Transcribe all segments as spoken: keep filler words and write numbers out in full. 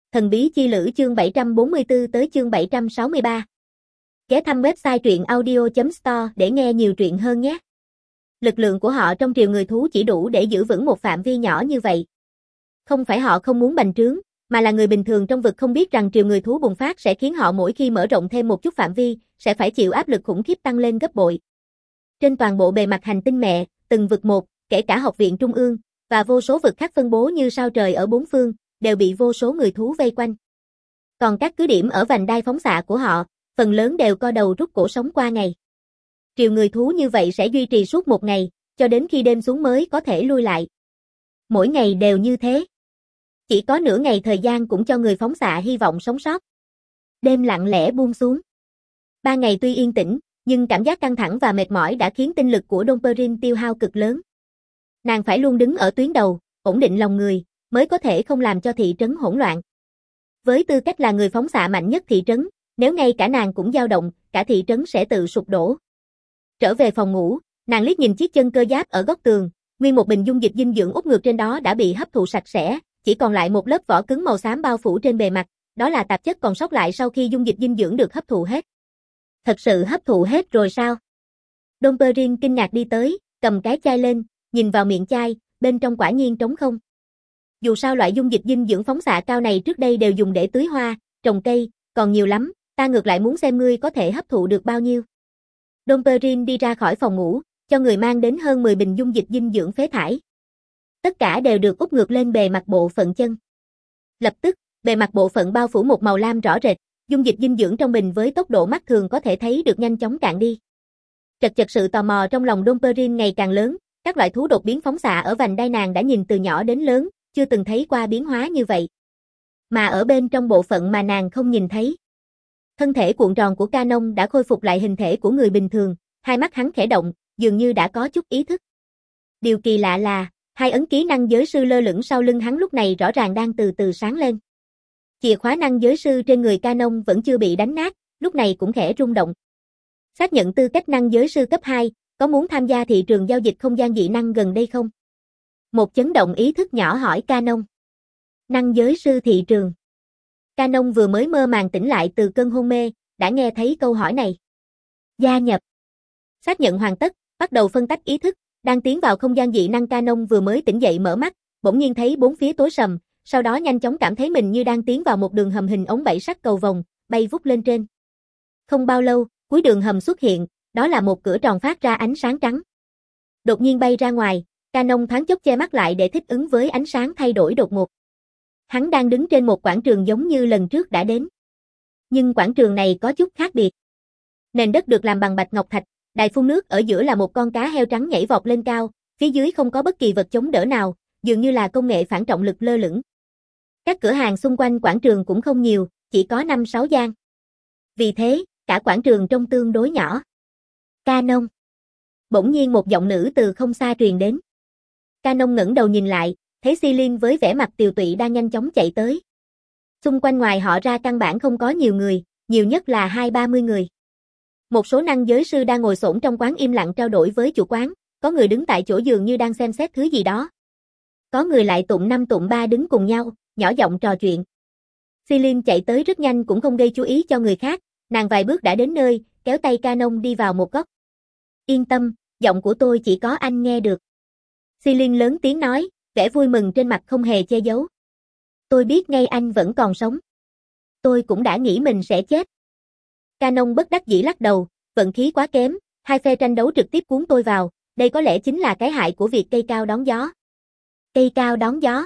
Thần bí chi lữ chương bảy trăm bốn mươi tư tới chương bảy trăm sáu mươi ba. Ghé thăm website truyện audio chấm store để nghe nhiều truyện hơn nhé. Lực lượng của họ trong triều người thú chỉ đủ để giữ vững một phạm vi nhỏ như vậy. Không phải họ không muốn bành trướng, mà là người bình thường trong vực không biết rằng triều người thú bùng phát sẽ khiến họ mỗi khi mở rộng thêm một chút phạm vi, sẽ phải chịu áp lực khủng khiếp tăng lên gấp bội. Trên toàn bộ bề mặt hành tinh mẹ, từng vực một, kể cả học viện trung ương, và vô số vực khác phân bố như sao trời ở bốn phương, đều bị vô số người thú vây quanh. Còn các cứ điểm ở vành đai phóng xạ của họ, phần lớn đều co đầu rút cổ sống qua ngày. Triều người thú như vậy sẽ duy trì suốt một ngày, cho đến khi đêm xuống mới có thể lui lại. Mỗi ngày đều như thế. Chỉ có nửa ngày thời gian cũng cho người phóng xạ hy vọng sống sót. Đêm lặng lẽ buông xuống. Ba ngày tuy yên tĩnh, nhưng cảm giác căng thẳng và mệt mỏi đã khiến tinh lực của Dom Perrin tiêu hao cực lớn. Nàng phải luôn đứng ở tuyến đầu, ổn định lòng người, mới có thể không làm cho thị trấn hỗn loạn. Với tư cách là người phóng xạ mạnh nhất thị trấn, nếu ngay cả nàng cũng dao động, cả thị trấn sẽ tự sụp đổ. Trở về phòng ngủ, nàng liếc nhìn chiếc chân cơ giáp ở góc tường, nguyên một bình dung dịch dinh dưỡng úp ngược trên đó đã bị hấp thụ sạch sẽ, chỉ còn lại một lớp vỏ cứng màu xám bao phủ trên bề mặt, đó là tạp chất còn sót lại sau khi dung dịch dinh dưỡng được hấp thụ hết. Thật sự hấp thụ hết rồi sao? Dom Perrin kinh ngạc đi tới, cầm cái chai lên, nhìn vào miệng chai, bên trong quả nhiên trống không. Dù sao loại dung dịch dinh dưỡng phóng xạ cao này trước đây đều dùng để tưới hoa, trồng cây, còn nhiều lắm, ta ngược lại muốn xem ngươi có thể hấp thụ được bao nhiêu. Dom Perrin đi ra khỏi phòng ngủ, cho người mang đến hơn mười bình dung dịch dinh dưỡng phế thải. Tất cả đều được úp ngược lên bề mặt bộ phận chân. Lập tức, bề mặt bộ phận bao phủ một màu lam rõ rệt, dung dịch dinh dưỡng trong bình với tốc độ mắt thường có thể thấy được nhanh chóng cạn đi. Chật chật sự tò mò trong lòng Dom Perrin ngày càng lớn, các loại thú đột biến phóng xạ ở vành đai nàng đã nhìn từ nhỏ đến lớn, chưa từng thấy qua biến hóa như vậy. Mà ở bên trong bộ phận mà nàng không nhìn thấy, thân thể cuộn tròn của Canon đã khôi phục lại hình thể của người bình thường, hai mắt hắn khẽ động, dường như đã có chút ý thức. Điều kỳ lạ là, hai ấn ký năng giới sư lơ lửng sau lưng hắn lúc này rõ ràng đang từ từ sáng lên. Chìa khóa năng giới sư trên người Canon vẫn chưa bị đánh nát, lúc này cũng khẽ rung động. Xác nhận tư cách năng giới sư cấp hai, có muốn tham gia thị trường giao dịch không gian dị năng gần đây không? Một chấn động ý thức nhỏ hỏi Canon. Năng giới sư thị trường. Canon vừa mới mơ màng tỉnh lại từ cơn hôn mê, đã nghe thấy câu hỏi này. Gia nhập. Xác nhận hoàn tất, bắt đầu phân tách ý thức, đang tiến vào không gian dị năng. Canon vừa mới tỉnh dậy mở mắt, bỗng nhiên thấy bốn phía tối sầm, sau đó nhanh chóng cảm thấy mình như đang tiến vào một đường hầm hình ống bảy sắc cầu vồng, bay vút lên trên. Không bao lâu, cuối đường hầm xuất hiện, đó là một cửa tròn phát ra ánh sáng trắng. Đột nhiên bay ra ngoài, Canon thoáng chốc che mắt lại để thích ứng với ánh sáng thay đổi đột ngột. Hắn đang đứng trên một quảng trường giống như lần trước đã đến. Nhưng quảng trường này có chút khác biệt. Nền đất được làm bằng bạch ngọc thạch, đài phun nước ở giữa là một con cá heo trắng nhảy vọt lên cao, phía dưới không có bất kỳ vật chống đỡ nào, dường như là công nghệ phản trọng lực lơ lửng. Các cửa hàng xung quanh quảng trường cũng không nhiều, chỉ có năm sáu gian. Vì thế, cả quảng trường trông tương đối nhỏ. Canon. Bỗng nhiên một giọng nữ từ không xa truyền đến. Canon ngẩng đầu nhìn lại, thấy Celine với vẻ mặt tiều tụy đang nhanh chóng chạy tới. Xung quanh ngoài họ ra căn bản không có nhiều người, nhiều nhất là hai ba mươi người. Một số năng giới sư đang ngồi xổm trong quán im lặng trao đổi với chủ quán, có người đứng tại chỗ dường như đang xem xét thứ gì đó. Có người lại tụng năm tụng ba đứng cùng nhau, nhỏ giọng trò chuyện. Celine chạy tới rất nhanh cũng không gây chú ý cho người khác, nàng vài bước đã đến nơi, kéo tay Canon đi vào một góc. Yên tâm, giọng của tôi chỉ có anh nghe được. Celine lớn tiếng nói, vẻ vui mừng trên mặt không hề che giấu. Tôi biết ngay anh vẫn còn sống. Tôi cũng đã nghĩ mình sẽ chết. Canon bất đắc dĩ lắc đầu, vận khí quá kém, hai phe tranh đấu trực tiếp cuốn tôi vào, đây có lẽ chính là cái hại của việc cây cao đón gió. Cây cao đón gió.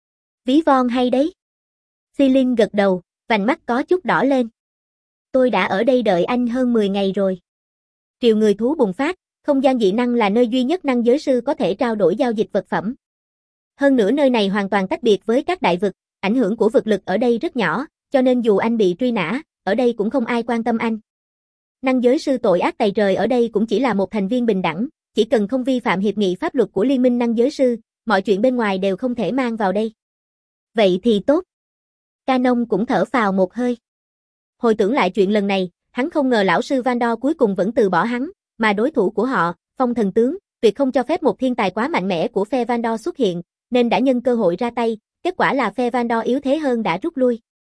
Ví von hay đấy. Celine gật đầu, vành mắt có chút đỏ lên. Tôi đã ở đây đợi anh hơn mười ngày rồi. Triều người thú bùng phát, không gian dị năng là nơi duy nhất năng giới sư có thể trao đổi giao dịch vật phẩm. Hơn nữa nơi này hoàn toàn tách biệt với các đại vực, ảnh hưởng của vực lực ở đây rất nhỏ, cho nên dù anh bị truy nã, ở đây cũng không ai quan tâm anh. Năng giới sư tội ác tày trời ở đây cũng chỉ là một thành viên bình đẳng, chỉ cần không vi phạm hiệp nghị pháp luật của Liên minh năng giới sư, mọi chuyện bên ngoài đều không thể mang vào đây. Vậy thì tốt. Canon cũng thở phào một hơi. Hồi tưởng lại chuyện lần này, hắn không ngờ lão sư Vandor cuối cùng vẫn từ bỏ hắn, mà đối thủ của họ, Phong thần tướng, tuyệt không cho phép một thiên tài quá mạnh mẽ của phe Vandor xuất hiện, nên đã nhân cơ hội ra tay, kết quả là phe Vandor yếu thế hơn đã rút lui.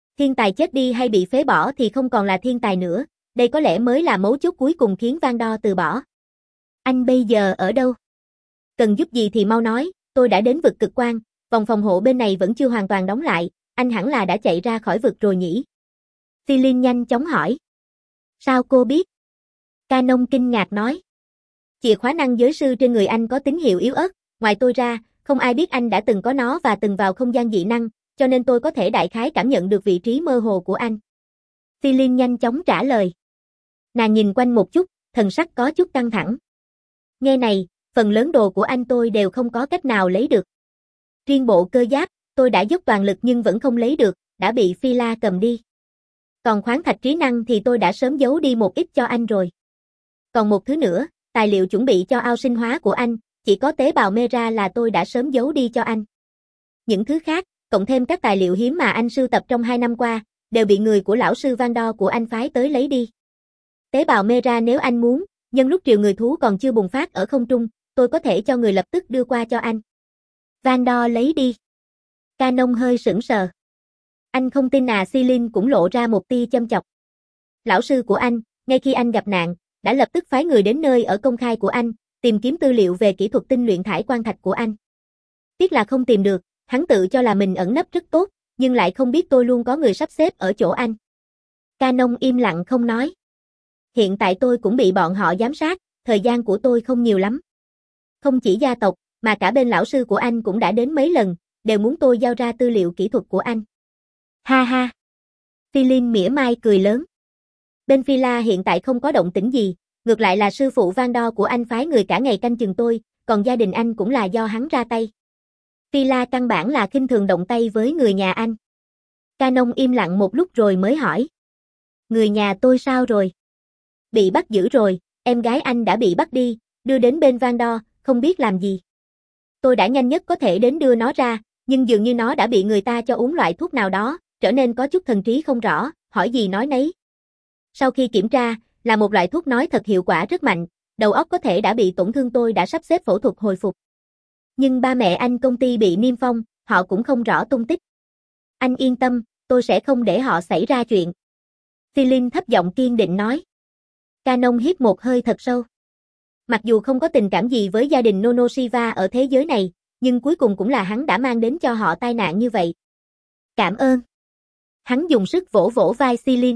Thiên tài chết đi hay bị phế bỏ thì không còn là thiên tài nữa, đây có lẽ mới là mấu chốt cuối cùng khiến Vandor từ bỏ. Anh bây giờ ở đâu? Cần giúp gì thì mau nói, tôi đã đến vực cực quang, vòng phòng hộ bên này vẫn chưa hoàn toàn đóng lại, anh hẳn là đã chạy ra khỏi vực rồi nhỉ? Celine nhanh chóng hỏi. Sao cô biết? Canon kinh ngạc nói. Chìa khóa năng giới sư trên người anh có tín hiệu yếu ớt, ngoài tôi ra, không ai biết anh đã từng có nó và từng vào không gian dị năng, cho nên tôi có thể đại khái cảm nhận được vị trí mơ hồ của anh. Celine nhanh chóng trả lời. Nàng nhìn quanh một chút, thần sắc có chút căng thẳng. Nghe này, phần lớn đồ của anh tôi đều không có cách nào lấy được. Riêng bộ cơ giáp, tôi đã dốc toàn lực nhưng vẫn không lấy được, đã bị Phi La cầm đi. Còn khoáng thạch trí năng thì tôi đã sớm giấu đi một ít cho anh rồi. Còn một thứ nữa, tài liệu chuẩn bị cho ao sinh hóa của anh, chỉ có tế bào Mera là tôi đã sớm giấu đi cho anh. Những thứ khác, cộng thêm các tài liệu hiếm mà anh sưu tập trong hai năm qua, đều bị người của lão sư Vandor của anh phái tới lấy đi. Tế bào Mera nếu anh muốn, nhân lúc triều người thú còn chưa bùng phát ở không trung, tôi có thể cho người lập tức đưa qua cho anh. Vandor lấy đi. Canon hơi sững sờ. Anh không tin à? Celine cũng lộ ra một tia châm chọc. Lão sư của anh, ngay khi anh gặp nạn, đã lập tức phái người đến nơi ở công khai của anh, tìm kiếm tư liệu về kỹ thuật tinh luyện thải quan thạch của anh. Tiếc là không tìm được, hắn tự cho là mình ẩn nấp rất tốt, nhưng lại không biết tôi luôn có người sắp xếp ở chỗ anh. Canon im lặng không nói. Hiện tại tôi cũng bị bọn họ giám sát, thời gian của tôi không nhiều lắm. Không chỉ gia tộc, mà cả bên lão sư của anh cũng đã đến mấy lần, đều muốn tôi giao ra tư liệu kỹ thuật của anh. Ha ha. Celine mỉa mai cười lớn. Bên Phi La hiện tại không có động tĩnh gì, ngược lại là sư phụ Vandor của anh phái người cả ngày canh chừng tôi, còn gia đình anh cũng là do hắn ra tay. Phi La căn bản là khinh thường động tay với người nhà anh. Canon im lặng một lúc rồi mới hỏi. Người nhà tôi sao rồi? Bị bắt giữ rồi, em gái anh đã bị bắt đi, đưa đến bên Vandor, không biết làm gì. Tôi đã nhanh nhất có thể đến đưa nó ra, nhưng dường như nó đã bị người ta cho uống loại thuốc nào đó, trở nên có chút thần trí không rõ, hỏi gì nói nấy. Sau khi kiểm tra, là một loại thuốc nói thật hiệu quả rất mạnh, đầu óc có thể đã bị tổn thương, tôi đã sắp xếp phẫu thuật hồi phục. Nhưng ba mẹ anh công ty bị niêm phong, họ cũng không rõ tung tích. Anh yên tâm, tôi sẽ không để họ xảy ra chuyện. Celine thấp giọng kiên định nói. Canon hít một hơi thật sâu. Mặc dù không có tình cảm gì với gia đình Nonoshiva ở thế giới này, nhưng cuối cùng cũng là hắn đã mang đến cho họ tai nạn như vậy. Cảm ơn. Hắn dùng sức vỗ vỗ vai Celine.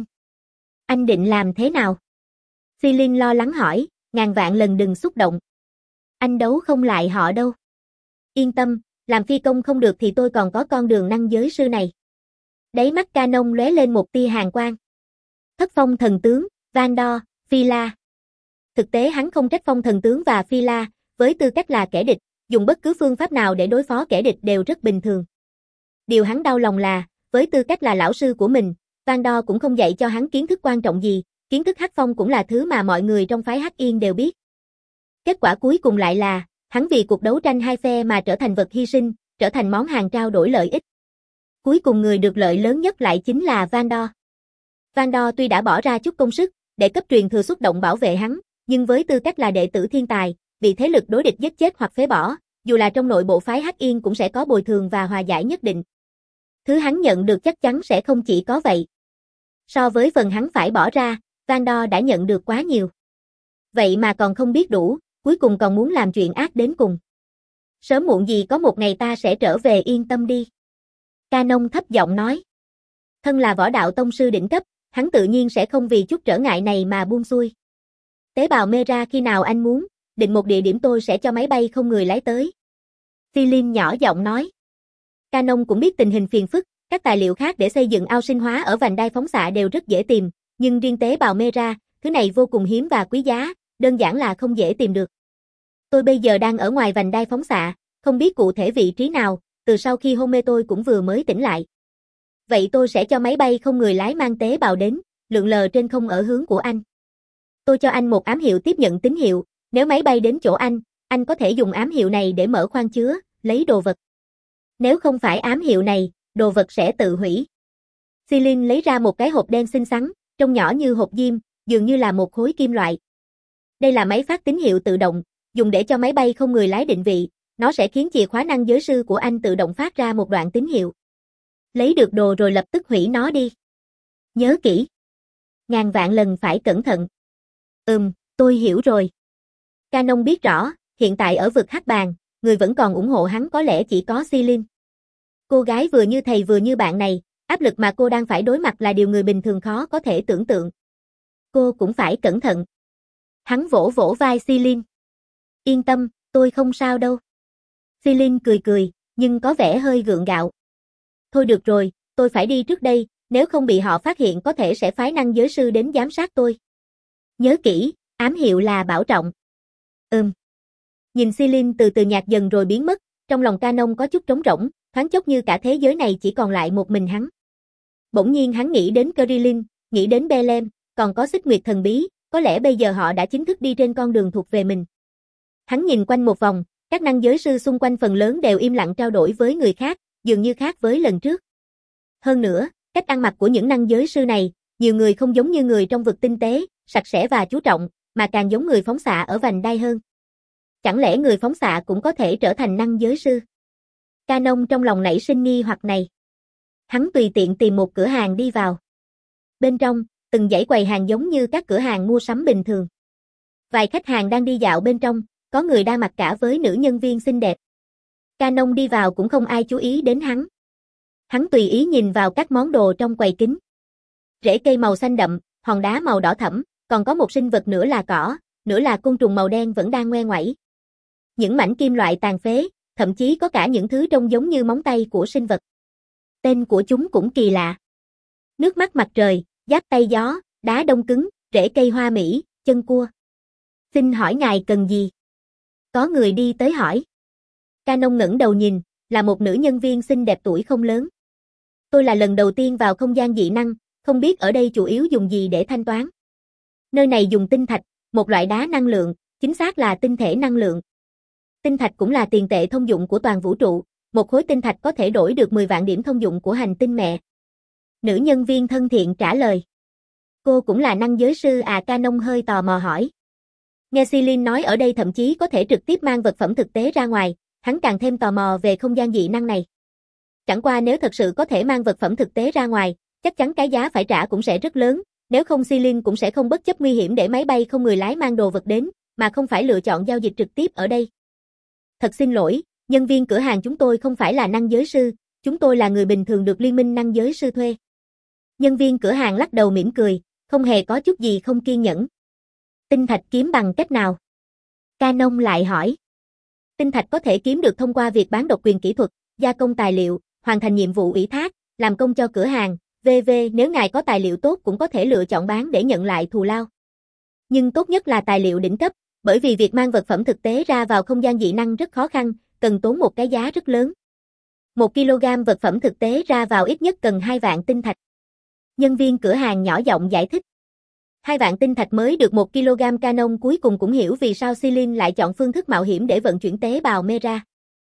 Anh định làm thế nào? Celine lo lắng hỏi, ngàn vạn lần đừng xúc động. Anh đấu không lại họ đâu. Yên tâm, làm phi công không được thì tôi còn có con đường năng giới sư này. Đáy mắt Canon lóe lên một tia hàn quang. Thất phong thần tướng, Vandor, Phi La. Thực tế hắn không trách phong thần tướng và Phi La, với tư cách là kẻ địch, dùng bất cứ phương pháp nào để đối phó kẻ địch đều rất bình thường. Điều hắn đau lòng là, với tư cách là lão sư của mình, Vandor cũng không dạy cho hắn kiến thức quan trọng gì, kiến thức hắc phong cũng là thứ mà mọi người trong phái Hắc Yên đều biết. Kết quả cuối cùng lại là, hắn vì cuộc đấu tranh hai phe mà trở thành vật hy sinh, trở thành món hàng trao đổi lợi ích. Cuối cùng người được lợi lớn nhất lại chính là Vandor. Vandor tuy đã bỏ ra chút công sức, để cấp truyền thừa xúc động bảo vệ hắn, nhưng với tư cách là đệ tử thiên tài, bị thế lực đối địch giết chết hoặc phế bỏ, dù là trong nội bộ phái Hắc Yên cũng sẽ có bồi thường và hòa giải nhất định. Thứ hắn nhận được chắc chắn sẽ không chỉ có vậy. So với phần hắn phải bỏ ra, Vandor đã nhận được quá nhiều. Vậy mà còn không biết đủ, cuối cùng còn muốn làm chuyện ác đến cùng. Sớm muộn gì có một ngày ta sẽ trở về, yên tâm đi. Canon thấp giọng nói. Thân là võ đạo tông sư đỉnh cấp, hắn tự nhiên sẽ không vì chút trở ngại này mà buông xuôi. Tế bào Mera khi nào anh muốn, định một địa điểm tôi sẽ cho máy bay không người lái tới. Celine nhỏ giọng nói. Canon cũng biết tình hình phiền phức, các tài liệu khác để xây dựng ao sinh hóa ở vành đai phóng xạ đều rất dễ tìm, nhưng riêng tế bào Mera, thứ này vô cùng hiếm và quý giá, đơn giản là không dễ tìm được. Tôi bây giờ đang ở ngoài vành đai phóng xạ, không biết cụ thể vị trí nào, từ sau khi hôn mê tôi cũng vừa mới tỉnh lại. Vậy tôi sẽ cho máy bay không người lái mang tế bào đến, lượn lờ trên không ở hướng của anh. Tôi cho anh một ám hiệu tiếp nhận tín hiệu, nếu máy bay đến chỗ anh, anh có thể dùng ám hiệu này để mở khoang chứa, lấy đồ vật. Nếu không phải ám hiệu này, đồ vật sẽ tự hủy. Celine lấy ra một cái hộp đen xinh xắn, trông nhỏ như hộp diêm, dường như là một khối kim loại. Đây là máy phát tín hiệu tự động, dùng để cho máy bay không người lái định vị, nó sẽ khiến chìa khóa năng giới sư của anh tự động phát ra một đoạn tín hiệu. Lấy được đồ rồi lập tức hủy nó đi. Nhớ kỹ. Ngàn vạn lần phải cẩn thận. Ừm, tôi hiểu rồi. Canon biết rõ, hiện tại ở vực hắc bàng, người vẫn còn ủng hộ hắn có lẽ chỉ có Celine. Cô gái vừa như thầy vừa như bạn này, áp lực mà cô đang phải đối mặt là điều người bình thường khó có thể tưởng tượng. Cô cũng phải cẩn thận. Hắn vỗ vỗ vai Celine. Yên tâm, tôi không sao đâu. Celine cười cười, nhưng có vẻ hơi gượng gạo. Thôi được rồi, tôi phải đi trước đây, nếu không bị họ phát hiện có thể sẽ phái năng giới sư đến giám sát tôi. Nhớ kỹ, ám hiệu là bảo trọng. Ừm. Nhìn Celine từ từ nhạt dần rồi biến mất, trong lòng Canon có chút trống rỗng, thoáng chốc như cả thế giới này chỉ còn lại một mình hắn. Bỗng nhiên hắn nghĩ đến Krillin, nghĩ đến Bellem, còn có Xích Nguyệt thần bí, có lẽ bây giờ họ đã chính thức đi trên con đường thuộc về mình. Hắn nhìn quanh một vòng, các năng giới sư xung quanh phần lớn đều im lặng trao đổi với người khác, dường như khác với lần trước. Hơn nữa, cách ăn mặc của những năng giới sư này, nhiều người không giống như người trong vực tinh tế, sạch sẽ và chú trọng, mà càng giống người phóng xạ ở vành đai hơn. Chẳng lẽ người phóng xạ cũng có thể trở thành năng giới sư? Canon trong lòng nảy sinh nghi hoặc này. Hắn tùy tiện tìm một cửa hàng đi vào. Bên trong, từng dãy quầy hàng giống như các cửa hàng mua sắm bình thường. Vài khách hàng đang đi dạo bên trong, có người đang mặc cả với nữ nhân viên xinh đẹp. Canon đi vào cũng không ai chú ý đến hắn. Hắn tùy ý nhìn vào các món đồ trong quầy kính. Rễ cây màu xanh đậm, hòn đá màu đỏ thẫm, còn có một sinh vật nửa là cỏ, nửa là côn trùng màu đen vẫn đang ngoe ngoẩy. Những mảnh kim loại tàn phế, thậm chí có cả những thứ trông giống như móng tay của sinh vật. Tên của chúng cũng kỳ lạ. Nước mắt mặt trời, giáp tay gió, đá đông cứng, rễ cây hoa mỹ, chân cua. Xin hỏi ngài cần gì? Có người đi tới hỏi. Canon ngẩng đầu nhìn, là một nữ nhân viên xinh đẹp tuổi không lớn. Tôi là lần đầu tiên vào không gian dị năng, không biết ở đây chủ yếu dùng gì để thanh toán. Nơi này dùng tinh thạch, một loại đá năng lượng, chính xác là tinh thể năng lượng. Tinh thạch cũng là tiền tệ thông dụng của toàn vũ trụ, một khối tinh thạch có thể đổi được mười vạn điểm thông dụng của hành tinh mẹ. Nữ nhân viên thân thiện trả lời. Cô cũng là năng giới sư à? Canon hơi tò mò hỏi. Nghe Celine nói ở đây thậm chí có thể trực tiếp mang vật phẩm thực tế ra ngoài, hắn càng thêm tò mò về không gian dị năng này. Chẳng qua nếu thật sự có thể mang vật phẩm thực tế ra ngoài, chắc chắn cái giá phải trả cũng sẽ rất lớn, nếu không Celine cũng sẽ không bất chấp nguy hiểm để máy bay không người lái mang đồ vật đến, mà không phải lựa chọn giao dịch trực tiếp ở đây. Thật xin lỗi, nhân viên cửa hàng chúng tôi không phải là năng giới sư, chúng tôi là người bình thường được Liên minh năng giới sư thuê. Nhân viên cửa hàng lắc đầu mỉm cười, không hề có chút gì không kiên nhẫn. Tinh thạch kiếm bằng cách nào? Canon lại hỏi. Tinh thạch có thể kiếm được thông qua việc bán độc quyền kỹ thuật, gia công tài liệu, hoàn thành nhiệm vụ ủy thác, làm công cho cửa hàng, vân vân. Nếu ngài có tài liệu tốt cũng có thể lựa chọn bán để nhận lại thù lao. Nhưng tốt nhất là tài liệu đỉnh cấp, bởi vì việc mang vật phẩm thực tế ra vào không gian dị năng rất khó khăn, cần tốn một cái giá rất lớn. Một ki-lô-gam vật phẩm thực tế ra vào ít nhất cần hai vạn tinh thạch. Nhân viên cửa hàng nhỏ giọng giải thích. Hai vạn tinh thạch mới được một ki-lô-gam. Canon cuối cùng cũng hiểu vì sao Celine lại chọn phương thức mạo hiểm để vận chuyển tế bào Mera.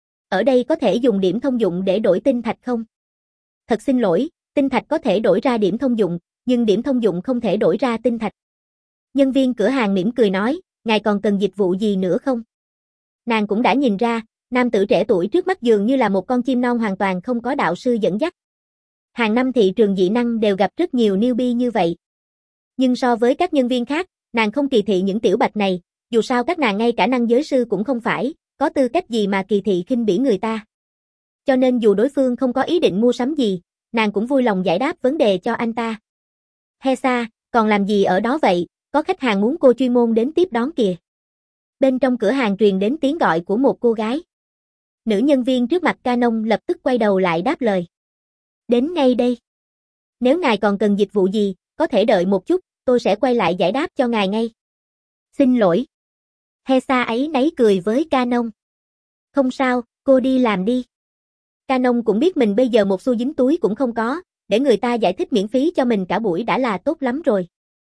Ở đây có thể dùng điểm thông dụng để đổi tinh thạch không? Thật xin lỗi, tinh thạch có thể đổi ra điểm thông dụng, nhưng điểm thông dụng không thể đổi ra tinh thạch. Nhân viên cửa hàng mỉm cười nói, ngài còn cần dịch vụ gì nữa không? Nàng cũng đã nhìn ra, nam tử trẻ tuổi trước mắt dường như là một con chim non hoàn toàn không có đạo sư dẫn dắt. Hàng năm thị trường dị năng đều gặp rất nhiều newbie như vậy. Nhưng so với các nhân viên khác, nàng không kỳ thị những tiểu bạch này, dù sao các nàng ngay cả năng giới sư cũng không phải, có tư cách gì mà kỳ thị khinh bỉ người ta. Cho nên dù đối phương không có ý định mua sắm gì, nàng cũng vui lòng giải đáp vấn đề cho anh ta. Hesa, còn làm gì ở đó vậy, có khách hàng muốn cô chuyên môn đến tiếp đón kìa. Bên trong cửa hàng truyền đến tiếng gọi của một cô gái. Nữ nhân viên trước mặt Canon lập tức quay đầu lại đáp lời. Đến ngay đây. Nếu ngài còn cần dịch vụ gì, có thể đợi một chút, tôi sẽ quay lại giải đáp cho ngài ngay. Xin lỗi. Hesa ấy nấy cười với Canon. Không sao, cô đi làm đi. Canon cũng biết mình bây giờ một xu dính túi cũng không có, để người ta giải thích miễn phí cho mình cả buổi đã là tốt lắm rồi.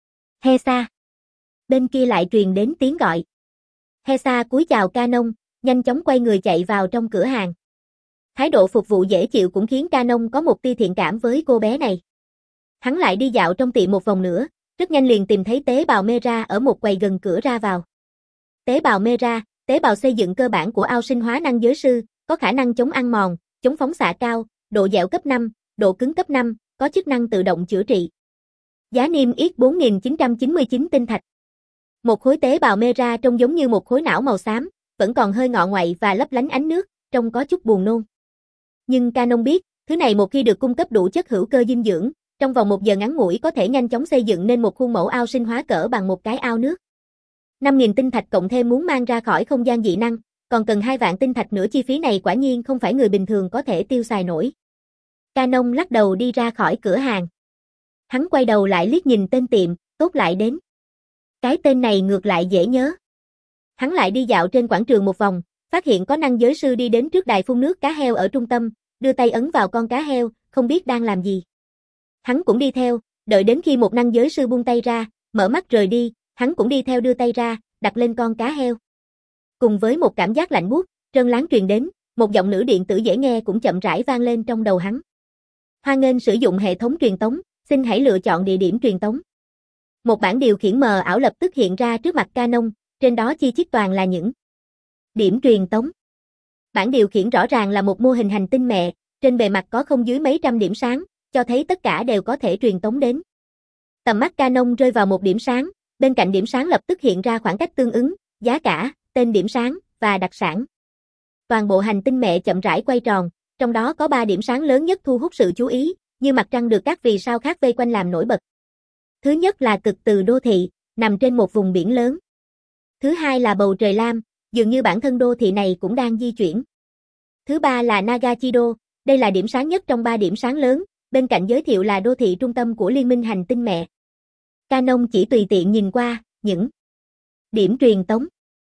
Hesa. Bên kia lại truyền đến tiếng gọi. Hesa cúi chào Canon, nhanh chóng quay người chạy vào trong cửa hàng. Thái độ phục vụ dễ chịu cũng khiến Canon có một tia thiện cảm với cô bé này. Hắn lại đi dạo trong tiệm một vòng nữa, rất nhanh liền tìm thấy tế bào Mera ở một quầy gần cửa ra vào. Tế bào Mera, tế bào xây dựng cơ bản của ao sinh hóa năng giới sư, có khả năng chống ăn mòn, chống phóng xạ cao, độ dẻo cấp năm, độ cứng cấp năm, có chức năng tự động chữa trị. Giá niêm yết bốn nghìn chín trăm chín mươi chín tinh thạch. Một khối tế bào Mera trông giống như một khối não màu xám, vẫn còn hơi ngọ ngoại và lấp lánh ánh nước, trông có chút buồn nôn. Nhưng Canon biết, thứ này một khi được cung cấp đủ chất hữu cơ dinh dưỡng, trong vòng một giờ ngắn ngủi có thể nhanh chóng xây dựng nên một khuôn mẫu ao sinh hóa cỡ bằng một cái ao nước. năm nghìn tinh thạch cộng thêm muốn mang ra khỏi không gian dị năng, còn cần hai vạn tinh thạch nữa, chi phí này quả nhiên không phải người bình thường có thể tiêu xài nổi. Canon lắc đầu đi ra khỏi cửa hàng. Hắn quay đầu lại liếc nhìn tên tiệm, tốt lại đến. Cái tên này ngược lại dễ nhớ. Hắn lại đi dạo trên quảng trường một vòng, phát hiện có năng giới sư đi đến trước đài phun nước cá heo ở trung tâm, đưa tay ấn vào con cá heo, không biết đang làm gì. Hắn cũng đi theo, đợi đến khi một năng giới sư buông tay ra, mở mắt rời đi, hắn cũng đi theo đưa tay ra, đặt lên con cá heo. Cùng với một cảm giác lạnh buốt, trơn láng truyền đến, một giọng nữ điện tử dễ nghe cũng chậm rãi vang lên trong đầu hắn. Hoan nghênh sử dụng hệ thống truyền tống, xin hãy lựa chọn địa điểm truyền tống. Một bảng điều khiển mờ ảo lập tức hiện ra trước mặt Canon, trên đó chi chít toàn là những điểm truyền tống. Bảng điều khiển rõ ràng là một mô hình hành tinh mẹ, trên bề mặt có không dưới mấy trăm điểm sáng, cho thấy tất cả đều có thể truyền tống đến. Tầm mắt Canon rơi vào một điểm sáng, bên cạnh điểm sáng lập tức hiện ra khoảng cách tương ứng, giá cả, tên điểm sáng và đặc sản. Toàn bộ hành tinh mẹ chậm rãi quay tròn, trong đó có ba điểm sáng lớn nhất thu hút sự chú ý, như mặt trăng được các vì sao khác vây quanh làm nổi bật. Thứ nhất là cực từ đô thị, nằm trên một vùng biển lớn. Thứ hai là bầu trời lam, dường như bản thân đô thị này cũng đang di chuyển. Thứ ba là Nagachido, đây là điểm sáng nhất trong ba điểm sáng lớn, bên cạnh giới thiệu là đô thị trung tâm của Liên minh hành tinh mẹ. Canon chỉ tùy tiện nhìn qua, những điểm truyền tống.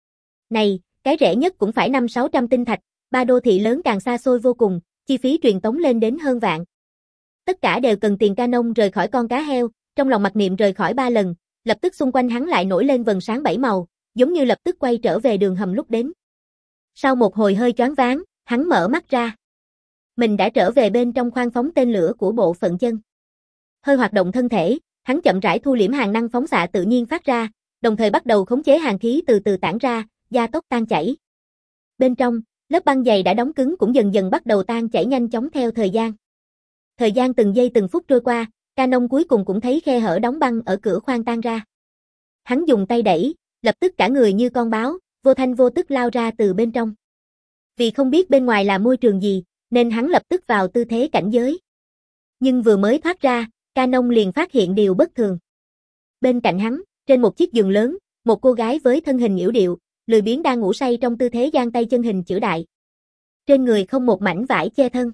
Này, cái rẻ nhất cũng phải năm sáu trăm tinh thạch, ba đô thị lớn càng xa xôi vô cùng, chi phí truyền tống lên đến hơn vạn. Tất cả đều cần tiền. Canon rời khỏi con cá heo, trong lòng mặc niệm rời khỏi ba lần, lập tức xung quanh hắn lại nổi lên vầng sáng bảy màu, giống như lập tức quay trở về đường hầm lúc đến. Sau một hồi hơi choáng váng, hắn mở mắt ra. Mình đã trở về bên trong khoang phóng tên lửa của bộ phận chân. Hơi hoạt động thân thể, hắn chậm rãi thu liễm hàng năng phóng xạ tự nhiên phát ra, đồng thời bắt đầu khống chế hàng khí từ từ tản ra, gia tốc tan chảy. Bên trong, lớp băng dày đã đóng cứng cũng dần dần bắt đầu tan chảy nhanh chóng theo thời gian. Thời gian từng giây từng phút trôi qua, Canon cuối cùng cũng thấy khe hở đóng băng ở cửa khoang tan ra. Hắn dùng tay đẩy, lập tức cả người như con báo, vô thanh vô tức lao ra từ bên trong. Vì không biết bên ngoài là môi trường gì, nên hắn lập tức vào tư thế cảnh giới. Nhưng vừa mới thoát ra, Canon liền phát hiện điều bất thường. Bên cạnh hắn, trên một chiếc giường lớn, một cô gái với thân hình yểu điệu, lười biếng đang ngủ say trong tư thế giang tay chân hình chữ đại. Trên người không một mảnh vải che thân.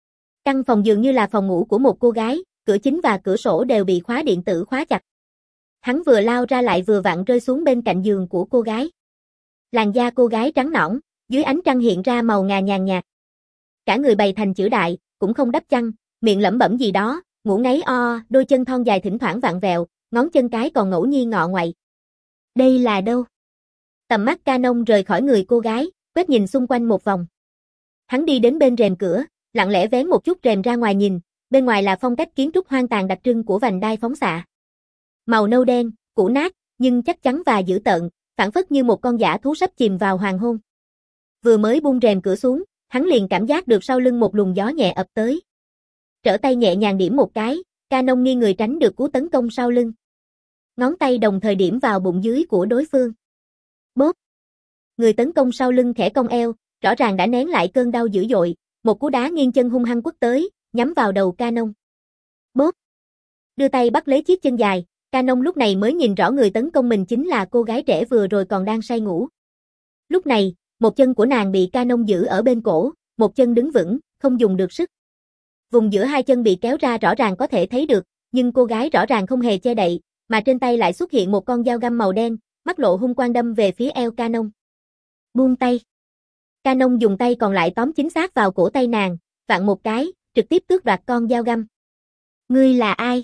Căn phòng dường như là phòng ngủ của một cô gái, cửa chính và cửa sổ đều bị khóa điện tử khóa chặt. Hắn vừa lao ra lại vừa vặn rơi xuống bên cạnh giường của cô gái. Làn da cô gái trắng nõn, dưới ánh trăng hiện ra màu ngà nhàn nhạt. Cả người bày thành chữ đại, cũng không đắp chăn, miệng lẩm bẩm gì đó, ngủ ngáy o, đôi chân thon dài thỉnh thoảng vặn vẹo, ngón chân cái còn ngẫu nhiên ngọ ngoại. Đây là đâu? Tầm mắt Canon rời khỏi người cô gái, quét nhìn xung quanh một vòng. Hắn đi đến bên rèm cửa, lặng lẽ vén một chút rèm ra ngoài nhìn, bên ngoài là phong cách kiến trúc hoang tàn đặc trưng của vành đai phóng xạ. Màu nâu đen, cũ nát, nhưng chắc chắn và dữ tợn, phảng phất như một con dã thú sắp chìm vào hoàng hôn. Vừa mới buông rèm cửa xuống, hắn liền cảm giác được sau lưng một luồng gió nhẹ ập tới. Trở tay nhẹ nhàng điểm một cái, Canon nghiêng người tránh được cú tấn công sau lưng. Ngón tay đồng thời điểm vào bụng dưới của đối phương. Bốp! Người tấn công sau lưng khẽ cong eo, rõ ràng đã nén lại cơn đau dữ dội, một cú đá nghiêng chân hung hăng quất tới, nhắm vào đầu Canon. Bốp! Đưa tay bắt lấy chiếc chân dài, Canon lúc này mới nhìn rõ người tấn công mình chính là cô gái trẻ vừa rồi còn đang say ngủ. Lúc này, một chân của nàng bị Canon giữ ở bên cổ, một chân đứng vững, không dùng được sức. Vùng giữa hai chân bị kéo ra rõ ràng có thể thấy được, nhưng cô gái rõ ràng không hề che đậy, mà trên tay lại xuất hiện một con dao găm màu đen, mắt lộ hung quang đâm về phía eo Canon. Buông tay. Canon dùng tay còn lại tóm chính xác vào cổ tay nàng, vặn một cái, trực tiếp tước đoạt con dao găm. Ngươi là ai?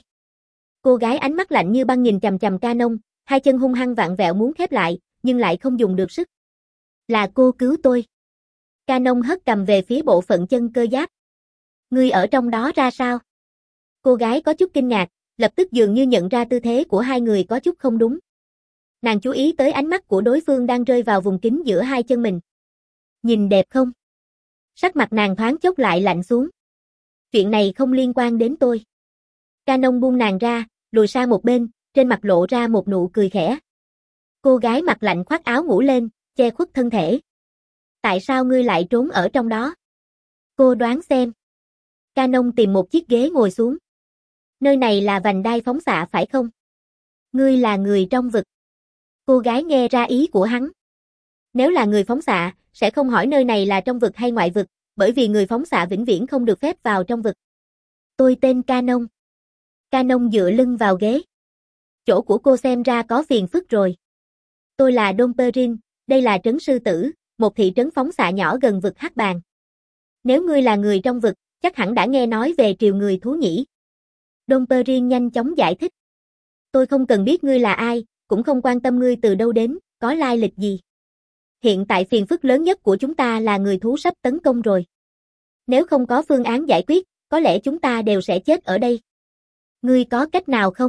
Cô gái ánh mắt lạnh như băng nhìn chằm chằm Canon, hai chân hung hăng vặn vẹo muốn khép lại, nhưng lại không dùng được sức. Là cô cứu tôi. Canon hất cầm về phía bộ phận chân cơ giáp. Ngươi ở trong đó ra sao? Cô gái có chút kinh ngạc, lập tức dường như nhận ra tư thế của hai người có chút không đúng. Nàng chú ý tới ánh mắt của đối phương đang rơi vào vùng kín giữa hai chân mình. Nhìn đẹp không? Sắc mặt nàng thoáng chốc lại lạnh xuống. Chuyện này không liên quan đến tôi. Canon buông nàng ra, lùi sang một bên, trên mặt lộ ra một nụ cười khẽ. Cô gái mặt lạnh khoác áo ngủ lên, che khuất thân thể. Tại sao ngươi lại trốn ở trong đó? Cô đoán xem. Canon tìm một chiếc ghế ngồi xuống. Nơi này là vành đai phóng xạ phải không? Ngươi là người trong vực. Cô gái nghe ra ý của hắn. Nếu là người phóng xạ, sẽ không hỏi nơi này là trong vực hay ngoại vực, bởi vì người phóng xạ vĩnh viễn không được phép vào trong vực. Tôi tên Canon. Canon dựa lưng vào ghế. Chỗ của cô xem ra có phiền phức rồi. Tôi là Dom Perrin, đây là trấn Sư Tử, một thị trấn phóng xạ nhỏ gần vực Hắc Bàng. Nếu ngươi là người trong vực, chắc hẳn đã nghe nói về triều người thú nhỉ? Dom Perrin nhanh chóng giải thích. Tôi không cần biết ngươi là ai, cũng không quan tâm ngươi từ đâu đến, có lai lịch gì. Hiện tại phiền phức lớn nhất của chúng ta là người thú sắp tấn công rồi. Nếu không có phương án giải quyết, có lẽ chúng ta đều sẽ chết ở đây. Ngươi có cách nào không?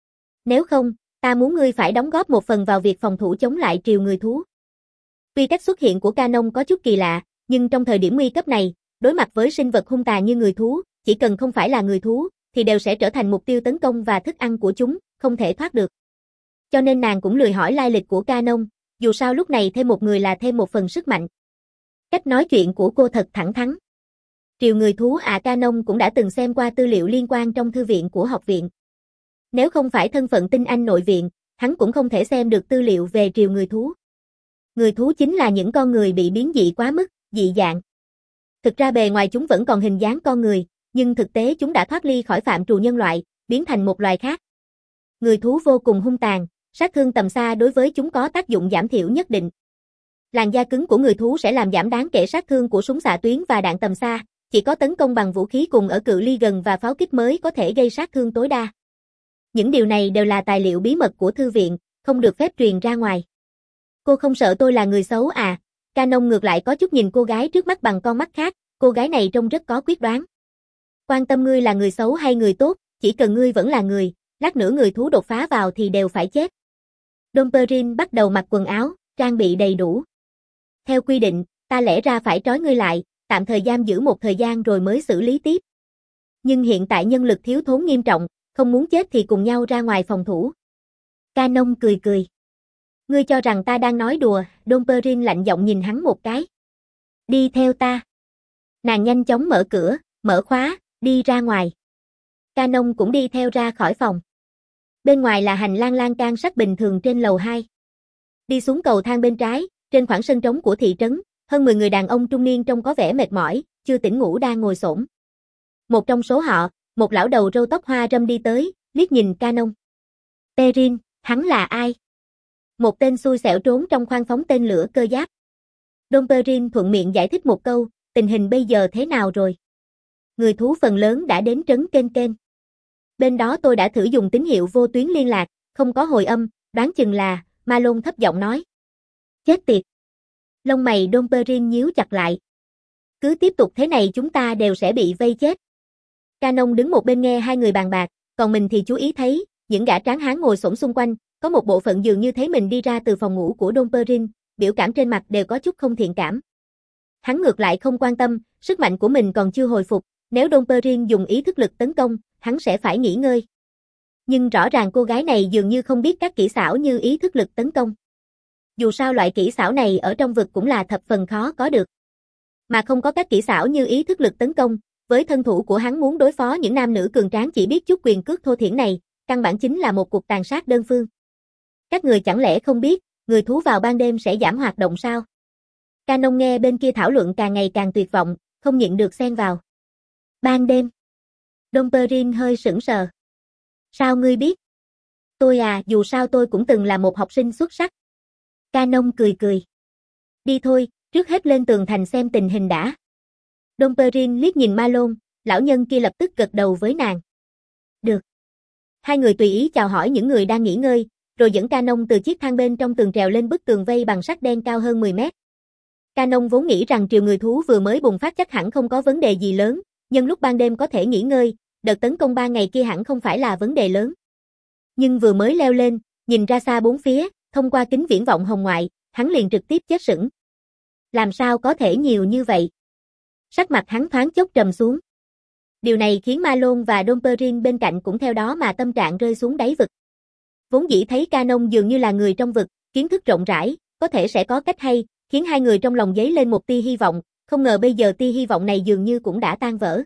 Nếu không, ta muốn ngươi phải đóng góp một phần vào việc phòng thủ chống lại triều người thú. Tuy cách xuất hiện của Canon có chút kỳ lạ, nhưng trong thời điểm nguy cấp này, đối mặt với sinh vật hung tà như người thú, chỉ cần không phải là người thú, thì đều sẽ trở thành mục tiêu tấn công và thức ăn của chúng, không thể thoát được. Cho nên nàng cũng lười hỏi lai lịch của Canon, dù sao lúc này thêm một người là thêm một phần sức mạnh. Cách nói chuyện của cô thật thẳng thắn. Triều người thú à, Canon cũng đã từng xem qua tư liệu liên quan trong thư viện của học viện. Nếu không phải thân phận tinh anh nội viện, hắn cũng không thể xem được tư liệu về triều người thú. Người thú chính là những con người bị biến dị quá mức, dị dạng. Thực ra bề ngoài chúng vẫn còn hình dáng con người, nhưng thực tế chúng đã thoát ly khỏi phạm trù nhân loại, biến thành một loài khác. Người thú vô cùng hung tàn, sát thương tầm xa đối với chúng có tác dụng giảm thiểu nhất định. Làn da cứng của người thú sẽ làm giảm đáng kể sát thương của súng xạ tuyến và đạn tầm xa, chỉ có tấn công bằng vũ khí cùng ở cự ly gần và pháo kích mới có thể gây sát thương tối đa. Những điều này đều là tài liệu bí mật của thư viện, không được phép truyền ra ngoài. Cô không sợ tôi là người xấu à? Canon ngược lại có chút nhìn cô gái trước mắt bằng con mắt khác, cô gái này trông rất có quyết đoán. Quan tâm ngươi là người xấu hay người tốt, chỉ cần ngươi vẫn là người, lát nữa người thú đột phá vào thì đều phải chết. Dom Perrin bắt đầu mặc quần áo, trang bị đầy đủ. Theo quy định, ta lẽ ra phải trói ngươi lại, tạm thời giam giữ một thời gian rồi mới xử lý tiếp. Nhưng hiện tại nhân lực thiếu thốn nghiêm trọng, không muốn chết thì cùng nhau ra ngoài phòng thủ. Canon cười cười. Ngươi cho rằng ta đang nói đùa, Dom Perrin lạnh giọng nhìn hắn một cái. Đi theo ta. Nàng nhanh chóng mở cửa, mở khóa, đi ra ngoài. Canon cũng đi theo ra khỏi phòng. Bên ngoài là hành lang lan can sắt bình thường trên lầu hai. Đi xuống cầu thang bên trái, trên khoảng sân trống của thị trấn, hơn mười người đàn ông trung niên trông có vẻ mệt mỏi, chưa tỉnh ngủ đang ngồi xổm. Một trong số họ, một lão đầu râu tóc hoa râm đi tới, liếc nhìn Canon. Perrin, hắn là ai? Một tên xui xẻo trốn trong khoang phóng tên lửa cơ giáp. Dom Perrin thuận miệng giải thích một câu, tình hình bây giờ thế nào rồi? Người thú phần lớn đã đến trấn Kên Kên. Bên đó tôi đã thử dùng tín hiệu vô tuyến liên lạc, không có hồi âm, đoán chừng là, Malone thấp giọng nói. Chết tiệt. Lông mày Dom Perrin nhíu chặt lại. Cứ tiếp tục thế này chúng ta đều sẽ bị vây chết. Canon đứng một bên nghe hai người bàn bạc, còn mình thì chú ý thấy, những gã tráng hán ngồi xổm xung quanh, có một bộ phận dường như thấy mình đi ra từ phòng ngủ của Dom Perrin, biểu cảm trên mặt đều có chút không thiện cảm. Hắn ngược lại không quan tâm, sức mạnh của mình còn chưa hồi phục, nếu Dom Perrin dùng ý thức lực tấn công, hắn sẽ phải nghỉ ngơi. Nhưng rõ ràng cô gái này dường như không biết các kỹ xảo như ý thức lực tấn công. Dù sao loại kỹ xảo này ở trong vực cũng là thập phần khó có được. Mà không có các kỹ xảo như ý thức lực tấn công, với thân thủ của hắn muốn đối phó những nam nữ cường tráng chỉ biết chút quyền cước thô thiển này, căn bản chính là một cuộc tàn sát đơn phương. Các người chẳng lẽ không biết, người thú vào ban đêm sẽ giảm hoạt động sao? Canon nghe bên kia thảo luận càng ngày càng tuyệt vọng, không nhịn được xen vào. Ban đêm. Dom Perrin hơi sững sờ. Sao ngươi biết? Tôi à, dù sao tôi cũng từng là một học sinh xuất sắc. Canon cười cười. Đi thôi, trước hết lên tường thành xem tình hình đã. Dom Perrin liếc nhìn Malone, lão nhân kia lập tức gật đầu với nàng. Được. Hai người tùy ý chào hỏi những người đang nghỉ ngơi, rồi dẫn Canon từ chiếc thang bên trong tường trèo lên bức tường vây bằng sắt đen cao hơn mười mét. Canon vốn nghĩ rằng triều người thú vừa mới bùng phát chắc hẳn không có vấn đề gì lớn, nhưng lúc ban đêm có thể nghỉ ngơi, đợt tấn công ba ngày kia hẳn không phải là vấn đề lớn. Nhưng vừa mới leo lên, nhìn ra xa bốn phía, thông qua kính viễn vọng hồng ngoại, hắn liền trực tiếp chết sững. Làm sao có thể nhiều như vậy? Sắc mặt hắn thoáng chốc trầm xuống. Điều này khiến Malone và Dom Perrin bên cạnh cũng theo đó mà tâm trạng rơi xuống đáy vực. Vốn dĩ thấy Canon dường như là người trong vực, kiến thức rộng rãi, có thể sẽ có cách hay, khiến hai người trong lòng dấy lên một tia hy vọng, không ngờ bây giờ tia hy vọng này dường như cũng đã tan vỡ.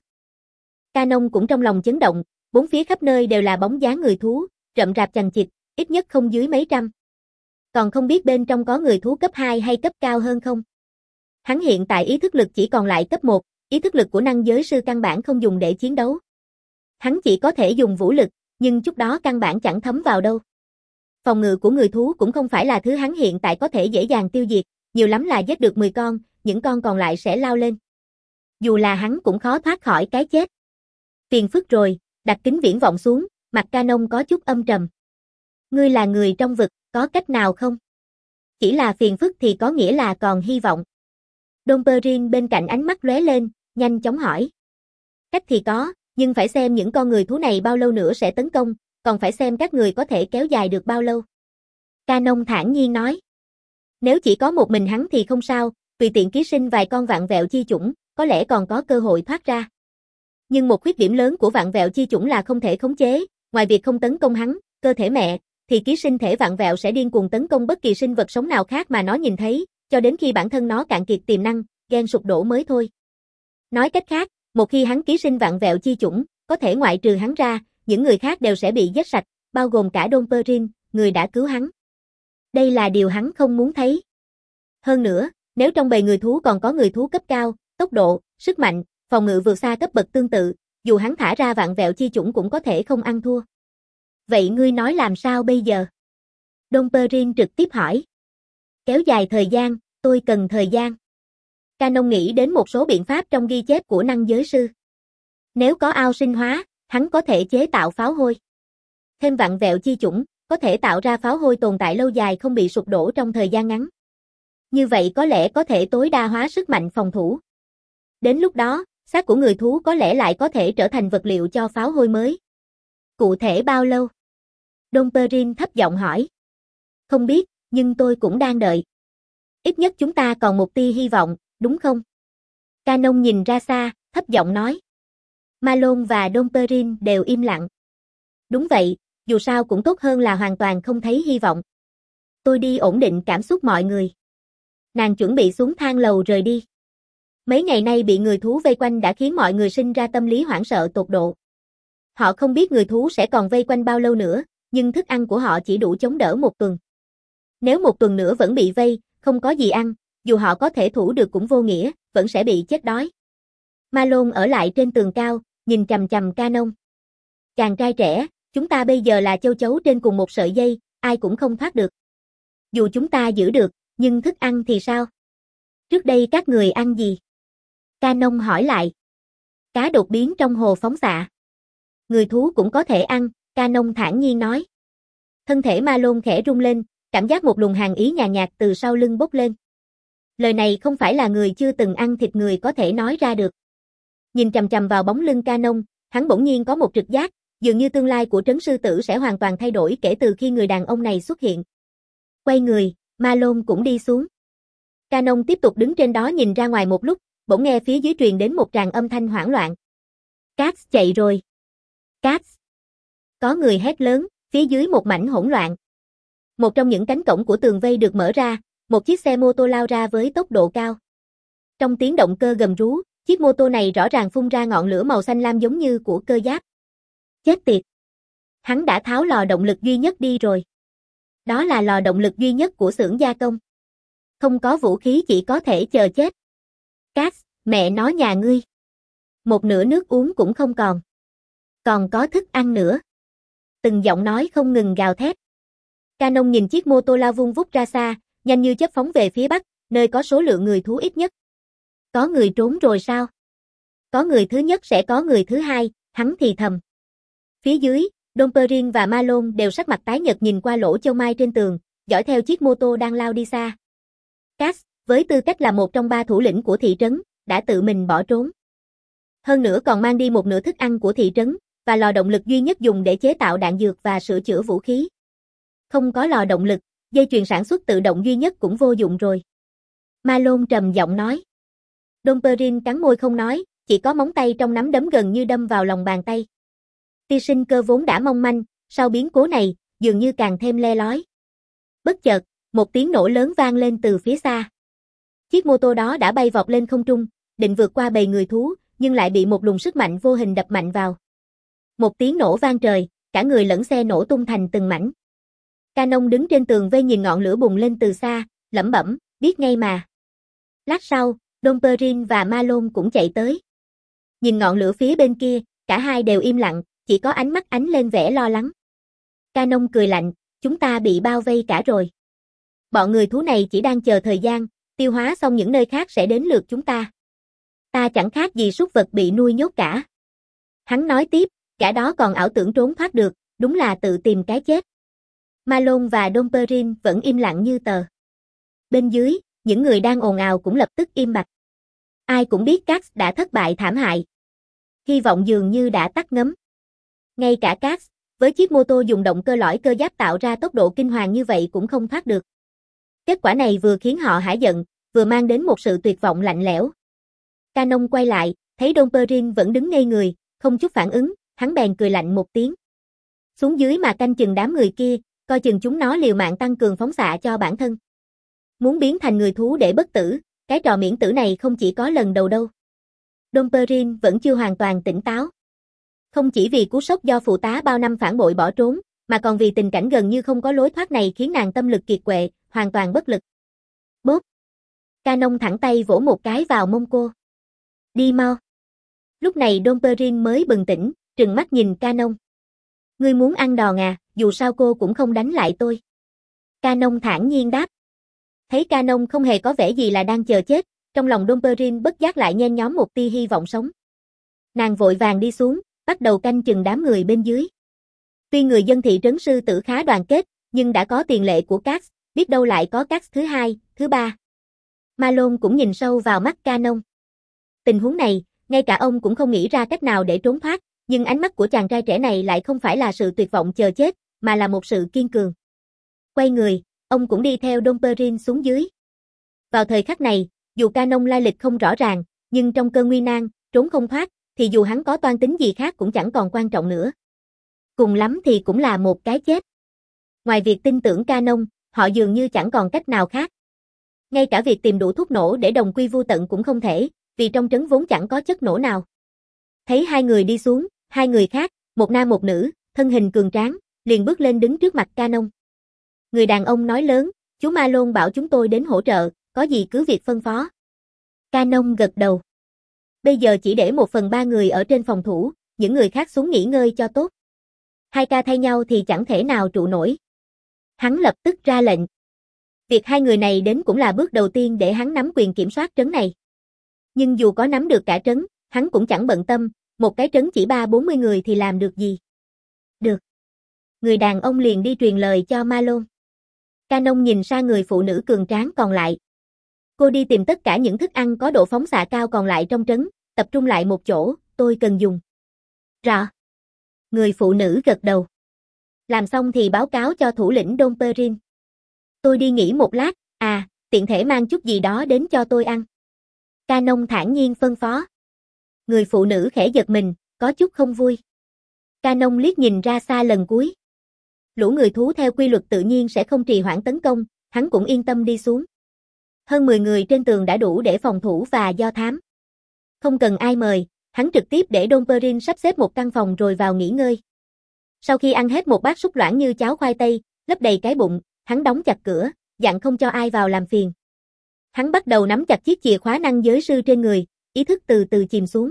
Canon cũng trong lòng chấn động, bốn phía khắp nơi đều là bóng dáng người thú, rậm rạp chằng chịt, ít nhất không dưới mấy trăm. Còn không biết bên trong có người thú cấp hai hay cấp cao hơn không? Hắn hiện tại ý thức lực chỉ còn lại cấp một, ý thức lực của năng giới sư căn bản không dùng để chiến đấu. Hắn chỉ có thể dùng vũ lực, nhưng chút đó căn bản chẳng thấm vào đâu. Phòng ngự của người thú cũng không phải là thứ hắn hiện tại có thể dễ dàng tiêu diệt, nhiều lắm là giết được mười con, những con còn lại sẽ lao lên. Dù là hắn cũng khó thoát khỏi cái chết. Phiền phức rồi, đặt kính viễn vọng xuống, mặt Canon có chút âm trầm. Ngươi là người trong vực, có cách nào không? Chỉ là phiền phức thì có nghĩa là còn hy vọng. Dom Perrin bên cạnh ánh mắt lóe lên, nhanh chóng hỏi. Cách thì có, nhưng phải xem những con người thú này bao lâu nữa sẽ tấn công, còn phải xem các người có thể kéo dài được bao lâu. Canon thản nhiên nói. Nếu chỉ có một mình hắn thì không sao, tùy tiện ký sinh vài con vạn vẹo chi chủng, có lẽ còn có cơ hội thoát ra. Nhưng một khuyết điểm lớn của vạn vẹo chi chủng là không thể khống chế, ngoài việc không tấn công hắn, cơ thể mẹ, thì ký sinh thể vạn vẹo sẽ điên cuồng tấn công bất kỳ sinh vật sống nào khác mà nó nhìn thấy, cho đến khi bản thân nó cạn kiệt tiềm năng, gen sụp đổ mới thôi. Nói cách khác, một khi hắn ký sinh vạn vẹo chi chủng, có thể ngoại trừ hắn ra, những người khác đều sẽ bị giết sạch, bao gồm cả Dom Perrin, người đã cứu hắn. Đây là điều hắn không muốn thấy. Hơn nữa, nếu trong bầy người thú còn có người thú cấp cao, tốc độ, sức mạnh, phòng ngự vượt xa cấp bậc tương tự, dù hắn thả ra vạn vẹo chi chủng cũng có thể không ăn thua. Vậy ngươi nói làm sao bây giờ? Dom Perrin trực tiếp hỏi. Kéo dài thời gian, tôi cần thời gian. Canon nghĩ đến một số biện pháp trong ghi chép của năng giới sư. Nếu có ao sinh hóa, hắn có thể chế tạo pháo hôi. Thêm vạn vẹo chi chủng, có thể tạo ra pháo hôi tồn tại lâu dài không bị sụp đổ trong thời gian ngắn. Như vậy có lẽ có thể tối đa hóa sức mạnh phòng thủ. Đến lúc đó, xác của người thú có lẽ lại có thể trở thành vật liệu cho pháo hôi mới. Cụ thể bao lâu? Dom Perrin thấp giọng hỏi. Không biết, nhưng tôi cũng đang đợi. Ít nhất chúng ta còn một tia hy vọng, đúng không? Canon nhìn ra xa, thấp giọng nói. Malone và Dom Perrin đều im lặng. Đúng vậy, dù sao cũng tốt hơn là hoàn toàn không thấy hy vọng. Tôi đi ổn định cảm xúc mọi người. Nàng chuẩn bị xuống thang lầu rời đi. Mấy ngày nay bị người thú vây quanh đã khiến mọi người sinh ra tâm lý hoảng sợ tột độ. Họ không biết người thú sẽ còn vây quanh bao lâu nữa, nhưng thức ăn của họ chỉ đủ chống đỡ một tuần. Nếu một tuần nữa vẫn bị vây, không có gì ăn, dù họ có thể thủ được cũng vô nghĩa, vẫn sẽ bị chết đói. Malone ở lại trên tường cao, nhìn chằm chằm Canon. Chàng trai trẻ, chúng ta bây giờ là châu chấu trên cùng một sợi dây, ai cũng không thoát được. Dù chúng ta giữ được, nhưng thức ăn thì sao? Trước đây các người ăn gì? Canon hỏi lại. Cá đột biến trong hồ phóng xạ. Người thú cũng có thể ăn, Canon thản nhiên nói. Thân thể Malone khẽ rung lên, cảm giác một luồng hàn ý nhàn nhạt từ sau lưng bốc lên. Lời này không phải là người chưa từng ăn thịt người có thể nói ra được. Nhìn chằm chằm vào bóng lưng Canon, hắn bỗng nhiên có một trực giác, dường như tương lai của trấn sư tử sẽ hoàn toàn thay đổi kể từ khi người đàn ông này xuất hiện. Quay người, Malone cũng đi xuống. Canon tiếp tục đứng trên đó nhìn ra ngoài một lúc, bỗng nghe phía dưới truyền đến một tràng âm thanh hoảng loạn. Cass chạy rồi. Cass. Có người hét lớn, phía dưới một mảnh hỗn loạn. Một trong những cánh cổng của tường vây được mở ra, một chiếc xe mô tô lao ra với tốc độ cao. Trong tiếng động cơ gầm rú, chiếc mô tô này rõ ràng phun ra ngọn lửa màu xanh lam giống như của cơ giáp. Chết tiệt. Hắn đã tháo lò động lực duy nhất đi rồi. Đó là lò động lực duy nhất của xưởng gia công. Không có vũ khí chỉ có thể chờ chết. Cass, mẹ nó nhà ngươi. Một nửa nước uống cũng không còn. Còn có thức ăn nữa. Từng giọng nói không ngừng gào thét. Canon nhìn chiếc mô tô lao vung vút ra xa, nhanh như chớp phóng về phía bắc, nơi có số lượng người thú ít nhất. Có người trốn rồi sao? Có người thứ nhất sẽ có người thứ hai, hắn thì thầm. Phía dưới, Dom Perrin và Malone đều sắc mặt tái nhợt nhìn qua lỗ châu mai trên tường, dõi theo chiếc mô tô đang lao đi xa. Cass, với tư cách là một trong ba thủ lĩnh của thị trấn, đã tự mình bỏ trốn. Hơn nữa còn mang đi một nửa thức ăn của thị trấn, và lò động lực duy nhất dùng để chế tạo đạn dược và sửa chữa vũ khí. Không có lò động lực, dây chuyền sản xuất tự động duy nhất cũng vô dụng rồi. Malone trầm giọng nói. Dom Perrin cắn môi không nói, chỉ có móng tay trong nắm đấm gần như đâm vào lòng bàn tay. Tia sinh cơ vốn đã mong manh, sau biến cố này, dường như càng thêm le lói. Bất chợt, một tiếng nổ lớn vang lên từ phía xa. Chiếc mô tô đó đã bay vọt lên không trung, định vượt qua bầy người thú, nhưng lại bị một luồng sức mạnh vô hình đập mạnh vào. Một tiếng nổ vang trời, cả người lẫn xe nổ tung thành từng mảnh. Canon đứng trên tường vây nhìn ngọn lửa bùng lên từ xa, lẩm bẩm, biết ngay mà. Lát sau, Dom Perrin và Malone cũng chạy tới. Nhìn ngọn lửa phía bên kia, cả hai đều im lặng, chỉ có ánh mắt ánh lên vẻ lo lắng. Canon cười lạnh, chúng ta bị bao vây cả rồi. Bọn người thú này chỉ đang chờ thời gian, tiêu hóa xong những nơi khác sẽ đến lượt chúng ta. Ta chẳng khác gì súc vật bị nuôi nhốt cả. Hắn nói tiếp, cả đó còn ảo tưởng trốn thoát được, đúng là tự tìm cái chết. Malone và Dom Perrin vẫn im lặng như tờ. Bên dưới, những người đang ồn ào cũng lập tức im bặt. Ai cũng biết Cax đã thất bại thảm hại. Hy vọng dường như đã tắt ngấm. Ngay cả Cax, với chiếc mô tô dùng động cơ lõi cơ giáp tạo ra tốc độ kinh hoàng như vậy cũng không thoát được. Kết quả này vừa khiến họ hả giận, vừa mang đến một sự tuyệt vọng lạnh lẽo. Canon quay lại, thấy Dom Perrin vẫn đứng ngây người, không chút phản ứng, hắn bèn cười lạnh một tiếng. Xuống dưới mà canh chừng đám người kia, coi chừng chúng nó liều mạng tăng cường phóng xạ cho bản thân. Muốn biến thành người thú để bất tử, cái trò miễn tử này không chỉ có lần đầu đâu. Dom Perrin vẫn chưa hoàn toàn tỉnh táo. Không chỉ vì cú sốc do phụ tá bao năm phản bội bỏ trốn, mà còn vì tình cảnh gần như không có lối thoát này khiến nàng tâm lực kiệt quệ, hoàn toàn bất lực. Bốp! Canon thẳng tay vỗ một cái vào mông cô. Đi mau! Lúc này Dom Perrin mới bừng tỉnh, trừng mắt nhìn Canon. Ngươi muốn ăn đòn à, dù sao cô cũng không đánh lại tôi. Canon thản nhiên đáp. Thấy Canon không hề có vẻ gì là đang chờ chết, trong lòng Dom Perrin bất giác lại nhen nhóm một tia hy vọng sống. Nàng vội vàng đi xuống, bắt đầu canh chừng đám người bên dưới. Tuy người dân thị trấn sư tử khá đoàn kết, nhưng đã có tiền lệ của Cax, biết đâu lại có Cax thứ hai, thứ ba. Malone cũng nhìn sâu vào mắt Canon. Tình huống này, ngay cả ông cũng không nghĩ ra cách nào để trốn thoát, nhưng ánh mắt của chàng trai trẻ này lại không phải là sự tuyệt vọng chờ chết, mà là một sự kiên cường. Quay người, ông cũng đi theo Dom Perrin xuống dưới. Vào thời khắc này, dù Canon lai lịch không rõ ràng, nhưng trong cơn nguy nan, trốn không thoát, thì dù hắn có toan tính gì khác cũng chẳng còn quan trọng nữa. Cùng lắm thì cũng là một cái chết. Ngoài việc tin tưởng Canon, họ dường như chẳng còn cách nào khác. Ngay cả việc tìm đủ thuốc nổ để đồng quy vu tận cũng không thể, vì trong trấn vốn chẳng có chất nổ nào. Thấy hai người đi xuống, hai người khác, một nam một nữ, thân hình cường tráng, liền bước lên đứng trước mặt Canon. Người đàn ông nói lớn, chú Malone bảo chúng tôi đến hỗ trợ, có gì cứ việc phân phó. Canon gật đầu. Bây giờ chỉ để một phần ba người ở trên phòng thủ, những người khác xuống nghỉ ngơi cho tốt. Hai ca thay nhau thì chẳng thể nào trụ nổi. Hắn lập tức ra lệnh. Việc hai người này đến cũng là bước đầu tiên để hắn nắm quyền kiểm soát trấn này. Nhưng dù có nắm được cả trấn, hắn cũng chẳng bận tâm, một cái trấn chỉ ba bốn mươi người thì làm được gì. Được. Người đàn ông liền đi truyền lời cho Malone. Canon nhìn sang người phụ nữ cường tráng còn lại. Cô đi tìm tất cả những thức ăn có độ phóng xạ cao còn lại trong trấn, tập trung lại một chỗ, tôi cần dùng. Rõ. Người phụ nữ gật đầu. Làm xong thì báo cáo cho thủ lĩnh Dom Perrin. Tôi đi nghỉ một lát, à, tiện thể mang chút gì đó đến cho tôi ăn. Canon thản nhiên phân phó. Người phụ nữ khẽ giật mình, có chút không vui. Canon liếc nhìn ra xa lần cuối. Lũ người thú theo quy luật tự nhiên sẽ không trì hoãn tấn công, hắn cũng yên tâm đi xuống. Hơn mười người trên tường đã đủ để phòng thủ và do thám. Không cần ai mời, hắn trực tiếp để Dom Perrin sắp xếp một căn phòng rồi vào nghỉ ngơi. Sau khi ăn hết một bát súp loãng như cháo khoai tây, lấp đầy cái bụng, hắn đóng chặt cửa, dặn không cho ai vào làm phiền. Hắn bắt đầu nắm chặt chiếc chìa khóa năng giới sư trên người, ý thức từ từ chìm xuống.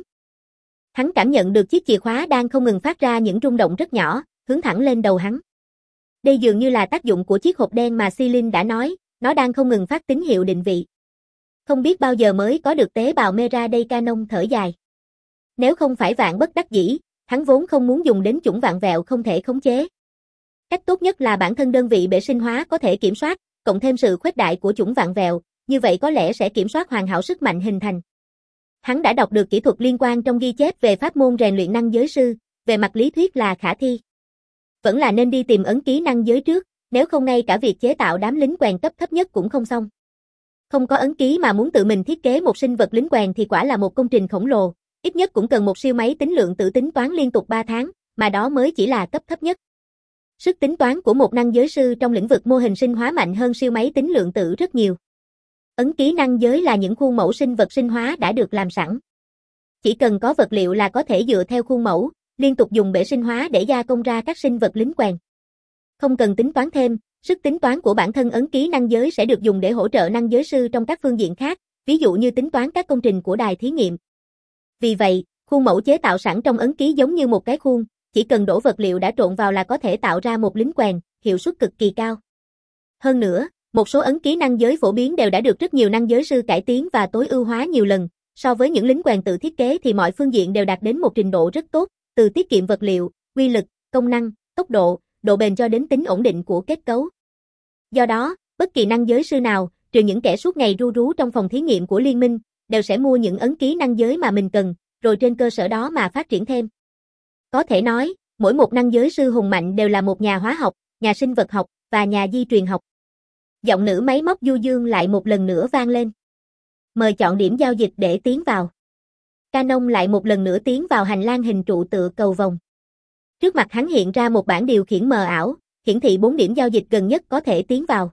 Hắn cảm nhận được chiếc chìa khóa đang không ngừng phát ra những rung động rất nhỏ, hướng thẳng lên đầu hắn. Đây dường như là tác dụng của chiếc hộp đen mà Celine đã nói, nó đang không ngừng phát tín hiệu định vị. Không biết bao giờ mới có được tế bào Mera đây. Canon thở dài. Nếu không phải vạn bất đắc dĩ, hắn vốn không muốn dùng đến chủng vạn vẹo không thể khống chế. Cách tốt nhất là bản thân đơn vị bệ sinh hóa có thể kiểm soát, cộng thêm sự khuếch đại của chủng vạn vẹo, như vậy có lẽ sẽ kiểm soát hoàn hảo sức mạnh hình thành. Hắn đã đọc được kỹ thuật liên quan trong ghi chép về pháp môn rèn luyện năng giới sư, về mặt lý thuyết là khả thi. Vẫn là nên đi tìm ấn ký năng giới trước, nếu không ngay cả việc chế tạo đám lính quèn cấp thấp nhất cũng không xong. Không có ấn ký mà muốn tự mình thiết kế một sinh vật lính quèn thì quả là một công trình khổng lồ, ít nhất cũng cần một siêu máy tính lượng tử tính toán liên tục ba tháng, mà đó mới chỉ là cấp thấp nhất. Sức tính toán của một năng giới sư trong lĩnh vực mô hình sinh hóa mạnh hơn siêu máy tính lượng tử rất nhiều. Ấn ký năng giới là những khuôn mẫu sinh vật sinh hóa đã được làm sẵn. Chỉ cần có vật liệu là có thể dựa theo khuôn mẫu, liên tục dùng bể sinh hóa để gia công ra các sinh vật lính quèn. Không cần tính toán thêm, sức tính toán của bản thân ấn ký năng giới sẽ được dùng để hỗ trợ năng giới sư trong các phương diện khác, ví dụ như tính toán các công trình của đài thí nghiệm. Vì vậy, khuôn mẫu chế tạo sẵn trong ấn ký giống như một cái khuôn, chỉ cần đổ vật liệu đã trộn vào là có thể tạo ra một lính quèn, hiệu suất cực kỳ cao. Hơn nữa, một số ấn ký năng giới phổ biến đều đã được rất nhiều năng giới sư cải tiến và tối ưu hóa nhiều lần. So với những lính quèn tự thiết kế thì mọi phương diện đều đạt đến một trình độ rất tốt, từ tiết kiệm vật liệu, uy lực, công năng, tốc độ, độ bền cho đến tính ổn định của kết cấu. Do đó, bất kỳ năng giới sư nào, trừ những kẻ suốt ngày ru rú trong phòng thí nghiệm của liên minh, đều sẽ mua những ấn ký năng giới mà mình cần, rồi trên cơ sở đó mà phát triển thêm. Có thể nói, mỗi một năng giới sư hùng mạnh đều là một nhà hóa học, nhà sinh vật học và nhà di truyền học. Giọng nữ máy móc du dương lại một lần nữa vang lên. Mời chọn điểm giao dịch để tiến vào. Canon lại một lần nữa tiến vào hành lang hình trụ tựa cầu vồng. Trước mặt hắn hiện ra một bảng điều khiển mờ ảo, hiển thị bốn điểm giao dịch gần nhất có thể tiến vào.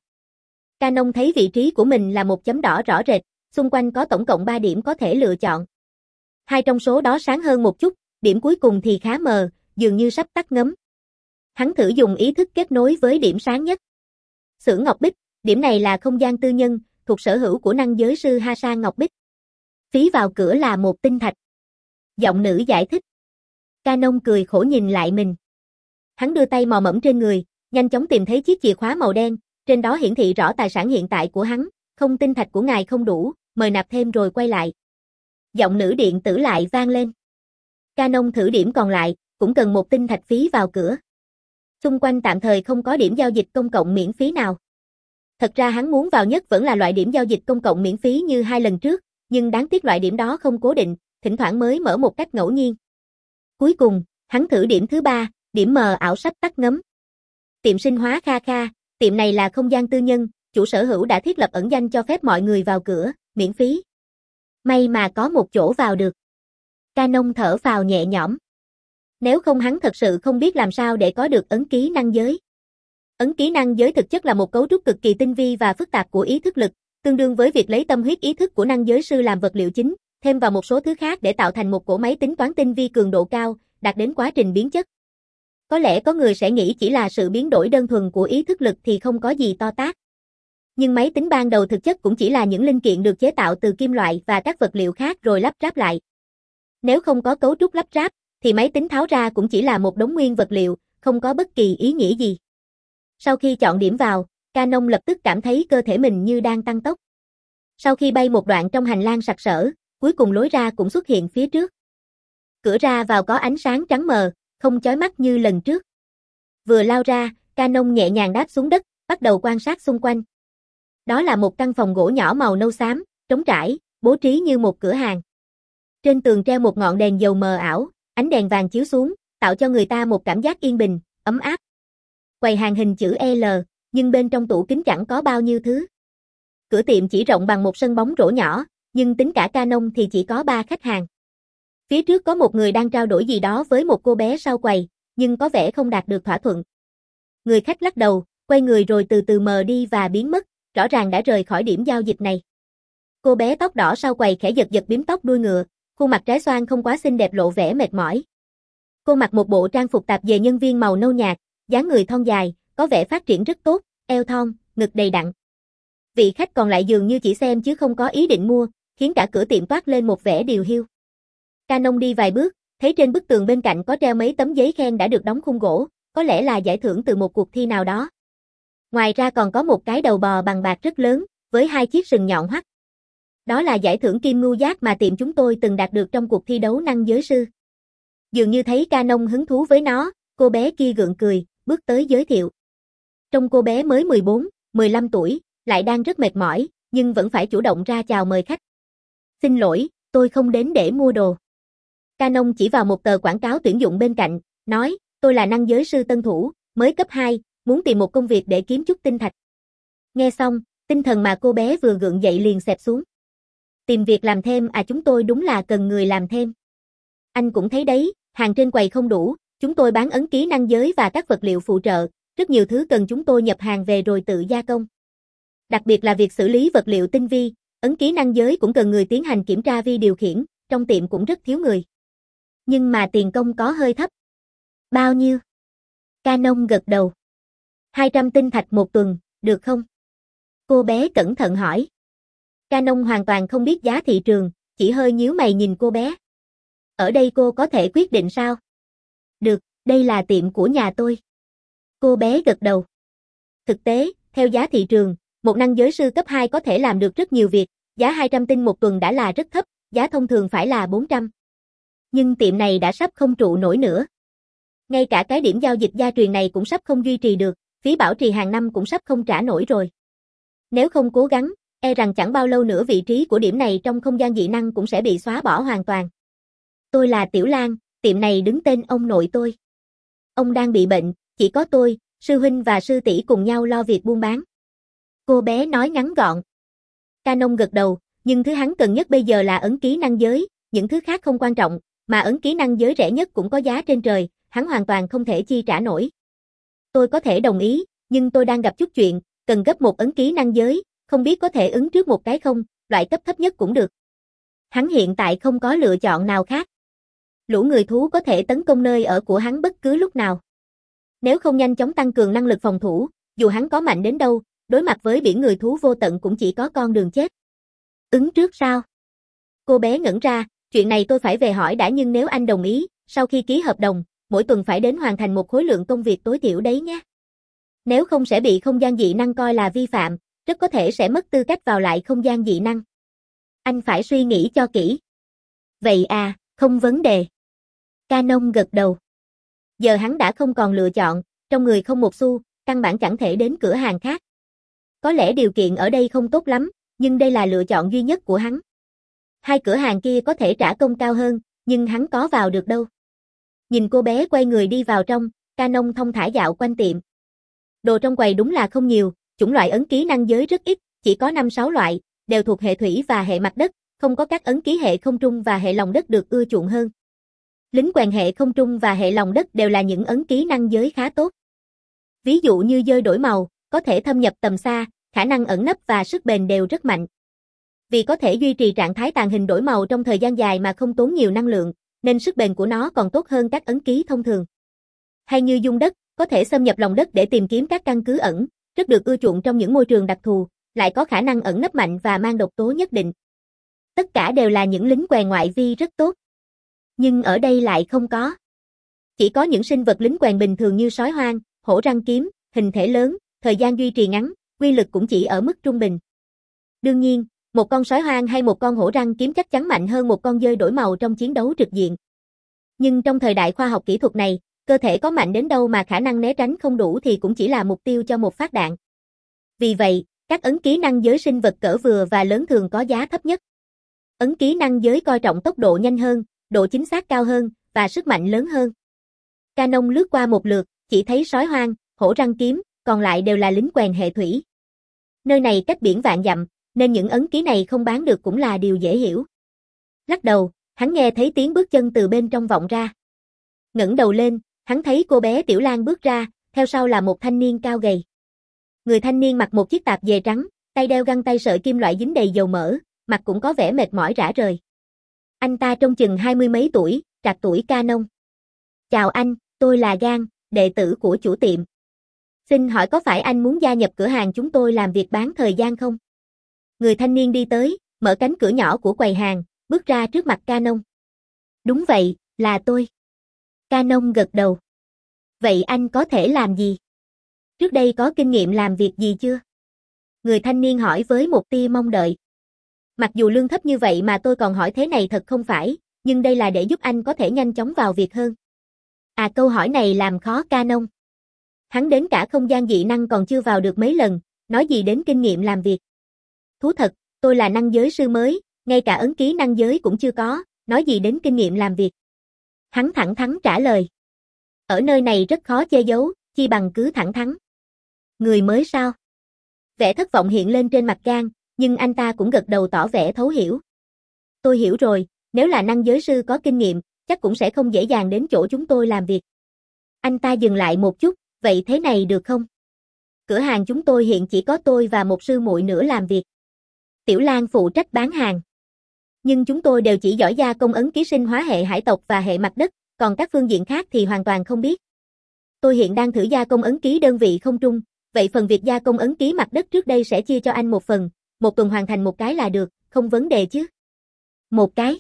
Canon thấy vị trí của mình là một chấm đỏ rõ rệt, xung quanh có tổng cộng ba điểm có thể lựa chọn. Hai trong số đó sáng hơn một chút, điểm cuối cùng thì khá mờ, dường như sắp tắt ngấm. Hắn thử dùng ý thức kết nối với điểm sáng nhất. Xưởng Ngọc Bích, điểm này là không gian tư nhân, thuộc sở hữu của năng giới sư Hasan Ngọc Bích. Phí vào cửa là một tinh thạch. Giọng nữ giải thích. Canon cười khổ nhìn lại mình. Hắn đưa tay mò mẫm trên người, nhanh chóng tìm thấy chiếc chìa khóa màu đen, trên đó hiển thị rõ tài sản hiện tại của hắn, không tinh thạch của ngài không đủ, mời nạp thêm rồi quay lại. Giọng nữ điện tử lại vang lên. Canon thử điểm còn lại, cũng cần một tinh thạch phí vào cửa. Xung quanh tạm thời không có điểm giao dịch công cộng miễn phí nào. Thật ra hắn muốn vào nhất vẫn là loại điểm giao dịch công cộng miễn phí như hai lần trước, nhưng đáng tiếc loại điểm đó không cố định, thỉnh thoảng mới mở một cách ngẫu nhiên. Cuối cùng, hắn thử điểm thứ ba, điểm mờ ảo sắp tắt ngấm. Tiệm sinh hóa Kha Kha, tiệm này là không gian tư nhân, chủ sở hữu đã thiết lập ẩn danh cho phép mọi người vào cửa, miễn phí. May mà có một chỗ vào được. Canon thở phào nhẹ nhõm. Nếu không hắn thật sự không biết làm sao để có được ấn ký năng giới. Ấn ký năng giới thực chất là một cấu trúc cực kỳ tinh vi và phức tạp của ý thức lực, tương đương với việc lấy tâm huyết ý thức của năng giới sư làm vật liệu chính, thêm vào một số thứ khác để tạo thành một cỗ máy tính toán tinh vi cường độ cao, đạt đến quá trình biến chất. Có lẽ có người sẽ nghĩ chỉ là sự biến đổi đơn thuần của ý thức lực thì không có gì to tát. Nhưng máy tính ban đầu thực chất cũng chỉ là những linh kiện được chế tạo từ kim loại và các vật liệu khác rồi lắp ráp lại. Nếu không có cấu trúc lắp ráp, thì máy tính tháo ra cũng chỉ là một đống nguyên vật liệu, không có bất kỳ ý nghĩa gì. Sau khi chọn điểm vào, Canon lập tức cảm thấy cơ thể mình như đang tăng tốc. Sau khi bay một đoạn trong hành lang sặc sỡ, cuối cùng lối ra cũng xuất hiện phía trước. Cửa ra vào có ánh sáng trắng mờ, không chói mắt như lần trước. Vừa lao ra, Canon nhẹ nhàng đáp xuống đất, bắt đầu quan sát xung quanh. Đó là một căn phòng gỗ nhỏ màu nâu xám, trống trải, bố trí như một cửa hàng. Trên tường treo một ngọn đèn dầu mờ ảo, ánh đèn vàng chiếu xuống, tạo cho người ta một cảm giác yên bình, ấm áp. Quầy hàng hình chữ L, nhưng bên trong tủ kính chẳng có bao nhiêu thứ. Cửa tiệm chỉ rộng bằng một sân bóng rổ nhỏ, nhưng tính cả Canon thì chỉ có ba khách hàng. Phía trước có một người đang trao đổi gì đó với một cô bé sau quầy, nhưng có vẻ không đạt được thỏa thuận. Người khách lắc đầu, quay người rồi từ từ mờ đi và biến mất, rõ ràng đã rời khỏi điểm giao dịch này. Cô bé tóc đỏ sau quầy khẽ giật giật bím tóc đuôi ngựa, khuôn mặt trái xoan không quá xinh đẹp lộ vẻ mệt mỏi. Cô mặc một bộ trang phục tạp dề nhân viên màu nâu nhạt, dáng người thon dài, có vẻ phát triển rất tốt, eo thon, ngực đầy đặn. Vị khách còn lại dường như chỉ xem chứ không có ý định mua, khiến cả cửa tiệm toát lên một vẻ điều hiu. Canon đi vài bước, thấy trên bức tường bên cạnh có treo mấy tấm giấy khen đã được đóng khung gỗ, có lẽ là giải thưởng từ một cuộc thi nào đó. Ngoài ra còn có một cái đầu bò bằng bạc rất lớn, với hai chiếc sừng nhọn hoắt. Đó là giải thưởng kim ngưu giác mà tiệm chúng tôi từng đạt được trong cuộc thi đấu năng giới sư. Dường như thấy Canon hứng thú với nó, cô bé kia gượng cười, bước tới giới thiệu. Trông cô bé mới mười bốn, mười lăm tuổi, lại đang rất mệt mỏi, nhưng vẫn phải chủ động ra chào mời khách. Xin lỗi, tôi không đến để mua đồ. Canon chỉ vào một tờ quảng cáo tuyển dụng bên cạnh, nói, tôi là năng giới sư tân thủ, mới cấp hai, muốn tìm một công việc để kiếm chút tinh thạch. Nghe xong, tinh thần mà cô bé vừa gượng dậy liền xẹp xuống. Tìm việc làm thêm à, chúng tôi đúng là cần người làm thêm. Anh cũng thấy đấy, hàng trên quầy không đủ, chúng tôi bán ấn ký năng giới và các vật liệu phụ trợ, rất nhiều thứ cần chúng tôi nhập hàng về rồi tự gia công. Đặc biệt là việc xử lý vật liệu tinh vi, ấn ký năng giới cũng cần người tiến hành kiểm tra vi điều khiển, trong tiệm cũng rất thiếu người. Nhưng mà tiền công có hơi thấp. Bao nhiêu? Canon gật đầu. hai trăm tinh thạch một tuần, được không? Cô bé cẩn thận hỏi. Canon hoàn toàn không biết giá thị trường, chỉ hơi nhíu mày nhìn cô bé. Ở đây cô có thể quyết định sao? Được, đây là tiệm của nhà tôi. Cô bé gật đầu. Thực tế, theo giá thị trường, một năng giới sư cấp hai có thể làm được rất nhiều việc, giá hai trăm tinh một tuần đã là rất thấp, giá thông thường phải là bốn trăm. Nhưng tiệm này đã sắp không trụ nổi nữa. Ngay cả cái điểm giao dịch gia truyền này cũng sắp không duy trì được, phí bảo trì hàng năm cũng sắp không trả nổi rồi. Nếu không cố gắng, e rằng chẳng bao lâu nữa vị trí của điểm này trong không gian dị năng cũng sẽ bị xóa bỏ hoàn toàn. Tôi là Tiểu Lan, tiệm này đứng tên ông nội tôi. Ông đang bị bệnh, chỉ có tôi, sư huynh và sư tỷ cùng nhau lo việc buôn bán. Cô bé nói ngắn gọn. Canon gật đầu, nhưng thứ hắn cần nhất bây giờ là ấn ký năng giới, những thứ khác không quan trọng, mà ấn ký năng giới rẻ nhất cũng có giá trên trời, hắn hoàn toàn không thể chi trả nổi. Tôi có thể đồng ý, nhưng tôi đang gặp chút chuyện, cần gấp một ấn ký năng giới, không biết có thể ứng trước một cái không, loại cấp thấp nhất cũng được. Hắn hiện tại không có lựa chọn nào khác. Lũ người thú có thể tấn công nơi ở của hắn bất cứ lúc nào. Nếu không nhanh chóng tăng cường năng lực phòng thủ, dù hắn có mạnh đến đâu, đối mặt với biển người thú vô tận cũng chỉ có con đường chết. Ứng trước sao? Cô bé ngẩn ra, chuyện này tôi phải về hỏi đã, nhưng nếu anh đồng ý, sau khi ký hợp đồng, mỗi tuần phải đến hoàn thành một khối lượng công việc tối thiểu đấy nhé. Nếu không sẽ bị không gian dị năng coi là vi phạm, rất có thể sẽ mất tư cách vào lại không gian dị năng. Anh phải suy nghĩ cho kỹ. Vậy à, không vấn đề. Canon gật đầu. Giờ hắn đã không còn lựa chọn, trong người không một xu, căn bản chẳng thể đến cửa hàng khác. Có lẽ điều kiện ở đây không tốt lắm, nhưng đây là lựa chọn duy nhất của hắn. Hai cửa hàng kia có thể trả công cao hơn, nhưng hắn có vào được đâu. Nhìn cô bé quay người đi vào trong, Canon thông thả dạo quanh tiệm. Đồ trong quầy đúng là không nhiều, chủng loại ấn ký năng giới rất ít, chỉ có năm sáu loại, đều thuộc hệ thủy và hệ mặt đất, không có các ấn ký hệ không trung và hệ lòng đất được ưa chuộng hơn. Lính quèn hệ không trung và hệ lòng đất đều là những ấn ký năng giới khá tốt. Ví dụ như dơi đổi màu, có thể thâm nhập tầm xa, khả năng ẩn nấp và sức bền đều rất mạnh. Vì có thể duy trì trạng thái tàng hình đổi màu trong thời gian dài mà không tốn nhiều năng lượng, nên sức bền của nó còn tốt hơn các ấn ký thông thường. Hay như dung đất, có thể xâm nhập lòng đất để tìm kiếm các căn cứ ẩn, rất được ưa chuộng trong những môi trường đặc thù, lại có khả năng ẩn nấp mạnh và mang độc tố nhất định. Tất cả đều là những lính quèn ngoại vi rất tốt. Nhưng ở đây lại không có. Chỉ có những sinh vật lính quèn bình thường như sói hoang, hổ răng kiếm, hình thể lớn, thời gian duy trì ngắn, quy lực cũng chỉ ở mức trung bình. Đương nhiên, một con sói hoang hay một con hổ răng kiếm chắc chắn mạnh hơn một con dơi đổi màu trong chiến đấu trực diện. Nhưng trong thời đại khoa học kỹ thuật này, cơ thể có mạnh đến đâu mà khả năng né tránh không đủ thì cũng chỉ là mục tiêu cho một phát đạn. Vì vậy, các ấn ký năng giới sinh vật cỡ vừa và lớn thường có giá thấp nhất. Ấn ký năng giới coi trọng tốc độ nhanh hơn, độ chính xác cao hơn, và sức mạnh lớn hơn. Canon lướt qua một lượt, chỉ thấy sói hoang, hổ răng kiếm, còn lại đều là lính quèn hệ thủy. Nơi này cách biển vạn dặm, nên những ấn ký này không bán được cũng là điều dễ hiểu. Lắc đầu, hắn nghe thấy tiếng bước chân từ bên trong vọng ra. Ngẩng đầu lên, hắn thấy cô bé Tiểu Lan bước ra, theo sau là một thanh niên cao gầy. Người thanh niên mặc một chiếc tạp dề trắng, tay đeo găng tay sợi kim loại dính đầy dầu mỡ, mặt cũng có vẻ mệt mỏi rã rời. Anh ta trông chừng hai mươi mấy tuổi, trạc tuổi Canon. Chào anh, tôi là Gan, đệ tử của chủ tiệm. Xin hỏi có phải anh muốn gia nhập cửa hàng chúng tôi làm việc bán thời gian không? Người thanh niên đi tới, mở cánh cửa nhỏ của quầy hàng, bước ra trước mặt Canon. Đúng vậy, là tôi. Canon gật đầu. Vậy anh có thể làm gì? Trước đây có kinh nghiệm làm việc gì chưa? Người thanh niên hỏi với một tia mong đợi. Mặc dù lương thấp như vậy mà tôi còn hỏi thế này thật không phải, nhưng đây là để giúp anh có thể nhanh chóng vào việc hơn. À, câu hỏi này làm khó Canon. Hắn đến cả không gian dị năng còn chưa vào được mấy lần, nói gì đến kinh nghiệm làm việc. Thú thật, tôi là năng giới sư mới, ngay cả ấn ký năng giới cũng chưa có, nói gì đến kinh nghiệm làm việc. Hắn thẳng thắn trả lời. Ở nơi này rất khó che giấu, chi bằng cứ thẳng thắn. Người mới sao? Vẻ thất vọng hiện lên trên mặt Gan, nhưng anh ta cũng gật đầu tỏ vẻ thấu hiểu. Tôi hiểu rồi, nếu là năng giới sư có kinh nghiệm, chắc cũng sẽ không dễ dàng đến chỗ chúng tôi làm việc. Anh ta dừng lại một chút, vậy thế này được không? Cửa hàng chúng tôi hiện chỉ có tôi và một sư muội nữa làm việc. Tiểu Lan phụ trách bán hàng. Nhưng chúng tôi đều chỉ giỏi gia công ấn ký sinh hóa hệ hải tộc và hệ mặt đất, còn các phương diện khác thì hoàn toàn không biết. Tôi hiện đang thử gia công ấn ký đơn vị không trung, vậy phần việc gia công ấn ký mặt đất trước đây sẽ chia cho anh một phần, một tuần hoàn thành một cái là được, không vấn đề chứ. Một cái.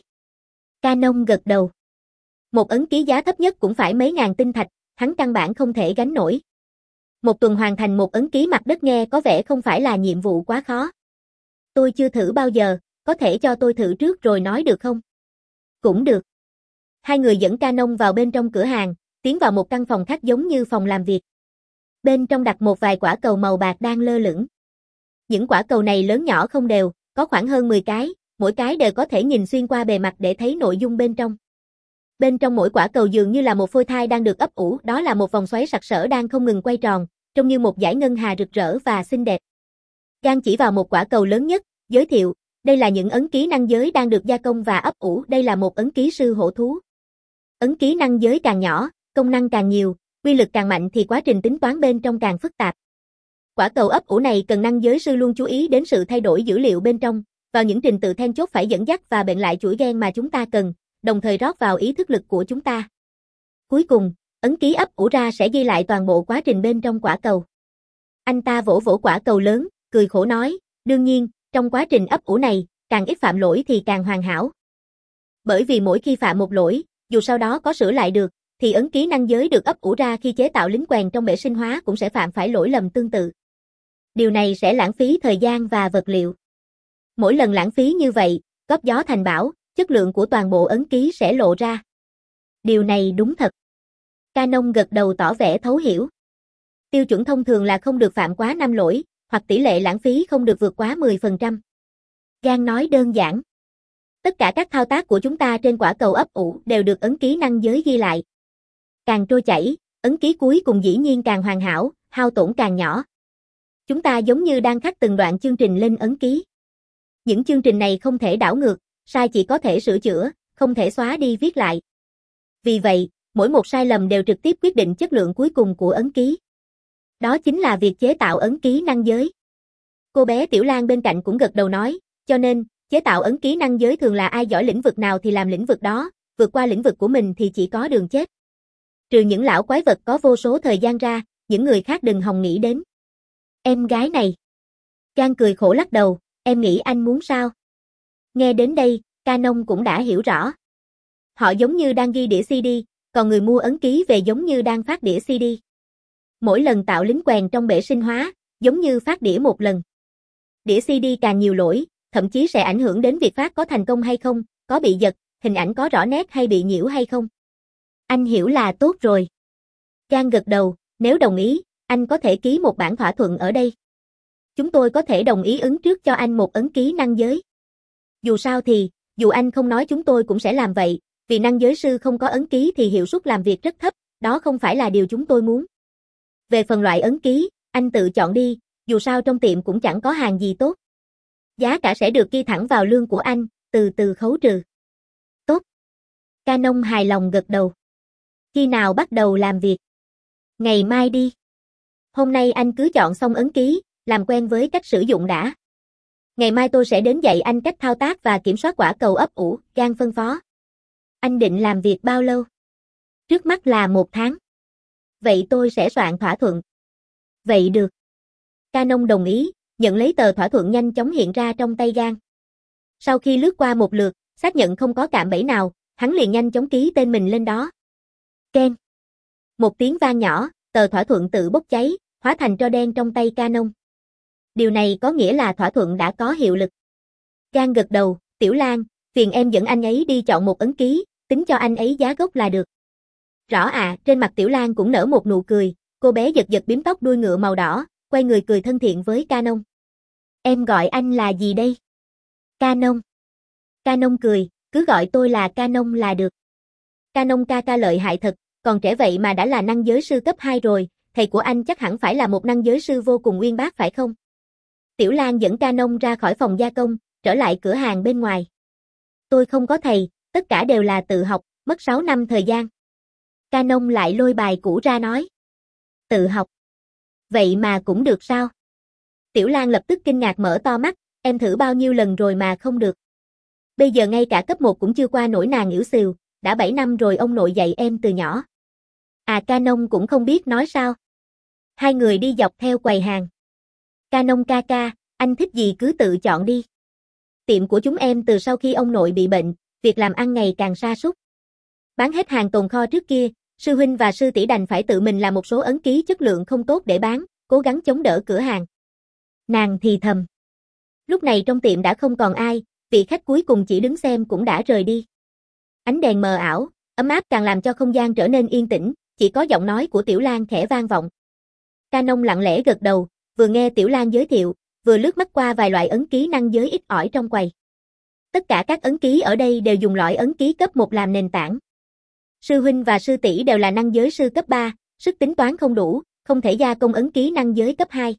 Canon gật đầu. Một ấn ký giá thấp nhất cũng phải mấy ngàn tinh thạch, hắn căn bản không thể gánh nổi. Một tuần hoàn thành một ấn ký mặt đất nghe có vẻ không phải là nhiệm vụ quá khó. Tôi chưa thử bao giờ, có thể cho tôi thử trước rồi nói được không? Cũng được. Hai người dẫn Canon vào bên trong cửa hàng, tiến vào một căn phòng khác giống như phòng làm việc. Bên trong đặt một vài quả cầu màu bạc đang lơ lửng. Những quả cầu này lớn nhỏ không đều, có khoảng hơn mười cái, mỗi cái đều có thể nhìn xuyên qua bề mặt để thấy nội dung bên trong. Bên trong mỗi quả cầu dường như là một phôi thai đang được ấp ủ, đó là một vòng xoáy sặc sỡ đang không ngừng quay tròn, trông như một dải ngân hà rực rỡ và xinh đẹp. Gan chỉ vào một quả cầu lớn nhất, giới thiệu, đây là những ấn ký năng giới đang được gia công và ấp ủ, đây là một ấn ký sư hổ thú. Ấn ký năng giới càng nhỏ, công năng càng nhiều, uy lực càng mạnh thì quá trình tính toán bên trong càng phức tạp. Quả cầu ấp ủ này cần năng giới sư luôn chú ý đến sự thay đổi dữ liệu bên trong, vào những trình tự then chốt phải dẫn dắt và bệnh lại chuỗi gen mà chúng ta cần, đồng thời rót vào ý thức lực của chúng ta. Cuối cùng, ấn ký ấp ủ ra sẽ ghi lại toàn bộ quá trình bên trong quả cầu. Anh ta vỗ vỗ quả cầu lớn, cười khổ nói, đương nhiên, trong quá trình ấp ủ này, càng ít phạm lỗi thì càng hoàn hảo. Bởi vì mỗi khi phạm một lỗi, dù sau đó có sửa lại được, thì ấn ký năng giới được ấp ủ ra khi chế tạo lính quèn trong bể sinh hóa cũng sẽ phạm phải lỗi lầm tương tự. Điều này sẽ lãng phí thời gian và vật liệu. Mỗi lần lãng phí như vậy, góp gió thành bão, chất lượng của toàn bộ ấn ký sẽ lộ ra. Điều này đúng thật. Canon gật đầu tỏ vẻ thấu hiểu. Tiêu chuẩn thông thường là không được phạm quá năm lỗi, hoặc tỷ lệ lãng phí không được vượt quá mười phần trăm. Gan nói đơn giản. Tất cả các thao tác của chúng ta trên quả cầu ấp ủ đều được ấn ký năng giới ghi lại. Càng trôi chảy, ấn ký cuối cùng dĩ nhiên càng hoàn hảo, hao tổn càng nhỏ. Chúng ta giống như đang khắc từng đoạn chương trình lên ấn ký. Những chương trình này không thể đảo ngược, sai chỉ có thể sửa chữa, không thể xóa đi viết lại. Vì vậy, mỗi một sai lầm đều trực tiếp quyết định chất lượng cuối cùng của ấn ký. Đó chính là việc chế tạo ấn ký năng giới. Cô bé Tiểu Lan bên cạnh cũng gật đầu nói, cho nên, chế tạo ấn ký năng giới thường là ai giỏi lĩnh vực nào thì làm lĩnh vực đó, vượt qua lĩnh vực của mình thì chỉ có đường chết. Trừ những lão quái vật có vô số thời gian ra, những người khác đừng hòng nghĩ đến. Em gái này. Gan cười khổ lắc đầu, em nghĩ anh muốn sao? Nghe đến đây, Canon cũng đã hiểu rõ. Họ giống như đang ghi đĩa xê đê, còn người mua ấn ký về giống như đang phát đĩa xê đê. Mỗi lần tạo lính quèn trong bể sinh hóa, giống như phát đĩa một lần. Đĩa xê đê càng nhiều lỗi, thậm chí sẽ ảnh hưởng đến việc phát có thành công hay không, có bị giật, hình ảnh có rõ nét hay bị nhiễu hay không. Anh hiểu là tốt rồi. Gan gật đầu, nếu đồng ý, anh có thể ký một bản thỏa thuận ở đây. Chúng tôi có thể đồng ý ứng trước cho anh một ấn ký năng giới. Dù sao thì, dù anh không nói chúng tôi cũng sẽ làm vậy, vì năng giới sư không có ấn ký thì hiệu suất làm việc rất thấp, đó không phải là điều chúng tôi muốn. Về phần loại ấn ký, anh tự chọn đi, dù sao trong tiệm cũng chẳng có hàng gì tốt. Giá cả sẽ được ghi thẳng vào lương của anh, từ từ khấu trừ. Tốt. Canon hài lòng gật đầu. Khi nào bắt đầu làm việc? Ngày mai đi. Hôm nay anh cứ chọn xong ấn ký, làm quen với cách sử dụng đã. Ngày mai tôi sẽ đến dạy anh cách thao tác và kiểm soát quả cầu ấp ủ, Gan phân phó. Anh định làm việc bao lâu? Trước mắt là một tháng. Vậy tôi sẽ soạn thỏa thuận. Vậy được. Canon đồng ý, nhận lấy tờ thỏa thuận nhanh chóng hiện ra trong tay Gan. Sau khi lướt qua một lượt, xác nhận không có cạm bẫy nào, hắn liền nhanh chóng ký tên mình lên đó. Ken. Một tiếng vang nhỏ, tờ thỏa thuận tự bốc cháy, hóa thành tro đen trong tay Canon. Điều này có nghĩa là thỏa thuận đã có hiệu lực. Gan gật đầu, Tiểu Lan, phiền em dẫn anh ấy đi chọn một ấn ký, tính cho anh ấy giá gốc là được. Rõ à, trên mặt Tiểu Lan cũng nở một nụ cười, cô bé giật giật bím tóc đuôi ngựa màu đỏ, quay người cười thân thiện với Canon. Em gọi anh là gì đây? Canon. Canon cười, cứ gọi tôi là Canon là được. Canon ca ca lợi hại thật, còn trẻ vậy mà đã là năng giới sư cấp hai rồi, thầy của anh chắc hẳn phải là một năng giới sư vô cùng uyên bác phải không? Tiểu Lan dẫn Canon ra khỏi phòng gia công, trở lại cửa hàng bên ngoài. Tôi không có thầy, tất cả đều là tự học, mất sáu năm thời gian. Canon lại lôi bài cũ ra nói. Tự học. Vậy mà cũng được sao? Tiểu Lan lập tức kinh ngạc mở to mắt, em thử bao nhiêu lần rồi mà không được. Bây giờ ngay cả cấp một cũng chưa qua nổi nàng ỉu xìu, đã bảy năm rồi ông nội dạy em từ nhỏ. À Canon cũng không biết nói sao. Hai người đi dọc theo quầy hàng. Canon ca ca, anh thích gì cứ tự chọn đi. Tiệm của chúng em từ sau khi ông nội bị bệnh, việc làm ăn ngày càng sa sút. Bán hết hàng tồn kho trước kia, sư huynh và sư tỷ đành phải tự mình làm một số ấn ký chất lượng không tốt để bán, cố gắng chống đỡ cửa hàng. Nàng thì thầm. Lúc này trong tiệm đã không còn ai, vị khách cuối cùng chỉ đứng xem cũng đã rời đi. Ánh đèn mờ ảo, ấm áp càng làm cho không gian trở nên yên tĩnh, chỉ có giọng nói của Tiểu Lan khẽ vang vọng. Canon lặng lẽ gật đầu, vừa nghe Tiểu Lan giới thiệu, vừa lướt mắt qua vài loại ấn ký năng giới ít ỏi trong quầy. Tất cả các ấn ký ở đây đều dùng loại ấn ký cấp một làm nền tảng. Sư huynh và sư tỷ đều là năng giới sư cấp ba, sức tính toán không đủ, không thể gia công ấn ký năng giới cấp hai.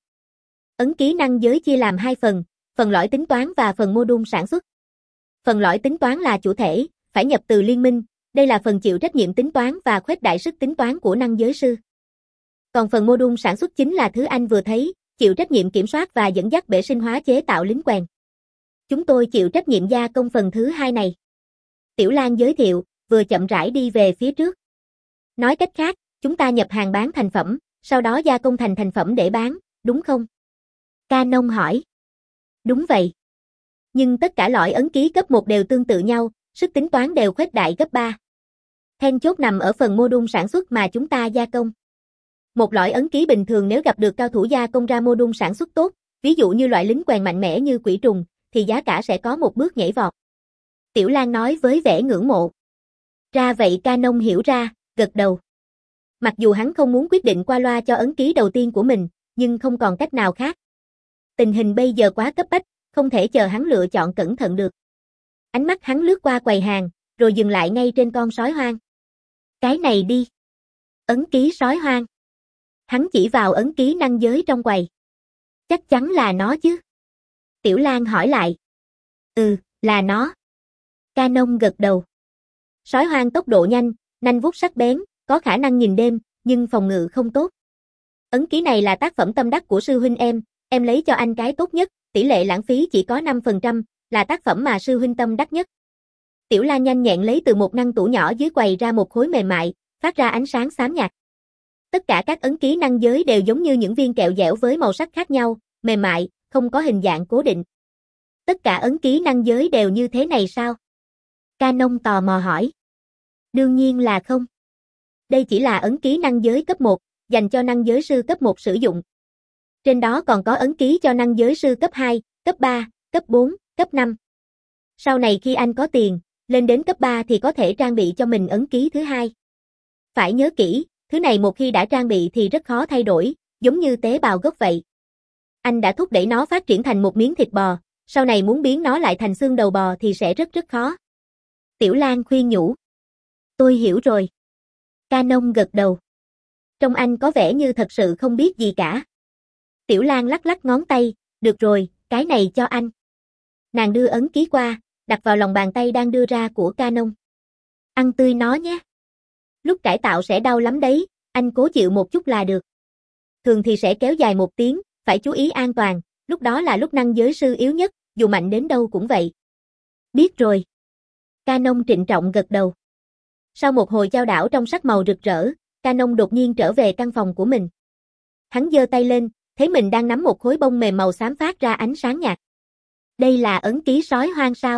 Ấn ký năng giới chia làm hai phần, phần lõi tính toán và phần mô đun sản xuất. Phần lõi tính toán là chủ thể, phải nhập từ liên minh, đây là phần chịu trách nhiệm tính toán và khuếch đại sức tính toán của năng giới sư. Còn phần mô đun sản xuất chính là thứ anh vừa thấy, chịu trách nhiệm kiểm soát và dẫn dắt bể sinh hóa chế tạo lính quèn. Chúng tôi chịu trách nhiệm gia công phần thứ hai này. Tiểu Lan giới thiệu, vừa chậm rãi đi về phía trước. Nói cách khác, chúng ta nhập hàng bán thành phẩm, sau đó gia công thành thành phẩm để bán, đúng không? Canon hỏi. Đúng vậy. Nhưng tất cả lõi ấn ký cấp một đều tương tự nhau, sức tính toán đều khuếch đại gấp ba. Then chốt nằm ở phần mô đun sản xuất mà chúng ta gia công. Một lõi ấn ký bình thường nếu gặp được cao thủ gia công ra mô đun sản xuất tốt, ví dụ như loại lính quèn mạnh mẽ như quỷ trùng, thì giá cả sẽ có một bước nhảy vọt. Tiểu Lan nói với vẻ ngưỡng mộ. Ra vậy Canon hiểu ra, gật đầu. Mặc dù hắn không muốn quyết định qua loa cho ấn ký đầu tiên của mình, nhưng không còn cách nào khác. Tình hình bây giờ quá cấp bách, không thể chờ hắn lựa chọn cẩn thận được. Ánh mắt hắn lướt qua quầy hàng, rồi dừng lại ngay trên con sói hoang. Cái này đi. Ấn ký sói hoang. Hắn chỉ vào ấn ký năng giới trong quầy. Chắc chắn là nó chứ. Tiểu Lan hỏi lại. Ừ, là nó. Canon gật đầu. Sói hoang tốc độ nhanh, nanh vuốt sắc bén, có khả năng nhìn đêm, nhưng phòng ngự không tốt. Ấn ký này là tác phẩm tâm đắc của sư huynh em, em lấy cho anh cái tốt nhất, tỷ lệ lãng phí chỉ có năm phần trăm, là tác phẩm mà sư huynh tâm đắc nhất. Tiểu Lan nhanh nhẹn lấy từ một ngăn tủ nhỏ dưới quầy ra một khối mềm mại, phát ra ánh sáng xám nhạt. Tất cả các ấn ký năng giới đều giống như những viên kẹo dẻo với màu sắc khác nhau, mềm mại, không có hình dạng cố định. Tất cả ấn ký năng giới đều như thế này sao? Canon tò mò hỏi. Đương nhiên là không. Đây chỉ là ấn ký năng giới cấp một, dành cho năng giới sư cấp một sử dụng. Trên đó còn có ấn ký cho năng giới sư cấp hai, cấp ba, cấp bốn, cấp năm. Sau này khi anh có tiền, lên đến cấp ba thì có thể trang bị cho mình ấn ký thứ hai. Phải nhớ kỹ, thứ này một khi đã trang bị thì rất khó thay đổi, giống như tế bào gốc vậy. Anh đã thúc đẩy nó phát triển thành một miếng thịt bò, sau này muốn biến nó lại thành xương đầu bò thì sẽ rất rất khó. Tiểu Lan khuyên nhủ. Tôi hiểu rồi. Canon gật đầu. Trông anh có vẻ như thật sự không biết gì cả. Tiểu Lan lắc lắc ngón tay, được rồi, cái này cho anh. Nàng đưa ấn ký qua, đặt vào lòng bàn tay đang đưa ra của Canon. Ăn tươi nó nhé. Lúc cải tạo sẽ đau lắm đấy, anh cố chịu một chút là được. Thường thì sẽ kéo dài một tiếng, phải chú ý an toàn, lúc đó là lúc năng giới sư yếu nhất, dù mạnh đến đâu cũng vậy. Biết rồi. Canon trịnh trọng gật đầu. Sau một hồi chao đảo trong sắc màu rực rỡ, Canon đột nhiên trở về căn phòng của mình. Hắn giơ tay lên, thấy mình đang nắm một khối bông mềm màu xám phát ra ánh sáng nhạt. Đây là ấn ký sói hoang sao?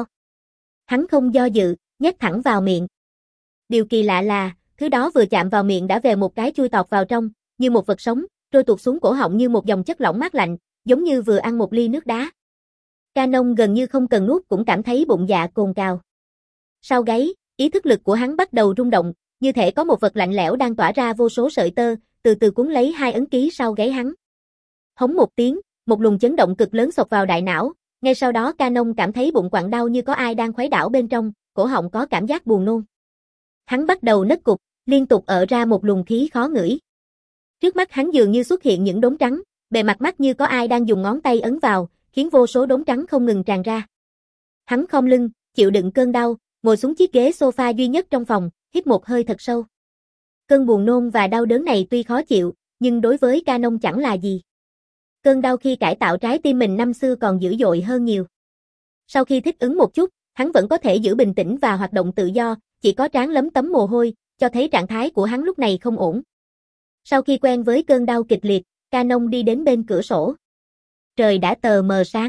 Hắn không do dự, nhét thẳng vào miệng. Điều kỳ lạ là, thứ đó vừa chạm vào miệng đã về một cái chui tọt vào trong, như một vật sống, trôi tuột xuống cổ họng như một dòng chất lỏng mát lạnh, giống như vừa ăn một ly nước đá. Canon gần như không cần nuốt cũng cảm thấy bụng dạ cồn cào. Sau gáy, ý thức lực của hắn bắt đầu rung động, như thể có một vật lạnh lẽo đang tỏa ra vô số sợi tơ, từ từ cuốn lấy hai ấn ký sau gáy hắn. Hống một tiếng, một luồng chấn động cực lớn xộc vào đại não, ngay sau đó Canon cảm thấy bụng quặn đau như có ai đang khuấy đảo bên trong, cổ họng có cảm giác buồn nôn. Hắn bắt đầu nấc cục, liên tục ợ ra một luồng khí khó ngửi. Trước mắt hắn dường như xuất hiện những đốm trắng, bề mặt mắt như có ai đang dùng ngón tay ấn vào, khiến vô số đốm trắng không ngừng tràn ra. Hắn khom lưng, chịu đựng cơn đau, ngồi xuống chiếc ghế sofa duy nhất trong phòng, hít một hơi thật sâu. Cơn buồn nôn và đau đớn này tuy khó chịu, nhưng đối với Canon chẳng là gì. Cơn đau khi cải tạo trái tim mình năm xưa còn dữ dội hơn nhiều. Sau khi thích ứng một chút, hắn vẫn có thể giữ bình tĩnh và hoạt động tự do, chỉ có trán lấm tấm mồ hôi, cho thấy trạng thái của hắn lúc này không ổn. Sau khi quen với cơn đau kịch liệt, Canon đi đến bên cửa sổ. Trời đã tờ mờ sáng.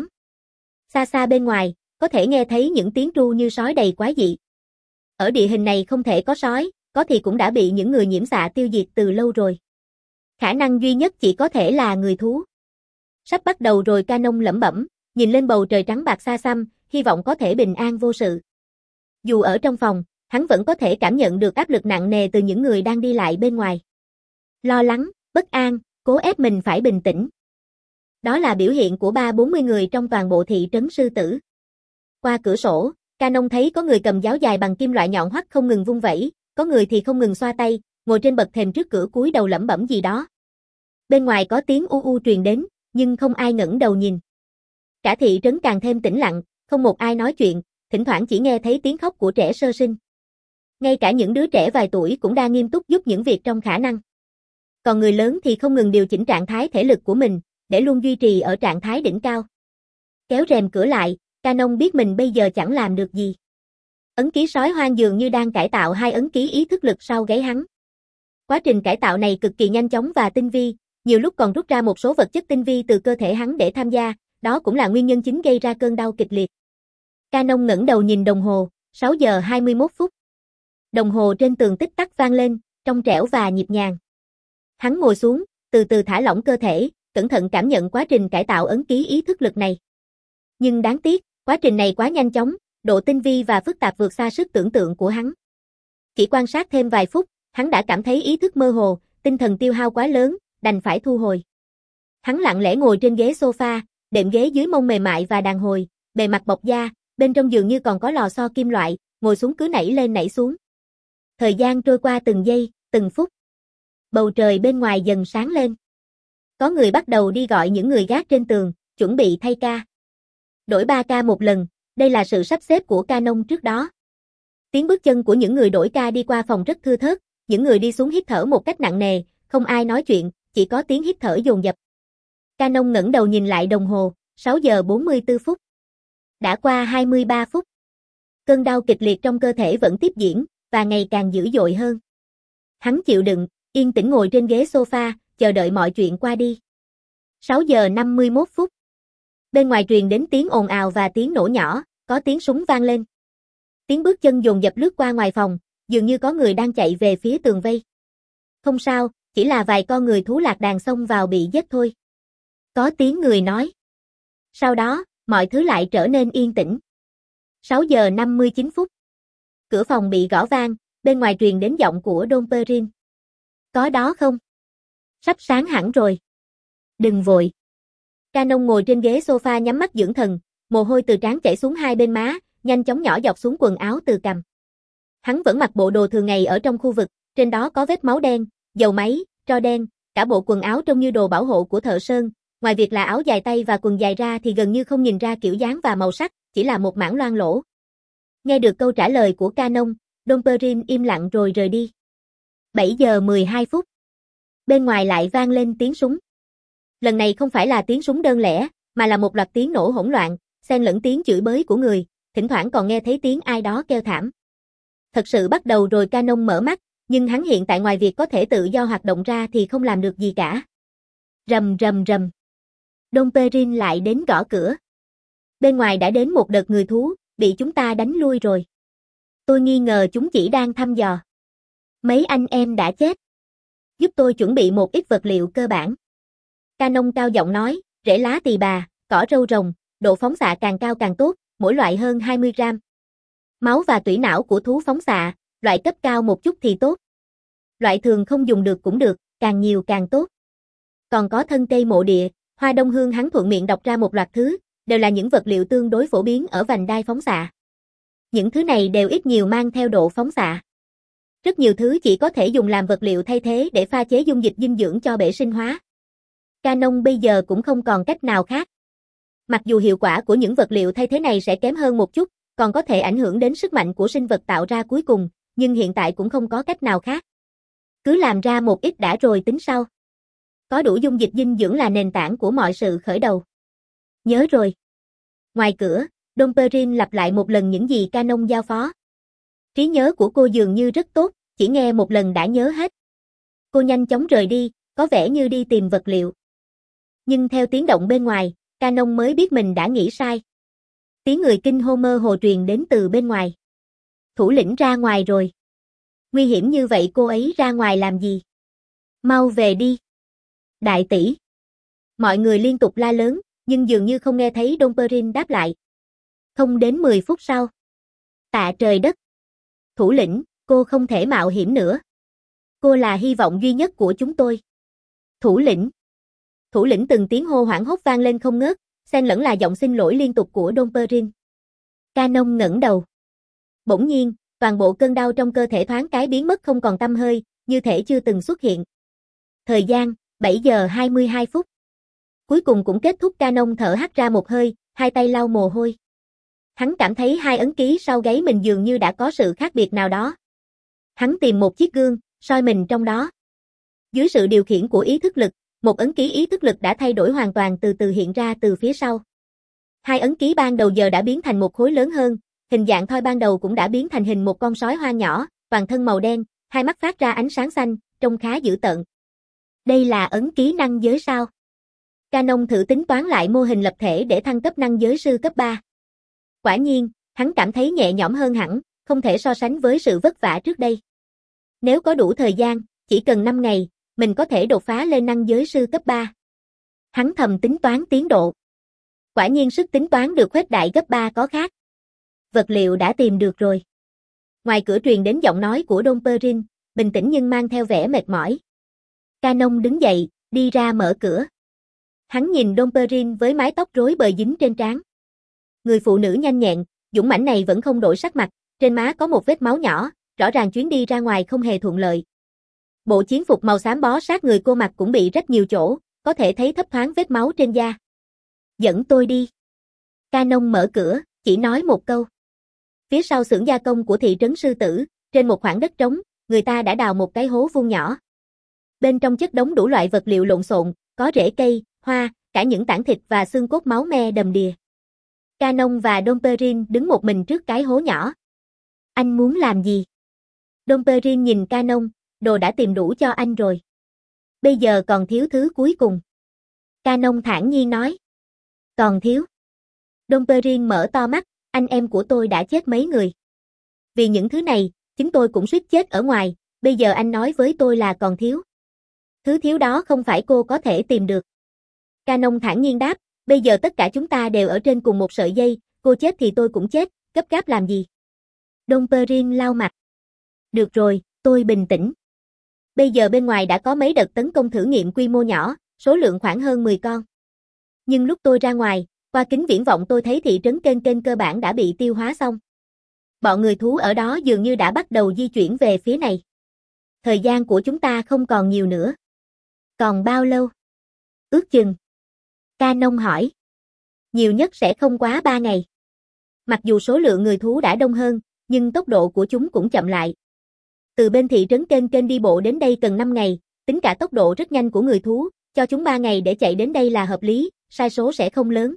Xa xa bên ngoài, có thể nghe thấy những tiếng tru như sói đầy quái dị. Ở địa hình này không thể có sói, có thì cũng đã bị những người nhiễm xạ tiêu diệt từ lâu rồi. Khả năng duy nhất chỉ có thể là người thú. Sắp bắt đầu rồi, Canon lẩm bẩm, nhìn lên bầu trời trắng bạc xa xăm, hy vọng có thể bình an vô sự. Dù ở trong phòng, hắn vẫn có thể cảm nhận được áp lực nặng nề từ những người đang đi lại bên ngoài. Lo lắng, bất an, cố ép mình phải bình tĩnh. Đó là biểu hiện của ba bốn mươi người trong toàn bộ thị trấn Sư Tử. Qua cửa sổ, Canon thấy có người cầm giáo dài bằng kim loại nhọn hoắt không ngừng vung vẩy, có người thì không ngừng xoa tay, ngồi trên bậc thềm trước cửa cúi đầu lẩm bẩm gì đó. Bên ngoài có tiếng u u truyền đến, nhưng không ai ngẩng đầu nhìn. Cả thị trấn càng thêm tĩnh lặng, không một ai nói chuyện, thỉnh thoảng chỉ nghe thấy tiếng khóc của trẻ sơ sinh. Ngay cả những đứa trẻ vài tuổi cũng đang nghiêm túc giúp những việc trong khả năng. Còn người lớn thì không ngừng điều chỉnh trạng thái thể lực của mình, để luôn duy trì ở trạng thái đỉnh cao. Kéo rèm cửa lại, Canon biết mình bây giờ chẳng làm được gì. Ấn ký sói hoang dường như đang cải tạo hai ấn ký ý thức lực sau gáy hắn. Quá trình cải tạo này cực kỳ nhanh chóng và tinh vi, nhiều lúc còn rút ra một số vật chất tinh vi từ cơ thể hắn để tham gia, đó cũng là nguyên nhân chính gây ra cơn đau kịch liệt. Canon ngẩng đầu nhìn đồng hồ, sáu giờ hai mươi mốt phút. Đồng hồ trên tường tích tắc vang lên, trong trẻo và nhịp nhàng. Hắn ngồi xuống, từ từ thả lỏng cơ thể, cẩn thận cảm nhận quá trình cải tạo ấn ký ý thức lực này. Nhưng đáng tiếc, quá trình này quá nhanh chóng, độ tinh vi và phức tạp vượt xa sức tưởng tượng của hắn. Chỉ quan sát thêm vài phút, hắn đã cảm thấy ý thức mơ hồ, tinh thần tiêu hao quá lớn, đành phải thu hồi. Hắn lặng lẽ ngồi trên ghế sofa, đệm ghế dưới mông mềm mại và đàn hồi, bề mặt bọc da, bên trong giường như còn có lò xo kim loại, ngồi xuống cứ nảy lên nảy xuống. Thời gian trôi qua từng giây, từng phút. Bầu trời bên ngoài dần sáng lên. Có người bắt đầu đi gọi những người gác trên tường, chuẩn bị thay ca. Đổi ba ca một lần, đây là sự sắp xếp của Canon trước đó. Tiếng bước chân của những người đổi ca đi qua phòng rất thưa thớt, những người đi xuống hít thở một cách nặng nề, không ai nói chuyện, chỉ có tiếng hít thở dồn dập. Canon ngẩng đầu nhìn lại đồng hồ, sáu giờ bốn mươi tư phút. Đã qua hai mươi ba phút. Cơn đau kịch liệt trong cơ thể vẫn tiếp diễn, và ngày càng dữ dội hơn. Hắn chịu đựng, yên tĩnh ngồi trên ghế sofa, chờ đợi mọi chuyện qua đi. sáu giờ năm mươi mốt phút. Bên ngoài truyền đến tiếng ồn ào và tiếng nổ nhỏ, có tiếng súng vang lên. Tiếng bước chân dồn dập lướt qua ngoài phòng, dường như có người đang chạy về phía tường vây. Không sao, chỉ là vài con người thú lạc đàn xông vào bị giết thôi. Có tiếng người nói. Sau đó, mọi thứ lại trở nên yên tĩnh. sáu giờ năm mươi chín phút. Cửa phòng bị gõ vang, bên ngoài truyền đến giọng của Dom Perrin. Có đó không? Sắp sáng hẳn rồi. Đừng vội. Canon ngồi trên ghế sofa nhắm mắt dưỡng thần, mồ hôi từ trán chảy xuống hai bên má, nhanh chóng nhỏ giọt xuống quần áo từ cằm. Hắn vẫn mặc bộ đồ thường ngày ở trong khu vực, trên đó có vết máu đen, dầu máy, tro đen, cả bộ quần áo trông như đồ bảo hộ của thợ sơn, ngoài việc là áo dài tay và quần dài ra thì gần như không nhìn ra kiểu dáng và màu sắc, chỉ là một mảng loang lỗ. Nghe được câu trả lời của Canon, Dom Perrin im lặng rồi rời đi. bảy giờ mười hai phút. Bên ngoài lại vang lên tiếng súng. Lần này không phải là tiếng súng đơn lẻ, mà là một loạt tiếng nổ hỗn loạn, xen lẫn tiếng chửi bới của người, thỉnh thoảng còn nghe thấy tiếng ai đó kêu thảm. Thật sự bắt đầu rồi, Canon mở mắt, nhưng hắn hiện tại ngoài việc có thể tự do hoạt động ra thì không làm được gì cả. Rầm rầm rầm. Dom Perrin lại đến gõ cửa. Bên ngoài đã đến một đợt người thú, bị chúng ta đánh lui rồi. Tôi nghi ngờ chúng chỉ đang thăm dò. Mấy anh em đã chết. Giúp tôi chuẩn bị một ít vật liệu cơ bản. Canon cao giọng nói, rễ lá tỳ bà, cỏ râu rồng, độ phóng xạ càng cao càng tốt, mỗi loại hơn hai mươi gram. Máu và tủy não của thú phóng xạ, loại cấp cao một chút thì tốt. Loại thường không dùng được cũng được, càng nhiều càng tốt. Còn có thân cây mộ địa, hoa đông hương. Hắn thuận miệng đọc ra một loạt thứ, đều là những vật liệu tương đối phổ biến ở vành đai phóng xạ. Những thứ này đều ít nhiều mang theo độ phóng xạ. Rất nhiều thứ chỉ có thể dùng làm vật liệu thay thế để pha chế dung dịch dinh dưỡng cho bể sinh hóa. Canon bây giờ cũng không còn cách nào khác. Mặc dù hiệu quả của những vật liệu thay thế này sẽ kém hơn một chút, còn có thể ảnh hưởng đến sức mạnh của sinh vật tạo ra cuối cùng, nhưng hiện tại cũng không có cách nào khác. Cứ làm ra một ít đã rồi tính sau. Có đủ dung dịch dinh dưỡng là nền tảng của mọi sự khởi đầu. Nhớ rồi. Ngoài cửa, Dom Perrin lặp lại một lần những gì Canon giao phó. Trí nhớ của cô dường như rất tốt, chỉ nghe một lần đã nhớ hết. Cô nhanh chóng rời đi, có vẻ như đi tìm vật liệu. Nhưng theo tiếng động bên ngoài, Canon mới biết mình đã nghĩ sai. Tiếng người kinh hô mơ hồ truyền đến từ bên ngoài. Thủ lĩnh ra ngoài rồi. Nguy hiểm như vậy cô ấy ra ngoài làm gì? Mau về đi. Đại tỷ. Mọi người liên tục la lớn, nhưng dường như không nghe thấy Dom Perrin đáp lại. Không đến mười phút sau. Tạ trời đất. Thủ lĩnh, cô không thể mạo hiểm nữa. Cô là hy vọng duy nhất của chúng tôi. Thủ lĩnh. Thủ lĩnh từng tiếng hô hoảng hốt vang lên không ngớt, xen lẫn là giọng xin lỗi liên tục của Dom Perrin. Canon ngẩng đầu. Bỗng nhiên, toàn bộ cơn đau trong cơ thể thoáng cái biến mất không còn tăm hơi, như thể chưa từng xuất hiện. Thời gian, bảy giờ hai mươi hai phút. Cuối cùng cũng kết thúc. Canon thở hắt ra một hơi, hai tay lau mồ hôi. Hắn cảm thấy hai ấn ký sau gáy mình dường như đã có sự khác biệt nào đó. Hắn tìm một chiếc gương, soi mình trong đó. Dưới sự điều khiển của ý thức lực, một ấn ký ý thức lực đã thay đổi hoàn toàn từ từ hiện ra từ phía sau. Hai ấn ký ban đầu giờ đã biến thành một khối lớn hơn, hình dạng thoi ban đầu cũng đã biến thành hình một con sói hoang nhỏ, toàn thân màu đen, hai mắt phát ra ánh sáng xanh, trông khá dữ tợn. Đây là ấn ký năng giới sao? Canon thử tính toán lại mô hình lập thể để thăng cấp năng giới sư cấp ba. Quả nhiên, hắn cảm thấy nhẹ nhõm hơn hẳn, không thể so sánh với sự vất vả trước đây. Nếu có đủ thời gian, chỉ cần năm ngày, mình có thể đột phá lên năng giới sư cấp ba. Hắn thầm tính toán tiến độ. Quả nhiên sức tính toán được khuếch đại gấp ba có khác. Vật liệu đã tìm được rồi. Ngoài cửa truyền đến giọng nói của Dom Perrin, bình tĩnh nhưng mang theo vẻ mệt mỏi. Canon đứng dậy, đi ra mở cửa. Hắn nhìn Dom Perrin với mái tóc rối bời dính trên trán. Người phụ nữ nhanh nhẹn, dũng mãnh này vẫn không đổi sắc mặt, trên má có một vết máu nhỏ, rõ ràng chuyến đi ra ngoài không hề thuận lợi. Bộ chiến phục màu xám bó sát người cô mặc cũng bị rách nhiều chỗ, có thể thấy thấp thoáng vết máu trên da. Dẫn tôi đi. Canon mở cửa, chỉ nói một câu. Phía sau xưởng gia công của thị trấn Sư Tử, trên một khoảng đất trống, người ta đã đào một cái hố vuông nhỏ. Bên trong chất đống đủ loại vật liệu lộn xộn, có rễ cây, hoa, cả những tảng thịt và xương cốt máu me đầm đìa. Canon và Dom Perrin đứng một mình trước cái hố nhỏ. Anh muốn làm gì? Dom Perrin nhìn Canon, đồ đã tìm đủ cho anh rồi. Bây giờ còn thiếu thứ cuối cùng. Canon thản nhiên nói. Còn thiếu. Dom Perrin mở to mắt, anh em của tôi đã chết mấy người. Vì những thứ này, chúng tôi cũng suýt chết ở ngoài, bây giờ anh nói với tôi là còn thiếu. Thứ thiếu đó không phải cô có thể tìm được. Canon thản nhiên đáp, bây giờ tất cả chúng ta đều ở trên cùng một sợi dây, cô chết thì tôi cũng chết, gấp gáp làm gì? Dom Perrin lau mặt. Được rồi, tôi bình tĩnh. Bây giờ bên ngoài đã có mấy đợt tấn công thử nghiệm quy mô nhỏ, số lượng khoảng hơn mười con. Nhưng lúc tôi ra ngoài, qua kính viễn vọng tôi thấy thị trấn Kênh Kênh cơ bản đã bị tiêu hóa xong. Bọn người thú ở đó dường như đã bắt đầu di chuyển về phía này. Thời gian của chúng ta không còn nhiều nữa. Còn bao lâu? Ước chừng. Canon hỏi. Nhiều nhất sẽ không quá ba ngày. Mặc dù số lượng người thú đã đông hơn, nhưng tốc độ của chúng cũng chậm lại. Từ bên thị trấn Kênh Kênh đi bộ đến đây cần năm ngày, tính cả tốc độ rất nhanh của người thú, cho chúng ba ngày để chạy đến đây là hợp lý, sai số sẽ không lớn.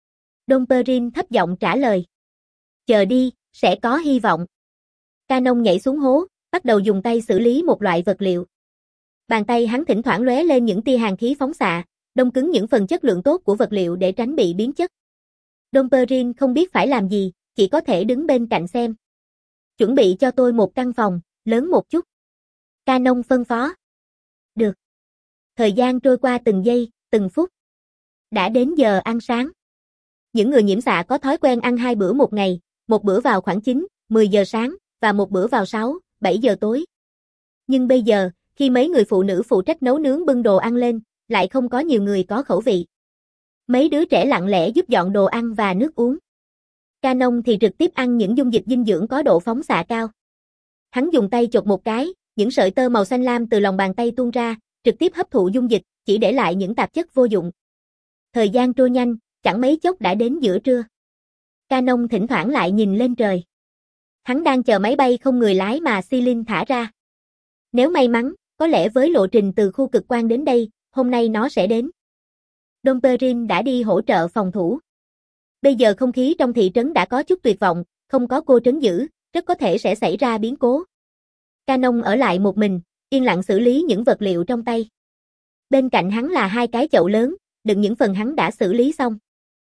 Dom Perrin thấp giọng trả lời. Chờ đi, sẽ có hy vọng. Canon nhảy xuống hố, bắt đầu dùng tay xử lý một loại vật liệu. Bàn tay hắn thỉnh thoảng lóe lên những tia hàn khí phóng xạ, đông cứng những phần chất lượng tốt của vật liệu để tránh bị biến chất. Dom Perrin không biết phải làm gì, chỉ có thể đứng bên cạnh xem. Chuẩn bị cho tôi một căn phòng, lớn một chút. Canon phân phó. Được. Thời gian trôi qua từng giây, từng phút. Đã đến giờ ăn sáng. Những người nhiễm xạ có thói quen ăn hai bữa một ngày, một bữa vào khoảng chín, mười giờ sáng, và một bữa vào sáu, bảy giờ tối. Nhưng bây giờ, khi mấy người phụ nữ phụ trách nấu nướng bưng đồ ăn lên, lại không có nhiều người có khẩu vị. Mấy đứa trẻ lặng lẽ giúp dọn đồ ăn và nước uống. Canon thì trực tiếp ăn những dung dịch dinh dưỡng có độ phóng xạ cao. Hắn dùng tay chộp một cái, những sợi tơ màu xanh lam từ lòng bàn tay tuôn ra, trực tiếp hấp thụ dung dịch, chỉ để lại những tạp chất vô dụng. Thời gian trôi nhanh, chẳng mấy chốc đã đến giữa trưa. Canon thỉnh thoảng lại nhìn lên trời. Hắn đang chờ máy bay không người lái mà Cylin thả ra. Nếu may mắn, có lẽ với lộ trình từ khu cực quang đến đây, hôm nay nó sẽ đến. Dom Perrin đã đi hỗ trợ phòng thủ. Bây giờ không khí trong thị trấn đã có chút tuyệt vọng, không có cô trấn giữ, rất có thể sẽ xảy ra biến cố. Canon ở lại một mình, yên lặng xử lý những vật liệu trong tay. Bên cạnh hắn là hai cái chậu lớn, đựng những phần hắn đã xử lý xong.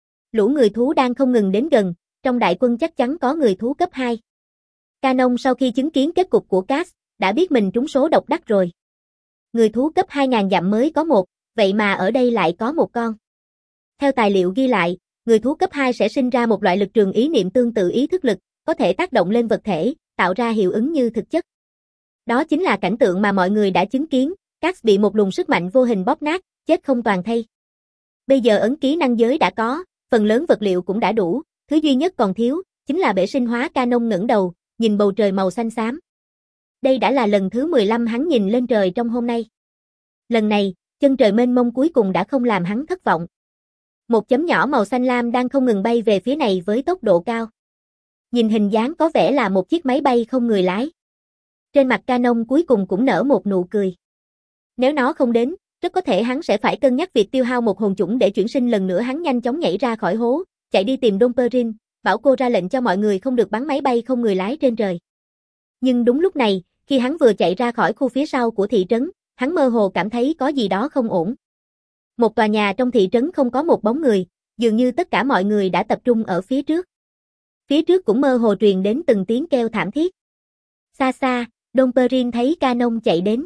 Lũ người thú đang không ngừng đến gần, trong đại quân chắc chắn có người thú cấp hai. Canon sau khi chứng kiến kết cục của Cass, đã biết mình trúng số độc đắc rồi. Người thú cấp hai nghìn dặm mới có một, vậy mà ở đây lại có một con. Theo tài liệu ghi lại, người thú cấp hai sẽ sinh ra một loại lực trường ý niệm tương tự ý thức lực, có thể tác động lên vật thể, tạo ra hiệu ứng như thực chất. Đó chính là cảnh tượng mà mọi người đã chứng kiến, Cass bị một luồng sức mạnh vô hình bóp nát, chết không toàn thây. Bây giờ ấn ký năng giới đã có, phần lớn vật liệu cũng đã đủ, thứ duy nhất còn thiếu, chính là bể sinh hóa. Canon ngẩng đầu, nhìn bầu trời màu xanh xám. Đây đã là lần thứ mười lăm hắn nhìn lên trời trong hôm nay. Lần này, chân trời mênh mông cuối cùng đã không làm hắn thất vọng. Một chấm nhỏ màu xanh lam đang không ngừng bay về phía này với tốc độ cao. Nhìn hình dáng có vẻ là một chiếc máy bay không người lái. Trên mặt Canon cuối cùng cũng nở một nụ cười. Nếu nó không đến, rất có thể hắn sẽ phải cân nhắc việc tiêu hao một hồn chủng để chuyển sinh lần nữa. Hắn nhanh chóng nhảy ra khỏi hố, chạy đi tìm Dom Perrin, bảo cô ra lệnh cho mọi người không được bắn máy bay không người lái trên trời. Nhưng đúng lúc này, khi hắn vừa chạy ra khỏi khu phía sau của thị trấn, hắn mơ hồ cảm thấy có gì đó không ổn. Một tòa nhà trong thị trấn không có một bóng người, dường như tất cả mọi người đã tập trung ở phía trước. Phía trước cũng mơ hồ truyền đến từng tiếng kêu thảm thiết. Xa xa, Dom Perrin thấy Canon chạy đến.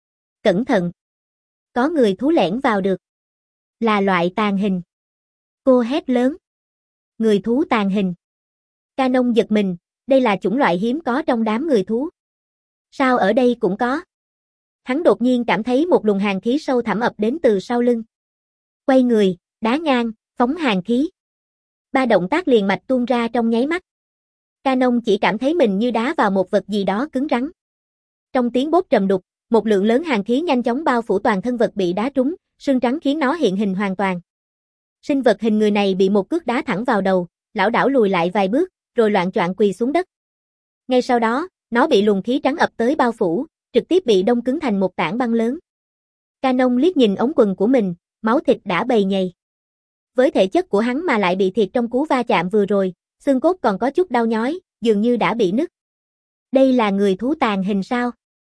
Cẩn thận! Có người thú lẻn vào được. Là loại tàn hình. Cô hét lớn. Người thú tàn hình. Canon giật mình, đây là chủng loại hiếm có trong đám người thú. Sao ở đây cũng có? Hắn đột nhiên cảm thấy một luồng hàn khí sâu thẳm ập đến từ sau lưng. Quay người, đá ngang, phóng hàn khí. Ba động tác liền mạch tuôn ra trong nháy mắt. Canon chỉ cảm thấy mình như đá vào một vật gì đó cứng rắn. Trong tiếng bốp trầm đục, một lượng lớn hàn khí nhanh chóng bao phủ toàn thân vật bị đá trúng, xương trắng khiến nó hiện hình hoàn toàn. Sinh vật hình người này bị một cước đá thẳng vào đầu, lảo đảo lùi lại vài bước, rồi loạng choạng quỳ xuống đất. Ngay sau đó, nó bị luồng khí trắng ập tới bao phủ, trực tiếp bị đông cứng thành một tảng băng lớn. Canon liếc nhìn ống quần của mình, máu thịt đã bầy nhầy. Với thể chất của hắn mà lại bị thiệt trong cú va chạm vừa rồi, xương cốt còn có chút đau nhói, dường như đã bị nứt. Đây là người thú tàn hình sao?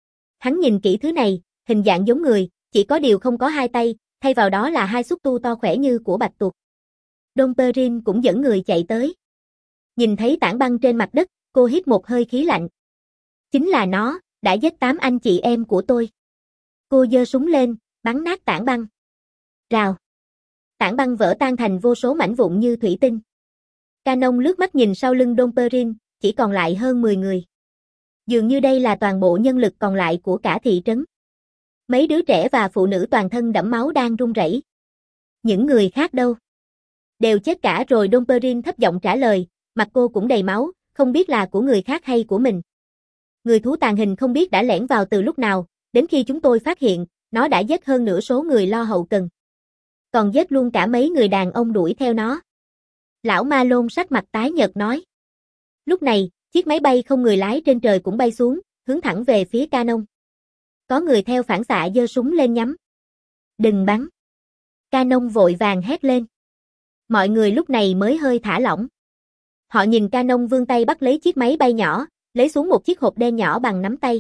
Hắn nhìn kỹ thứ này, hình dạng giống người, chỉ có điều không có hai tay, thay vào đó là hai xúc tu to khỏe như của bạch tuộc. Dom Perrin cũng dẫn người chạy tới. Nhìn thấy tảng băng trên mặt đất, cô hít một hơi khí lạnh. Chính là nó, đã giết tám anh chị em của tôi. Cô giơ súng lên, bắn nát tảng băng. Rào. Tảng băng vỡ tan thành vô số mảnh vụn như thủy tinh. Canon lướt mắt nhìn sau lưng Dom Perrin, chỉ còn lại hơn mười người. Dường như đây là toàn bộ nhân lực còn lại của cả thị trấn. Mấy đứa trẻ và phụ nữ toàn thân đẫm máu đang run rẩy. Những người khác đâu? Đều chết cả rồi. Dom Perrin thấp giọng trả lời, mặt cô cũng đầy máu, không biết là của người khác hay của mình. Người thú tàn hình không biết đã lẻn vào từ lúc nào, đến khi chúng tôi phát hiện, nó đã giết hơn nửa số người lo hậu cần. Còn giết luôn cả mấy người đàn ông đuổi theo nó. Lão Malone sắc mặt tái nhợt nói. Lúc này, chiếc máy bay không người lái trên trời cũng bay xuống, hướng thẳng về phía Canon. Có người theo phản xạ giơ súng lên nhắm. Đừng bắn. Canon vội vàng hét lên. Mọi người lúc này mới hơi thả lỏng. Họ nhìn Canon vươn tay bắt lấy chiếc máy bay nhỏ, lấy xuống một chiếc hộp đen nhỏ bằng nắm tay.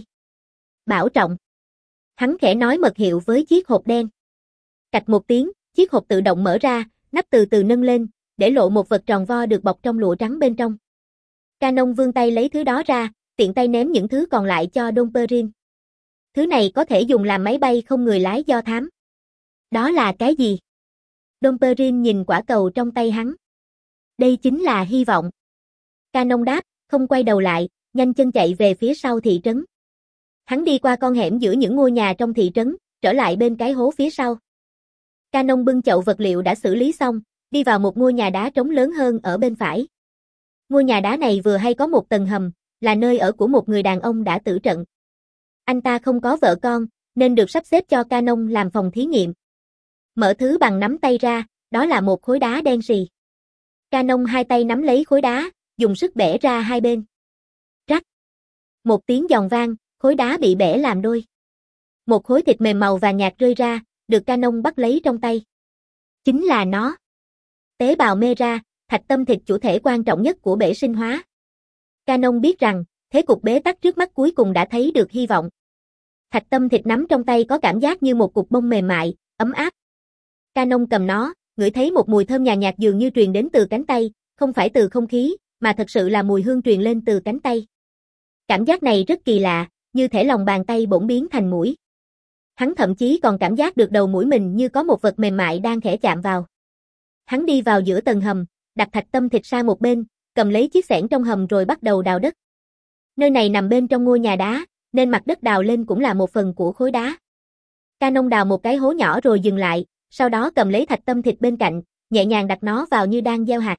Bảo trọng. Hắn khẽ nói mật hiệu với chiếc hộp đen. Cạch một tiếng, chiếc hộp tự động mở ra, nắp từ từ nâng lên, để lộ một vật tròn vo được bọc trong lụa trắng bên trong. Canon vươn tay lấy thứ đó ra, tiện tay ném những thứ còn lại cho Dom Perrin. Thứ này có thể dùng làm máy bay không người lái do thám. Đó là cái gì? Dom Perrin nhìn quả cầu trong tay hắn. Đây chính là hy vọng. Canon đáp, không quay đầu lại, nhanh chân chạy về phía sau thị trấn. Hắn đi qua con hẻm giữa những ngôi nhà trong thị trấn, trở lại bên cái hố phía sau. Canon bưng chậu vật liệu đã xử lý xong, đi vào một ngôi nhà đá trống lớn hơn ở bên phải. Ngôi nhà đá này vừa hay có một tầng hầm, là nơi ở của một người đàn ông đã tử trận. Anh ta không có vợ con, nên được sắp xếp cho Canon làm phòng thí nghiệm. Mở thứ bằng nắm tay ra, đó là một khối đá đen sì. Canon hai tay nắm lấy khối đá, dùng sức bẻ ra hai bên. Rắc. Một tiếng giòn vang, khối đá bị bẻ làm đôi. Một khối thịt mềm màu vàng nhạt rơi ra, được Canon bắt lấy trong tay. Chính là nó. Tế bào Mera, thạch tâm thịt chủ thể quan trọng nhất của bể sinh hóa. Canon biết rằng, thế cục bế tắc trước mắt cuối cùng đã thấy được hy vọng. Thạch tâm thịt nắm trong tay có cảm giác như một cục bông mềm mại, ấm áp. Canon cầm nó, ngửi thấy một mùi thơm nhàn nhạt dường như truyền đến từ cánh tay, không phải từ không khí, mà thật sự là mùi hương truyền lên từ cánh tay. Cảm giác này rất kỳ lạ, như thể lòng bàn tay bỗng biến thành mũi. Hắn thậm chí còn cảm giác được đầu mũi mình như có một vật mềm mại đang khẽ chạm vào. Hắn đi vào giữa tầng hầm, đặt thạch tâm thịt sang một bên, cầm lấy chiếc xẻng trong hầm rồi bắt đầu đào đất. Nơi này nằm bên trong ngôi nhà đá, nên mặt đất đào lên cũng là một phần của khối đá. Canon đào một cái hố nhỏ rồi dừng lại, sau đó cầm lấy thạch tâm thịt bên cạnh, nhẹ nhàng đặt nó vào như đang gieo hạt.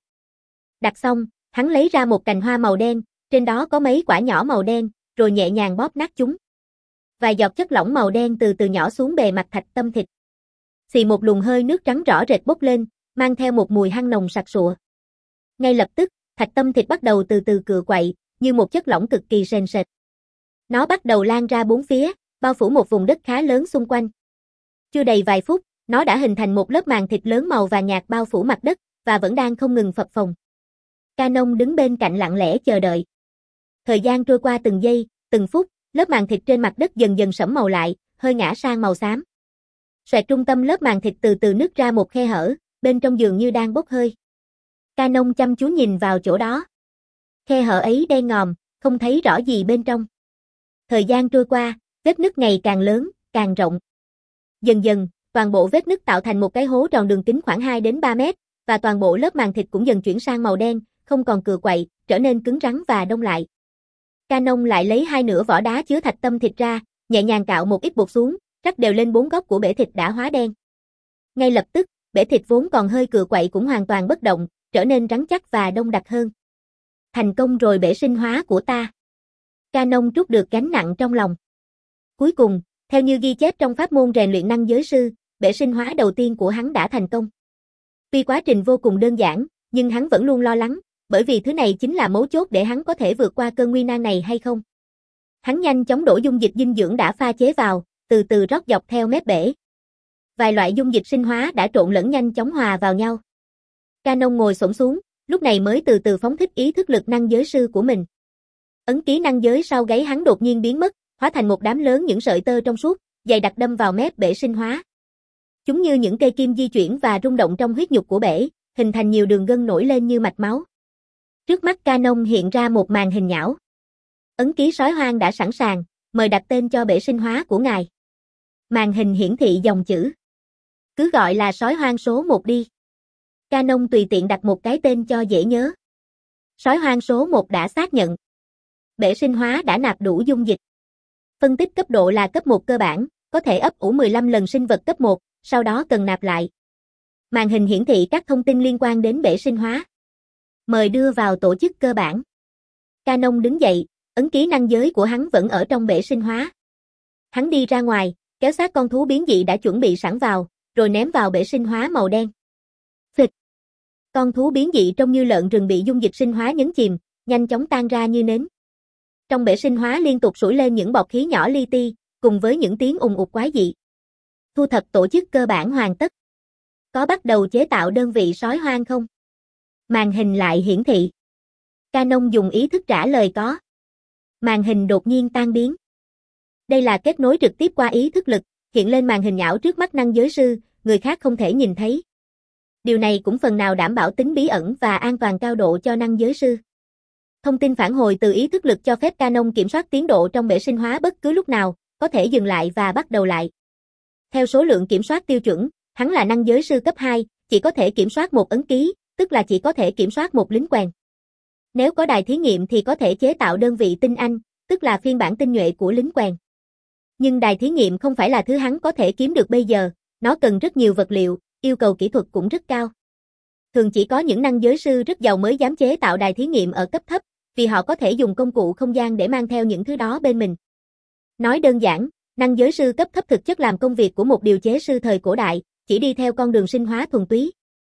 Đặt xong, hắn lấy ra một cành hoa màu đen, trên đó có mấy quả nhỏ màu đen, rồi nhẹ nhàng bóp nát chúng. Vài giọt chất lỏng màu đen từ từ nhỏ xuống bề mặt thạch tâm thịt. Xì một luồng hơi nước trắng rõ rệt bốc lên, mang theo một mùi hăng nồng sặc sụa. Ngay lập tức, thạch tâm thịt bắt đầu từ từ cựa quậy, như một chất lỏng cực kỳ sền sệt. Nó bắt đầu lan ra bốn phía, bao phủ một vùng đất khá lớn xung quanh. Chưa đầy vài phút, nó đã hình thành một lớp màng thịt lớn màu vàng nhạt bao phủ mặt đất, và vẫn đang không ngừng phập phồng. Canon đứng bên cạnh lặng lẽ chờ đợi. Thời gian trôi qua từng giây, từng phút, lớp màng thịt trên mặt đất dần dần sẫm màu lại, hơi ngã sang màu xám. Xoẹt trung tâm lớp màng thịt từ từ nứt ra một khe hở, bên trong dường như đang bốc hơi. Canon chăm chú nhìn vào chỗ đó. Khe hở ấy đen ngòm, không thấy rõ gì bên trong. Thời gian trôi qua, vết nứt ngày càng lớn, càng rộng. Dần dần, toàn bộ vết nứt tạo thành một cái hố tròn đường kính khoảng hai đến ba mét, và toàn bộ lớp màng thịt cũng dần chuyển sang màu đen, không còn cựa quậy, trở nên cứng rắn và đông lại. Canon lại lấy hai nửa vỏ đá chứa thạch tâm thịt ra, nhẹ nhàng cạo một ít bột xuống, rắc đều lên bốn góc của bể thịt đã hóa đen. Ngay lập tức, bể thịt vốn còn hơi cựa quậy cũng hoàn toàn bất động, trở nên rắn chắc và đông đặc hơn. Thành công rồi bể sinh hóa của ta. Canon trút được gánh nặng trong lòng. Cuối cùng, theo như ghi chép trong pháp môn rèn luyện năng giới sư, bể sinh hóa đầu tiên của hắn đã thành công. Tuy quá trình vô cùng đơn giản, nhưng hắn vẫn luôn lo lắng, bởi vì thứ này chính là mấu chốt để hắn có thể vượt qua cơn nguy nan này hay không. Hắn nhanh chóng đổ dung dịch dinh dưỡng đã pha chế vào, từ từ rót dọc theo mép bể. Vài loại dung dịch sinh hóa đã trộn lẫn nhanh chóng hòa vào nhau. Canon ngồi xổm xuống, lúc này mới từ từ phóng thích ý thức lực năng giới sư của mình. Ấn ký năng giới sau gáy hắn đột nhiên biến mất, hóa thành một đám lớn những sợi tơ trong suốt, dày đặc đâm vào mép bể sinh hóa. Chúng như những cây kim di chuyển và rung động trong huyết nhục của bể, hình thành nhiều đường gân nổi lên như mạch máu. Trước mắt Canon hiện ra một màn hình nhão. Ấn ký sói hoang đã sẵn sàng, mời đặt tên cho bể sinh hóa của ngài. Màn hình hiển thị dòng chữ. Cứ gọi là sói hoang số một đi. Canon tùy tiện đặt một cái tên cho dễ nhớ. Sói hoang số một đã xác nhận. Bể sinh hóa đã nạp đủ dung dịch. Phân tích cấp độ là cấp một cơ bản, có thể ấp ủ mười lăm lần sinh vật cấp một, sau đó cần nạp lại. Màn hình hiển thị các thông tin liên quan đến bể sinh hóa. Mời đưa vào tổ chức cơ bản. Canon đứng dậy, ấn ký năng giới của hắn vẫn ở trong bể sinh hóa. Hắn đi ra ngoài, kéo xác con thú biến dị đã chuẩn bị sẵn vào, rồi ném vào bể sinh hóa màu đen. Phịch. Con thú biến dị trông như lợn rừng bị dung dịch sinh hóa nhấn chìm, nhanh chóng tan ra như nến. Trong bể sinh hóa liên tục sủi lên những bọt khí nhỏ li ti, cùng với những tiếng ùng ục quái dị. Thu thập tổ chức cơ bản hoàn tất. Có bắt đầu chế tạo đơn vị sói hoang không? Màn hình lại hiển thị. Canon dùng ý thức trả lời có. Màn hình đột nhiên tan biến. Đây là kết nối trực tiếp qua ý thức lực, hiện lên màn hình nhão trước mắt năng giới sư, người khác không thể nhìn thấy. Điều này cũng phần nào đảm bảo tính bí ẩn và an toàn cao độ cho năng giới sư. Thông tin phản hồi từ ý thức lực cho phép Canon kiểm soát tiến độ trong bể sinh hóa bất cứ lúc nào, có thể dừng lại và bắt đầu lại. Theo số lượng kiểm soát tiêu chuẩn, hắn là năng giới sư cấp hai, chỉ có thể kiểm soát một ấn ký, tức là chỉ có thể kiểm soát một lính quèn. Nếu có đài thí nghiệm thì có thể chế tạo đơn vị tinh anh, tức là phiên bản tinh nhuệ của lính quèn. Nhưng đài thí nghiệm không phải là thứ hắn có thể kiếm được bây giờ, nó cần rất nhiều vật liệu, yêu cầu kỹ thuật cũng rất cao. Thường chỉ có những năng giới sư rất giàu mới dám chế tạo đài thí nghiệm ở cấp thấp, vì họ có thể dùng công cụ không gian để mang theo những thứ đó bên mình. Nói đơn giản, năng giới sư cấp thấp thực chất làm công việc của một điều chế sư thời cổ đại, chỉ đi theo con đường sinh hóa thuần túy.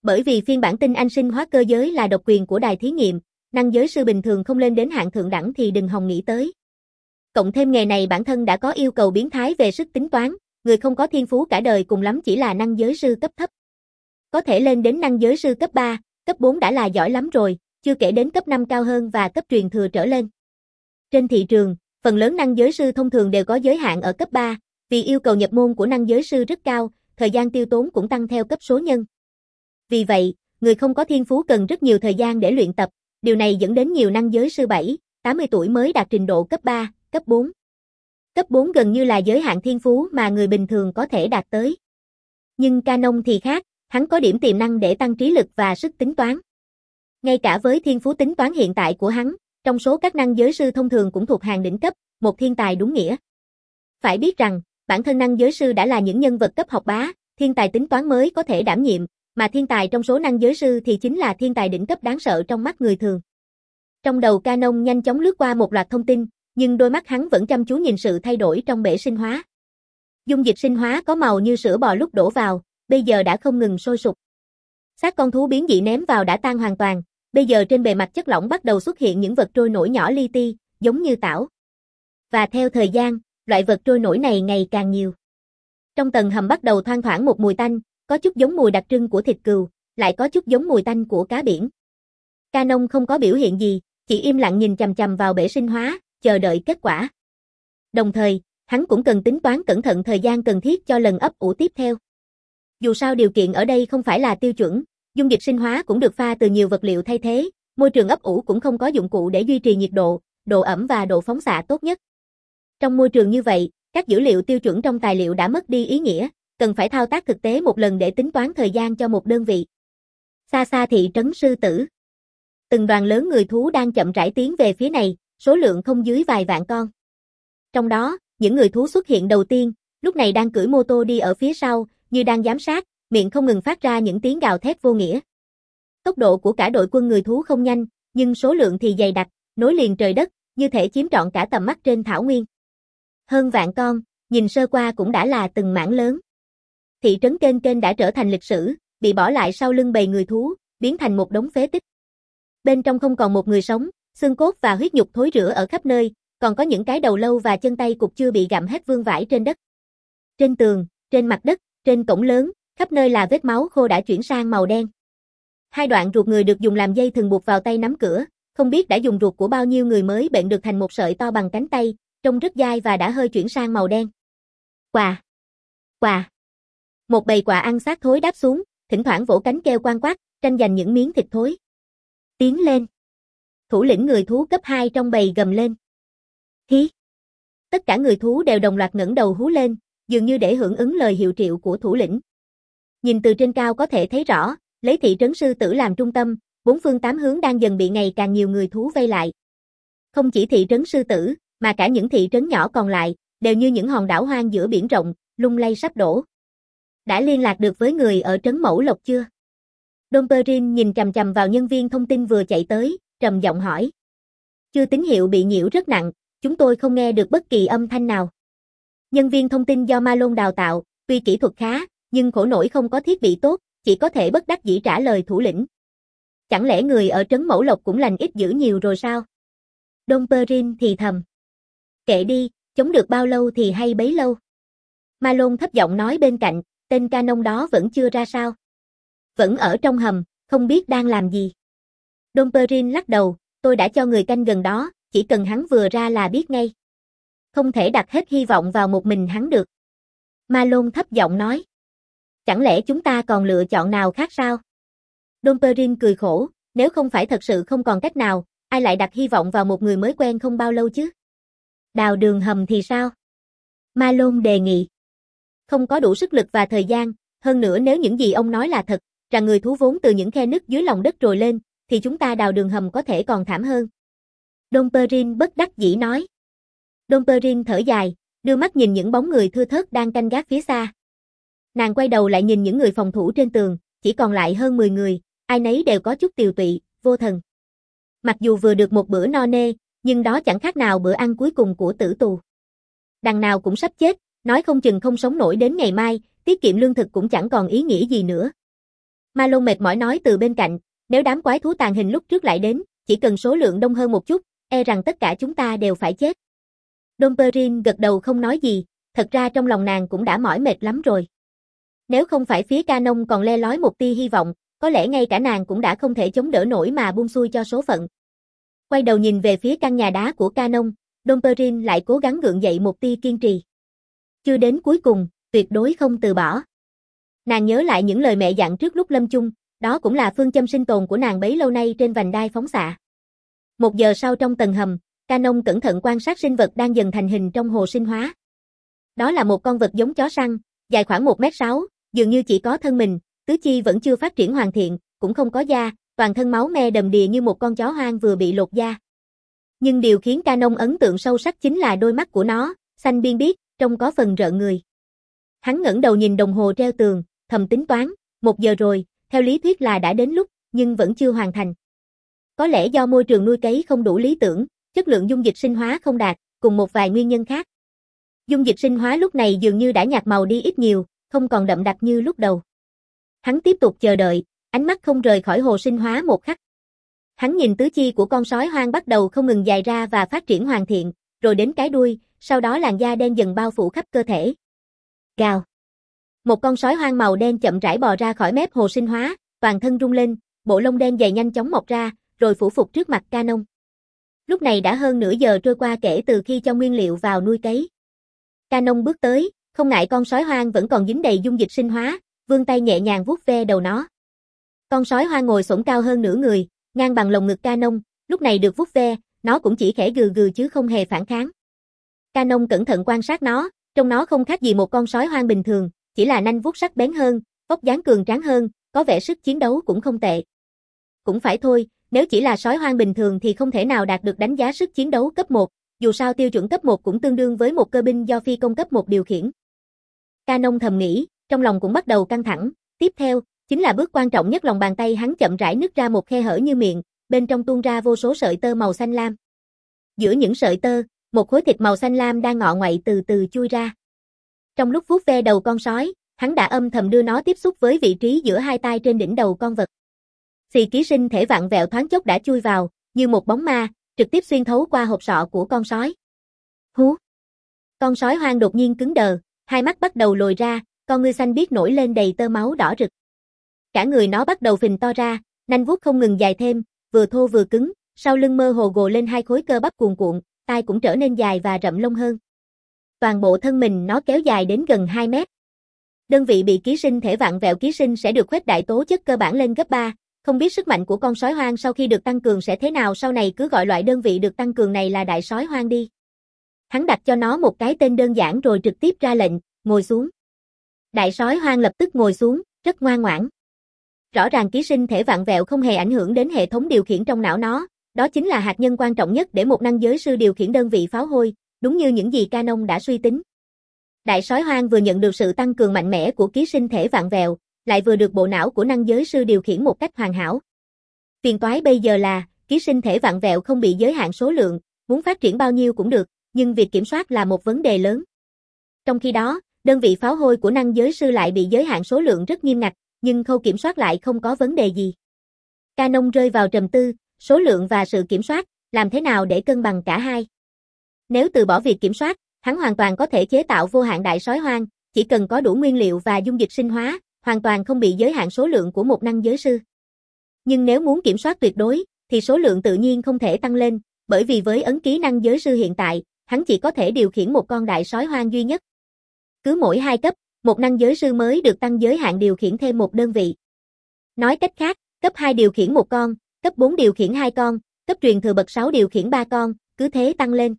Bởi vì phiên bản tinh anh sinh hóa cơ giới là độc quyền của đài thí nghiệm, năng giới sư bình thường không lên đến hạng thượng đẳng thì đừng hòng nghĩ tới. Cộng thêm nghề này bản thân đã có yêu cầu biến thái về sức tính toán, người không có thiên phú cả đời cùng lắm chỉ là năng giới sư cấp thấp. Có thể lên đến năng giới sư cấp ba, cấp bốn đã là giỏi lắm rồi, chưa kể đến cấp năm cao hơn và cấp truyền thừa trở lên. Trên thị trường, phần lớn năng giới sư thông thường đều có giới hạn ở cấp ba, vì yêu cầu nhập môn của năng giới sư rất cao, thời gian tiêu tốn cũng tăng theo cấp số nhân. Vì vậy, người không có thiên phú cần rất nhiều thời gian để luyện tập, điều này dẫn đến nhiều năng giới sư bảy, tám mươi tuổi mới đạt trình độ cấp ba, cấp bốn. Cấp bốn gần như là giới hạn thiên phú mà người bình thường có thể đạt tới. Nhưng Canon thì khác, hắn có điểm tiềm năng để tăng trí lực và sức tính toán. Ngay cả với thiên phú tính toán hiện tại của hắn, trong số các năng giới sư thông thường cũng thuộc hàng đỉnh cấp, một thiên tài đúng nghĩa. Phải biết rằng, bản thân năng giới sư đã là những nhân vật cấp học bá, thiên tài tính toán mới có thể đảm nhiệm, mà thiên tài trong số năng giới sư thì chính là thiên tài đỉnh cấp đáng sợ trong mắt người thường. Trong đầu Canon nhanh chóng lướt qua một loạt thông tin, nhưng đôi mắt hắn vẫn chăm chú nhìn sự thay đổi trong bể sinh hóa. Dung dịch sinh hóa có màu như sữa bò lúc đổ vào, bây giờ đã không ngừng sôi sục. Xác con thú biến dị ném vào đã tan hoàn toàn, bây giờ trên bề mặt chất lỏng bắt đầu xuất hiện những vật trôi nổi nhỏ li ti, giống như tảo. Và theo thời gian, loại vật trôi nổi này ngày càng nhiều. Trong tầng hầm bắt đầu thoang thoảng một mùi tanh, có chút giống mùi đặc trưng của thịt cừu, lại có chút giống mùi tanh của cá biển. Canon không có biểu hiện gì, chỉ im lặng nhìn chằm chằm vào bể sinh hóa, chờ đợi kết quả. Đồng thời, hắn cũng cần tính toán cẩn thận thời gian cần thiết cho lần ấp ủ tiếp theo. Dù sao điều kiện ở đây không phải là tiêu chuẩn, dung dịch sinh hóa cũng được pha từ nhiều vật liệu thay thế, môi trường ấp ủ cũng không có dụng cụ để duy trì nhiệt độ, độ ẩm và độ phóng xạ tốt nhất. Trong môi trường như vậy, các dữ liệu tiêu chuẩn trong tài liệu đã mất đi ý nghĩa, cần phải thao tác thực tế một lần để tính toán thời gian cho một đơn vị. Xa xa thị trấn Sư Tử. Từng đoàn lớn người thú đang chậm rãi tiến về phía này, số lượng không dưới vài vạn con. Trong đó, những người thú xuất hiện đầu tiên, lúc này đang cưỡi mô tô đi ở phía sau, như đang giám sát, miệng không ngừng phát ra những tiếng gào thét vô nghĩa. Tốc độ của cả đội quân người thú không nhanh, nhưng số lượng thì dày đặc, nối liền trời đất, như thể chiếm trọn cả tầm mắt trên thảo nguyên. Hơn vạn con, nhìn sơ qua cũng đã là từng mảng lớn. Thị trấn Kênh Kênh đã trở thành lịch sử, bị bỏ lại sau lưng bầy người thú, biến thành một đống phế tích. Bên trong không còn một người sống, xương cốt và huyết nhục thối rữa ở khắp nơi, còn có những cái đầu lâu và chân tay cụt chưa bị gặm hết vương vãi trên đất. Trên tường, trên mặt đất, trên cổng lớn, khắp nơi là vết máu khô đã chuyển sang màu đen. Hai đoạn ruột người được dùng làm dây thừng buộc vào tay nắm cửa, không biết đã dùng ruột của bao nhiêu người mới bệnh được thành một sợi to bằng cánh tay, trông rất dai và đã hơi chuyển sang màu đen. Quà! Quà! Một bầy quạ ăn xác thối đáp xuống, thỉnh thoảng vỗ cánh kêu quang quát, tranh giành những miếng thịt thối. Tiến lên! Thủ lĩnh người thú cấp hai trong bầy gầm lên. Hí! Tất cả người thú đều đồng loạt ngẩng đầu hú lên, dường như để hưởng ứng lời hiệu triệu của thủ lĩnh. Nhìn từ trên cao có thể thấy rõ, lấy thị trấn Sư Tử làm trung tâm, bốn phương tám hướng đang dần bị ngày càng nhiều người thú vây lại. Không chỉ thị trấn Sư Tử, mà cả những thị trấn nhỏ còn lại, đều như những hòn đảo hoang giữa biển rộng, lung lay sắp đổ. Đã liên lạc được với người ở trấn Mẫu Lộc chưa? Dom Perrin nhìn chằm chằm vào nhân viên thông tin vừa chạy tới, trầm giọng hỏi. Chưa, tín hiệu bị nhiễu rất nặng, chúng tôi không nghe được bất kỳ âm thanh nào. Nhân viên thông tin do Malone đào tạo, tuy kỹ thuật khá, nhưng khổ nổi không có thiết bị tốt, chỉ có thể bất đắc dĩ trả lời thủ lĩnh. Chẳng lẽ người ở trấn Mẫu Lộc cũng lành ít dữ nhiều rồi sao? Dom Perrin thì thầm. Kệ đi, chống được bao lâu thì hay bấy lâu. Malone thấp giọng nói bên cạnh, tên Canon đó vẫn chưa ra sao. Vẫn ở trong hầm, không biết đang làm gì. Dom Perrin lắc đầu, tôi đã cho người canh gần đó, chỉ cần hắn vừa ra là biết ngay. Không thể đặt hết hy vọng vào một mình hắn được. Malone thấp giọng nói. Chẳng lẽ chúng ta còn lựa chọn nào khác sao? Dom Perrin cười khổ, nếu không phải thật sự không còn cách nào, ai lại đặt hy vọng vào một người mới quen không bao lâu chứ? Đào đường hầm thì sao? Malone đề nghị. Không có đủ sức lực và thời gian, hơn nữa nếu những gì ông nói là thật, rằng người thú vốn từ những khe nứt dưới lòng đất trồi lên, thì chúng ta đào đường hầm có thể còn thảm hơn. Dom Perrin bất đắc dĩ nói. Dom Perrin thở dài, đưa mắt nhìn những bóng người thưa thớt đang canh gác phía xa. Nàng quay đầu lại nhìn những người phòng thủ trên tường, chỉ còn lại hơn mười người, ai nấy đều có chút tiều tụy, vô thần. Mặc dù vừa được một bữa no nê, nhưng đó chẳng khác nào bữa ăn cuối cùng của tử tù. Đằng nào cũng sắp chết, nói không chừng không sống nổi đến ngày mai, tiết kiệm lương thực cũng chẳng còn ý nghĩa gì nữa. Ma Lôn mệt mỏi nói từ bên cạnh, nếu đám quái thú tàn hình lúc trước lại đến, chỉ cần số lượng đông hơn một chút, e rằng tất cả chúng ta đều phải chết. Dom Perrin gật đầu không nói gì, thật ra trong lòng nàng cũng đã mỏi mệt lắm rồi. Nếu không phải phía Canon còn le lói một tia hy vọng, có lẽ ngay cả nàng cũng đã không thể chống đỡ nổi mà buông xuôi cho số phận. Quay đầu nhìn về phía căn nhà đá của Canon, Dom Perrin lại cố gắng gượng dậy một tia kiên trì. Chưa đến cuối cùng, tuyệt đối không từ bỏ. Nàng nhớ lại những lời mẹ dặn trước lúc lâm chung, đó cũng là phương châm sinh tồn của nàng bấy lâu nay trên vành đai phóng xạ. Một giờ sau trong tầng hầm, Canon cẩn thận quan sát sinh vật đang dần thành hình trong hồ sinh hóa. Đó là một con vật giống chó săn, dài khoảng một mét sáu, dường như chỉ có thân mình, tứ chi vẫn chưa phát triển hoàn thiện, cũng không có da, toàn thân máu me đầm đìa như một con chó hoang vừa bị lột da. Nhưng điều khiến Canon ấn tượng sâu sắc chính là đôi mắt của nó, xanh biên biếc, trông có phần rợn người. Hắn ngẩng đầu nhìn đồng hồ treo tường, thầm tính toán, một giờ rồi, theo lý thuyết là đã đến lúc, nhưng vẫn chưa hoàn thành. Có lẽ do môi trường nuôi cấy không đủ lý tưởng, chất lượng dung dịch sinh hóa không đạt, cùng một vài nguyên nhân khác. Dung dịch sinh hóa lúc này dường như đã nhạt màu đi ít nhiều, không còn đậm đặc như lúc đầu. Hắn tiếp tục chờ đợi, ánh mắt không rời khỏi hồ sinh hóa một khắc. Hắn nhìn tứ chi của con sói hoang bắt đầu không ngừng dài ra và phát triển hoàn thiện, rồi đến cái đuôi, sau đó làn da đen dần bao phủ khắp cơ thể. Gào. Một con sói hoang màu đen chậm rãi bò ra khỏi mép hồ sinh hóa, toàn thân rung lên, bộ lông đen dày nhanh chóng mọc ra, rồi phủ phục trước mặt Canon. Lúc này đã hơn nửa giờ trôi qua kể từ khi cho nguyên liệu vào nuôi cấy. Canon bước tới, không ngại con sói hoang vẫn còn dính đầy dung dịch sinh hóa, vươn tay nhẹ nhàng vuốt ve đầu nó. Con sói hoang ngồi xổm cao hơn nửa người, ngang bằng lồng ngực Canon, lúc này được vuốt ve, nó cũng chỉ khẽ gừ gừ chứ không hề phản kháng. Canon cẩn thận quan sát nó, trông nó không khác gì một con sói hoang bình thường, chỉ là nanh vuốt sắc bén hơn, vóc dáng cường tráng hơn, có vẻ sức chiến đấu cũng không tệ. Cũng phải thôi, nếu chỉ là sói hoang bình thường thì không thể nào đạt được đánh giá sức chiến đấu cấp một, dù sao tiêu chuẩn cấp một cũng tương đương với một cơ binh do phi công cấp một điều khiển. Canon thầm nghĩ, trong lòng cũng bắt đầu căng thẳng, tiếp theo, chính là bước quan trọng nhất, lòng bàn tay hắn chậm rãi nứt ra một khe hở như miệng, bên trong tuôn ra vô số sợi tơ màu xanh lam. Giữa những sợi tơ, một khối thịt màu xanh lam đang ngọ ngoậy từ từ chui ra. Trong lúc vuốt ve đầu con sói, hắn đã âm thầm đưa nó tiếp xúc với vị trí giữa hai tai trên đỉnh đầu con vật. Xì ký sinh thể vặn vẹo thoáng chốc đã chui vào, như một bóng ma, trực tiếp xuyên thấu qua hộp sọ của con sói. Hú! Con sói hoang đột nhiên cứng đờ, hai mắt bắt đầu lồi ra, con ngươi xanh biếc nổi lên đầy tơ máu đỏ rực. Cả người nó bắt đầu phình to ra, nanh vuốt không ngừng dài thêm, vừa thô vừa cứng, sau lưng mơ hồ gồ lên hai khối cơ bắp cuồn cuộn, tai cũng trở nên dài và rậm lông hơn. Toàn bộ thân mình nó kéo dài đến gần hai mét. Đơn vị bị ký sinh thể vặn vẹo ký sinh sẽ được khuếch đại tố chất cơ bản lên gấp ba, không biết sức mạnh của con sói hoang sau khi được tăng cường sẽ thế nào, sau này cứ gọi loại đơn vị được tăng cường này là đại sói hoang đi. Hắn đặt cho nó một cái tên đơn giản rồi trực tiếp ra lệnh, ngồi xuống. Đại sói hoang lập tức ngồi xuống, rất ngoan ngoãn. Rõ ràng ký sinh thể vặn vẹo không hề ảnh hưởng đến hệ thống điều khiển trong não nó, đó chính là hạt nhân quan trọng nhất để một năng giới sư điều khiển đơn vị pháo hôi, đúng như những gì Canon đã suy tính. Đại sói hoang vừa nhận được sự tăng cường mạnh mẽ của ký sinh thể vặn vẹo, lại vừa được bộ não của năng giới sư điều khiển một cách hoàn hảo. Phiền toái bây giờ là, ký sinh thể vặn vẹo không bị giới hạn số lượng, muốn phát triển bao nhiêu cũng được, nhưng việc kiểm soát là một vấn đề lớn. Trong khi đó, đơn vị pháo hôi của năng giới sư lại bị giới hạn số lượng rất nghiêm ngặt, nhưng khâu kiểm soát lại không có vấn đề gì. Canon rơi vào trầm tư, số lượng và sự kiểm soát, làm thế nào để cân bằng cả hai? Nếu từ bỏ việc kiểm soát, hắn hoàn toàn có thể chế tạo vô hạn đại sói hoang, chỉ cần có đủ nguyên liệu và dung dịch sinh hóa, hoàn toàn không bị giới hạn số lượng của một năng giới sư. Nhưng nếu muốn kiểm soát tuyệt đối, thì số lượng tự nhiên không thể tăng lên, bởi vì với ấn ký năng giới sư hiện tại, hắn chỉ có thể điều khiển một con đại sói hoang duy nhất. Cứ mỗi hai cấp, một năng giới sư mới được tăng giới hạn điều khiển thêm một đơn vị. Nói cách khác, cấp hai điều khiển một con, cấp bốn điều khiển hai con, cấp truyền thừa bậc sáu điều khiển ba con, cứ thế tăng lên.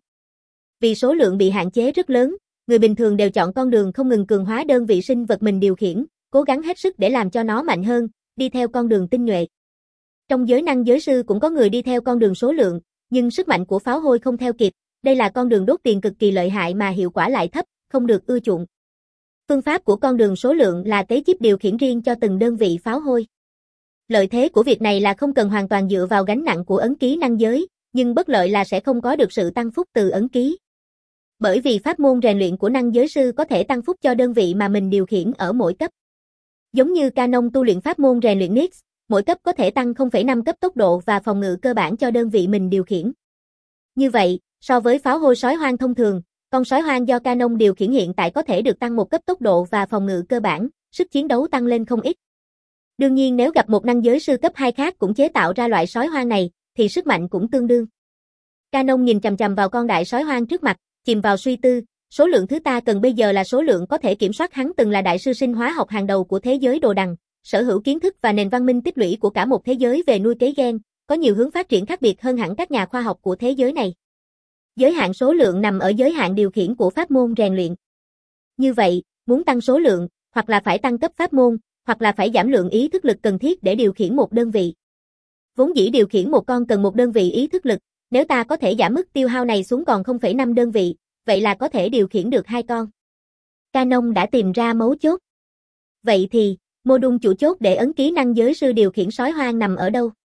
Vì số lượng bị hạn chế rất lớn, người bình thường đều chọn con đường không ngừng cường hóa đơn vị sinh vật mình điều khiển, cố gắng hết sức để làm cho nó mạnh hơn, đi theo con đường tinh nhuệ. Trong giới năng giới sư cũng có người đi theo con đường số lượng, nhưng sức mạnh của pháo hôi không theo kịp, đây là con đường đốt tiền cực kỳ lợi hại mà hiệu quả lại thấp, không được ưa chuộng. Phương pháp của con đường số lượng là cấy chip điều khiển riêng cho từng đơn vị pháo hôi. Lợi thế của việc này là không cần hoàn toàn dựa vào gánh nặng của ấn ký năng giới, nhưng bất lợi là sẽ không có được sự tăng phúc từ ấn ký. Bởi vì pháp môn rèn luyện của năng giới sư có thể tăng phúc cho đơn vị mà mình điều khiển ở mỗi cấp. Giống như Canon tu luyện pháp môn rèn luyện Nix, mỗi cấp có thể tăng không phẩy năm cấp tốc độ và phòng ngự cơ bản cho đơn vị mình điều khiển. Như vậy, so với pháo hôi sói hoang thông thường, con sói hoang do Canon điều khiển hiện tại có thể được tăng một cấp tốc độ và phòng ngự cơ bản, sức chiến đấu tăng lên không ít. Đương nhiên nếu gặp một năng giới sư cấp hai khác cũng chế tạo ra loại sói hoang này, thì sức mạnh cũng tương đương. Canon nhìn chằm chằm vào con đại sói hoang trước mặt, chìm vào suy tư, số lượng thứ ta cần bây giờ là số lượng có thể kiểm soát. Hắn từng là đại sư sinh hóa học hàng đầu của thế giới đồ đằng, sở hữu kiến thức và nền văn minh tích lũy của cả một thế giới về nuôi cấy gen, có nhiều hướng phát triển khác biệt hơn hẳn các nhà khoa học của thế giới này. Giới hạn số lượng nằm ở giới hạn điều khiển của pháp môn rèn luyện. Như vậy, muốn tăng số lượng, hoặc là phải tăng cấp pháp môn, hoặc là phải giảm lượng ý thức lực cần thiết để điều khiển một đơn vị. Vốn dĩ điều khiển một con cần một đơn vị ý thức lực, nếu ta có thể giảm mức tiêu hao này xuống còn không phẩy năm đơn vị, vậy là có thể điều khiển được hai con. Canon đã tìm ra mấu chốt. Vậy thì, mô đun chủ chốt để ấn ký năng giới sư điều khiển sói hoang nằm ở đâu?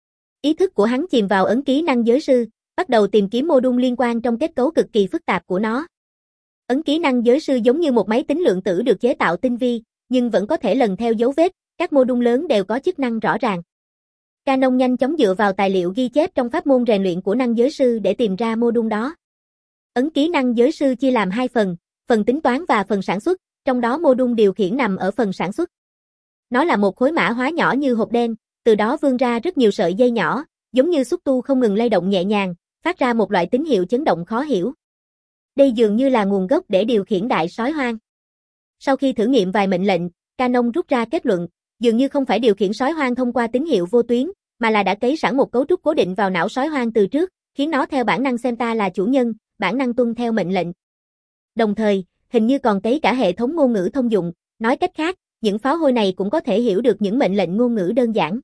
Ý thức của hắn chìm vào ấn ký năng giới sư, bắt đầu tìm kiếm mô đun liên quan trong kết cấu cực kỳ phức tạp của nó. Ấn ký năng giới sư giống như một máy tính lượng tử được chế tạo tinh vi, nhưng vẫn có thể lần theo dấu vết, các mô đun lớn đều có chức năng rõ ràng. Canon nhanh chóng dựa vào tài liệu ghi chép trong pháp môn rèn luyện của năng giới sư để tìm ra mô đun đó. Ấn ký năng giới sư chia làm hai phần, phần tính toán và phần sản xuất, trong đó mô đun điều khiển nằm ở phần sản xuất. Nó là một khối mã hóa nhỏ như hộp đen, từ đó vươn ra rất nhiều sợi dây nhỏ, giống như xúc tu không ngừng lay động nhẹ nhàng, phát ra một loại tín hiệu chấn động khó hiểu. Đây dường như là nguồn gốc để điều khiển đại sói hoang. Sau khi thử nghiệm vài mệnh lệnh, Canon rút ra kết luận, dường như không phải điều khiển sói hoang thông qua tín hiệu vô tuyến, mà là đã cấy sẵn một cấu trúc cố định vào não sói hoang từ trước, khiến nó theo bản năng xem ta là chủ nhân, bản năng tuân theo mệnh lệnh. Đồng thời, hình như còn cấy cả hệ thống ngôn ngữ thông dụng, nói cách khác, những pháo hôi này cũng có thể hiểu được những mệnh lệnh ngôn ngữ đơn giản.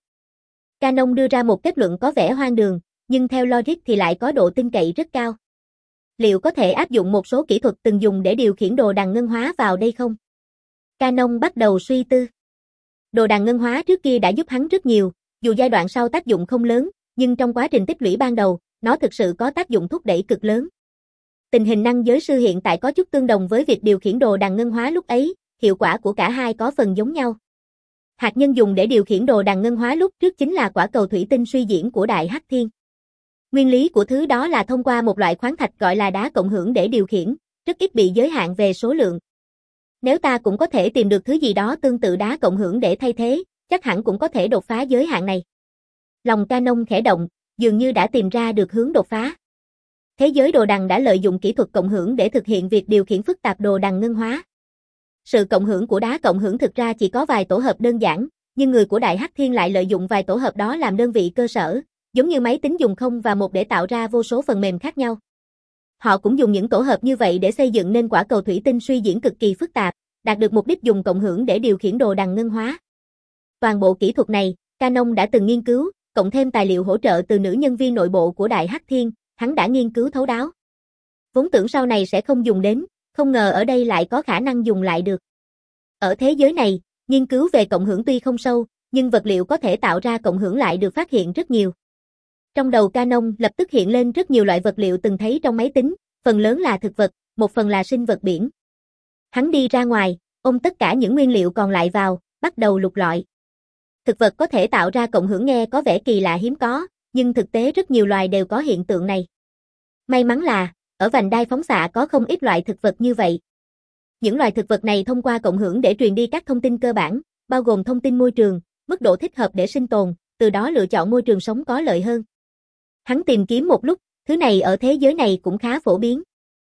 Canon đưa ra một kết luận có vẻ hoang đường, nhưng theo logic thì lại có độ tin cậy rất cao. Liệu có thể áp dụng một số kỹ thuật từng dùng để điều khiển đồ đằng ngân hóa vào đây không? Canon bắt đầu suy tư. Đồ đằng ngân hóa trước kia đã giúp hắn rất nhiều, dù giai đoạn sau tác dụng không lớn, nhưng trong quá trình tích lũy ban đầu, nó thực sự có tác dụng thúc đẩy cực lớn. Tình hình năng giới sư hiện tại có chút tương đồng với việc điều khiển đồ đằng ngân hóa lúc ấy, hiệu quả của cả hai có phần giống nhau. Hạt nhân dùng để điều khiển đồ đằng ngân hóa lúc trước chính là quả cầu thủy tinh suy diễn của Đại Hắc Thiên. Nguyên lý của thứ đó là thông qua một loại khoáng thạch gọi là đá cộng hưởng để điều khiển, rất ít bị giới hạn về số lượng. Nếu ta cũng có thể tìm được thứ gì đó tương tự đá cộng hưởng để thay thế, chắc hẳn cũng có thể đột phá giới hạn này. Lòng Canon khẽ động, dường như đã tìm ra được hướng đột phá. Thế giới đồ đằng đã lợi dụng kỹ thuật cộng hưởng để thực hiện việc điều khiển phức tạp đồ đằng ngân hóa. Sự cộng hưởng của đá cộng hưởng thực ra chỉ có vài tổ hợp đơn giản, nhưng người của Đại Hắc Thiên lại lợi dụng vài tổ hợp đó làm đơn vị cơ sở, giống như máy tính dùng không và một để tạo ra vô số phần mềm khác nhau. Họ cũng dùng những tổ hợp như vậy để xây dựng nên quả cầu thủy tinh suy diễn cực kỳ phức tạp, đạt được mục đích dùng cộng hưởng để điều khiển đồ đằng ngân hóa. Toàn bộ kỹ thuật này, Canon đã từng nghiên cứu, cộng thêm tài liệu hỗ trợ từ nữ nhân viên nội bộ của Đại Hắc Thiên, hắn đã nghiên cứu thấu đáo. Vốn tưởng sau này sẽ không dùng đến, không ngờ ở đây lại có khả năng dùng lại được. Ở thế giới này, nghiên cứu về cộng hưởng tuy không sâu, nhưng vật liệu có thể tạo ra cộng hưởng lại được phát hiện rất nhiều. Trong đầu Canon lập tức hiện lên rất nhiều loại vật liệu từng thấy trong máy tính, phần lớn là thực vật, một phần là sinh vật biển. Hắn đi ra ngoài, ôm tất cả những nguyên liệu còn lại vào, bắt đầu lục lọi. Thực vật có thể tạo ra cộng hưởng nghe có vẻ kỳ lạ hiếm có, nhưng thực tế rất nhiều loài đều có hiện tượng này. May mắn là, ở vành đai phóng xạ có không ít loại thực vật như vậy. Những loài thực vật này thông qua cộng hưởng để truyền đi các thông tin cơ bản, bao gồm thông tin môi trường, mức độ thích hợp để sinh tồn, từ đó lựa chọn môi trường sống có lợi hơn. Hắn tìm kiếm một lúc, thứ này ở thế giới này cũng khá phổ biến.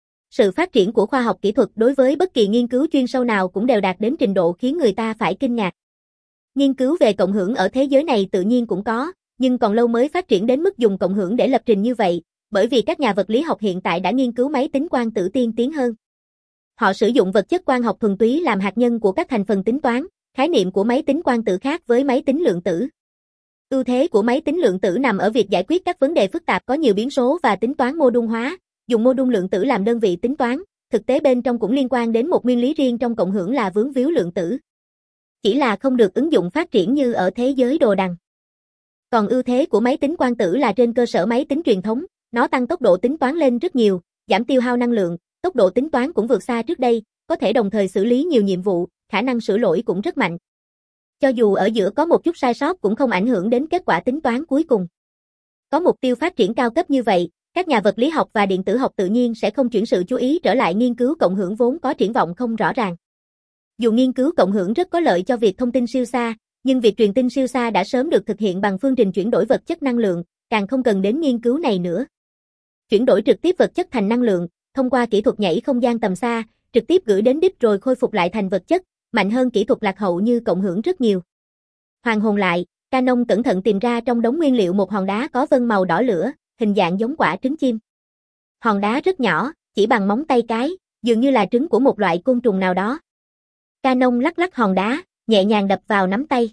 Sự phát triển của khoa học kỹ thuật đối với bất kỳ nghiên cứu chuyên sâu nào cũng đều đạt đến trình độ khiến người ta phải kinh ngạc. Nghiên cứu về cộng hưởng ở thế giới này tự nhiên cũng có, nhưng còn lâu mới phát triển đến mức dùng cộng hưởng để lập trình như vậy, bởi vì các nhà vật lý học hiện tại đã nghiên cứu máy tính quang tử tiên tiến hơn. Họ sử dụng vật chất quang học thuần túy làm hạt nhân của các thành phần tính toán, khái niệm của máy tính quang tử khác với máy tính lượng tử. Ưu thế của máy tính lượng tử nằm ở việc giải quyết các vấn đề phức tạp có nhiều biến số và tính toán mô đun hóa, dùng mô đun lượng tử làm đơn vị tính toán, thực tế bên trong cũng liên quan đến một nguyên lý riêng trong cộng hưởng là vướng víu lượng tử. Chỉ là không được ứng dụng phát triển như ở thế giới đồ đằng. Còn ưu thế của máy tính quang tử là trên cơ sở máy tính truyền thống, nó tăng tốc độ tính toán lên rất nhiều, giảm tiêu hao năng lượng, tốc độ tính toán cũng vượt xa trước đây, có thể đồng thời xử lý nhiều nhiệm vụ, khả năng sửa lỗi cũng rất mạnh. Cho dù ở giữa có một chút sai sót cũng không ảnh hưởng đến kết quả tính toán cuối cùng. Có mục tiêu phát triển cao cấp như vậy, các nhà vật lý học và điện tử học tự nhiên sẽ không chuyển sự chú ý trở lại nghiên cứu cộng hưởng vốn có triển vọng không rõ ràng. Dù nghiên cứu cộng hưởng rất có lợi cho việc thông tin siêu xa, nhưng việc truyền tin siêu xa đã sớm được thực hiện bằng phương trình chuyển đổi vật chất năng lượng, càng không cần đến nghiên cứu này nữa. Chuyển đổi trực tiếp vật chất thành năng lượng, thông qua kỹ thuật nhảy không gian tầm xa, trực tiếp gửi đến đích rồi khôi phục lại thành vật chất, mạnh hơn kỹ thuật lạc hậu như cộng hưởng rất nhiều. Hoàn hồn lại, Canon cẩn thận tìm ra trong đống nguyên liệu một hòn đá có vân màu đỏ lửa, hình dạng giống quả trứng chim. Hòn đá rất nhỏ, chỉ bằng móng tay cái, dường như là trứng của một loại côn trùng nào đó. Canon lắc lắc hòn đá, nhẹ nhàng đập vào nắm tay.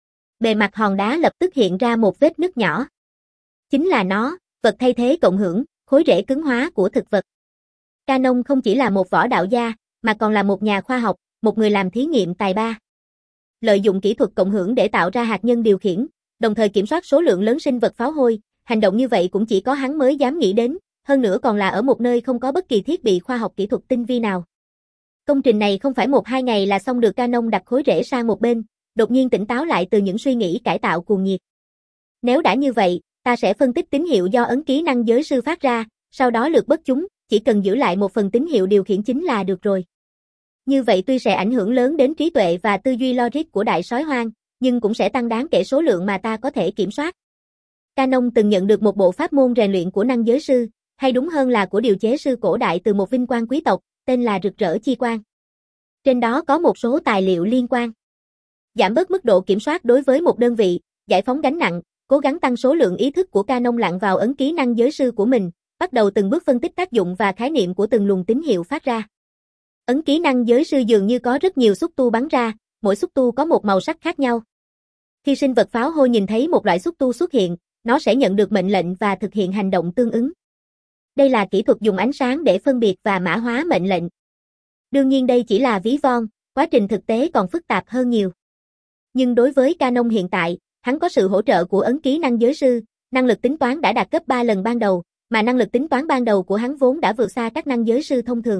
Bề mặt hòn đá lập tức hiện ra một vết nứt nhỏ. Chính là nó, vật thay thế cộng hưởng, khối rễ cứng hóa của thực vật. Canon không chỉ là một võ đạo gia, mà còn là một nhà khoa học, một người làm thí nghiệm tài ba. Lợi dụng kỹ thuật cộng hưởng để tạo ra hạt nhân điều khiển, đồng thời kiểm soát số lượng lớn sinh vật pháo hôi, hành động như vậy cũng chỉ có hắn mới dám nghĩ đến, hơn nữa còn là ở một nơi không có bất kỳ thiết bị khoa học kỹ thuật tinh vi nào. Công trình này không phải một hai ngày là xong được. Canon đặt khối rễ sang một bên, đột nhiên tỉnh táo lại từ những suy nghĩ cải tạo cuồng nhiệt. Nếu đã như vậy, ta sẽ phân tích tín hiệu do ấn ký năng giới sư phát ra, sau đó lược bất chúng, chỉ cần giữ lại một phần tín hiệu điều khiển chính là được rồi. Như vậy tuy sẽ ảnh hưởng lớn đến trí tuệ và tư duy logic của đại sói hoang, nhưng cũng sẽ tăng đáng kể số lượng mà ta có thể kiểm soát. Canon từng nhận được một bộ pháp môn rèn luyện của năng giới sư, hay đúng hơn là của điều chế sư cổ đại từ một vinh quang quý tộc, tên là Rực Rỡ Chi Quang. Trên đó có một số tài liệu liên quan. Giảm bớt mức độ kiểm soát đối với một đơn vị, giải phóng gánh nặng, cố gắng tăng số lượng ý thức của Canon lặn vào ấn ký năng giới sư của mình, bắt đầu từng bước phân tích tác dụng và khái niệm của từng luồng tín hiệu phát ra. Ấn ký năng giới sư dường như có rất nhiều xúc tu bắn ra, mỗi xúc tu có một màu sắc khác nhau. Khi sinh vật pháo hôi nhìn thấy một loại xúc tu xuất hiện, nó sẽ nhận được mệnh lệnh và thực hiện hành động tương ứng. Đây là kỹ thuật dùng ánh sáng để phân biệt và mã hóa mệnh lệnh. Đương nhiên đây chỉ là ví von, quá trình thực tế còn phức tạp hơn nhiều. Nhưng đối với Canon hiện tại, hắn có sự hỗ trợ của ấn ký năng giới sư, năng lực tính toán đã đạt gấp ba lần ban đầu, mà năng lực tính toán ban đầu của hắn vốn đã vượt xa các năng giới sư thông thường.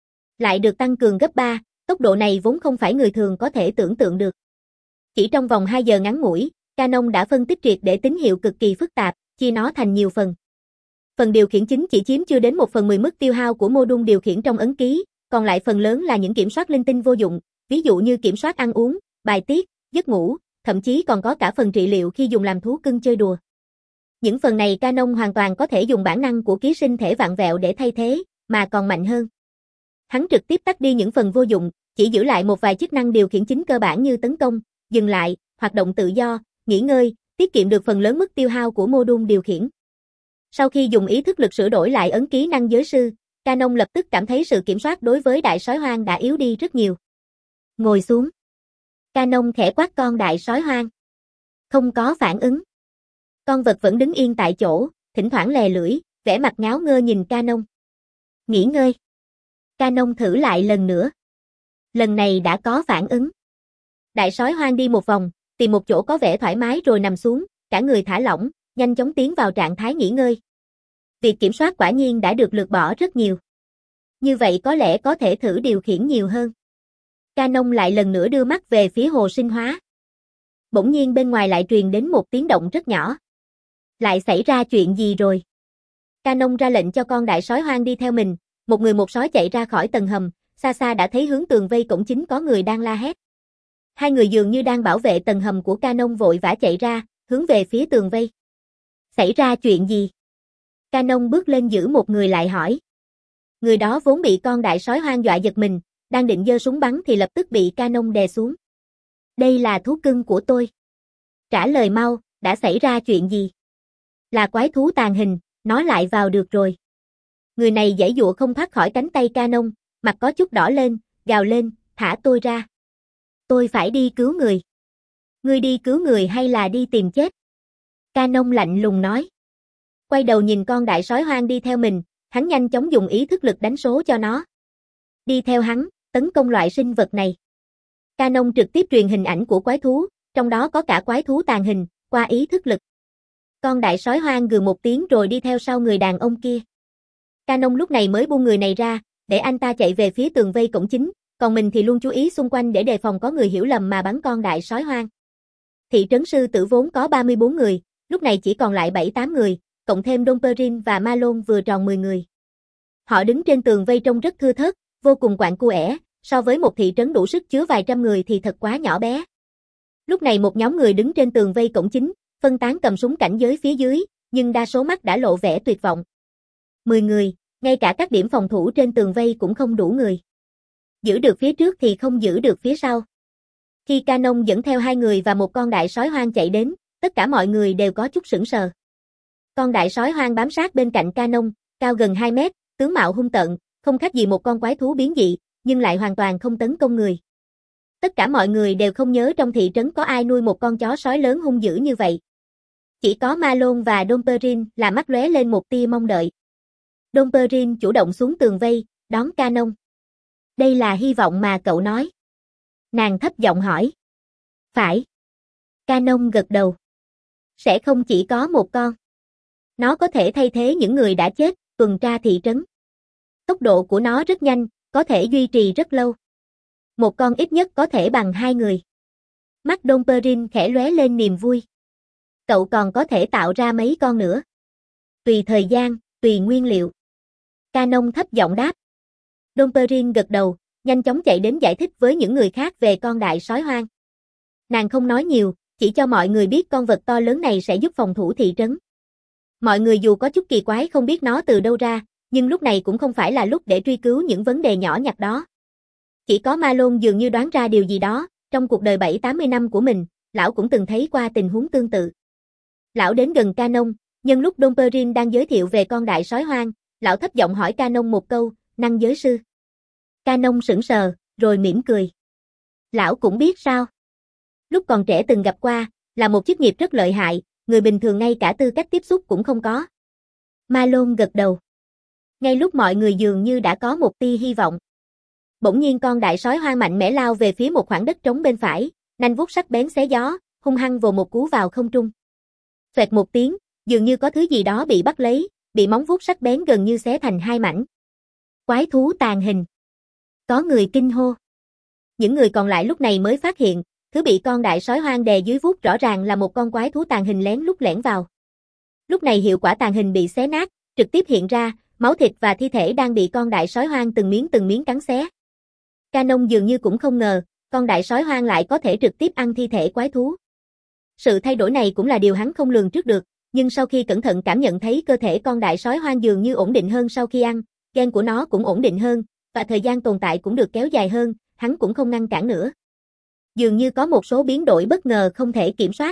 Lại được tăng cường gấp ba, tốc độ này vốn không phải người thường có thể tưởng tượng được. Chỉ trong vòng hai giờ ngắn ngủi, Canon đã phân tích triệt để tín hiệu cực kỳ phức tạp, chia nó thành nhiều phần. Phần điều khiển chính chỉ chiếm chưa đến một phần mười mức tiêu hao của mô đun điều khiển trong ấn ký, còn lại phần lớn là những kiểm soát linh tinh vô dụng, ví dụ như kiểm soát ăn uống, bài tiết, giấc ngủ, thậm chí còn có cả phần trị liệu khi dùng làm thú cưng chơi đùa. Những phần này Canon hoàn toàn có thể dùng bản năng của ký sinh thể vặn vẹo để thay thế, mà còn mạnh hơn. Hắn trực tiếp tắt đi những phần vô dụng, chỉ giữ lại một vài chức năng điều khiển chính cơ bản như tấn công, dừng lại, hoạt động tự do, nghỉ ngơi, tiết kiệm được phần lớn mức tiêu hao của mô đun điều khiển. Sau khi dùng ý thức lực sửa đổi lại ấn ký năng giới sư, Canon lập tức cảm thấy sự kiểm soát đối với đại sói hoang đã yếu đi rất nhiều. Ngồi xuống. Canon khẽ quát con đại sói hoang. Không có phản ứng. Con vật vẫn đứng yên tại chỗ, thỉnh thoảng lè lưỡi, vẻ mặt ngáo ngơ nhìn Canon. Nghỉ ngơi. Canon thử lại lần nữa. Lần này đã có phản ứng. Đại sói hoang đi một vòng, tìm một chỗ có vẻ thoải mái rồi nằm xuống, cả người thả lỏng, nhanh chóng tiến vào trạng thái nghỉ ngơi. Việc kiểm soát quả nhiên đã được lược bỏ rất nhiều. Như vậy có lẽ có thể thử điều khiển nhiều hơn. Canon lại lần nữa đưa mắt về phía hồ sinh hóa. Bỗng nhiên bên ngoài lại truyền đến một tiếng động rất nhỏ. Lại xảy ra chuyện gì rồi? Canon ra lệnh cho con đại sói hoang đi theo mình, một người một sói chạy ra khỏi tầng hầm, xa xa đã thấy hướng tường vây cổng chính có người đang la hét. Hai người dường như đang bảo vệ tầng hầm của Canon vội vã chạy ra, hướng về phía tường vây. Xảy ra chuyện gì? Canon bước lên giữ một người lại hỏi. Người đó vốn bị con đại sói hoang dọa giật mình, đang định giơ súng bắn thì lập tức bị Canon đè xuống. Đây là thú cưng của tôi. Trả lời mau, đã xảy ra chuyện gì? Là quái thú tàn hình, nó lại vào được rồi. Người này giãy giụa không thoát khỏi cánh tay Canon, mặt có chút đỏ lên, gào lên, thả tôi ra. Tôi phải đi cứu người. Ngươi đi cứu người hay là đi tìm chết? Canon lạnh lùng nói. Quay đầu nhìn con đại sói hoang đi theo mình, hắn nhanh chóng dùng ý thức lực đánh số cho nó. Đi theo hắn, tấn công loại sinh vật này. Canon trực tiếp truyền hình ảnh của quái thú, trong đó có cả quái thú tàn hình, qua ý thức lực. Con đại sói hoang gừ một tiếng rồi đi theo sau người đàn ông kia. Canon lúc này mới buông người này ra, để anh ta chạy về phía tường vây cổng chính, Còn mình thì luôn chú ý xung quanh để đề phòng có người hiểu lầm mà bắn con đại sói hoang. Thị trấn sư tử vốn có ba mươi bốn người, lúc này chỉ còn lại bảy tám người, cộng thêm Dom Perrin và Malone vừa tròn mười người. Họ đứng trên tường vây trông rất thưa thớt, vô cùng quạnh quẽ, so với một thị trấn đủ sức chứa vài trăm người thì thật quá nhỏ bé. Lúc này một nhóm người đứng trên tường vây cổng chính, phân tán cầm súng cảnh giới phía dưới, nhưng đa số mắt đã lộ vẻ tuyệt vọng. mười người, ngay cả các điểm phòng thủ trên tường vây cũng không đủ người. Giữ được phía trước thì không giữ được phía sau. Khi Canon dẫn theo hai người và một con đại sói hoang chạy đến, tất cả mọi người đều có chút sững sờ. Con đại sói hoang bám sát bên cạnh Canon, cao gần hai mét, tướng mạo hung tợn, không khác gì một con quái thú biến dị, nhưng lại hoàn toàn không tấn công người. Tất cả mọi người đều không nhớ trong thị trấn có ai nuôi một con chó sói lớn hung dữ như vậy. Chỉ có Malone và Dom Perrin là mắt lóe lên một tia mong đợi. Dom Perrin chủ động xuống tường vây, đón Canon. Đây là hy vọng mà cậu nói. Nàng thấp giọng hỏi. Phải. Canon gật đầu. Sẽ không chỉ có một con. Nó có thể thay thế những người đã chết, tuần tra thị trấn. Tốc độ của nó rất nhanh, có thể duy trì rất lâu. Một con ít nhất có thể bằng hai người. Mắt Dom Perrin khẽ lóe lên niềm vui. Cậu còn có thể tạo ra mấy con nữa. Tùy thời gian, tùy nguyên liệu. Canon thấp giọng đáp. Dom Perrin gật đầu, nhanh chóng chạy đến giải thích với những người khác về con đại sói hoang. Nàng không nói nhiều, chỉ cho mọi người biết con vật to lớn này sẽ giúp phòng thủ thị trấn. Mọi người dù có chút kỳ quái không biết nó từ đâu ra, nhưng lúc này cũng không phải là lúc để truy cứu những vấn đề nhỏ nhặt đó. Chỉ có Malone dường như đoán ra điều gì đó, trong cuộc đời bảy tám mươi năm của mình, lão cũng từng thấy qua tình huống tương tự. Lão đến gần Canon, nhân lúc Dom Perrin đang giới thiệu về con đại sói hoang, lão thấp giọng hỏi Canon một câu, năng giới sư. Canon sững sờ, rồi mỉm cười. Lão cũng biết sao? Lúc còn trẻ từng gặp qua, là một chức nghiệp rất lợi hại, người bình thường ngay cả tư cách tiếp xúc cũng không có. Malone gật đầu. Ngay lúc mọi người dường như đã có một tia hy vọng. Bỗng nhiên con đại sói hoang mạnh mẽ lao về phía một khoảng đất trống bên phải, nanh vuốt sắc bén xé gió, hung hăng vồ một cú vào không trung. Xoẹt một tiếng, dường như có thứ gì đó bị bắt lấy, bị móng vuốt sắc bén gần như xé thành hai mảnh. Quái thú tàn hình. Có người kinh hô. Những người còn lại lúc này mới phát hiện, thứ bị con đại sói hoang đè dưới vuốt rõ ràng là một con quái thú tàn hình lén lút lẻn vào. Lúc này hiệu quả tàn hình bị xé nát, trực tiếp hiện ra, máu thịt và thi thể đang bị con đại sói hoang từng miếng từng miếng cắn xé. Canon dường như cũng không ngờ, con đại sói hoang lại có thể trực tiếp ăn thi thể quái thú. Sự thay đổi này cũng là điều hắn không lường trước được, nhưng sau khi cẩn thận cảm nhận thấy cơ thể con đại sói hoang dường như ổn định hơn sau khi ăn, gen của nó cũng ổn định hơn, và thời gian tồn tại cũng được kéo dài hơn, hắn cũng không ngăn cản nữa. Dường như có một số biến đổi bất ngờ không thể kiểm soát.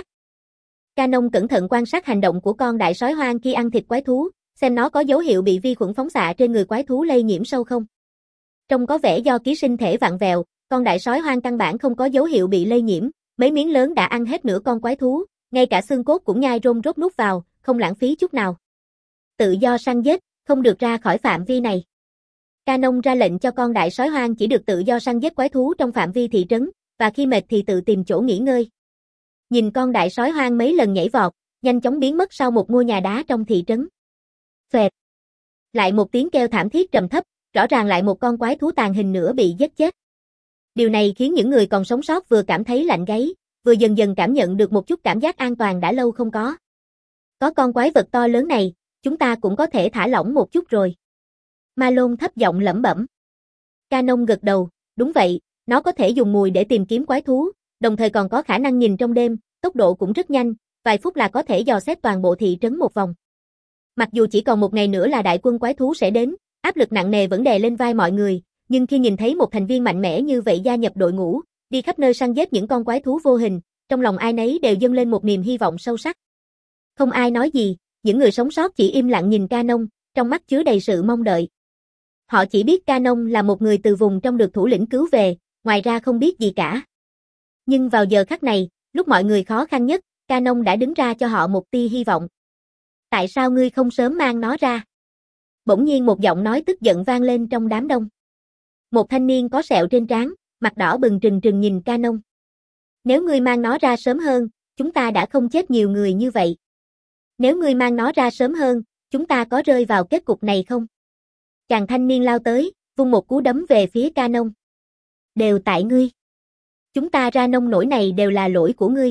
Canon cẩn thận quan sát hành động của con đại sói hoang khi ăn thịt quái thú, xem nó có dấu hiệu bị vi khuẩn phóng xạ trên người quái thú lây nhiễm sâu không. Trông có vẻ do ký sinh thể vặn vẹo, con đại sói hoang căn bản không có dấu hiệu bị lây nhiễm, mấy miếng lớn đã ăn hết nửa con quái thú, ngay cả xương cốt cũng nhai rôm rốt nuốt vào, không lãng phí chút nào. Tự do săn giết, không được ra khỏi phạm vi này. Canon ra lệnh cho con đại sói hoang chỉ được tự do săn giết quái thú trong phạm vi thị trấn, và khi mệt thì tự tìm chỗ nghỉ ngơi. Nhìn con đại sói hoang mấy lần nhảy vọt, nhanh chóng biến mất sau một ngôi nhà đá trong thị trấn. Phẹt. Lại một tiếng kêu thảm thiết trầm thấp, rõ ràng lại một con quái thú tàn hình nữa bị giết chết. Điều này khiến những người còn sống sót vừa cảm thấy lạnh gáy, vừa dần dần cảm nhận được một chút cảm giác an toàn đã lâu không có. Có con quái vật to lớn này, chúng ta cũng có thể thả lỏng một chút rồi. Malone thấp giọng lẩm bẩm. Canon gật đầu, đúng vậy, nó có thể dùng mùi để tìm kiếm quái thú, đồng thời còn có khả năng nhìn trong đêm, tốc độ cũng rất nhanh, vài phút là có thể dò xét toàn bộ thị trấn một vòng. Mặc dù chỉ còn một ngày nữa là đại quân quái thú sẽ đến, áp lực nặng nề vẫn đè lên vai mọi người, nhưng khi nhìn thấy một thành viên mạnh mẽ như vậy gia nhập đội ngũ, đi khắp nơi săn giết những con quái thú vô hình, trong lòng ai nấy đều dâng lên một niềm hy vọng sâu sắc. Không ai nói gì, những người sống sót chỉ im lặng nhìn Canon, trong mắt chứa đầy sự mong đợi. Họ chỉ biết Canon là một người từ vùng trong được thủ lĩnh cứu về, ngoài ra không biết gì cả. Nhưng vào giờ khắc này, lúc mọi người khó khăn nhất, Canon đã đứng ra cho họ một tia hy vọng. Tại sao ngươi không sớm mang nó ra? Bỗng nhiên một giọng nói tức giận vang lên trong đám đông. Một thanh niên có sẹo trên trán, mặt đỏ bừng trừng trừng nhìn Canon. Nếu ngươi mang nó ra sớm hơn, chúng ta đã không chết nhiều người như vậy. Nếu ngươi mang nó ra sớm hơn, chúng ta có rơi vào kết cục này không? Chàng thanh niên lao tới, vung một cú đấm về phía Canon. Đều tại ngươi. Chúng ta ra nông nổi này đều là lỗi của ngươi.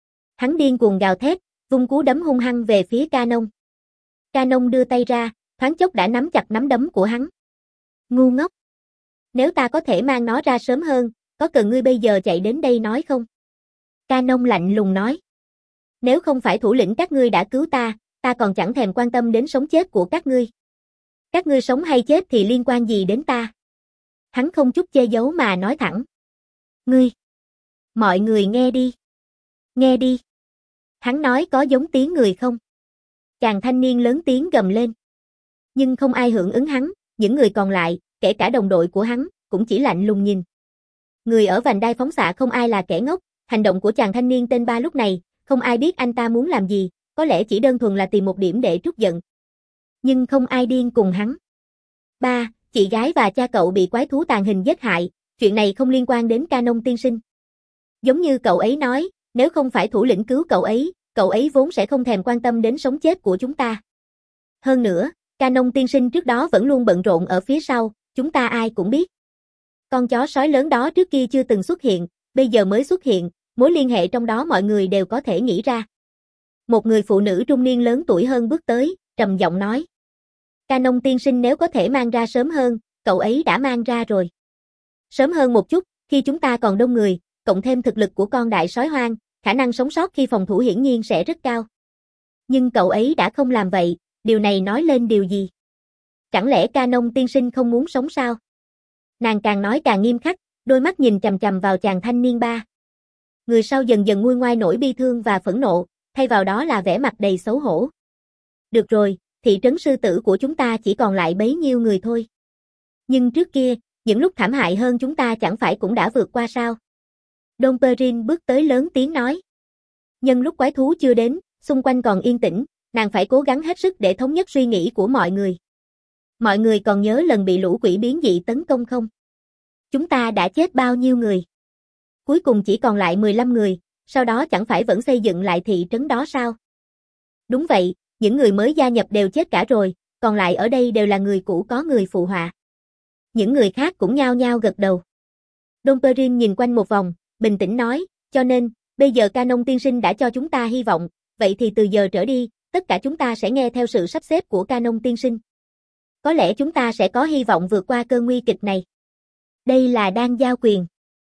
Hắn điên cuồng gào thét, vung cú đấm hung hăng về phía Canon. Canon đưa tay ra, thoáng chốc đã nắm chặt nắm đấm của hắn. Ngu ngốc. Nếu ta có thể mang nó ra sớm hơn, có cần ngươi bây giờ chạy đến đây nói không? Canon lạnh lùng nói. Nếu không phải thủ lĩnh các ngươi đã cứu ta, ta còn chẳng thèm quan tâm đến sống chết của các ngươi. Các ngươi sống hay chết thì liên quan gì đến ta? Hắn không chút che giấu mà nói thẳng. Ngươi. Mọi người nghe đi. Nghe đi. Hắn nói có giống tiếng người không? Chàng thanh niên lớn tiếng gầm lên. Nhưng không ai hưởng ứng hắn, những người còn lại, kể cả đồng đội của hắn, cũng chỉ lạnh lùng nhìn. Người ở vành đai phóng xạ không ai là kẻ ngốc, hành động của chàng thanh niên tên Ba lúc này, không ai biết anh ta muốn làm gì, có lẽ chỉ đơn thuần là tìm một điểm để trút giận. Nhưng không ai điên cùng hắn. Ba, chị gái và cha cậu bị quái thú tàn hình giết hại, chuyện này không liên quan đến Canon tiên sinh. Giống như cậu ấy nói, nếu không phải thủ lĩnh cứu cậu ấy, cậu ấy vốn sẽ không thèm quan tâm đến sống chết của chúng ta. Hơn nữa, Canon tiên sinh trước đó vẫn luôn bận rộn ở phía sau, chúng ta ai cũng biết. Con chó sói lớn đó trước kia chưa từng xuất hiện, bây giờ mới xuất hiện, mối liên hệ trong đó mọi người đều có thể nghĩ ra. Một người phụ nữ trung niên lớn tuổi hơn bước tới, trầm giọng nói. Canon tiên sinh nếu có thể mang ra sớm hơn, cậu ấy đã mang ra rồi. Sớm hơn một chút, khi chúng ta còn đông người, cộng thêm thực lực của con đại sói hoang, khả năng sống sót khi phòng thủ hiển nhiên sẽ rất cao. Nhưng cậu ấy đã không làm vậy, điều này nói lên điều gì? Chẳng lẽ Canon tiên sinh không muốn sống sao? Nàng càng nói càng nghiêm khắc, đôi mắt nhìn chằm chằm vào chàng thanh niên Ba. Người sau dần dần nguôi ngoai nỗi bi thương và phẫn nộ, thay vào đó là vẻ mặt đầy xấu hổ. Được rồi, thị trấn sư tử của chúng ta chỉ còn lại bấy nhiêu người thôi. Nhưng trước kia, những lúc thảm hại hơn chúng ta chẳng phải cũng đã vượt qua sao? Don Perrin bước tới lớn tiếng nói. Nhân lúc quái thú chưa đến, xung quanh còn yên tĩnh, nàng phải cố gắng hết sức để thống nhất suy nghĩ của mọi người. Mọi người còn nhớ lần bị lũ quỷ biến dị tấn công không? Chúng ta đã chết bao nhiêu người? Cuối cùng chỉ còn lại mười lăm người, sau đó chẳng phải vẫn xây dựng lại thị trấn đó sao? Đúng vậy, những người mới gia nhập đều chết cả rồi, còn lại ở đây đều là người cũ có người phụ họa. Những người khác cũng nhao nhao gật đầu. Don Perrin nhìn quanh một vòng, bình tĩnh nói, cho nên, bây giờ Canon tiên sinh đã cho chúng ta hy vọng, vậy thì từ giờ trở đi, tất cả chúng ta sẽ nghe theo sự sắp xếp của Canon tiên sinh. Có lẽ chúng ta sẽ có hy vọng vượt qua cơn nguy kịch này. Đây là đang giao quyền.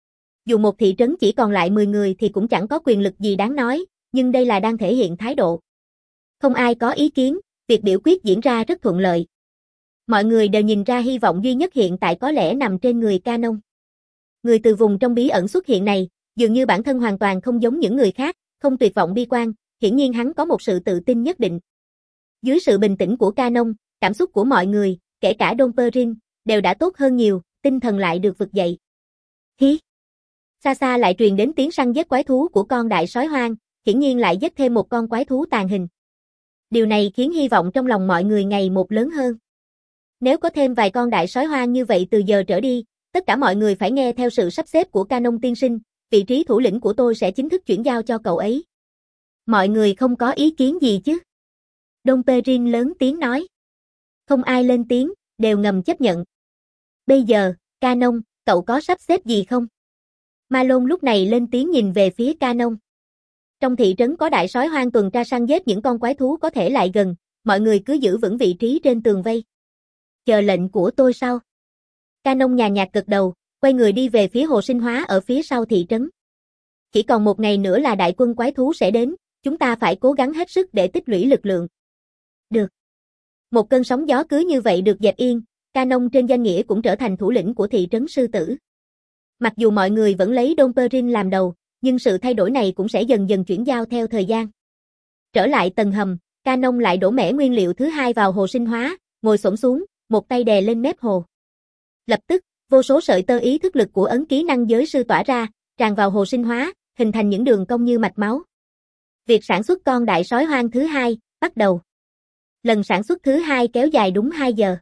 Dù một thị trấn chỉ còn lại mười người thì cũng chẳng có quyền lực gì đáng nói, nhưng đây là đang thể hiện thái độ. Không ai có ý kiến, việc biểu quyết diễn ra rất thuận lợi. Mọi người đều nhìn ra hy vọng duy nhất hiện tại có lẽ nằm trên người Canon. Người từ vùng trong bí ẩn xuất hiện này, dường như bản thân hoàn toàn không giống những người khác, không tuyệt vọng bi quan, hiển nhiên hắn có một sự tự tin nhất định. Dưới sự bình tĩnh của Canon, cảm xúc của mọi người, kể cả Don Perrin, đều đã tốt hơn nhiều, tinh thần lại được vực dậy. Hí! Xa xa lại truyền đến tiếng săn giết quái thú của con đại sói hoang, hiển nhiên lại giết thêm một con quái thú tàn hình. Điều này khiến hy vọng trong lòng mọi người ngày một lớn hơn. Nếu có thêm vài con đại sói hoang như vậy từ giờ trở đi, tất cả mọi người phải nghe theo sự sắp xếp của Canon tiên sinh, vị trí thủ lĩnh của tôi sẽ chính thức chuyển giao cho cậu ấy. Mọi người không có ý kiến gì chứ? Don Perrin lớn tiếng nói. Không ai lên tiếng, đều ngầm chấp nhận. Bây giờ, Canon, cậu có sắp xếp gì không? Malone lúc này lên tiếng nhìn về phía Canon. Trong thị trấn có đại sói hoang tuần tra săn giết những con quái thú có thể lại gần, mọi người cứ giữ vững vị trí trên tường vây. Chờ lệnh của tôi sau. Canon nhàn nhạt gật đầu, quay người đi về phía hồ sinh hóa ở phía sau thị trấn. Chỉ còn một ngày nữa là đại quân quái thú sẽ đến, chúng ta phải cố gắng hết sức để tích lũy lực lượng. Được. Một cơn sóng gió cứ như vậy được dẹp yên, Canon trên danh nghĩa cũng trở thành thủ lĩnh của thị trấn sư tử. Mặc dù mọi người vẫn lấy Don Perrin làm đầu, nhưng sự thay đổi này cũng sẽ dần dần chuyển giao theo thời gian. Trở lại tầng hầm, Canon lại đổ mẻ nguyên liệu thứ hai vào hồ sinh hóa, ngồi xổm xuống, một tay đè lên mép hồ. Lập tức, vô số sợi tơ ý thức lực của ấn ký năng giới sư tỏa ra, tràn vào hồ sinh hóa, hình thành những đường cong như mạch máu. Việc sản xuất con đại sói hoang thứ hai, bắt đầu. Lần sản xuất thứ hai kéo dài đúng hai giờ.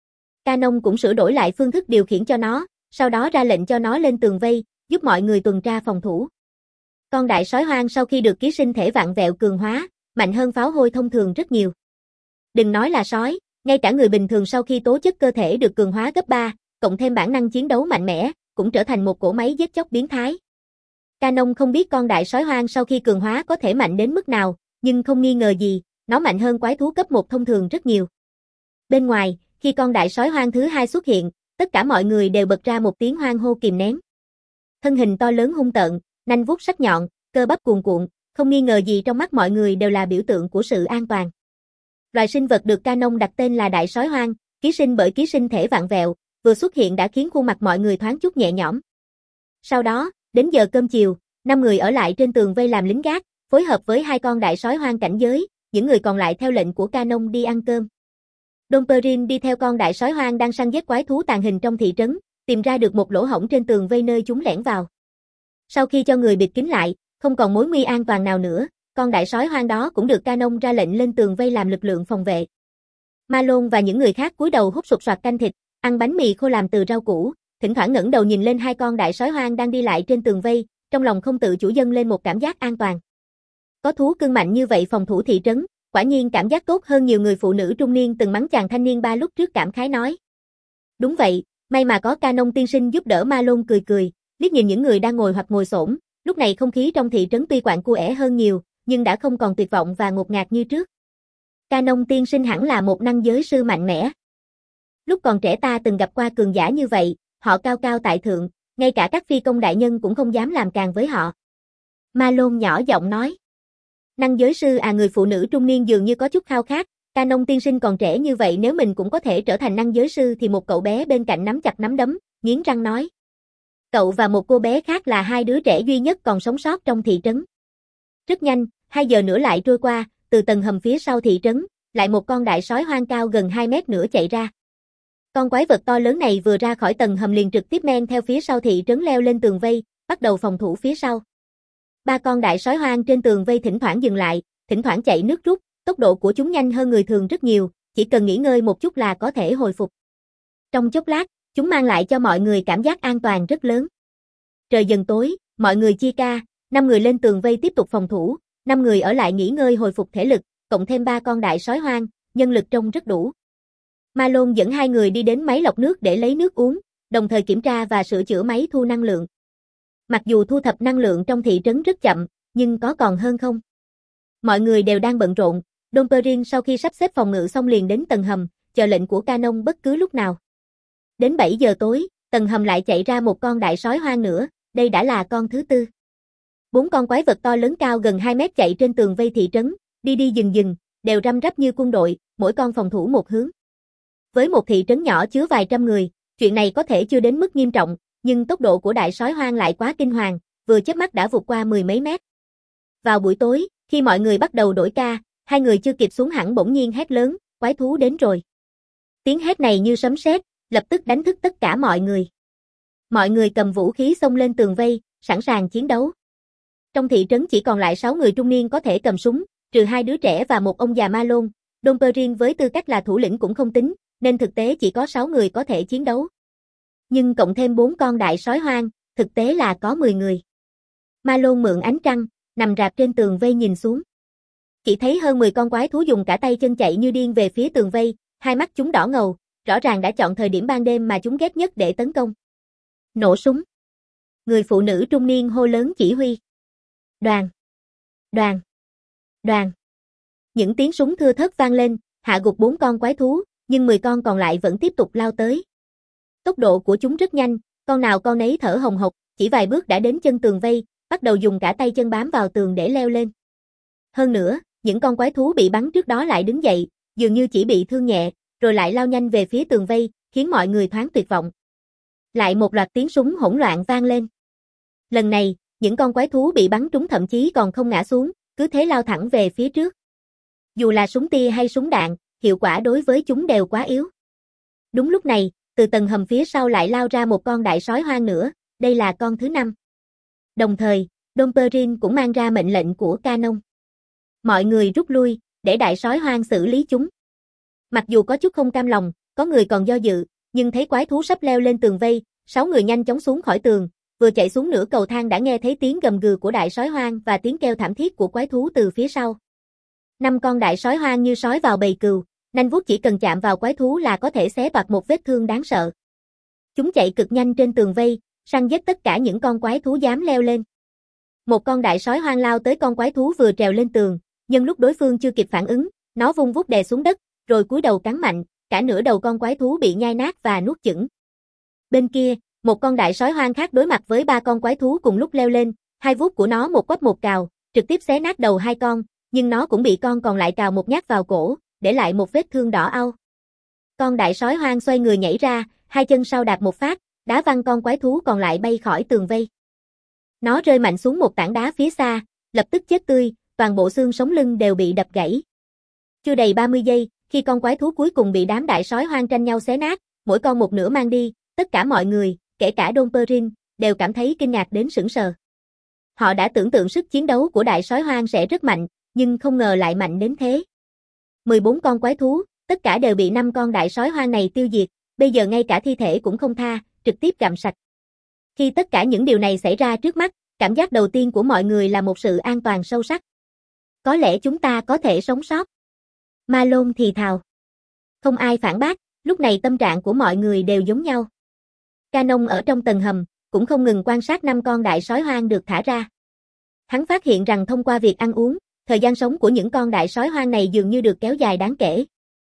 Canon cũng sửa đổi lại phương thức điều khiển cho nó, sau đó ra lệnh cho nó lên tường vây, giúp mọi người tuần tra phòng thủ. Con đại sói hoang sau khi được ký sinh thể vạn vẹo cường hóa, mạnh hơn pháo hôi thông thường rất nhiều. Đừng nói là sói, ngay cả người bình thường sau khi tố chất cơ thể được cường hóa gấp ba, cộng thêm bản năng chiến đấu mạnh mẽ, cũng trở thành một cỗ máy giết chóc biến thái. Canon không biết con đại sói hoang sau khi cường hóa có thể mạnh đến mức nào, nhưng không nghi ngờ gì, nó mạnh hơn quái thú cấp một thông thường rất nhiều. Bên ngoài, khi con đại sói hoang thứ hai xuất hiện, tất cả mọi người đều bật ra một tiếng hoang hô kìm nén. Thân hình to lớn hung tợn, nanh vuốt sắc nhọn, cơ bắp cuồn cuộn, không nghi ngờ gì trong mắt mọi người đều là biểu tượng của sự an toàn. Loài sinh vật được Canon đặt tên là đại sói hoang, ký sinh bởi ký sinh thể vặn vẹo, vừa xuất hiện đã khiến khuôn mặt mọi người thoáng chút nhẹ nhõm. Sau đó, đến giờ cơm chiều, năm người ở lại trên tường vây làm lính gác, phối hợp với hai con đại sói hoang cảnh giới, những người còn lại theo lệnh của Canon đi ăn cơm. Dom Perrin đi theo con đại sói hoang đang săn giết quái thú tàng hình trong thị trấn, tìm ra được một lỗ hổng trên tường vây nơi chúng lẻn vào. Sau khi cho người bịt kín lại, không còn mối nguy an toàn nào nữa, con đại sói hoang đó cũng được Canon ra lệnh lên tường vây làm lực lượng phòng vệ. Malone và những người khác cúi đầu hút sột soạt canh thịt, ăn bánh mì khô làm từ rau củ, thỉnh thoảng ngẩng đầu nhìn lên hai con đại sói hoang đang đi lại trên tường vây, trong lòng không tự chủ dâng lên một cảm giác an toàn. Có thú cưng mạnh như vậy phòng thủ thị trấn, quả nhiên cảm giác tốt hơn nhiều người phụ nữ trung niên từng mắng chàng thanh niên ba lúc trước cảm khái nói. Đúng vậy, may mà có Canon tiên sinh giúp đỡ. Malone cười cười, liếc nhìn những người đang ngồi hoặc ngồi xổm, lúc này không khí trong thị trấn tuy quạnh quẽ hơn nhiều, nhưng đã không còn tuyệt vọng và ngột ngạt như trước. Canon tiên sinh hẳn là một năng giới sư mạnh mẽ. Lúc còn trẻ ta từng gặp qua cường giả như vậy, họ cao cao tại thượng, ngay cả các phi công đại nhân cũng không dám làm càng với họ. Malone nhỏ giọng nói. Năng giới sư à, người phụ nữ trung niên dường như có chút khao khát, Canon tiên sinh còn trẻ như vậy, nếu mình cũng có thể trở thành năng giới sư thì một cậu bé bên cạnh nắm chặt nắm đấm, nghiến răng nói. Cậu và một cô bé khác là hai đứa trẻ duy nhất còn sống sót trong thị trấn. Rất nhanh, hai giờ nữa lại trôi qua, từ tầng hầm phía sau thị trấn, lại một con đại sói hoang cao gần hai mét nữa chạy ra. Con quái vật to lớn này vừa ra khỏi tầng hầm liền trực tiếp men theo phía sau thị trấn leo lên tường vây, bắt đầu phòng thủ phía sau. Ba con đại sói hoang trên tường vây thỉnh thoảng dừng lại, thỉnh thoảng chạy nước rút, tốc độ của chúng nhanh hơn người thường rất nhiều, chỉ cần nghỉ ngơi một chút là có thể hồi phục. Trong chốc lát, chúng mang lại cho mọi người cảm giác an toàn rất lớn. Trời dần tối, mọi người chia ca, năm người lên tường vây tiếp tục phòng thủ, năm người ở lại nghỉ ngơi hồi phục thể lực, cộng thêm ba con đại sói hoang, nhân lực trông rất đủ. Malone dẫn hai người đi đến máy lọc nước để lấy nước uống, đồng thời kiểm tra và sửa chữa máy thu năng lượng. Mặc dù thu thập năng lượng trong thị trấn rất chậm, nhưng có còn hơn không? Mọi người đều đang bận rộn, Dom Perrin sau khi sắp xếp phòng ngự xong liền đến tầng hầm, chờ lệnh của Canon bất cứ lúc nào. Đến bảy giờ tối, tầng hầm lại chạy ra một con đại sói hoang nữa, đây đã là con thứ tư. Bốn con quái vật to lớn cao gần hai mét chạy trên tường vây thị trấn, đi đi dừng dừng, đều răm rắp như quân đội, mỗi con phòng thủ một hướng. Với một thị trấn nhỏ chứa vài trăm người, chuyện này có thể chưa đến mức nghiêm trọng, nhưng tốc độ của đại sói hoang lại quá kinh hoàng, vừa chớp mắt đã vụt qua mười mấy mét. Vào buổi tối, khi mọi người bắt đầu đổi ca, hai người chưa kịp xuống hẳn bỗng nhiên hét lớn, quái thú đến rồi. Tiếng hét này như sấm sét, lập tức đánh thức tất cả mọi người. Mọi người cầm vũ khí xông lên tường vây, sẵn sàng chiến đấu. Trong thị trấn chỉ còn lại sáu người trung niên có thể cầm súng, trừ hai đứa trẻ và một ông già Malone. Dom Perrin với tư cách là thủ lĩnh cũng không tính, nên thực tế chỉ có sáu người có thể chiến đấu. Nhưng cộng thêm bốn con đại sói hoang, thực tế là có mười người. Malone mượn ánh trăng, nằm rạp trên tường vây nhìn xuống. Chỉ thấy hơn mười con quái thú dùng cả tay chân chạy như điên về phía tường vây, hai mắt chúng đỏ ngầu, rõ ràng đã chọn thời điểm ban đêm mà chúng ghét nhất để tấn công. Nổ súng. Người phụ nữ trung niên hô lớn chỉ huy. Đoàn. Đoàn. Đoàn. Những tiếng súng thưa thớt vang lên, hạ gục bốn con quái thú, nhưng mười con còn lại vẫn tiếp tục lao tới. Tốc độ của chúng rất nhanh, con nào con nấy thở hồng hộc, chỉ vài bước đã đến chân tường vây, bắt đầu dùng cả tay chân bám vào tường để leo lên. Hơn nữa, những con quái thú bị bắn trước đó lại đứng dậy, dường như chỉ bị thương nhẹ, rồi lại lao nhanh về phía tường vây, khiến mọi người thoáng tuyệt vọng. Lại một loạt tiếng súng hỗn loạn vang lên. Lần này, những con quái thú bị bắn trúng thậm chí còn không ngã xuống, cứ thế lao thẳng về phía trước. Dù là súng tia hay súng đạn, hiệu quả đối với chúng đều quá yếu. Đúng lúc này, từ tầng hầm phía sau lại lao ra một con đại sói hoang nữa, đây là con thứ năm. Đồng thời, Dom Perrin cũng mang ra mệnh lệnh của Canon. Mọi người rút lui, để đại sói hoang xử lý chúng. Mặc dù có chút không cam lòng, có người còn do dự, nhưng thấy quái thú sắp leo lên tường vây, sáu người nhanh chóng xuống khỏi tường, vừa chạy xuống nửa cầu thang đã nghe thấy tiếng gầm gừ của đại sói hoang và tiếng kêu thảm thiết của quái thú từ phía sau. Năm con đại sói hoang như sói vào bầy cừu, nanh vuốt chỉ cần chạm vào quái thú là có thể xé toạc một vết thương đáng sợ. Chúng chạy cực nhanh trên tường vây, săn giết tất cả những con quái thú dám leo lên. Một con đại sói hoang lao tới con quái thú vừa trèo lên tường, nhân lúc đối phương chưa kịp phản ứng, nó vung vút đè xuống đất, rồi cúi đầu cắn mạnh, cả nửa đầu con quái thú bị nhai nát và nuốt chửng. Bên kia, một con đại sói hoang khác đối mặt với ba con quái thú cùng lúc leo lên, hai vuốt của nó một quắp một cào, trực tiếp xé nát đầu hai con, nhưng nó cũng bị con còn lại cào một nhát vào cổ, để lại một vết thương đỏ au. Con đại sói hoang xoay người nhảy ra, hai chân sau đạp một phát, đá văng con quái thú còn lại bay khỏi tường vây. Nó rơi mạnh xuống một tảng đá phía xa, lập tức chết tươi, toàn bộ xương sống lưng đều bị đập gãy. Chưa đầy ba mươi giây, khi con quái thú cuối cùng bị đám đại sói hoang tranh nhau xé nát, mỗi con một nửa mang đi, tất cả mọi người, kể cả Don Perrin, đều cảm thấy kinh ngạc đến sững sờ. Họ đã tưởng tượng sức chiến đấu của đại sói hoang sẽ rất mạnh, nhưng không ngờ lại mạnh đến thế. mười bốn con quái thú, tất cả đều bị năm con đại sói hoang này tiêu diệt, bây giờ ngay cả thi thể cũng không tha, trực tiếp gặm sạch. Khi tất cả những điều này xảy ra trước mắt, cảm giác đầu tiên của mọi người là một sự an toàn sâu sắc. Có lẽ chúng ta có thể sống sót. Malone thì thào. Không ai phản bác, lúc này tâm trạng của mọi người đều giống nhau. Canon ở trong tầng hầm, cũng không ngừng quan sát năm con đại sói hoang được thả ra. Hắn phát hiện rằng thông qua việc ăn uống, thời gian sống của những con đại sói hoang này dường như được kéo dài đáng kể.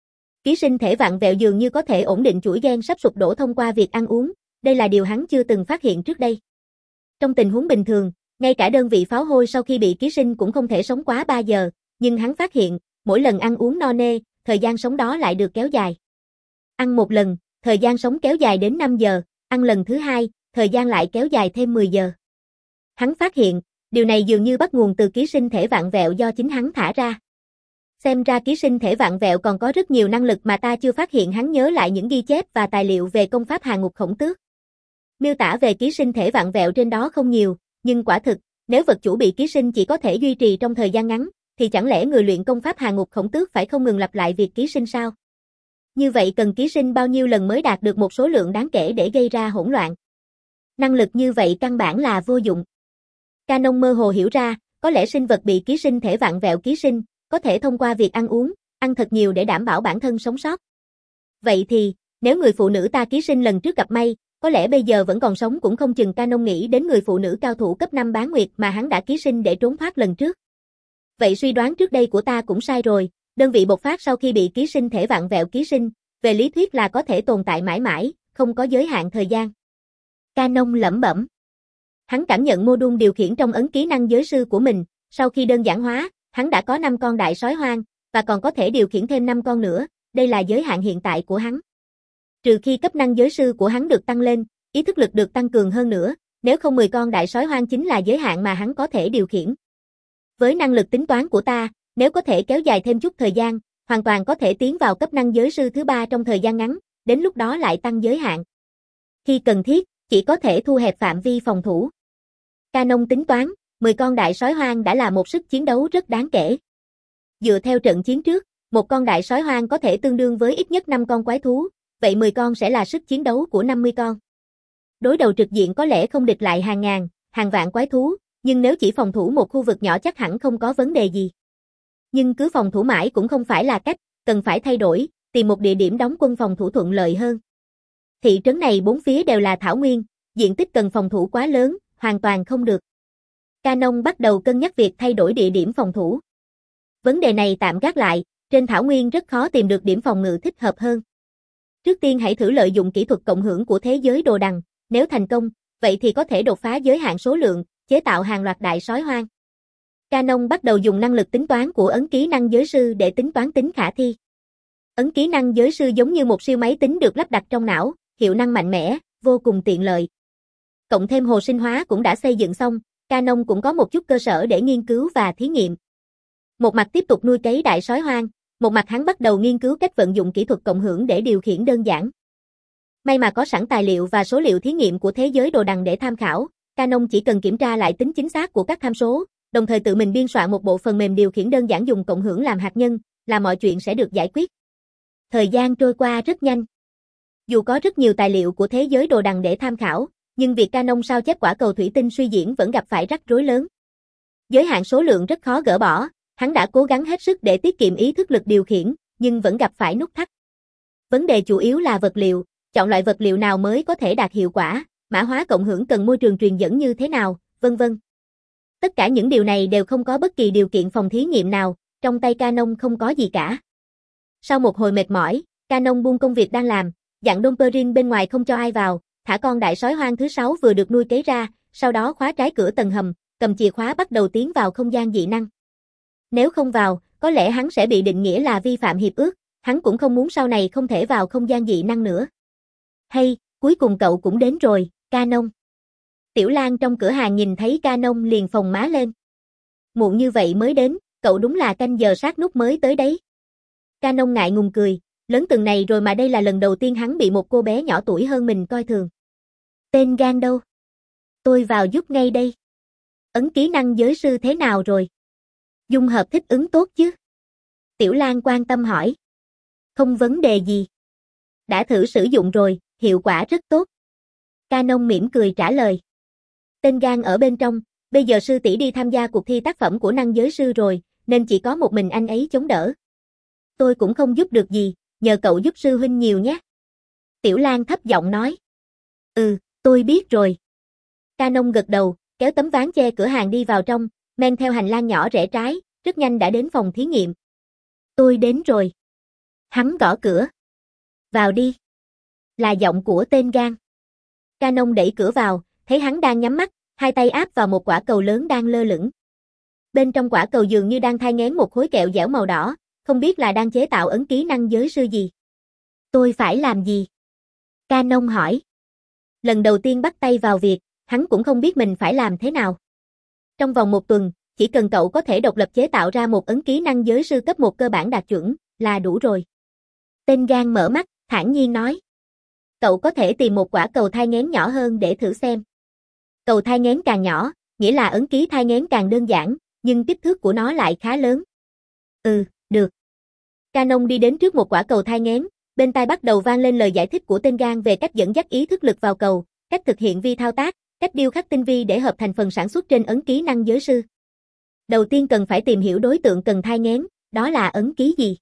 Ký sinh thể vặn vẹo dường như có thể ổn định chuỗi gen sắp sụp đổ thông qua việc ăn uống, đây là điều hắn chưa từng phát hiện trước đây. Trong tình huống bình thường, ngay cả đơn vị pháo hôi sau khi bị ký sinh cũng không thể sống quá ba giờ, nhưng hắn phát hiện, mỗi lần ăn uống no nê, thời gian sống đó lại được kéo dài. Ăn một lần, thời gian sống kéo dài đến năm giờ, ăn lần thứ hai, thời gian lại kéo dài thêm mười giờ. Hắn phát hiện, điều này dường như bắt nguồn từ ký sinh thể vặn vẹo do chính hắn thả ra. Xem ra ký sinh thể vặn vẹo còn có rất nhiều năng lực mà ta chưa phát hiện. Hắn nhớ lại những ghi chép và tài liệu về công pháp Hà Ngục Khổng Tước. Miêu tả về ký sinh thể vặn vẹo trên đó không nhiều, nhưng quả thực, nếu vật chủ bị ký sinh chỉ có thể duy trì trong thời gian ngắn, thì chẳng lẽ người luyện công pháp Hà Ngục Khổng Tước phải không ngừng lặp lại việc ký sinh sao? Như vậy cần ký sinh bao nhiêu lần mới đạt được một số lượng đáng kể để gây ra hỗn loạn? Năng lực như vậy căn bản là vô dụng. Canon mơ hồ hiểu ra, có lẽ sinh vật bị ký sinh thể vặn vẹo ký sinh, có thể thông qua việc ăn uống, ăn thật nhiều để đảm bảo bản thân sống sót. Vậy thì, nếu người phụ nữ ta ký sinh lần trước gặp may, có lẽ bây giờ vẫn còn sống cũng không chừng. Canon nghĩ đến người phụ nữ cao thủ cấp năm bán nguyệt mà hắn đã ký sinh để trốn thoát lần trước. Vậy suy đoán trước đây của ta cũng sai rồi, đơn vị bộc phát sau khi bị ký sinh thể vặn vẹo ký sinh, về lý thuyết là có thể tồn tại mãi mãi, không có giới hạn thời gian. Canon lẩm bẩm. Hắn cảm nhận mô đun điều khiển trong ấn ký năng giới sư của mình, sau khi đơn giản hóa, hắn đã có năm con đại sói hoang, và còn có thể điều khiển thêm năm con nữa, đây là giới hạn hiện tại của hắn. Trừ khi cấp năng giới sư của hắn được tăng lên, ý thức lực được tăng cường hơn nữa, nếu không mười con đại sói hoang chính là giới hạn mà hắn có thể điều khiển. Với năng lực tính toán của ta, nếu có thể kéo dài thêm chút thời gian, hoàn toàn có thể tiến vào cấp năng giới sư thứ ba trong thời gian ngắn, đến lúc đó lại tăng giới hạn. Khi cần thiết, chỉ có thể thu hẹp phạm vi phòng thủ. Canon tính toán, mười con đại sói hoang đã là một sức chiến đấu rất đáng kể. Dựa theo trận chiến trước, một con đại sói hoang có thể tương đương với ít nhất năm con quái thú, vậy mười con sẽ là sức chiến đấu của năm mươi con. Đối đầu trực diện có lẽ không địch lại hàng ngàn, hàng vạn quái thú, nhưng nếu chỉ phòng thủ một khu vực nhỏ chắc hẳn không có vấn đề gì. Nhưng cứ phòng thủ mãi cũng không phải là cách, cần phải thay đổi, tìm một địa điểm đóng quân phòng thủ thuận lợi hơn. Thị trấn này bốn phía đều là thảo nguyên, diện tích cần phòng thủ quá lớn, hoàn toàn không được. Canon bắt đầu cân nhắc việc thay đổi địa điểm phòng thủ. Vấn đề này tạm gác lại, trên thảo nguyên rất khó tìm được điểm phòng ngự thích hợp hơn. Trước tiên hãy thử lợi dụng kỹ thuật cộng hưởng của thế giới đồ đằng, nếu thành công, vậy thì có thể đột phá giới hạn số lượng, chế tạo hàng loạt đại sói hoang. Canon bắt đầu dùng năng lực tính toán của ấn ký năng giới sư để tính toán tính khả thi. Ấn ký năng giới sư giống như một siêu máy tính được lắp đặt trong não, hiệu năng mạnh mẽ, vô cùng tiện lợi. Cộng thêm hồ sinh hóa cũng đã xây dựng xong, Canon cũng có một chút cơ sở để nghiên cứu và thí nghiệm. Một mặt tiếp tục nuôi cấy đại sói hoang, một mặt hắn bắt đầu nghiên cứu cách vận dụng kỹ thuật cộng hưởng để điều khiển đơn giản. May mà có sẵn tài liệu và số liệu thí nghiệm của thế giới đồ đằng để tham khảo, Canon chỉ cần kiểm tra lại tính chính xác của các tham số, đồng thời tự mình biên soạn một bộ phần mềm điều khiển đơn giản dùng cộng hưởng làm hạt nhân, là mọi chuyện sẽ được giải quyết. Thời gian trôi qua rất nhanh. Dù có rất nhiều tài liệu của thế giới đồ đằng để tham khảo, nhưng việc Canon sao chép quả cầu thủy tinh suy diễn vẫn gặp phải rắc rối lớn. Giới hạn số lượng rất khó gỡ bỏ, hắn đã cố gắng hết sức để tiết kiệm ý thức lực điều khiển, nhưng vẫn gặp phải nút thắt. Vấn đề chủ yếu là vật liệu, chọn loại vật liệu nào mới có thể đạt hiệu quả, mã hóa cộng hưởng cần môi trường truyền dẫn như thế nào, vân vân. Tất cả những điều này đều không có bất kỳ điều kiện phòng thí nghiệm nào, trong tay Canon không có gì cả. Sau một hồi mệt mỏi, Canon buông công việc đang làm, dặn Dom Perrin bên ngoài không cho ai vào, thả con đại sói hoang thứ sáu vừa được nuôi cấy ra, sau đó khóa trái cửa tầng hầm, cầm chìa khóa bắt đầu tiến vào không gian dị năng. Nếu không vào, có lẽ hắn sẽ bị định nghĩa là vi phạm hiệp ước, hắn cũng không muốn sau này không thể vào không gian dị năng nữa. Hay, cuối cùng cậu cũng đến rồi, Canon. Tiểu Lan trong cửa hàng nhìn thấy Canon liền phồng má lên. Muộn như vậy mới đến, cậu đúng là canh giờ sát nút mới tới đấy. Canon ngại ngùng cười, lớn từng này rồi mà đây là lần đầu tiên hắn bị một cô bé nhỏ tuổi hơn mình coi thường. Tên Gan đâu? Tôi vào giúp ngay đây. Ấn ký năng giới sư thế nào rồi? Dung hợp thích ứng tốt chứ? Tiểu Lan quan tâm hỏi. Không vấn đề gì. Đã thử sử dụng rồi, hiệu quả rất tốt. Canon mỉm cười trả lời. Tên Gan ở bên trong, bây giờ sư tỷ đi tham gia cuộc thi tác phẩm của năng giới sư rồi, nên chỉ có một mình anh ấy chống đỡ. Tôi cũng không giúp được gì, nhờ cậu giúp sư huynh nhiều nhé. Tiểu Lan thấp giọng nói. Ừ, tôi biết rồi. Canon gật đầu, kéo tấm ván che cửa hàng đi vào trong, men theo hành lang nhỏ rẽ trái, rất nhanh đã đến phòng thí nghiệm. Tôi đến rồi. Hắn gõ cửa. Vào đi. Là giọng của tên Gan. Canon đẩy cửa vào, thấy hắn đang nhắm mắt, hai tay áp vào một quả cầu lớn đang lơ lửng. Bên trong quả cầu dường như đang thai nghén một khối kẹo dẻo màu đỏ, không biết là đang chế tạo ấn ký năng giới sư gì. Tôi phải làm gì? Canon hỏi. Lần đầu tiên bắt tay vào việc, hắn cũng không biết mình phải làm thế nào. Trong vòng một tuần, chỉ cần cậu có thể độc lập chế tạo ra một ấn ký năng giới sư cấp một cơ bản đạt chuẩn, là đủ rồi. Tên Gan mở mắt, thản nhiên nói. Cậu có thể tìm một quả cầu thai nghén nhỏ hơn để thử xem. Cầu thai nghén càng nhỏ, nghĩa là ấn ký thai nghén càng đơn giản, nhưng kích thước của nó lại khá lớn. Ừ, được. Canon đi đến trước một quả cầu thai nghén, bên tai bắt đầu vang lên lời giải thích của tên Gan về cách dẫn dắt ý thức lực vào cầu, cách thực hiện vi thao tác, cách điêu khắc tinh vi để hợp thành phần sản xuất trên ấn ký năng giới sư. Đầu tiên cần phải tìm hiểu đối tượng cần thai nghén, đó là ấn ký gì.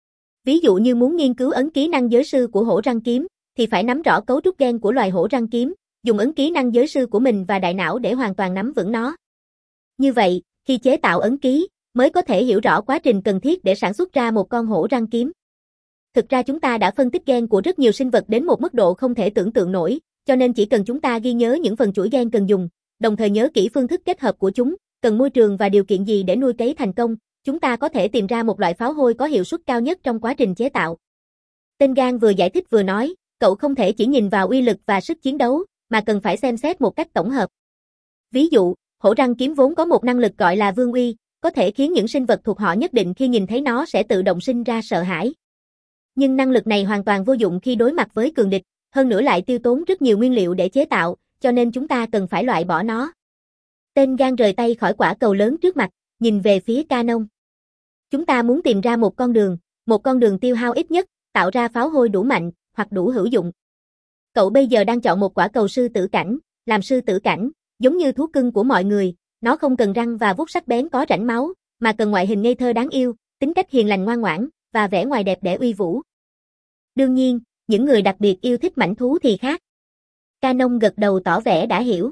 Ví dụ như muốn nghiên cứu ấn ký năng giới sư của hổ răng kiếm, thì phải nắm rõ cấu trúc gen của loài hổ răng kiếm, dùng ấn ký năng giới sư của mình và đại não để hoàn toàn nắm vững nó. Như vậy, khi chế tạo ấn ký, mới có thể hiểu rõ quá trình cần thiết để sản xuất ra một con hổ răng kiếm. Thực ra chúng ta đã phân tích gen của rất nhiều sinh vật đến một mức độ không thể tưởng tượng nổi, cho nên chỉ cần chúng ta ghi nhớ những phần chuỗi gen cần dùng, đồng thời nhớ kỹ phương thức kết hợp của chúng, cần môi trường và điều kiện gì để nuôi cấy thành công, chúng ta có thể tìm ra một loại pháo hôi có hiệu suất cao nhất trong quá trình chế tạo. Tên Gan vừa giải thích vừa nói, cậu không thể chỉ nhìn vào uy lực và sức chiến đấu, mà cần phải xem xét một cách tổng hợp. Ví dụ, hổ răng kiếm vốn có một năng lực gọi là vương uy, có thể khiến những sinh vật thuộc họ nhất định khi nhìn thấy nó sẽ tự động sinh ra sợ hãi. Nhưng năng lực này hoàn toàn vô dụng khi đối mặt với cường địch, hơn nữa lại tiêu tốn rất nhiều nguyên liệu để chế tạo, cho nên chúng ta cần phải loại bỏ nó. Tên Gan rời tay khỏi quả cầu lớn trước mặt, nhìn về phía Canon. Chúng ta muốn tìm ra một con đường, một con đường tiêu hao ít nhất, tạo ra pháo hôi đủ mạnh, hoặc đủ hữu dụng. Cậu bây giờ đang chọn một quả cầu sư tử cảnh, làm sư tử cảnh, giống như thú cưng của mọi người, nó không cần răng và vuốt sắc bén có rãnh máu, mà cần ngoại hình ngây thơ đáng yêu, tính cách hiền lành ngoan ngoãn, và vẻ ngoài đẹp đẽ uy vũ. Đương nhiên, những người đặc biệt yêu thích mãnh thú thì khác. Canon gật đầu tỏ vẻ đã hiểu.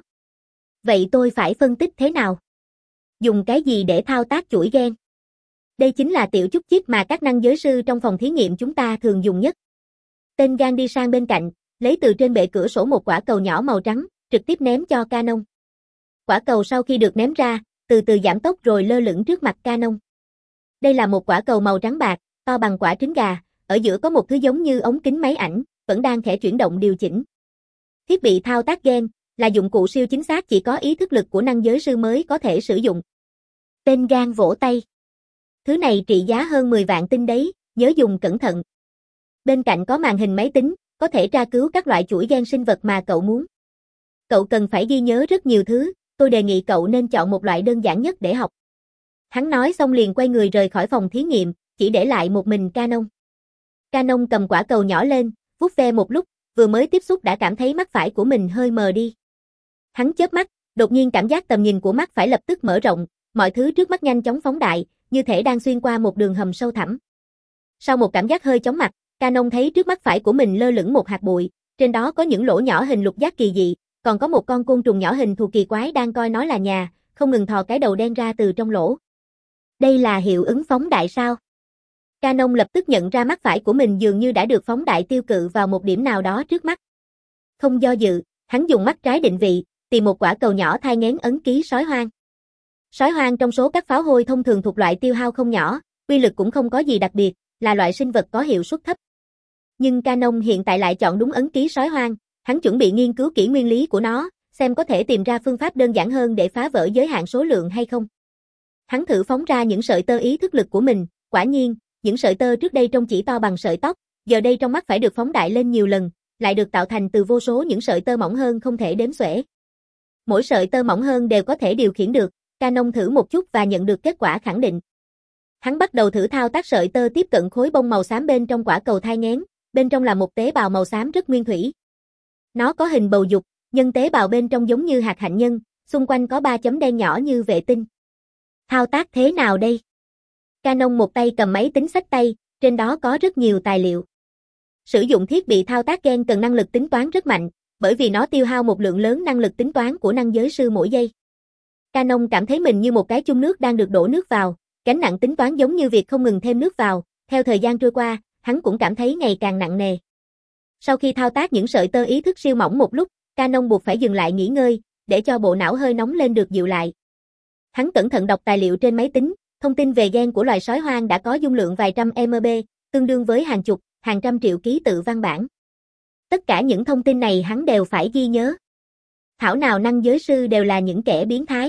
Vậy tôi phải phân tích thế nào? Dùng cái gì để thao tác chuỗi gen? Đây chính là tiểu chút chip mà các năng giới sư trong phòng thí nghiệm chúng ta thường dùng nhất. Tên Gan đi sang bên cạnh, lấy từ trên bệ cửa sổ một quả cầu nhỏ màu trắng, trực tiếp ném cho Canon. Quả cầu sau khi được ném ra, từ từ giảm tốc rồi lơ lửng trước mặt Canon. Đây là một quả cầu màu trắng bạc, to bằng quả trứng gà, ở giữa có một thứ giống như ống kính máy ảnh, vẫn đang khẽ chuyển động điều chỉnh. Thiết bị thao tác gen là dụng cụ siêu chính xác chỉ có ý thức lực của năng giới sư mới có thể sử dụng. Tên Gan vỗ tay. Thứ này trị giá hơn mười vạn tinh đấy, nhớ dùng cẩn thận. Bên cạnh có màn hình máy tính, có thể tra cứu các loại chuỗi gen sinh vật mà cậu muốn. Cậu cần phải ghi nhớ rất nhiều thứ, tôi đề nghị cậu nên chọn một loại đơn giản nhất để học. Hắn nói xong liền quay người rời khỏi phòng thí nghiệm, chỉ để lại một mình Canon. Canon cầm quả cầu nhỏ lên, vuốt ve một lúc, vừa mới tiếp xúc đã cảm thấy mắt phải của mình hơi mờ đi. Hắn chớp mắt, đột nhiên cảm giác tầm nhìn của mắt phải lập tức mở rộng, mọi thứ trước mắt nhanh chóng phóng đại, như thể đang xuyên qua một đường hầm sâu thẳm. Sau một cảm giác hơi chóng mặt, Canon thấy trước mắt phải của mình lơ lửng một hạt bụi, trên đó có những lỗ nhỏ hình lục giác kỳ dị, còn có một con côn trùng nhỏ hình thù kỳ quái đang coi nó là nhà, không ngừng thò cái đầu đen ra từ trong lỗ. Đây là hiệu ứng phóng đại sao? Canon lập tức nhận ra mắt phải của mình dường như đã được phóng đại tiêu cự vào một điểm nào đó trước mắt. Không do dự, hắn dùng mắt trái định vị, tìm một quả cầu nhỏ thai nghén ấn ký sói hoang. Sói hoang trong số các pháo hôi thông thường thuộc loại tiêu hao không nhỏ, uy lực cũng không có gì đặc biệt, là loại sinh vật có hiệu suất thấp. Nhưng Canon hiện tại lại chọn đúng ấn ký sói hoang, hắn chuẩn bị nghiên cứu kỹ nguyên lý của nó, xem có thể tìm ra phương pháp đơn giản hơn để phá vỡ giới hạn số lượng hay không. Hắn thử phóng ra những sợi tơ ý thức lực của mình, quả nhiên, những sợi tơ trước đây trông chỉ to bằng sợi tóc, giờ đây trong mắt phải được phóng đại lên nhiều lần, lại được tạo thành từ vô số những sợi tơ mỏng hơn không thể đếm xuể. Mỗi sợi tơ mỏng hơn đều có thể điều khiển được, Canon thử một chút và nhận được kết quả khẳng định. Hắn bắt đầu thử thao tác sợi tơ tiếp cận khối bông màu xám bên trong quả cầu thai nghén, bên trong là một tế bào màu xám rất nguyên thủy. Nó có hình bầu dục, nhân tế bào bên trong giống như hạt hạnh nhân, xung quanh có ba chấm đen nhỏ như vệ tinh. Thao tác thế nào đây? Canon một tay cầm máy tính xách tay, trên đó có rất nhiều tài liệu. Sử dụng thiết bị thao tác gen cần năng lực tính toán rất mạnh, bởi vì nó tiêu hao một lượng lớn năng lực tính toán của năng giới sư mỗi giây. Canon cảm thấy mình như một cái chung nước đang được đổ nước vào, gánh nặng tính toán giống như việc không ngừng thêm nước vào, theo thời gian trôi qua, hắn cũng cảm thấy ngày càng nặng nề. Sau khi thao tác những sợi tơ ý thức siêu mỏng một lúc, Canon buộc phải dừng lại nghỉ ngơi, để cho bộ não hơi nóng lên được dịu lại. Hắn cẩn thận đọc tài liệu trên máy tính, thông tin về gen của loài sói hoang đã có dung lượng vài trăm em bê, tương đương với hàng chục, hàng trăm triệu ký tự văn bản. Tất cả những thông tin này hắn đều phải ghi nhớ. Thảo nào năng giới sư đều là những kẻ biến thái.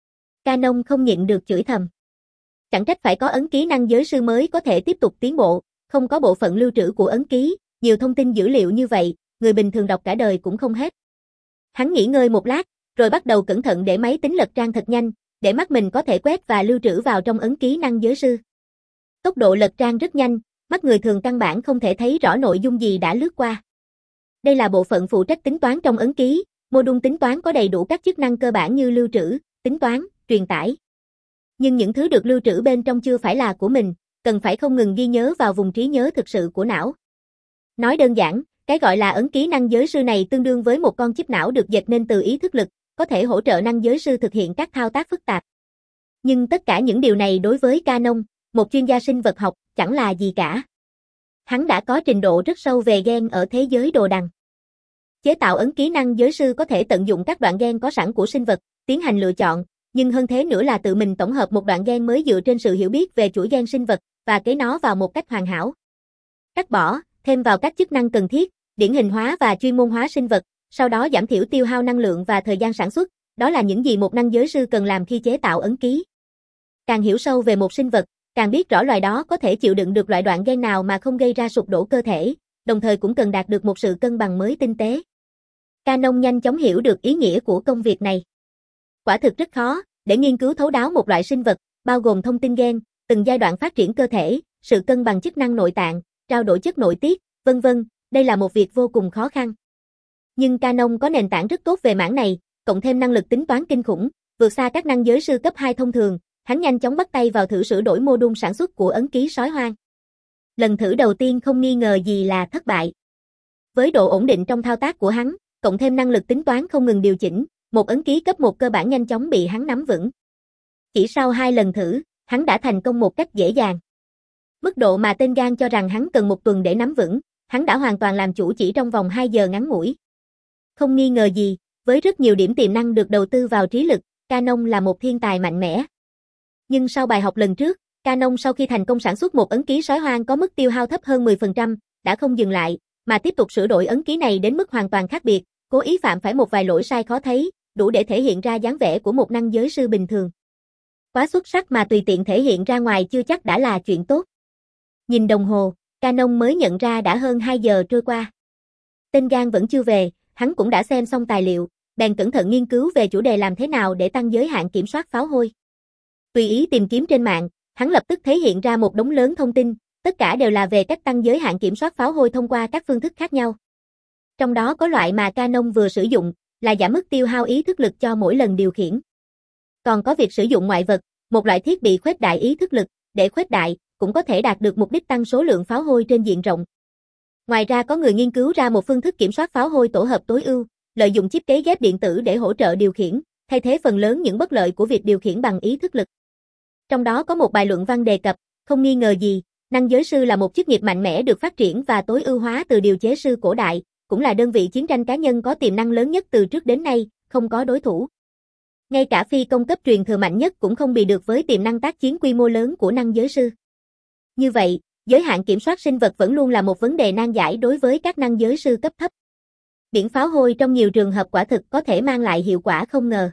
Canon không nhịn được chửi thầm. Chẳng trách phải có ấn ký năng giới sư mới có thể tiếp tục tiến bộ, không có bộ phận lưu trữ của ấn ký, nhiều thông tin dữ liệu như vậy, người bình thường đọc cả đời cũng không hết. Hắn nghỉ ngơi một lát, rồi bắt đầu cẩn thận để máy tính lật trang thật nhanh, để mắt mình có thể quét và lưu trữ vào trong ấn ký năng giới sư. Tốc độ lật trang rất nhanh, mắt người thường căn bản không thể thấy rõ nội dung gì đã lướt qua. Đây là bộ phận phụ trách tính toán trong ấn ký, module tính toán có đầy đủ các chức năng cơ bản như lưu trữ, tính toán, truyền tải. Nhưng những thứ được lưu trữ bên trong chưa phải là của mình, cần phải không ngừng ghi nhớ vào vùng trí nhớ thực sự của não. Nói đơn giản, cái gọi là ấn ký năng giới sư này tương đương với một con chip não được dệt nên từ ý thức lực, có thể hỗ trợ năng giới sư thực hiện các thao tác phức tạp. Nhưng tất cả những điều này đối với Canon, một chuyên gia sinh vật học, chẳng là gì cả. Hắn đã có trình độ rất sâu về gen ở thế giới đồ đằng. Chế tạo ấn ký năng giới sư có thể tận dụng các đoạn gen có sẵn của sinh vật, tiến hành lựa chọn, nhưng hơn thế nữa là tự mình tổng hợp một đoạn gen mới dựa trên sự hiểu biết về chuỗi gen sinh vật, và kế nó vào một cách hoàn hảo. Cắt bỏ, thêm vào các chức năng cần thiết, điển hình hóa và chuyên môn hóa sinh vật, sau đó giảm thiểu tiêu hao năng lượng và thời gian sản xuất, đó là những gì một năng giới sư cần làm khi chế tạo ấn ký. Càng hiểu sâu về một sinh vật, càng biết rõ loài đó có thể chịu đựng được loại đoạn gen nào mà không gây ra sụp đổ cơ thể, đồng thời cũng cần đạt được một sự cân bằng mới tinh tế. Canon nhanh chóng hiểu được ý nghĩa của công việc này. Quả thực rất khó, để nghiên cứu thấu đáo một loại sinh vật, bao gồm thông tin gen, từng giai đoạn phát triển cơ thể, sự cân bằng chức năng nội tạng, trao đổi chất nội tiết, vân vân, đây là một việc vô cùng khó khăn. Nhưng Canon có nền tảng rất tốt về mảng này, cộng thêm năng lực tính toán kinh khủng, vượt xa các năng giới sư cấp hai thông thường, hắn nhanh chóng bắt tay vào thử sửa đổi module sản xuất của ấn ký sói hoang. Lần thử đầu tiên không nghi ngờ gì là thất bại. Với độ ổn định trong thao tác của hắn, cộng thêm năng lực tính toán không ngừng điều chỉnh, một ấn ký cấp một cơ bản nhanh chóng bị hắn nắm vững. Chỉ sau hai lần thử, hắn đã thành công một cách dễ dàng. Mức độ mà tên gan cho rằng hắn cần một tuần để nắm vững, hắn đã hoàn toàn làm chủ chỉ trong vòng hai giờ ngắn ngủi. Không nghi ngờ gì, với rất nhiều điểm tiềm năng được đầu tư vào trí lực, Canon là một thiên tài mạnh mẽ. Nhưng sau bài học lần trước, Canon sau khi thành công sản xuất một ấn ký sói hoang có mức tiêu hao thấp hơn mười phần trăm, đã không dừng lại, mà tiếp tục sửa đổi ấn ký này đến mức hoàn toàn khác biệt, cố ý phạm phải một vài lỗi sai khó thấy, đủ để thể hiện ra dáng vẻ của một năng giới sư bình thường. Quá xuất sắc mà tùy tiện thể hiện ra ngoài chưa chắc đã là chuyện tốt. Nhìn đồng hồ, Canon mới nhận ra đã hơn hai giờ trôi qua. Tên gan vẫn chưa về, hắn cũng đã xem xong tài liệu, bèn cẩn thận nghiên cứu về chủ đề làm thế nào để tăng giới hạn kiểm soát pháo hôi. Tùy ý tìm kiếm trên mạng, hắn lập tức thể hiện ra một đống lớn thông tin, tất cả đều là về cách tăng giới hạn kiểm soát pháo hôi thông qua các phương thức khác nhau. Trong đó có loại mà Canon vừa sử dụng, là giảm mức tiêu hao ý thức lực cho mỗi lần điều khiển. Còn có việc sử dụng ngoại vật, một loại thiết bị khuếch đại ý thức lực, để khuếch đại, cũng có thể đạt được mục đích tăng số lượng pháo hôi trên diện rộng. Ngoài ra có người nghiên cứu ra một phương thức kiểm soát pháo hôi tổ hợp tối ưu, lợi dụng chip cấy ghép điện tử để hỗ trợ điều khiển, thay thế phần lớn những bất lợi của việc điều khiển bằng ý thức lực. Trong đó có một bài luận văn đề cập, không nghi ngờ gì, năng giới sư là một chức nghiệp mạnh mẽ được phát triển và tối ưu hóa từ điều chế sư cổ đại, cũng là đơn vị chiến tranh cá nhân có tiềm năng lớn nhất từ trước đến nay, không có đối thủ. Ngay cả phi công cấp truyền thừa mạnh nhất cũng không bị được với tiềm năng tác chiến quy mô lớn của năng giới sư. Như vậy, giới hạn kiểm soát sinh vật vẫn luôn là một vấn đề nan giải đối với các năng giới sư cấp thấp. Biển pháo hôi trong nhiều trường hợp quả thực có thể mang lại hiệu quả không ngờ.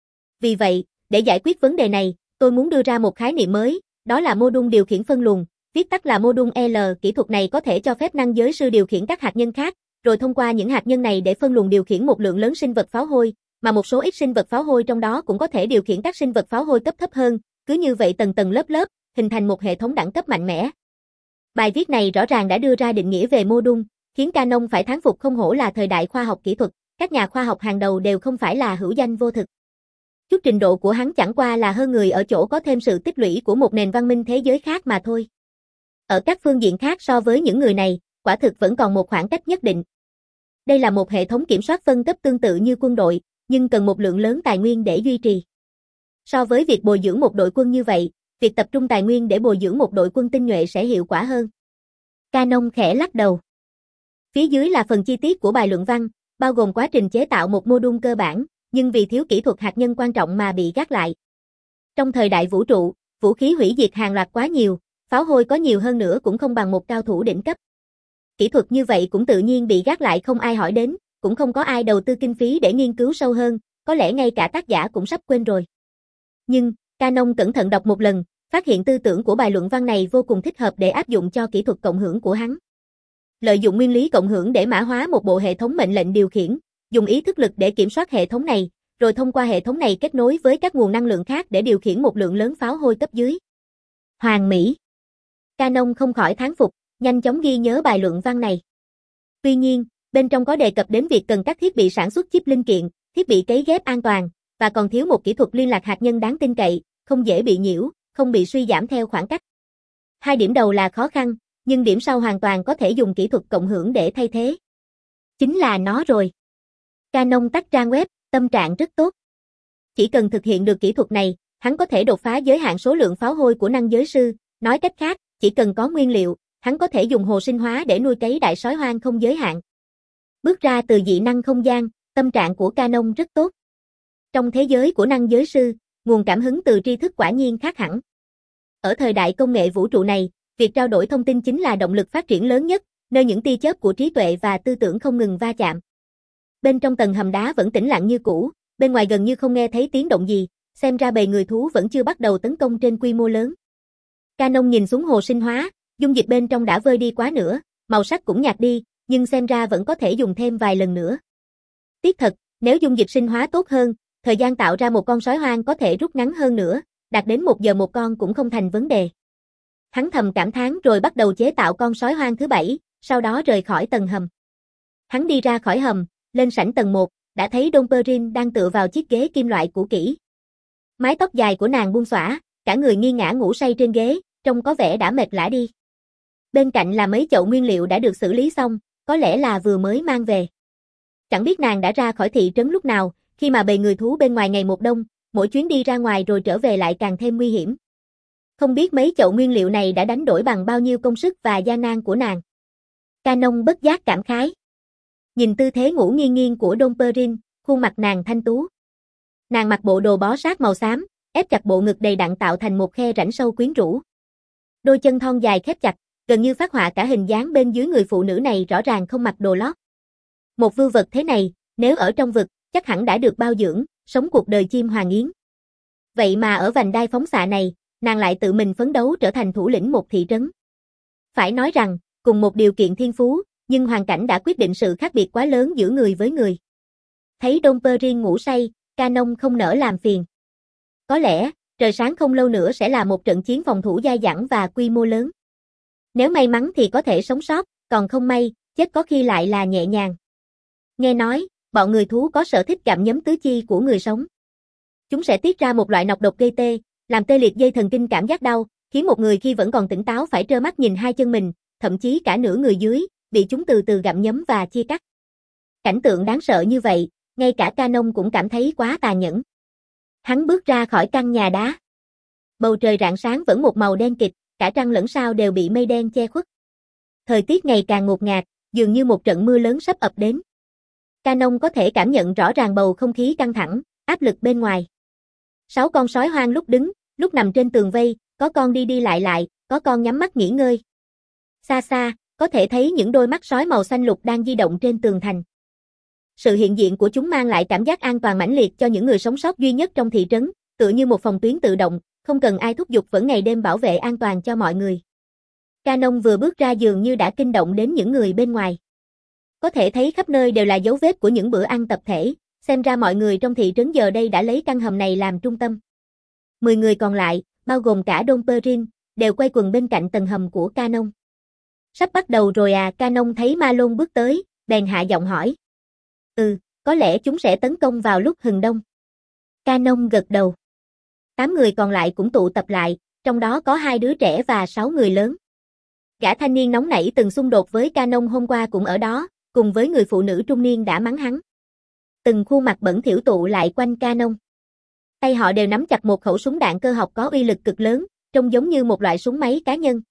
Vì vậy, để giải quyết vấn đề này, tôi muốn đưa ra một khái niệm mới, đó là mô đun điều khiển phân luồng, viết tắt là mô đun L. Kỹ thuật này có thể cho phép năng giới sư điều khiển các hạt nhân khác, rồi thông qua những hạt nhân này để phân luồng điều khiển một lượng lớn sinh vật pháo hôi, mà một số ít sinh vật pháo hôi trong đó cũng có thể điều khiển các sinh vật pháo hôi cấp thấp hơn, cứ như vậy tầng tầng lớp lớp, hình thành một hệ thống đẳng cấp mạnh mẽ. Bài viết này rõ ràng đã đưa ra định nghĩa về mô đun, khiến Canon phải thán phục không hổ là thời đại khoa học kỹ thuật, các nhà khoa học hàng đầu đều không phải là hữu danh vô thực. Chút trình độ của hắn chẳng qua là hơn người ở chỗ có thêm sự tích lũy của một nền văn minh thế giới khác mà thôi. Ở các phương diện khác so với những người này, quả thực vẫn còn một khoảng cách nhất định. Đây là một hệ thống kiểm soát phân cấp tương tự như quân đội, nhưng cần một lượng lớn tài nguyên để duy trì. So với việc bồi dưỡng một đội quân như vậy, việc tập trung tài nguyên để bồi dưỡng một đội quân tinh nhuệ sẽ hiệu quả hơn. Canon khẽ lắc đầu. Phía dưới là phần chi tiết của bài luận văn, bao gồm quá trình chế tạo một mô đun cơ bản, nhưng vì thiếu kỹ thuật hạt nhân quan trọng mà bị gác lại. Trong thời đại vũ trụ, vũ khí hủy diệt hàng loạt quá nhiều, pháo hôi có nhiều hơn nữa cũng không bằng một cao thủ đỉnh cấp. Kỹ thuật như vậy cũng tự nhiên bị gác lại không ai hỏi đến, cũng không có ai đầu tư kinh phí để nghiên cứu sâu hơn, có lẽ ngay cả tác giả cũng sắp quên rồi. Nhưng, Canon cẩn thận đọc một lần, phát hiện tư tưởng của bài luận văn này vô cùng thích hợp để áp dụng cho kỹ thuật cộng hưởng của hắn. Lợi dụng nguyên lý cộng hưởng để mã hóa một bộ hệ thống mệnh lệnh điều khiển, dùng ý thức lực để kiểm soát hệ thống này, rồi thông qua hệ thống này kết nối với các nguồn năng lượng khác để điều khiển một lượng lớn pháo hôi cấp dưới. Hoàn mỹ. Canon không khỏi thán phục, nhanh chóng ghi nhớ bài luận văn này. Tuy nhiên, bên trong có đề cập đến việc cần các thiết bị sản xuất chip linh kiện, thiết bị cấy ghép an toàn, và còn thiếu một kỹ thuật liên lạc hạt nhân đáng tin cậy, không dễ bị nhiễu, không bị suy giảm theo khoảng cách. Hai điểm đầu là khó khăn, nhưng điểm sau hoàn toàn có thể dùng kỹ thuật cộng hưởng để thay thế. Chính là nó rồi. Canon tắt trang web, tâm trạng rất tốt. Chỉ cần thực hiện được kỹ thuật này, hắn có thể đột phá giới hạn số lượng pháo hôi của năng giới sư, nói cách khác, chỉ cần có nguyên liệu, hắn có thể dùng hồ sinh hóa để nuôi cấy đại sói hoang không giới hạn. Bước ra từ dị năng không gian, tâm trạng của Canon rất tốt. Trong thế giới của năng giới sư, nguồn cảm hứng từ tri thức quả nhiên khác hẳn. Ở thời đại công nghệ vũ trụ này, việc trao đổi thông tin chính là động lực phát triển lớn nhất, nơi những tia chớp của trí tuệ và tư tưởng không ngừng va chạm. Bên trong tầng hầm đá vẫn tĩnh lặng như cũ, bên ngoài gần như không nghe thấy tiếng động gì, xem ra bầy người thú vẫn chưa bắt đầu tấn công trên quy mô lớn. Canon nhìn xuống hồ sinh hóa, dung dịch bên trong đã vơi đi quá nữa, màu sắc cũng nhạt đi, nhưng xem ra vẫn có thể dùng thêm vài lần nữa. Tiếc thật, nếu dung dịch sinh hóa tốt hơn, thời gian tạo ra một con sói hoang có thể rút ngắn hơn nữa, đạt đến một giờ một con cũng không thành vấn đề. Hắn thầm cảm thán rồi bắt đầu chế tạo con sói hoang thứ bảy, sau đó rời khỏi tầng hầm. Hắn đi ra khỏi hầm, lên sảnh tầng một, đã thấy Dom Perrin đang tựa vào chiếc ghế kim loại cũ kỹ. Mái tóc dài của nàng buông xõa, cả người nghiêng ngả ngủ say trên ghế, trông có vẻ đã mệt lả đi. Bên cạnh là mấy chậu nguyên liệu đã được xử lý xong, có lẽ là vừa mới mang về. Chẳng biết nàng đã ra khỏi thị trấn lúc nào, khi mà bầy người thú bên ngoài ngày một đông, mỗi chuyến đi ra ngoài rồi trở về lại càng thêm nguy hiểm. Không biết mấy chậu nguyên liệu này đã đánh đổi bằng bao nhiêu công sức và gian nan của nàng. Canon bất giác cảm khái. Nhìn tư thế ngủ nghiêng nghiêng của Dom Perrin, khuôn mặt nàng thanh tú. Nàng mặc bộ đồ bó sát màu xám, ép chặt bộ ngực đầy đặn tạo thành một khe rãnh sâu quyến rũ. Đôi chân thon dài khép chặt, gần như phác họa cả hình dáng bên dưới người phụ nữ này rõ ràng không mặc đồ lót. Một vưu vật thế này, nếu ở trong vực, chắc hẳn đã được bao dưỡng, sống cuộc đời chim hoàng yến. Vậy mà ở vành đai phóng xạ này, nàng lại tự mình phấn đấu trở thành thủ lĩnh một thị trấn. Phải nói rằng, cùng một điều kiện thiên phú, nhưng hoàn cảnh đã quyết định sự khác biệt quá lớn giữa người với người. Thấy Dom Perrin ngủ say, Canon không nỡ làm phiền. Có lẽ, trời sáng không lâu nữa sẽ là một trận chiến phòng thủ dai dẳng và quy mô lớn. Nếu may mắn thì có thể sống sót, còn không may, chết có khi lại là nhẹ nhàng. Nghe nói, bọn người thú có sở thích gặm nhấm tứ chi của người sống. Chúng sẽ tiết ra một loại nọc độc gây tê, làm tê liệt dây thần kinh cảm giác đau, khiến một người khi vẫn còn tỉnh táo phải trơ mắt nhìn hai chân mình, thậm chí cả nửa người dưới, bị chúng từ từ gặm nhấm và chia cắt. Cảnh tượng đáng sợ như vậy, ngay cả Canon cũng cảm thấy quá tàn nhẫn. Hắn bước ra khỏi căn nhà đá. Bầu trời rạng sáng vẫn một màu đen kịt, cả trăng lẫn sao đều bị mây đen che khuất. Thời tiết ngày càng ngột ngạt, dường như một trận mưa lớn sắp ập đến. Canon có thể cảm nhận rõ ràng bầu không khí căng thẳng, áp lực bên ngoài. Sáu con sói hoang lúc đứng, lúc nằm trên tường vây, có con đi đi lại lại, có con nhắm mắt nghỉ ngơi. Xa xa, có thể thấy những đôi mắt sói màu xanh lục đang di động trên tường thành. Sự hiện diện của chúng mang lại cảm giác an toàn mãnh liệt cho những người sống sót duy nhất trong thị trấn, tựa như một phòng tuyến tự động, không cần ai thúc giục vẫn ngày đêm bảo vệ an toàn cho mọi người. Canon vừa bước ra dường như đã kinh động đến những người bên ngoài. Có thể thấy khắp nơi đều là dấu vết của những bữa ăn tập thể, xem ra mọi người trong thị trấn giờ đây đã lấy căn hầm này làm trung tâm. Mười người còn lại, bao gồm cả Dom Perrin, đều quay quần bên cạnh tầng hầm của Canon. Sắp bắt đầu rồi à? Canon thấy Malone bước tới, bèn hạ giọng hỏi. Ừ, có lẽ chúng sẽ tấn công vào lúc hừng đông. Canon gật đầu. Tám người còn lại cũng tụ tập lại, trong đó có hai đứa trẻ và sáu người lớn. Gã thanh niên nóng nảy từng xung đột với Canon hôm qua cũng ở đó, cùng với người phụ nữ trung niên đã mắng hắn. Từng khuôn mặt bẩn thỉu tụ lại quanh Canon. Tay họ đều nắm chặt một khẩu súng đạn cơ học có uy lực cực lớn, trông giống như một loại súng máy cá nhân.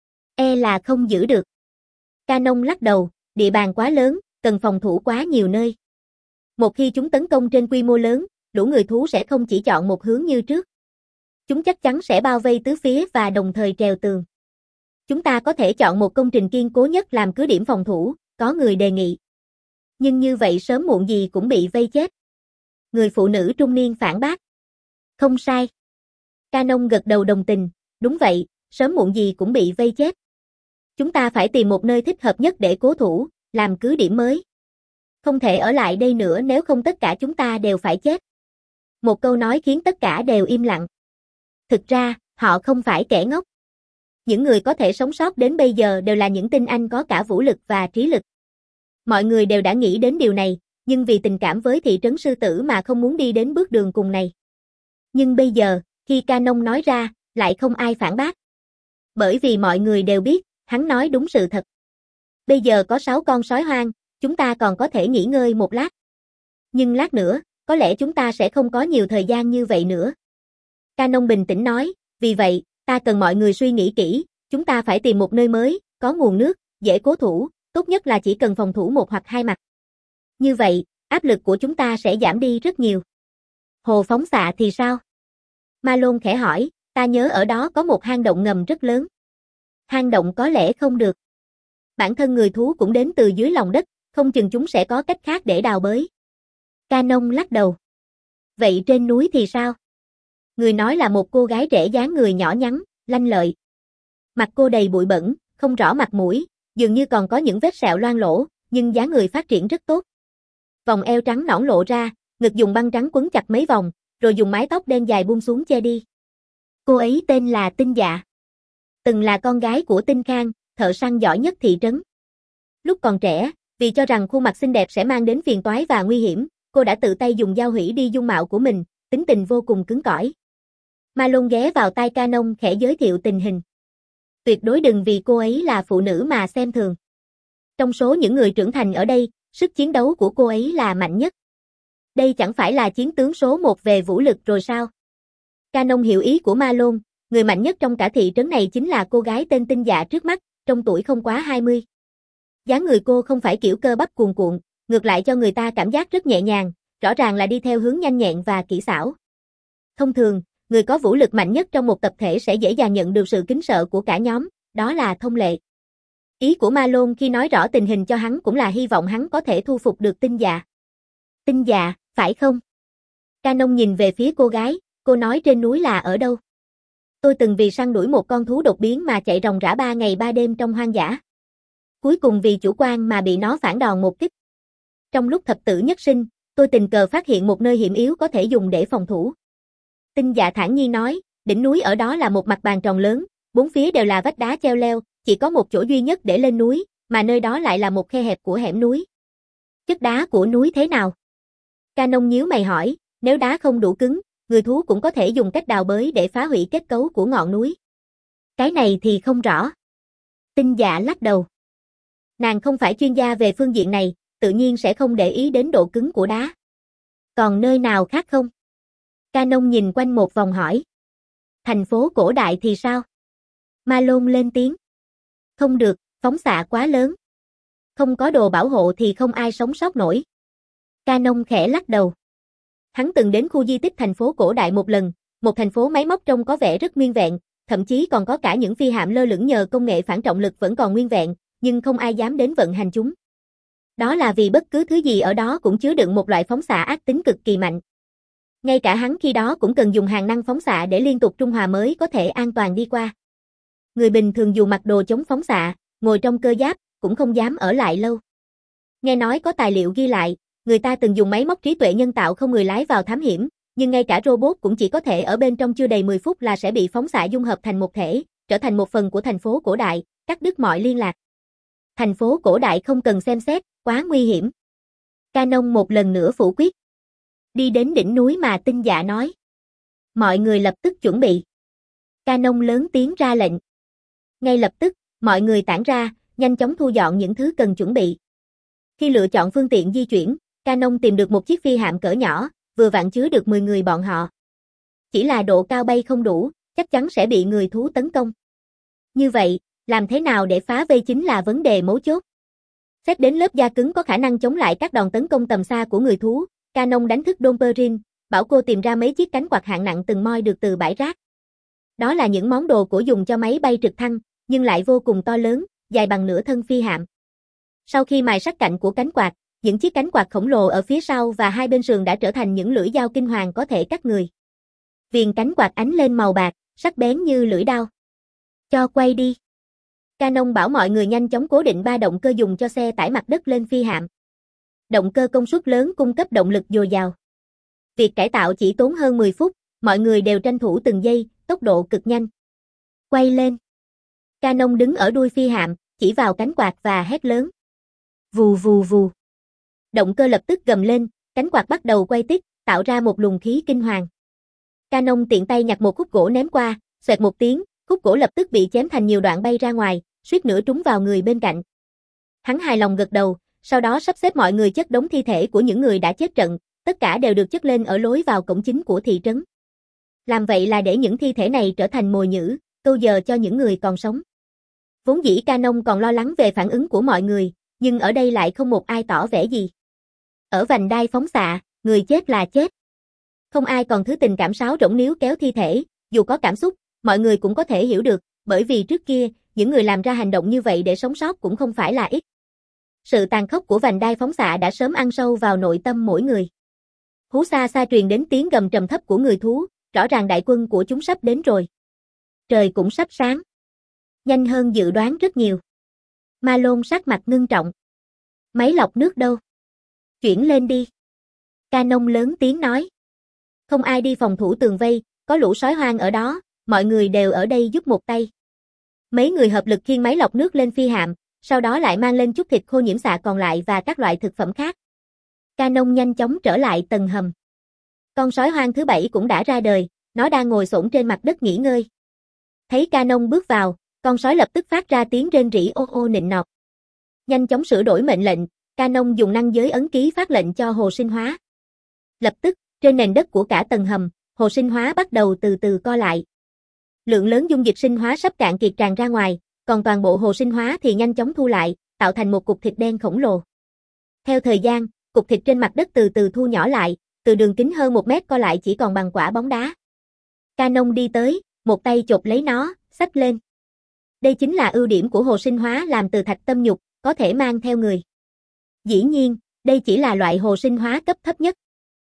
E là không giữ được. Canon lắc đầu, địa bàn quá lớn, cần phòng thủ quá nhiều nơi. Một khi chúng tấn công trên quy mô lớn, lũ người thú sẽ không chỉ chọn một hướng như trước. Chúng chắc chắn sẽ bao vây tứ phía và đồng thời trèo tường. Chúng ta có thể chọn một công trình kiên cố nhất làm cứ điểm phòng thủ, có người đề nghị. Nhưng như vậy sớm muộn gì cũng bị vây chết. Người phụ nữ trung niên phản bác. Không sai. Canon gật đầu đồng tình, đúng vậy, sớm muộn gì cũng bị vây chết. Chúng ta phải tìm một nơi thích hợp nhất để cố thủ, làm cứ điểm mới. Không thể ở lại đây nữa nếu không tất cả chúng ta đều phải chết. Một câu nói khiến tất cả đều im lặng. Thực ra, họ không phải kẻ ngốc. Những người có thể sống sót đến bây giờ đều là những tinh anh có cả vũ lực và trí lực. Mọi người đều đã nghĩ đến điều này, nhưng vì tình cảm với thị trấn sư tử mà không muốn đi đến bước đường cùng này. Nhưng bây giờ, khi Canon nói ra, lại không ai phản bác. Bởi vì mọi người đều biết, hắn nói đúng sự thật. Bây giờ có sáu con sói hoang, chúng ta còn có thể nghỉ ngơi một lát. Nhưng lát nữa, có lẽ chúng ta sẽ không có nhiều thời gian như vậy nữa. Canon bình tĩnh nói, vì vậy, ta cần mọi người suy nghĩ kỹ, chúng ta phải tìm một nơi mới, có nguồn nước, dễ cố thủ, tốt nhất là chỉ cần phòng thủ một hoặc hai mặt. Như vậy, áp lực của chúng ta sẽ giảm đi rất nhiều. Hồ phóng xạ thì sao? Malone khẽ hỏi, ta nhớ ở đó có một hang động ngầm rất lớn. Hang động có lẽ không được. Bản thân người thú cũng đến từ dưới lòng đất, không chừng chúng sẽ có cách khác để đào bới. Canon lắc đầu. Vậy trên núi thì sao? Người nói là một cô gái trẻ dáng người nhỏ nhắn, lanh lợi. Mặt cô đầy bụi bẩn, không rõ mặt mũi, dường như còn có những vết sẹo loang lỗ, nhưng dáng người phát triển rất tốt. Vòng eo trắng nõn lộ ra, ngực dùng băng trắng quấn chặt mấy vòng, rồi dùng mái tóc đen dài buông xuống che đi. Cô ấy tên là Tinh Dạ. Từng là con gái của Tinh Khang, thợ săn giỏi nhất thị trấn. Lúc còn trẻ, vì cho rằng khuôn mặt xinh đẹp sẽ mang đến phiền toái và nguy hiểm, cô đã tự tay dùng dao hủy đi dung mạo của mình, tính tình vô cùng cứng cỏi. Malone ghé vào tai Canon khẽ giới thiệu tình hình. Tuyệt đối đừng vì cô ấy là phụ nữ mà xem thường. Trong số những người trưởng thành ở đây, sức chiến đấu của cô ấy là mạnh nhất. Đây chẳng phải là chiến tướng số một về vũ lực rồi sao? Canon hiểu ý của Malone, người mạnh nhất trong cả thị trấn này chính là cô gái tên Tinh Dạ trước mắt, trong tuổi không quá hai mươi. Dáng người cô không phải kiểu cơ bắp cuồn cuộn, ngược lại cho người ta cảm giác rất nhẹ nhàng, rõ ràng là đi theo hướng nhanh nhẹn và kỹ xảo. Thông thường, người có vũ lực mạnh nhất trong một tập thể sẽ dễ dàng nhận được sự kính sợ của cả nhóm, đó là thông lệ. Ý của Malone khi nói rõ tình hình cho hắn cũng là hy vọng hắn có thể thu phục được Tinh Dạ. Tinh Dạ, phải không? Canon nhìn về phía cô gái, cô nói trên núi là ở đâu? Tôi từng vì săn đuổi một con thú đột biến mà chạy ròng rã ba ngày ba đêm trong hoang dã. Cuối cùng vì chủ quan mà bị nó phản đòn một kích. Trong lúc thập tử nhất sinh, tôi tình cờ phát hiện một nơi hiểm yếu có thể dùng để phòng thủ. Tinh Dạ thản nhiên nói, đỉnh núi ở đó là một mặt bàn tròn lớn, bốn phía đều là vách đá treo leo, chỉ có một chỗ duy nhất để lên núi, mà nơi đó lại là một khe hẹp của hẻm núi. Chất đá của núi thế nào? Canon nhíu mày hỏi, nếu đá không đủ cứng, người thú cũng có thể dùng cách đào bới để phá hủy kết cấu của ngọn núi. Cái này thì không rõ. Tinh Dạ lắc đầu. Nàng không phải chuyên gia về phương diện này, tự nhiên sẽ không để ý đến độ cứng của đá. Còn nơi nào khác không? Canon nhìn quanh một vòng hỏi. Thành phố cổ đại thì sao? Malone lên tiếng. Không được, phóng xạ quá lớn. Không có đồ bảo hộ thì không ai sống sót nổi. Canon khẽ lắc đầu. Hắn từng đến khu di tích thành phố cổ đại một lần, một thành phố máy móc trông có vẻ rất nguyên vẹn, thậm chí còn có cả những phi hạm lơ lửng nhờ công nghệ phản trọng lực vẫn còn nguyên vẹn, nhưng không ai dám đến vận hành chúng. Đó là vì bất cứ thứ gì ở đó cũng chứa đựng một loại phóng xạ ác tính cực kỳ mạnh. Ngay cả hắn khi đó cũng cần dùng hàng năng phóng xạ để liên tục trung hòa mới có thể an toàn đi qua. Người bình thường dù mặc đồ chống phóng xạ, ngồi trong cơ giáp, cũng không dám ở lại lâu. Nghe nói có tài liệu ghi lại, người ta từng dùng máy móc trí tuệ nhân tạo không người lái vào thám hiểm, nhưng ngay cả robot cũng chỉ có thể ở bên trong chưa đầy mười phút là sẽ bị phóng xạ dung hợp thành một thể, trở thành một phần của thành phố cổ đại, cắt đứt mọi liên lạc. Thành phố cổ đại không cần xem xét, quá nguy hiểm. Canon một lần nữa phủ quyết. Đi đến đỉnh núi mà Tinh Dạ nói. Mọi người lập tức chuẩn bị. Canon lớn tiếng ra lệnh. Ngay lập tức, mọi người tản ra, nhanh chóng thu dọn những thứ cần chuẩn bị. Khi lựa chọn phương tiện di chuyển, Canon tìm được một chiếc phi hạm cỡ nhỏ, vừa vặn chứa được mười người bọn họ. Chỉ là độ cao bay không đủ, chắc chắn sẽ bị người thú tấn công. Như vậy, làm thế nào để phá vây chính là vấn đề mấu chốt. Xét đến lớp da cứng có khả năng chống lại các đòn tấn công tầm xa của người thú, Canon đánh thức Dom Perrin, bảo cô tìm ra mấy chiếc cánh quạt hạng nặng từng moi được từ bãi rác. Đó là những món đồ cổ dùng cho máy bay trực thăng, nhưng lại vô cùng to lớn, dài bằng nửa thân phi hạm. Sau khi mài sắc cạnh của cánh quạt, những chiếc cánh quạt khổng lồ ở phía sau và hai bên sườn đã trở thành những lưỡi dao kinh hoàng có thể cắt người. Viền cánh quạt ánh lên màu bạc, sắc bén như lưỡi dao. Cho quay đi. Canon bảo mọi người nhanh chóng cố định ba động cơ dùng cho xe tải mặt đất lên phi hạm. Động cơ công suất lớn cung cấp động lực dồi dào. Việc cải tạo chỉ tốn hơn mười phút, mọi người đều tranh thủ từng giây, tốc độ cực nhanh. Quay lên. Canon đứng ở đuôi phi hạm, chỉ vào cánh quạt và hét lớn. Vù vù vù. Động cơ lập tức gầm lên, cánh quạt bắt đầu quay tít, tạo ra một luồng khí kinh hoàng. Canon tiện tay nhặt một khúc gỗ ném qua, xoẹt một tiếng, khúc gỗ lập tức bị chém thành nhiều đoạn bay ra ngoài, suýt nữa trúng vào người bên cạnh. Hắn hài lòng gật đầu, sau đó sắp xếp mọi người chất đống thi thể của những người đã chết trận, tất cả đều được chất lên ở lối vào cổng chính của thị trấn. Làm vậy là để những thi thể này trở thành mồi nhử, câu giờ cho những người còn sống. Vốn dĩ Canon còn lo lắng về phản ứng của mọi người, nhưng ở đây lại không một ai tỏ vẻ gì. Ở vành đai phóng xạ, người chết là chết. Không ai còn thứ tình cảm sáo rỗng níu kéo thi thể, dù có cảm xúc, mọi người cũng có thể hiểu được, bởi vì trước kia, những người làm ra hành động như vậy để sống sót cũng không phải là ít. Sự tàn khốc của vành đai phóng xạ đã sớm ăn sâu vào nội tâm mỗi người. Hú xa xa truyền đến tiếng gầm trầm thấp của người thú, rõ ràng đại quân của chúng sắp đến rồi. Trời cũng sắp sáng. Nhanh hơn dự đoán rất nhiều. Malone sắc mặt ngưng trọng. Máy lọc nước đâu? Chuyển lên đi. Canon lớn tiếng nói. Không ai đi phòng thủ tường vây, có lũ sói hoang ở đó, mọi người đều ở đây giúp một tay. Mấy người hợp lực khiêng máy lọc nước lên phi hạm, sau đó lại mang lên chút thịt khô nhiễm xạ còn lại và các loại thực phẩm khác. Canon nhanh chóng trở lại tầng hầm. Con sói hoang thứ bảy cũng đã ra đời, nó đang ngồi xổm trên mặt đất nghỉ ngơi. Thấy Canon bước vào, con sói lập tức phát ra tiếng rên rỉ ô ô nịnh nọt. Nhanh chóng sửa đổi mệnh lệnh, Canon dùng năng giới ấn ký phát lệnh cho hồ sinh hóa. Lập tức, trên nền đất của cả tầng hầm, hồ sinh hóa bắt đầu từ từ co lại. Lượng lớn dung dịch sinh hóa sắp cạn kiệt tràn ra ngoài, còn toàn bộ hồ sinh hóa thì nhanh chóng thu lại, tạo thành một cục thịt đen khổng lồ. Theo thời gian, cục thịt trên mặt đất từ từ thu nhỏ lại, từ đường kính hơn một mét co lại chỉ còn bằng quả bóng đá. Canon đi tới, một tay chộp lấy nó, xách lên. Đây chính là ưu điểm của hồ sinh hóa làm từ thạch tâm nhục, có thể mang theo người. Dĩ nhiên, đây chỉ là loại hồ sinh hóa cấp thấp nhất.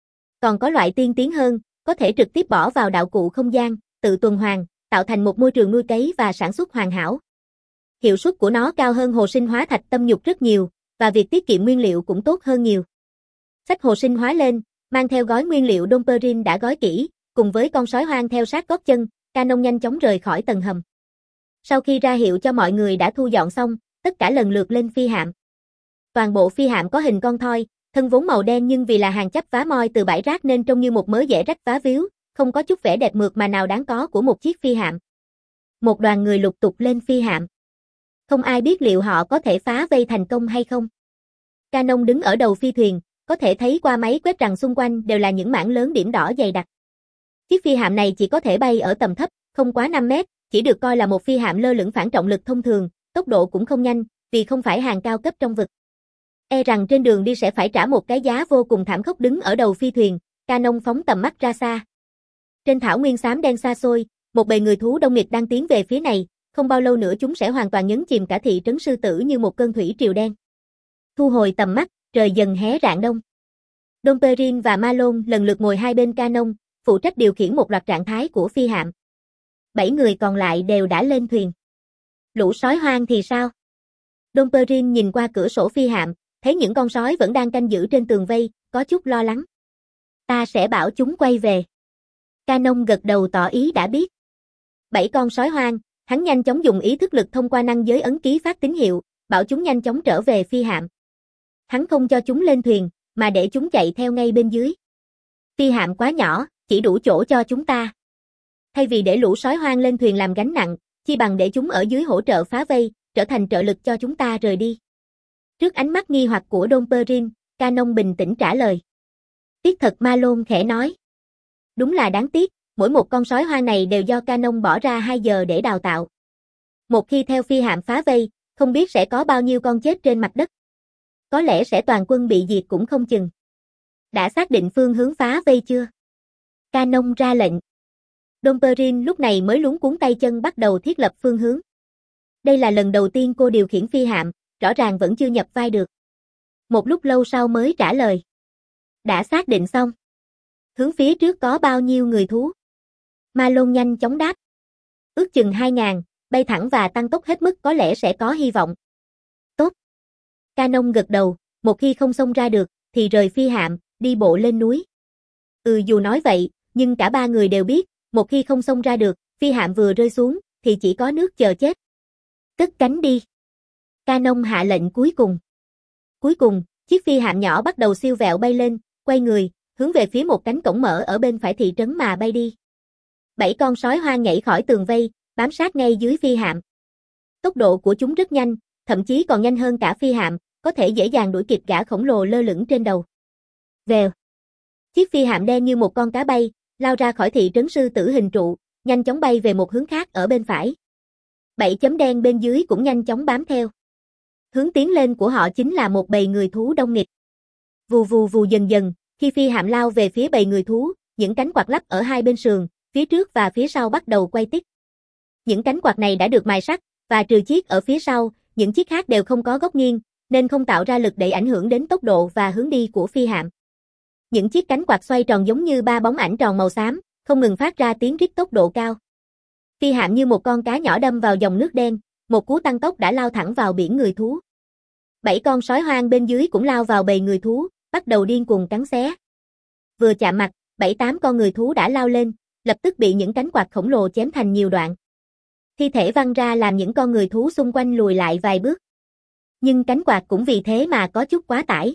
Còn có loại tiên tiến hơn, có thể trực tiếp bỏ vào đạo cụ không gian, tự tuần hoàn, tạo thành một môi trường nuôi cấy và sản xuất hoàn hảo. Hiệu suất của nó cao hơn hồ sinh hóa thạch tâm nhục rất nhiều, và việc tiết kiệm nguyên liệu cũng tốt hơn nhiều. Xách hồ sinh hóa lên, mang theo gói nguyên liệu Dom Perrin đã gói kỹ, cùng với con sói hoang theo sát gót chân, Canon nhanh chóng rời khỏi tầng hầm. Sau khi ra hiệu cho mọi người đã thu dọn xong, tất cả lần lượt lên phi hạm. Toàn bộ phi hạm có hình con thoi, thân vốn màu đen nhưng vì là hàng chấp vá moi từ bãi rác nên trông như một mớ dẻ rách vá víu, không có chút vẻ đẹp mượt mà nào đáng có của một chiếc phi hạm. Một đoàn người lục tục lên phi hạm. Không ai biết liệu họ có thể phá vây thành công hay không. Canon đứng ở đầu phi thuyền, có thể thấy qua máy quét rằng xung quanh đều là những mảng lớn điểm đỏ dày đặc. Chiếc phi hạm này chỉ có thể bay ở tầm thấp, không quá năm mét, chỉ được coi là một phi hạm lơ lửng phản trọng lực thông thường, tốc độ cũng không nhanh, vì không phải hàng cao cấp trong vực. E rằng trên đường đi sẽ phải trả một cái giá vô cùng thảm khốc. Đứng ở đầu phi thuyền, Canon phóng tầm mắt ra xa. Trên thảo nguyên xám đen xa xôi, một bầy người thú đông nghịt đang tiến về phía này, không bao lâu nữa chúng sẽ hoàn toàn nhấn chìm cả thị trấn sư tử như một cơn thủy triều đen. Thu hồi tầm mắt, trời dần hé rạng đông. Dom Perrin và Malone lần lượt ngồi hai bên Canon, phụ trách điều khiển một loạt trạng thái của phi hạm. Bảy người còn lại đều đã lên thuyền. Lũ sói hoang thì sao? Dom Perrin nhìn qua cửa sổ phi hạm, thấy những con sói vẫn đang canh giữ trên tường vây, có chút lo lắng. Ta sẽ bảo chúng quay về. Canon gật đầu tỏ ý đã biết. Bảy con sói hoang, hắn nhanh chóng dùng ý thức lực thông qua năng giới ấn ký phát tín hiệu, bảo chúng nhanh chóng trở về phi hạm. Hắn không cho chúng lên thuyền, mà để chúng chạy theo ngay bên dưới. Phi hạm quá nhỏ, chỉ đủ chỗ cho chúng ta. Thay vì để lũ sói hoang lên thuyền làm gánh nặng, chi bằng để chúng ở dưới hỗ trợ phá vây, trở thành trợ lực cho chúng ta rời đi. Trước ánh mắt nghi hoặc của Dom Perrin, Canon bình tĩnh trả lời. Tiếc thật, Malone khẽ nói. Đúng là đáng tiếc, mỗi một con sói hoang này đều do Canon bỏ ra hai giờ để đào tạo. Một khi theo phi hạm phá vây, không biết sẽ có bao nhiêu con chết trên mặt đất. Có lẽ sẽ toàn quân bị diệt cũng không chừng. Đã xác định phương hướng phá vây chưa? Canon ra lệnh. Dom Perrin lúc này mới luống cuống tay chân bắt đầu thiết lập phương hướng. Đây là lần đầu tiên cô điều khiển phi hạm, rõ ràng vẫn chưa nhập vai được. Một lúc lâu sau mới trả lời. Đã xác định xong. Hướng phía trước có bao nhiêu người thú? Malone nhanh chóng đáp. Ước chừng hai ngàn, bay thẳng và tăng tốc hết mức có lẽ sẽ có hy vọng. Tốt. Canon gật đầu, một khi không xông ra được, thì rời phi hạm, đi bộ lên núi. Ừ, dù nói vậy, nhưng cả ba người đều biết, một khi không xông ra được, phi hạm vừa rơi xuống, thì chỉ có nước chờ chết. Cất cánh đi. Canon hạ lệnh cuối cùng. Cuối cùng, chiếc phi hạm nhỏ bắt đầu siêu vẹo bay lên, quay người, hướng về phía một cánh cổng mở ở bên phải thị trấn mà bay đi. Bảy con sói hoang nhảy khỏi tường vây, bám sát ngay dưới phi hạm. Tốc độ của chúng rất nhanh, thậm chí còn nhanh hơn cả phi hạm, có thể dễ dàng đuổi kịp gã khổng lồ lơ lửng trên đầu. Vèo. Chiếc phi hạm đen như một con cá bay, lao ra khỏi thị trấn sư tử hình trụ, nhanh chóng bay về một hướng khác ở bên phải. Bảy chấm đen bên dưới cũng nhanh chóng bám theo. Hướng tiến lên của họ chính là một bầy người thú đông nghịt. Vù vù vù dần dần, khi phi hạm lao về phía bầy người thú, những cánh quạt lắp ở hai bên sườn, phía trước và phía sau bắt đầu quay tít. Những cánh quạt này đã được mài sắt, và trừ chiếc ở phía sau, những chiếc khác đều không có góc nghiêng, nên không tạo ra lực để ảnh hưởng đến tốc độ và hướng đi của phi hạm. Những chiếc cánh quạt xoay tròn giống như ba bóng ảnh tròn màu xám, không ngừng phát ra tiếng rít tốc độ cao. Phi hạm như một con cá nhỏ đâm vào dòng nước đen, một cú tăng tốc đã lao thẳng vào biển người thú. Bảy con sói hoang bên dưới cũng lao vào bầy người thú, bắt đầu điên cuồng cắn xé. Vừa chạm mặt, bảy tám con người thú đã lao lên, lập tức bị những cánh quạt khổng lồ chém thành nhiều đoạn. Thi thể văng ra làm những con người thú xung quanh lùi lại vài bước. Nhưng cánh quạt cũng vì thế mà có chút quá tải.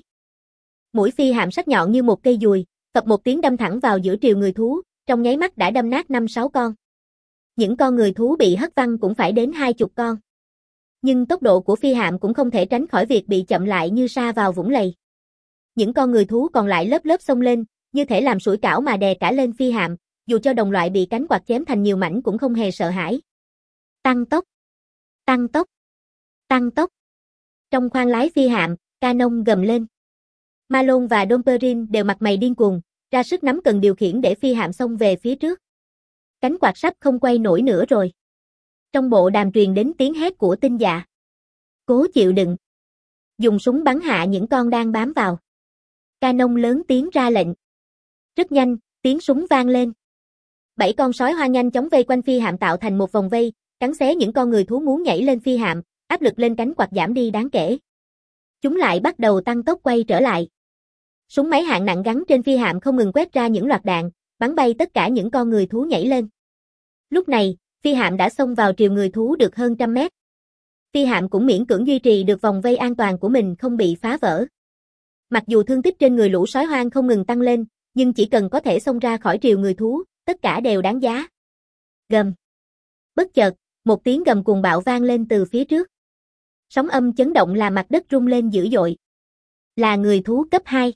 Mũi phi hạm sắc nhọn như một cây dùi, phập một tiếng đâm thẳng vào giữa triều người thú, trong nháy mắt đã đâm nát năm sáu con. Những con người thú bị hất văng cũng phải đến hai chục con. Nhưng tốc độ của phi hạm cũng không thể tránh khỏi việc bị chậm lại như sa vào vũng lầy. Những con người thú còn lại lớp lớp xông lên, như thể làm sủi cảo mà đè cả lên phi hạm, dù cho đồng loại bị cánh quạt chém thành nhiều mảnh cũng không hề sợ hãi. Tăng tốc, tăng tốc, tăng tốc. Trong khoang lái phi hạm, Canon gầm lên. Malone và Dom Perrin đều mặt mày điên cuồng, ra sức nắm cần điều khiển để phi hạm xông về phía trước. Cánh quạt sắp không quay nổi nữa rồi. Trong bộ đàm truyền đến tiếng hét của tinh dạ. Cố chịu đựng. Dùng súng bắn hạ những con đang bám vào. Canon lớn tiếng ra lệnh. Rất nhanh, tiếng súng vang lên. Bảy con sói hoa nhanh chóng vây quanh phi hạm tạo thành một vòng vây, cắn xé những con người thú muốn nhảy lên phi hạm, áp lực lên cánh quạt giảm đi đáng kể. Chúng lại bắt đầu tăng tốc quay trở lại. Súng máy hạng nặng gắn trên phi hạm không ngừng quét ra những loạt đạn, bắn bay tất cả những con người thú nhảy lên. Lúc này, phi hạm đã xông vào triều người thú được hơn trăm mét. Phi hạm cũng miễn cưỡng duy trì được vòng vây an toàn của mình không bị phá vỡ. Mặc dù thương tích trên người lũ sói hoang không ngừng tăng lên, nhưng chỉ cần có thể xông ra khỏi triều người thú, tất cả đều đáng giá. Gầm. Bất chợt, một tiếng gầm cuồng bạo vang lên từ phía trước. Sóng âm chấn động làm mặt đất rung lên dữ dội. Là người thú cấp hai.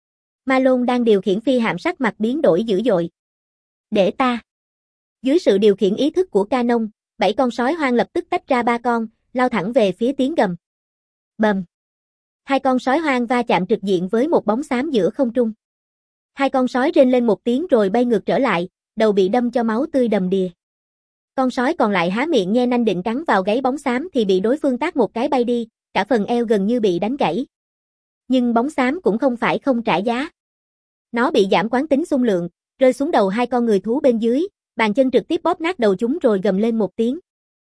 Malone đang điều khiển phi hạm, sắc mặt biến đổi dữ dội. Để ta. Dưới sự điều khiển ý thức của Canon, bảy con sói hoang lập tức tách ra ba con, lao thẳng về phía tiếng gầm. Bầm. Hai con sói hoang va chạm trực diện với một bóng xám giữa không trung. Hai con sói rên lên một tiếng rồi bay ngược trở lại, đầu bị đâm cho máu tươi đầm đìa. Con sói còn lại há miệng nhe nanh định cắn vào gáy bóng xám thì bị đối phương tát một cái bay đi, cả phần eo gần như bị đánh gãy. Nhưng bóng xám cũng không phải không trả giá. Nó bị giảm quán tính xung lượng, rơi xuống đầu hai con người thú bên dưới, bàn chân trực tiếp bóp nát đầu chúng rồi gầm lên một tiếng.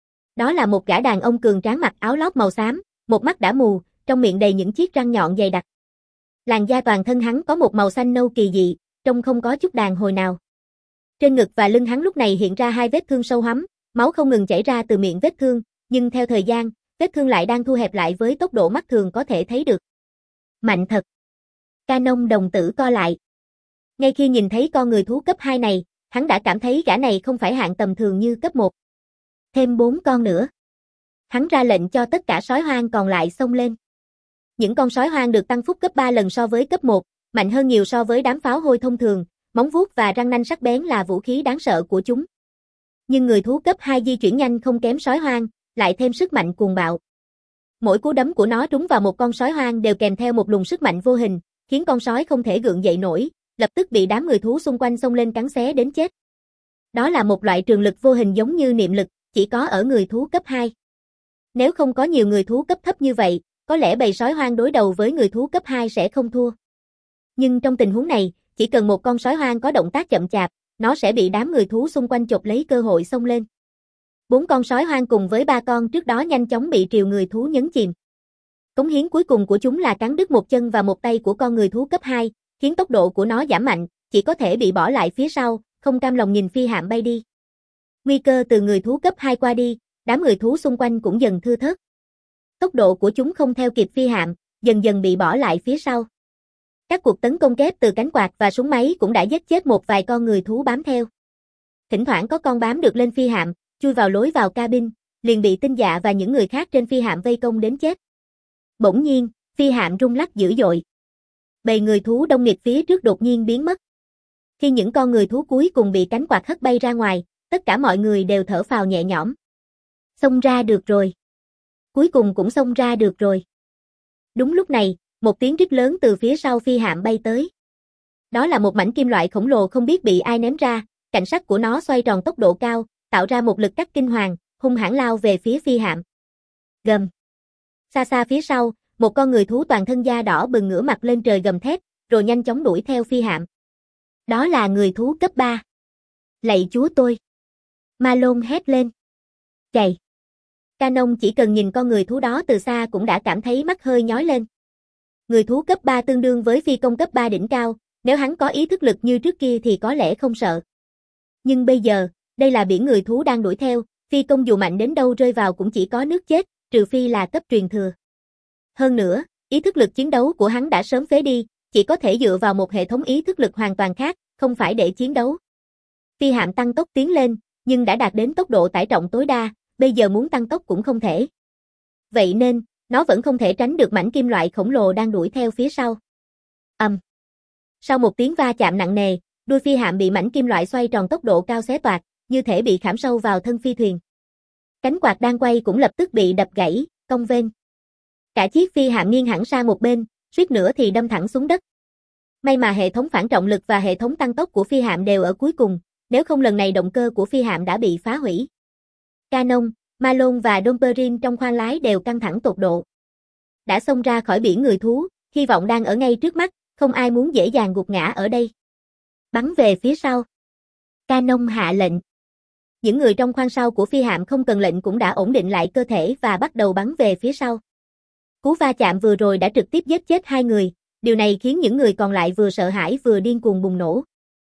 Đó là một gã đàn ông cường tráng mặc áo lót màu xám, một mắt đã mù, trong miệng đầy những chiếc răng nhọn dày đặc. Làn da toàn thân hắn có một màu xanh nâu kỳ dị, trông không có chút đàn hồi nào. Trên ngực và lưng hắn lúc này hiện ra hai vết thương sâu hoắm, máu không ngừng chảy ra từ miệng vết thương, nhưng theo thời gian, vết thương lại đang thu hẹp lại với tốc độ mắt thường có thể thấy được. Mạnh thật. Canon đồng tử co lại. Ngay khi nhìn thấy con người thú cấp hai này, hắn đã cảm thấy gã này không phải hạng tầm thường như cấp một. Thêm bốn con nữa. Hắn ra lệnh cho tất cả sói hoang còn lại xông lên. Những con sói hoang được tăng phúc gấp ba lần so với cấp một, mạnh hơn nhiều so với đám pháo hôi thông thường, móng vuốt và răng nanh sắc bén là vũ khí đáng sợ của chúng. Nhưng người thú cấp hai di chuyển nhanh không kém sói hoang, lại thêm sức mạnh cuồng bạo. Mỗi cú đấm của nó trúng vào một con sói hoang đều kèm theo một luồng sức mạnh vô hình, khiến con sói không thể gượng dậy nổi, lập tức bị đám người thú xung quanh xông lên cắn xé đến chết. Đó là một loại trường lực vô hình giống như niệm lực, chỉ có ở người thú cấp hai. Nếu không có nhiều người thú cấp thấp như vậy, có lẽ bầy sói hoang đối đầu với người thú cấp hai sẽ không thua. Nhưng trong tình huống này, chỉ cần một con sói hoang có động tác chậm chạp, nó sẽ bị đám người thú xung quanh chộp lấy cơ hội xông lên. Bốn con sói hoang cùng với ba con trước đó nhanh chóng bị triều người thú nhấn chìm. Cống hiến cuối cùng của chúng là cắn đứt một chân và một tay của con người thú cấp hai, khiến tốc độ của nó giảm mạnh, chỉ có thể bị bỏ lại phía sau, không cam lòng nhìn phi hạm bay đi. Nguy cơ từ người thú cấp hai qua đi, đám người thú xung quanh cũng dần thưa thớt. Tốc độ của chúng không theo kịp phi hạm, dần dần bị bỏ lại phía sau. Các cuộc tấn công kép từ cánh quạt và súng máy cũng đã giết chết một vài con người thú bám theo. Thỉnh thoảng có con bám được lên phi hạm, chui vào lối vào cabin, liền bị tinh dạ và những người khác trên phi hạm vây công đến chết. Bỗng nhiên, phi hạm rung lắc dữ dội. Bầy người thú đông nghịt phía trước đột nhiên biến mất. Khi những con người thú cuối cùng bị cánh quạt hất bay ra ngoài, tất cả mọi người đều thở phào nhẹ nhõm. Xông ra được rồi. Cuối cùng cũng xông ra được rồi. Đúng lúc này, một tiếng rít lớn từ phía sau phi hạm bay tới. Đó là một mảnh kim loại khổng lồ không biết bị ai ném ra, cạnh sắt của nó xoay tròn tốc độ cao, tạo ra một lực cắt kinh hoàng, hung hãn lao về phía phi hạm. Gầm. Xa xa phía sau, một con người thú toàn thân da đỏ bừng ngửa mặt lên trời gầm thét, rồi nhanh chóng đuổi theo phi hạm. Đó là người thú cấp ba. Lạy chúa tôi. Malone hét lên. Chạy. Canon chỉ cần nhìn con người thú đó từ xa cũng đã cảm thấy mắt hơi nhói lên. Người thú cấp ba tương đương với phi công cấp ba đỉnh cao, nếu hắn có ý thức lực như trước kia thì có lẽ không sợ. Nhưng bây giờ, đây là biển người thú đang đuổi theo, phi công dù mạnh đến đâu rơi vào cũng chỉ có nước chết, trừ phi là cấp truyền thừa. Hơn nữa, ý thức lực chiến đấu của hắn đã sớm phế đi, chỉ có thể dựa vào một hệ thống ý thức lực hoàn toàn khác, không phải để chiến đấu. Phi hạm tăng tốc tiến lên, nhưng đã đạt đến tốc độ tải trọng tối đa, bây giờ muốn tăng tốc cũng không thể. Vậy nên, nó vẫn không thể tránh được mảnh kim loại khổng lồ đang đuổi theo phía sau. Ầm. Um. Sau một tiếng va chạm nặng nề, đuôi phi hạm bị mảnh kim loại xoay tròn tốc độ cao xé toạc, như thể bị khảm sâu vào thân phi thuyền. Cánh quạt đang quay cũng lập tức bị đập gãy, cong vênh. Cả chiếc phi hạm nghiêng hẳn sang một bên, suýt nữa thì đâm thẳng xuống đất. May mà hệ thống phản trọng lực và hệ thống tăng tốc của phi hạm đều ở cuối cùng, nếu không lần này động cơ của phi hạm đã bị phá hủy. Canon, Malone và Domperin trong khoang lái đều căng thẳng tột độ. Đã xông ra khỏi biển người thú, hy vọng đang ở ngay trước mắt, không ai muốn dễ dàng gục ngã ở đây. Bắn về phía sau. Canon hạ lệnh. Những người trong khoang sau của phi hạm không cần lệnh cũng đã ổn định lại cơ thể và bắt đầu bắn về phía sau. Cú va chạm vừa rồi đã trực tiếp giết chết hai người, điều này khiến những người còn lại vừa sợ hãi vừa điên cuồng bùng nổ.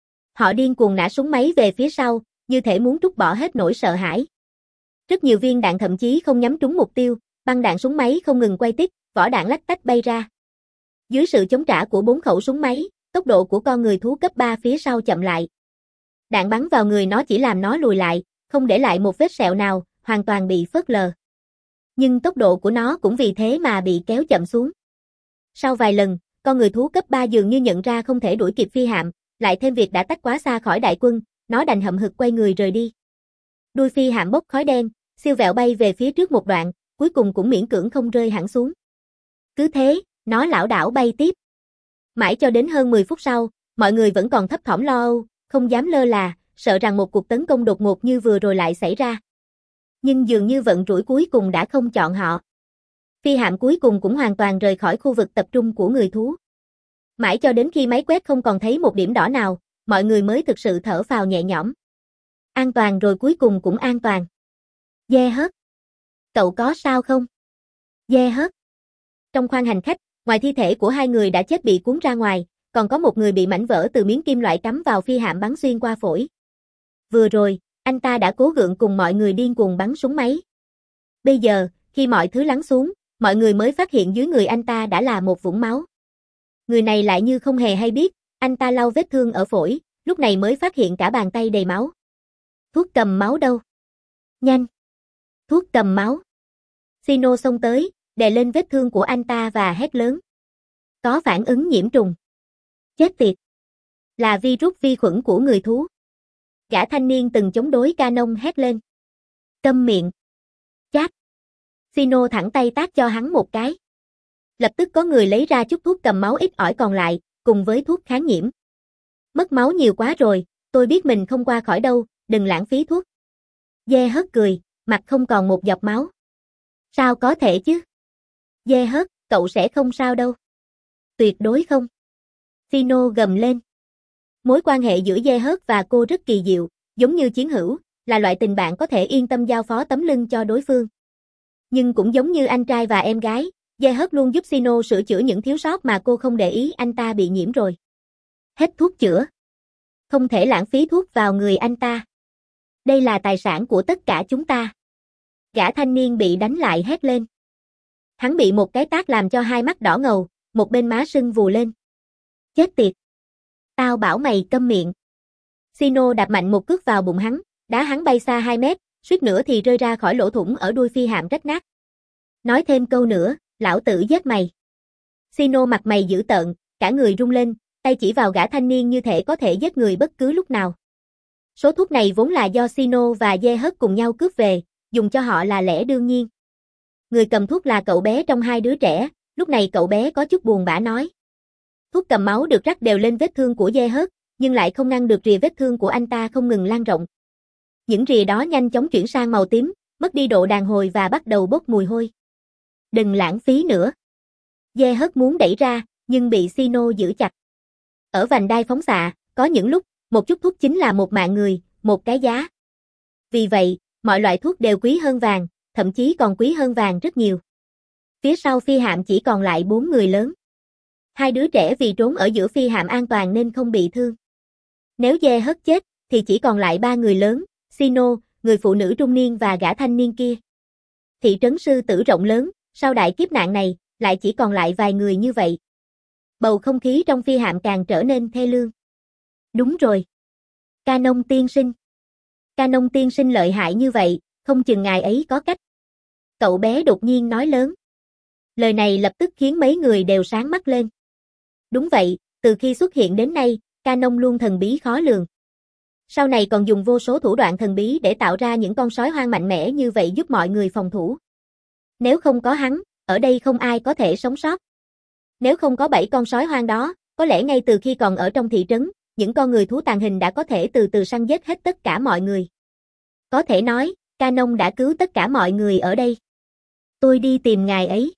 Họ điên cuồng nã súng máy về phía sau, như thể muốn trút bỏ hết nỗi sợ hãi. Rất nhiều viên đạn thậm chí không nhắm trúng mục tiêu, băng đạn súng máy không ngừng quay tít, vỏ đạn lách tách bay ra. Dưới sự chống trả của bốn khẩu súng máy, tốc độ của con người thú cấp ba phía sau chậm lại. Đạn bắn vào người nó chỉ làm nó lùi lại, không để lại một vết sẹo nào, hoàn toàn bị phớt lờ. Nhưng tốc độ của nó cũng vì thế mà bị kéo chậm xuống. Sau vài lần, con người thú cấp ba dường như nhận ra không thể đuổi kịp Phi Hạm, lại thêm việc đã tách quá xa khỏi đại quân, nó đành hậm hực quay người rời đi. Đuôi Phi Hạm bốc khói đen, siêu vẹo bay về phía trước một đoạn, cuối cùng cũng miễn cưỡng không rơi hẳn xuống. Cứ thế, nó lảo đảo bay tiếp. Mãi cho đến hơn mười phút sau, mọi người vẫn còn thấp thỏm lo âu, không dám lơ là, sợ rằng một cuộc tấn công đột ngột như vừa rồi lại xảy ra. Nhưng dường như vận rủi cuối cùng đã không chọn họ. Phi Hạm cuối cùng cũng hoàn toàn rời khỏi khu vực tập trung của người thú. Mãi cho đến khi máy quét không còn thấy một điểm đỏ nào, mọi người mới thực sự thở phào nhẹ nhõm. An toàn rồi, cuối cùng cũng an toàn. Dê hớt. Cậu có sao không? Dê hớt. Trong khoang hành khách, ngoài thi thể của hai người đã chết bị cuốn ra ngoài, còn có một người bị mảnh vỡ từ miếng kim loại cắm vào Phi Hạm bắn xuyên qua phổi. Vừa rồi, anh ta đã cố gượng cùng mọi người điên cuồng bắn súng máy. Bây giờ, khi mọi thứ lắng xuống, mọi người mới phát hiện dưới người anh ta đã là một vũng máu. Người này lại như không hề hay biết, anh ta lau vết thương ở phổi, lúc này mới phát hiện cả bàn tay đầy máu. Thuốc cầm máu đâu? Nhanh! Thuốc cầm máu! Sino xông tới, đè lên vết thương của anh ta và hét lớn. Có phản ứng nhiễm trùng. Chết tiệt! Là virus vi khuẩn của người thú. Gã thanh niên từng chống đối Canon hét lên. Câm miệng! Chát! Sino thẳng tay tát cho hắn một cái. Lập tức có người lấy ra chút thuốc cầm máu ít ỏi còn lại, cùng với thuốc kháng nhiễm. Mất máu nhiều quá rồi, tôi biết mình không qua khỏi đâu, đừng lãng phí thuốc. Dê hớt cười, mặt không còn một giọt máu. Sao có thể chứ? Dê hớt, cậu sẽ không sao đâu. Tuyệt đối không. Sino gầm lên. Mối quan hệ giữa Dê hớt và cô rất kỳ diệu, giống như chiến hữu, là loại tình bạn có thể yên tâm giao phó tấm lưng cho đối phương. Nhưng cũng giống như anh trai và em gái, Dê hớt luôn giúp Sino sửa chữa những thiếu sót mà cô không để ý anh ta bị nhiễm rồi. Hết thuốc chữa. Không thể lãng phí thuốc vào người anh ta. Đây là tài sản của tất cả chúng ta. Gã thanh niên bị đánh lại hét lên. Hắn bị một cái tát làm cho hai mắt đỏ ngầu, một bên má sưng vù lên. Chết tiệt. Tao bảo mày câm miệng. Sino đạp mạnh một cước vào bụng hắn, đá hắn bay xa hai mét, suýt nữa thì rơi ra khỏi lỗ thủng ở đuôi Phi Hạm rách nát. Nói thêm câu nữa, lão tử giết mày. Sino mặt mày dữ tợn, cả người rung lên, tay chỉ vào gã thanh niên như thể có thể giết người bất cứ lúc nào. Số thuốc này vốn là do Sino và Dê hớt cùng nhau cướp về, dùng cho họ là lẽ đương nhiên. Người cầm thuốc là cậu bé trong hai đứa trẻ, lúc này cậu bé có chút buồn bã nói. Thuốc cầm máu được rắc đều lên vết thương của Dê hớt, nhưng lại không ngăn được rìa vết thương của anh ta không ngừng lan rộng. Những rìa đó nhanh chóng chuyển sang màu tím, mất đi độ đàn hồi và bắt đầu bốc mùi hôi. Đừng lãng phí nữa. Dê hớt muốn đẩy ra, nhưng bị Sino giữ chặt. Ở vành đai phóng xạ, có những lúc, một chút thuốc chính là một mạng người, một cái giá. Vì vậy, mọi loại thuốc đều quý hơn vàng, thậm chí còn quý hơn vàng rất nhiều. Phía sau Phi Hạm chỉ còn lại bốn người lớn. Hai đứa trẻ vì trốn ở giữa Phi Hạm an toàn nên không bị thương. Nếu Dê hớt chết, thì chỉ còn lại ba người lớn, Sino, người phụ nữ trung niên và gã thanh niên kia. Thị trấn sư tử rộng lớn, sau đại kiếp nạn này, lại chỉ còn lại vài người như vậy. Bầu không khí trong Phi Hạm càng trở nên thê lương. Đúng rồi. Canon tiên sinh. Canon tiên sinh lợi hại như vậy, không chừng ngài ấy có cách. Cậu bé đột nhiên nói lớn. Lời này lập tức khiến mấy người đều sáng mắt lên. Đúng vậy, từ khi xuất hiện đến nay, Canon luôn thần bí khó lường. Sau này còn dùng vô số thủ đoạn thần bí để tạo ra những con sói hoang mạnh mẽ như vậy giúp mọi người phòng thủ. Nếu không có hắn, ở đây không ai có thể sống sót. Nếu không có bảy con sói hoang đó, có lẽ ngay từ khi còn ở trong thị trấn, những con người thú tàn hình đã có thể từ từ săn giết hết tất cả mọi người. Có thể nói, Canon đã cứu tất cả mọi người ở đây. Tôi đi tìm ngài ấy.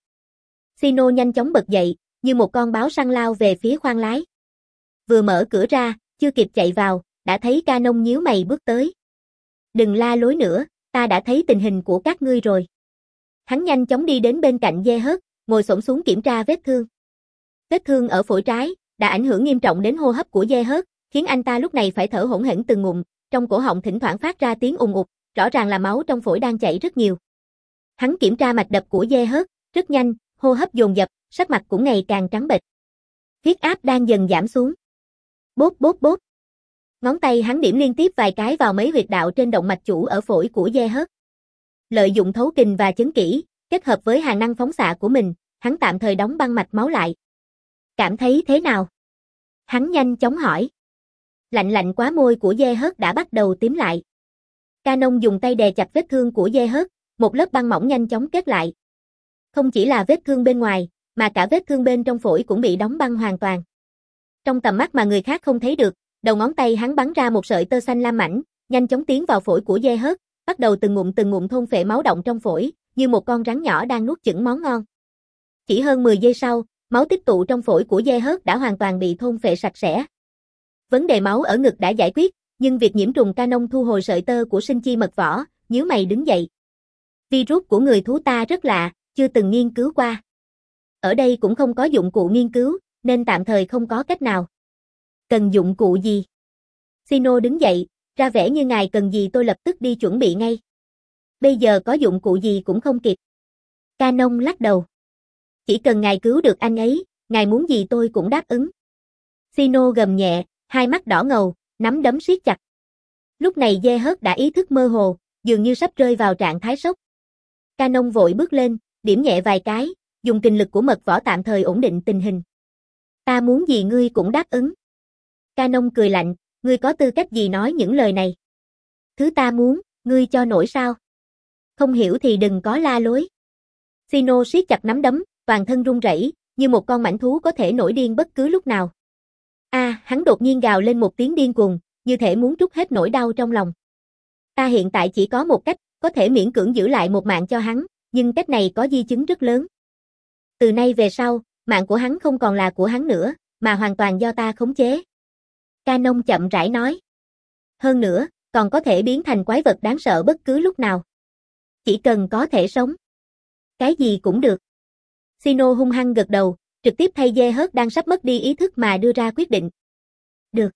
Sino nhanh chóng bật dậy, như một con báo săn lao về phía khoang lái. Vừa mở cửa ra, chưa kịp chạy vào, đã thấy Canon nhíu mày bước tới. Đừng la lối nữa, ta đã thấy tình hình của các ngươi rồi. Hắn nhanh chóng đi đến bên cạnh Dê hớt, ngồi xổm xuống kiểm tra vết thương. Vết thương ở phổi trái đã ảnh hưởng nghiêm trọng đến hô hấp của Dê hớt, khiến anh ta lúc này phải thở hổn hển từng ngụm, trong cổ họng thỉnh thoảng phát ra tiếng ùng ục, rõ ràng là máu trong phổi đang chảy rất nhiều. Hắn kiểm tra mạch đập của Dê hớt, rất nhanh, hô hấp dồn dập, sắc mặt cũng ngày càng trắng bệch. Huyết áp đang dần giảm xuống. Bốp bốp bốp. Ngón tay hắn điểm liên tiếp vài cái vào mấy huyệt đạo trên động mạch chủ ở phổi của Dê hớt. Lợi dụng thấu kình và chấn kỹ, kết hợp với hàng năng phóng xạ của mình, hắn tạm thời đóng băng mạch máu lại, Cảm thấy thế nào? Hắn nhanh chóng hỏi. Lạnh lạnh quá, môi của Dê Hớt đã bắt đầu tím lại. Canon dùng tay đè chặt vết thương của Dê Hớt, một lớp băng mỏng nhanh chóng kết lại. Không chỉ là vết thương bên ngoài, mà cả vết thương bên trong phổi cũng bị đóng băng hoàn toàn. Trong tầm mắt mà người khác không thấy được, đầu ngón tay hắn bắn ra một sợi tơ xanh lam mảnh, nhanh chóng tiến vào phổi của Dê Hớt, bắt đầu từng ngụm từng ngụm thôn phệ máu động trong phổi, như một con rắn nhỏ đang nuốt chửng món ngon. Chỉ hơn mười giây sau, máu tích tụ trong phổi của Dê Hớt đã hoàn toàn bị thôn phệ sạch sẽ. Vấn đề máu ở ngực đã giải quyết, nhưng việc nhiễm trùng Canon thu hồi sợi tơ của sinh chi mật võ, nhíu mày đứng dậy. Virus của người thú ta rất lạ, chưa từng nghiên cứu qua. Ở đây cũng không có dụng cụ nghiên cứu, nên tạm thời không có cách nào. Cần dụng cụ gì? Sino đứng dậy, ra vẻ như ngài cần gì tôi lập tức đi chuẩn bị ngay. Bây giờ có dụng cụ gì cũng không kịp. Canon lắc đầu. Chỉ cần ngài cứu được anh ấy, ngài muốn gì tôi cũng đáp ứng. Sino gầm nhẹ, hai mắt đỏ ngầu, nắm đấm siết chặt. Lúc này Dê Hớt đã ý thức mơ hồ, dường như sắp rơi vào trạng thái sốc. Canon vội bước lên, điểm nhẹ vài cái, dùng kình lực của mật võ tạm thời ổn định tình hình. Ta muốn gì ngươi cũng đáp ứng. Canon cười lạnh, ngươi có tư cách gì nói những lời này? Thứ ta muốn, ngươi cho nổi sao? Không hiểu thì đừng có la lối. Sino siết chặt nắm đấm, toàn thân run rẩy, như một con mãnh thú có thể nổi điên bất cứ lúc nào. A, à, hắn đột nhiên gào lên một tiếng điên cuồng, như thể muốn trút hết nỗi đau trong lòng. Ta hiện tại chỉ có một cách, có thể miễn cưỡng giữ lại một mạng cho hắn, nhưng cách này có di chứng rất lớn. Từ nay về sau, mạng của hắn không còn là của hắn nữa, mà hoàn toàn do ta khống chế. Canon chậm rãi nói. Hơn nữa, còn có thể biến thành quái vật đáng sợ bất cứ lúc nào. Chỉ cần có thể sống. Cái gì cũng được. Sino hung hăng gật đầu, trực tiếp thay Dê Hớt đang sắp mất đi ý thức mà đưa ra quyết định. Được.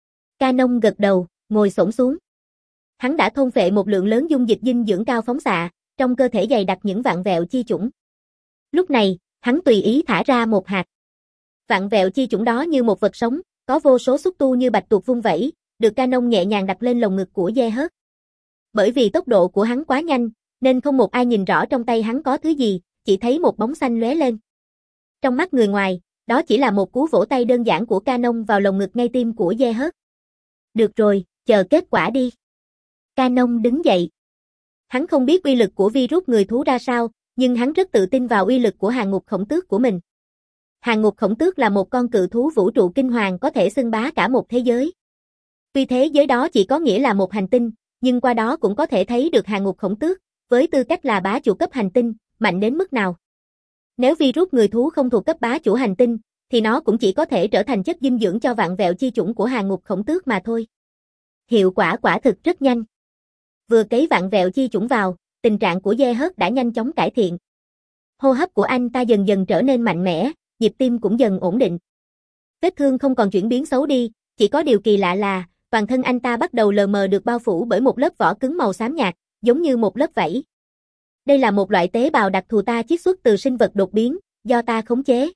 Canon gật đầu, ngồi xổm xuống. Hắn đã thôn phệ một lượng lớn dung dịch dinh dưỡng cao phóng xạ, trong cơ thể dày đặc những vạn vẹo chi chủng. Lúc này, hắn tùy ý thả ra một hạt. Vạn vẹo chi chủng đó như một vật sống, có vô số xúc tu như bạch tuộc vung vẩy, được Canon nhẹ nhàng đặt lên lồng ngực của Dê Hớt. Bởi vì tốc độ của hắn quá nhanh, nên không một ai nhìn rõ trong tay hắn có thứ gì, chỉ thấy một bóng xanh lóe lên. Trong mắt người ngoài, đó chỉ là một cú vỗ tay đơn giản của Canon vào lồng ngực ngay tim của Dê Hớt. Được rồi, chờ kết quả đi. Canon đứng dậy. Hắn không biết uy lực của virus người thú ra sao, nhưng hắn rất tự tin vào uy lực của Hàng Ngục Khổng Tước của mình. Hàng Ngục Khổng Tước là một con cự thú vũ trụ kinh hoàng có thể xưng bá cả một thế giới. Tuy thế giới đó chỉ có nghĩa là một hành tinh, nhưng qua đó cũng có thể thấy được Hàng Ngục Khổng Tước, với tư cách là bá chủ cấp hành tinh, mạnh đến mức nào. Nếu virus người thú không thuộc cấp bá chủ hành tinh, thì nó cũng chỉ có thể trở thành chất dinh dưỡng cho vạn vẹo chi chủng của Hàng Ngục Khổng Tước mà thôi. Hiệu quả quả thực rất nhanh. Vừa cấy vạn vẹo chi chủng vào, tình trạng của Dê Hớt đã nhanh chóng cải thiện. Hô hấp của anh ta dần dần trở nên mạnh mẽ, nhịp tim cũng dần ổn định. Vết thương không còn chuyển biến xấu đi, chỉ có điều kỳ lạ là, toàn thân anh ta bắt đầu lờ mờ được bao phủ bởi một lớp vỏ cứng màu xám nhạt, giống như một lớp vảy. Đây là một loại tế bào đặc thù ta chiết xuất từ sinh vật đột biến, do ta khống chế.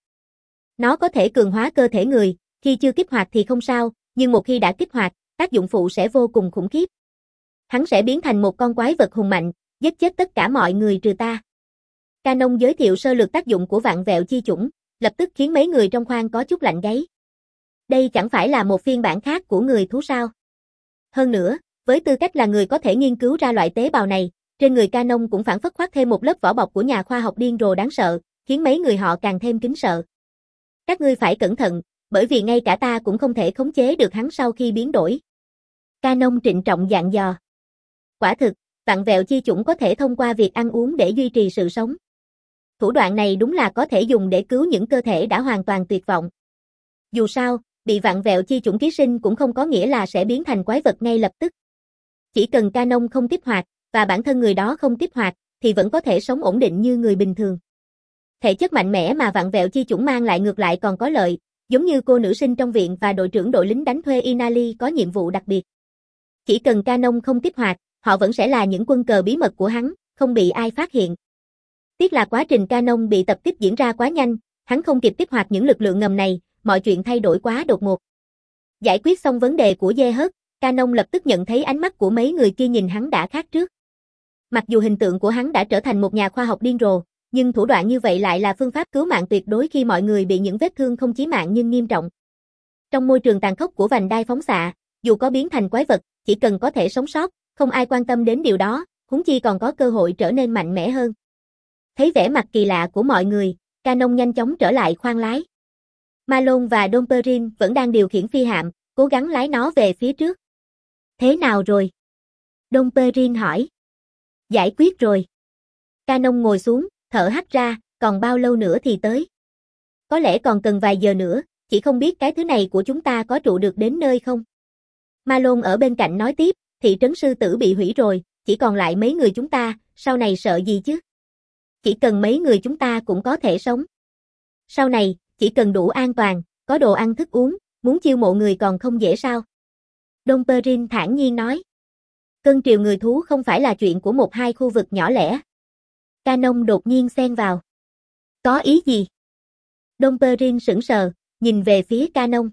Nó có thể cường hóa cơ thể người, khi chưa kích hoạt thì không sao, nhưng một khi đã kích hoạt, tác dụng phụ sẽ vô cùng khủng khiếp. Hắn sẽ biến thành một con quái vật hùng mạnh, giết chết tất cả mọi người trừ ta. Canon giới thiệu sơ lược tác dụng của vạn vẹo chi chủng, lập tức khiến mấy người trong khoang có chút lạnh gáy. Đây chẳng phải là một phiên bản khác của người thú sao? Hơn nữa, với tư cách là người có thể nghiên cứu ra loại tế bào này, trên người Canon cũng phản phất khoác thêm một lớp vỏ bọc của nhà khoa học điên rồ đáng sợ, khiến mấy người họ càng thêm kính sợ. Các ngươi phải cẩn thận, bởi vì ngay cả ta cũng không thể khống chế được hắn sau khi biến đổi. Canon trịnh trọng dặn dò. Quả thực, vạn vẹo chi chủng có thể thông qua việc ăn uống để duy trì sự sống. Thủ đoạn này đúng là có thể dùng để cứu những cơ thể đã hoàn toàn tuyệt vọng. Dù sao, bị vạn vẹo chi chủng ký sinh cũng không có nghĩa là sẽ biến thành quái vật ngay lập tức. Chỉ cần Canon không kích hoạt, và bản thân người đó không kích hoạt, thì vẫn có thể sống ổn định như người bình thường. Thể chất mạnh mẽ mà vạn vẹo chi chủng mang lại ngược lại còn có lợi, giống như cô nữ sinh trong viện và đội trưởng đội lính đánh thuê Inali có nhiệm vụ đặc biệt. Chỉ cần Canon không kích hoạt, họ vẫn sẽ là những quân cờ bí mật của hắn, không bị ai phát hiện. Tiếc là quá trình Canon bị tập kích diễn ra quá nhanh, hắn không kịp kích hoạt những lực lượng ngầm này, mọi chuyện thay đổi quá đột ngột. Giải quyết xong vấn đề của Dê Hớt, Canon lập tức nhận thấy ánh mắt của mấy người kia nhìn hắn đã khác trước. Mặc dù hình tượng của hắn đã trở thành một nhà khoa học điên rồ, nhưng thủ đoạn như vậy lại là phương pháp cứu mạng tuyệt đối khi mọi người bị những vết thương không chí mạng nhưng nghiêm trọng. Trong môi trường tàn khốc của vành đai phóng xạ, dù có biến thành quái vật, chỉ cần có thể sống sót, không ai quan tâm đến điều đó, huống chi còn có cơ hội trở nên mạnh mẽ hơn. Thấy vẻ mặt kỳ lạ của mọi người, Canon nhanh chóng trở lại khoang lái. Malone và Dom Perrin vẫn đang điều khiển phi hạm, cố gắng lái nó về phía trước. Thế nào rồi? Dom Perrin hỏi. Giải quyết rồi. Canon ngồi xuống, thở hắt ra, còn bao lâu nữa thì tới? Có lẽ còn cần vài giờ nữa, chỉ không biết cái thứ này của chúng ta có trụ được đến nơi không? Malone ở bên cạnh nói tiếp, thị trấn sư tử bị hủy rồi, chỉ còn lại mấy người chúng ta, sau này sợ gì chứ? Chỉ cần mấy người chúng ta cũng có thể sống. Sau này, chỉ cần đủ an toàn, có đồ ăn thức uống, muốn chiêu mộ người còn không dễ sao? Dom Perrin thản nhiên nói. Cơn triều người thú không phải là chuyện của một hai khu vực nhỏ lẻ. Canon đột nhiên xen vào. Có ý gì? Dom Perrin sững sờ, nhìn về phía Canon.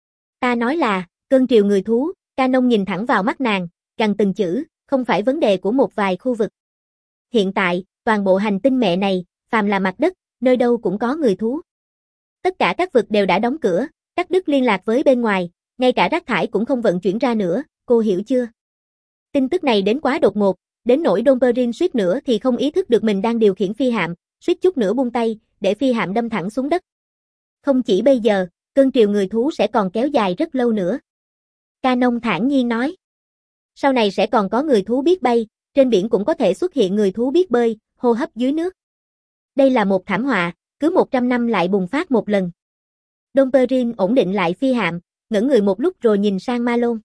Ta nói là, cơn triều người thú, Canon nhìn thẳng vào mắt nàng, gằn từng chữ, không phải vấn đề của một vài khu vực. Hiện tại, toàn bộ hành tinh mẹ này, phàm là mặt đất, nơi đâu cũng có người thú. Tất cả các vực đều đã đóng cửa, cắt đứt liên lạc với bên ngoài, ngay cả rác thải cũng không vận chuyển ra nữa, cô hiểu chưa? Tin tức này đến quá đột ngột, đến nỗi Dom Perrin suýt nữa thì không ý thức được mình đang điều khiển phi hạm, suýt chút nữa buông tay, để phi hạm đâm thẳng xuống đất. Không chỉ bây giờ, cơn triều người thú sẽ còn kéo dài rất lâu nữa. Canon thản nhiên nói. Sau này sẽ còn có người thú biết bay, trên biển cũng có thể xuất hiện người thú biết bơi, hô hấp dưới nước. Đây là một thảm họa, cứ một trăm năm lại bùng phát một lần. Dom Perrin ổn định lại phi hạm, ngẩn người một lúc rồi nhìn sang Malone.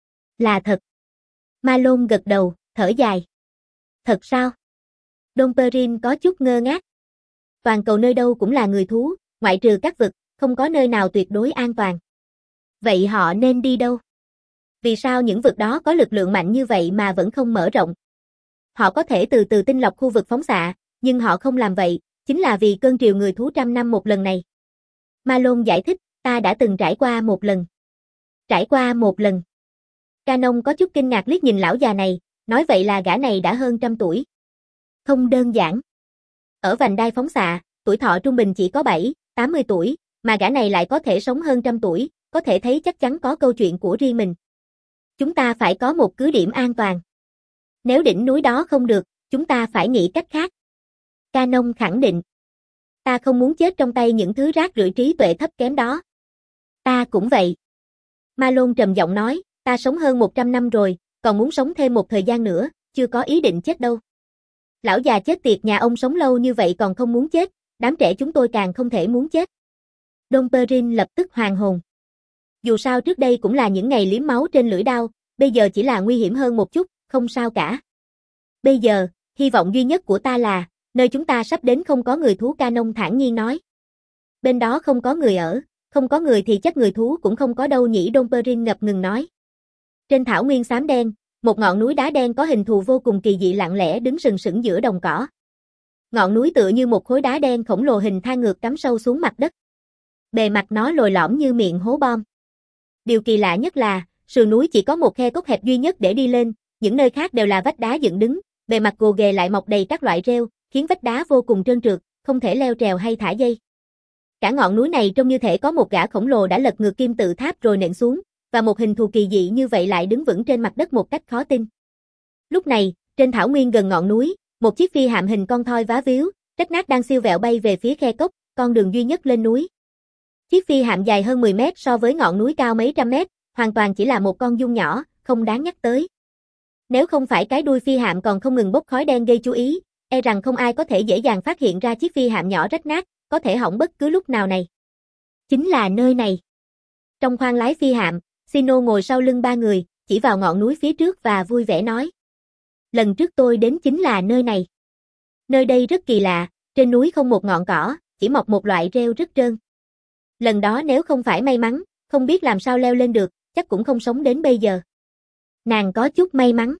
Là thật. Malone gật đầu, thở dài. Thật sao? Dom Perrin có chút ngơ ngác. Toàn cầu nơi đâu cũng là người thú, ngoại trừ các vực, không có nơi nào tuyệt đối an toàn. Vậy họ nên đi đâu? Vì sao những vực đó có lực lượng mạnh như vậy mà vẫn không mở rộng? Họ có thể từ từ tinh lọc khu vực phóng xạ, nhưng họ không làm vậy, chính là vì cơn triều người thú trăm năm một lần này. Malone giải thích, ta đã từng trải qua một lần. Trải qua một lần. Canon có chút kinh ngạc liếc nhìn lão già này, nói vậy là gã này đã hơn trăm tuổi. Không đơn giản. Ở vành đai phóng xạ, tuổi thọ trung bình chỉ có bảy, tám mươi tuổi, mà gã này lại có thể sống hơn trăm tuổi, có thể thấy chắc chắn có câu chuyện của riêng mình. Chúng ta phải có một cứ điểm an toàn. Nếu đỉnh núi đó không được, chúng ta phải nghĩ cách khác. Canon khẳng định. Ta không muốn chết trong tay những thứ rác rưởi trí tuệ thấp kém đó. Ta cũng vậy. Malone trầm giọng nói, ta sống hơn một trăm năm rồi, còn muốn sống thêm một thời gian nữa, chưa có ý định chết đâu. Lão già chết tiệt nhà ông sống lâu như vậy còn không muốn chết, đám trẻ chúng tôi càng không thể muốn chết. Dom Perrin lập tức hoàn hồn. Dù sao trước đây cũng là những ngày liếm máu trên lưỡi đao, bây giờ chỉ là nguy hiểm hơn một chút, không sao cả. Bây giờ, hy vọng duy nhất của ta là, nơi chúng ta sắp đến không có người thú, Canon thản nhiên nói. Bên đó không có người ở, không có người thì chắc người thú cũng không có đâu nhỉ, Dom Perrin ngập ngừng nói. Trên thảo nguyên xám đen, một ngọn núi đá đen có hình thù vô cùng kỳ dị lặng lẽ đứng sừng sững giữa đồng cỏ. Ngọn núi tựa như một khối đá đen khổng lồ hình thang ngược cắm sâu xuống mặt đất. Bề mặt nó lồi lõm như miệng hố bom. Điều kỳ lạ nhất là, sườn núi chỉ có một khe cốc hẹp duy nhất để đi lên, những nơi khác đều là vách đá dựng đứng, bề mặt gồ ghề lại mọc đầy các loại rêu, khiến vách đá vô cùng trơn trượt, không thể leo trèo hay thả dây. Cả ngọn núi này trông như thể có một gã khổng lồ đã lật ngược kim tự tháp rồi nện xuống, và một hình thù kỳ dị như vậy lại đứng vững trên mặt đất một cách khó tin. Lúc này, trên thảo nguyên gần ngọn núi, một chiếc phi hạm hình con thoi vá víu, rách nát đang siêu vẹo bay về phía khe cốc, con đường duy nhất lên núi. Chiếc phi hạm dài hơn mười mét so với ngọn núi cao mấy trăm mét, hoàn toàn chỉ là một con giun nhỏ, không đáng nhắc tới. Nếu không phải cái đuôi phi hạm còn không ngừng bốc khói đen gây chú ý, e rằng không ai có thể dễ dàng phát hiện ra chiếc phi hạm nhỏ rách nát, có thể hỏng bất cứ lúc nào này. Chính là nơi này. Trong khoang lái phi hạm, Sino ngồi sau lưng ba người, chỉ vào ngọn núi phía trước và vui vẻ nói. Lần trước tôi đến chính là nơi này. Nơi đây rất kỳ lạ, trên núi không một ngọn cỏ, chỉ mọc một loại rêu rất trơn. Lần đó nếu không phải may mắn, không biết làm sao leo lên được, chắc cũng không sống đến bây giờ. Nàng có chút may mắn.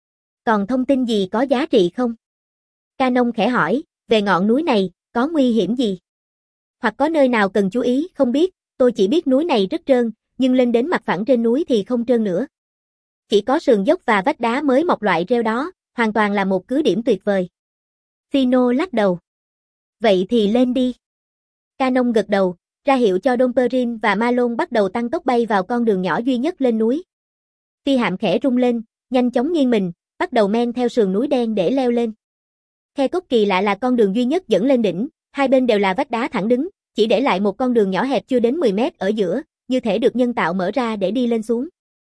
Còn thông tin gì có giá trị không? Canon khẽ hỏi, về ngọn núi này, có nguy hiểm gì? Hoặc có nơi nào cần chú ý, không biết, tôi chỉ biết núi này rất trơn, nhưng lên đến mặt phẳng trên núi thì không trơn nữa. Chỉ có sườn dốc và vách đá mới mọc loại rêu đó, hoàn toàn là một cứ điểm tuyệt vời. Sino lắc đầu. Vậy thì lên đi. Canon gật đầu, ra hiệu cho Dom Perrin và Malone bắt đầu tăng tốc bay vào con đường nhỏ duy nhất lên núi. Phi hạm khẽ rung lên, nhanh chóng nghiêng mình, bắt đầu men theo sườn núi đen để leo lên. Khe cốt kỳ lạ là con đường duy nhất dẫn lên đỉnh, hai bên đều là vách đá thẳng đứng, chỉ để lại một con đường nhỏ hẹp chưa đến mười mét ở giữa, như thể được nhân tạo mở ra để đi lên xuống.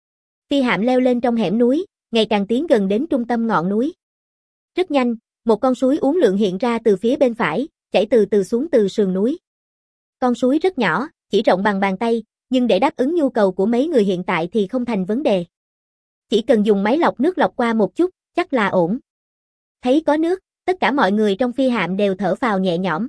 Phi hạm leo lên trong hẻm núi, ngày càng tiến gần đến trung tâm ngọn núi. Rất nhanh, một con suối uốn lượn hiện ra từ phía bên phải, chảy từ từ xuống từ sườn núi. Con suối rất nhỏ, chỉ rộng bằng bàn tay, nhưng để đáp ứng nhu cầu của mấy người hiện tại thì không thành vấn đề. Chỉ cần dùng máy lọc nước lọc qua một chút, chắc là ổn. Thấy có nước, tất cả mọi người trong phi hạm đều thở phào nhẹ nhõm.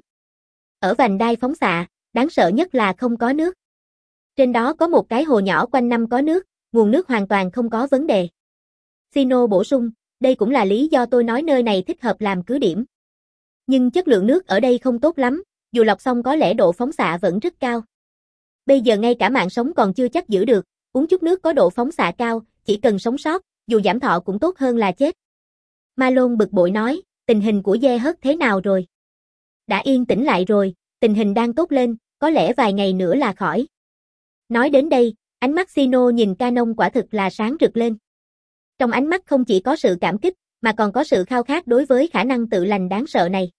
Ở vành đai phóng xạ, đáng sợ nhất là không có nước. Trên đó có một cái hồ nhỏ quanh năm có nước, nguồn nước hoàn toàn không có vấn đề. Sino bổ sung, đây cũng là lý do tôi nói nơi này thích hợp làm cứ điểm. Nhưng chất lượng nước ở đây không tốt lắm, dù lọc xong có lẽ độ phóng xạ vẫn rất cao. Bây giờ ngay cả mạng sống còn chưa chắc giữ được, uống chút nước có độ phóng xạ cao, chỉ cần sống sót, dù giảm thọ cũng tốt hơn là chết. Malone bực bội nói, tình hình của Dê Hớt thế nào rồi? Đã yên tĩnh lại rồi, tình hình đang tốt lên, có lẽ vài ngày nữa là khỏi. Nói đến đây, ánh mắt Sino nhìn Canon quả thực là sáng rực lên. Trong ánh mắt không chỉ có sự cảm kích, mà còn có sự khao khát đối với khả năng tự lành đáng sợ này.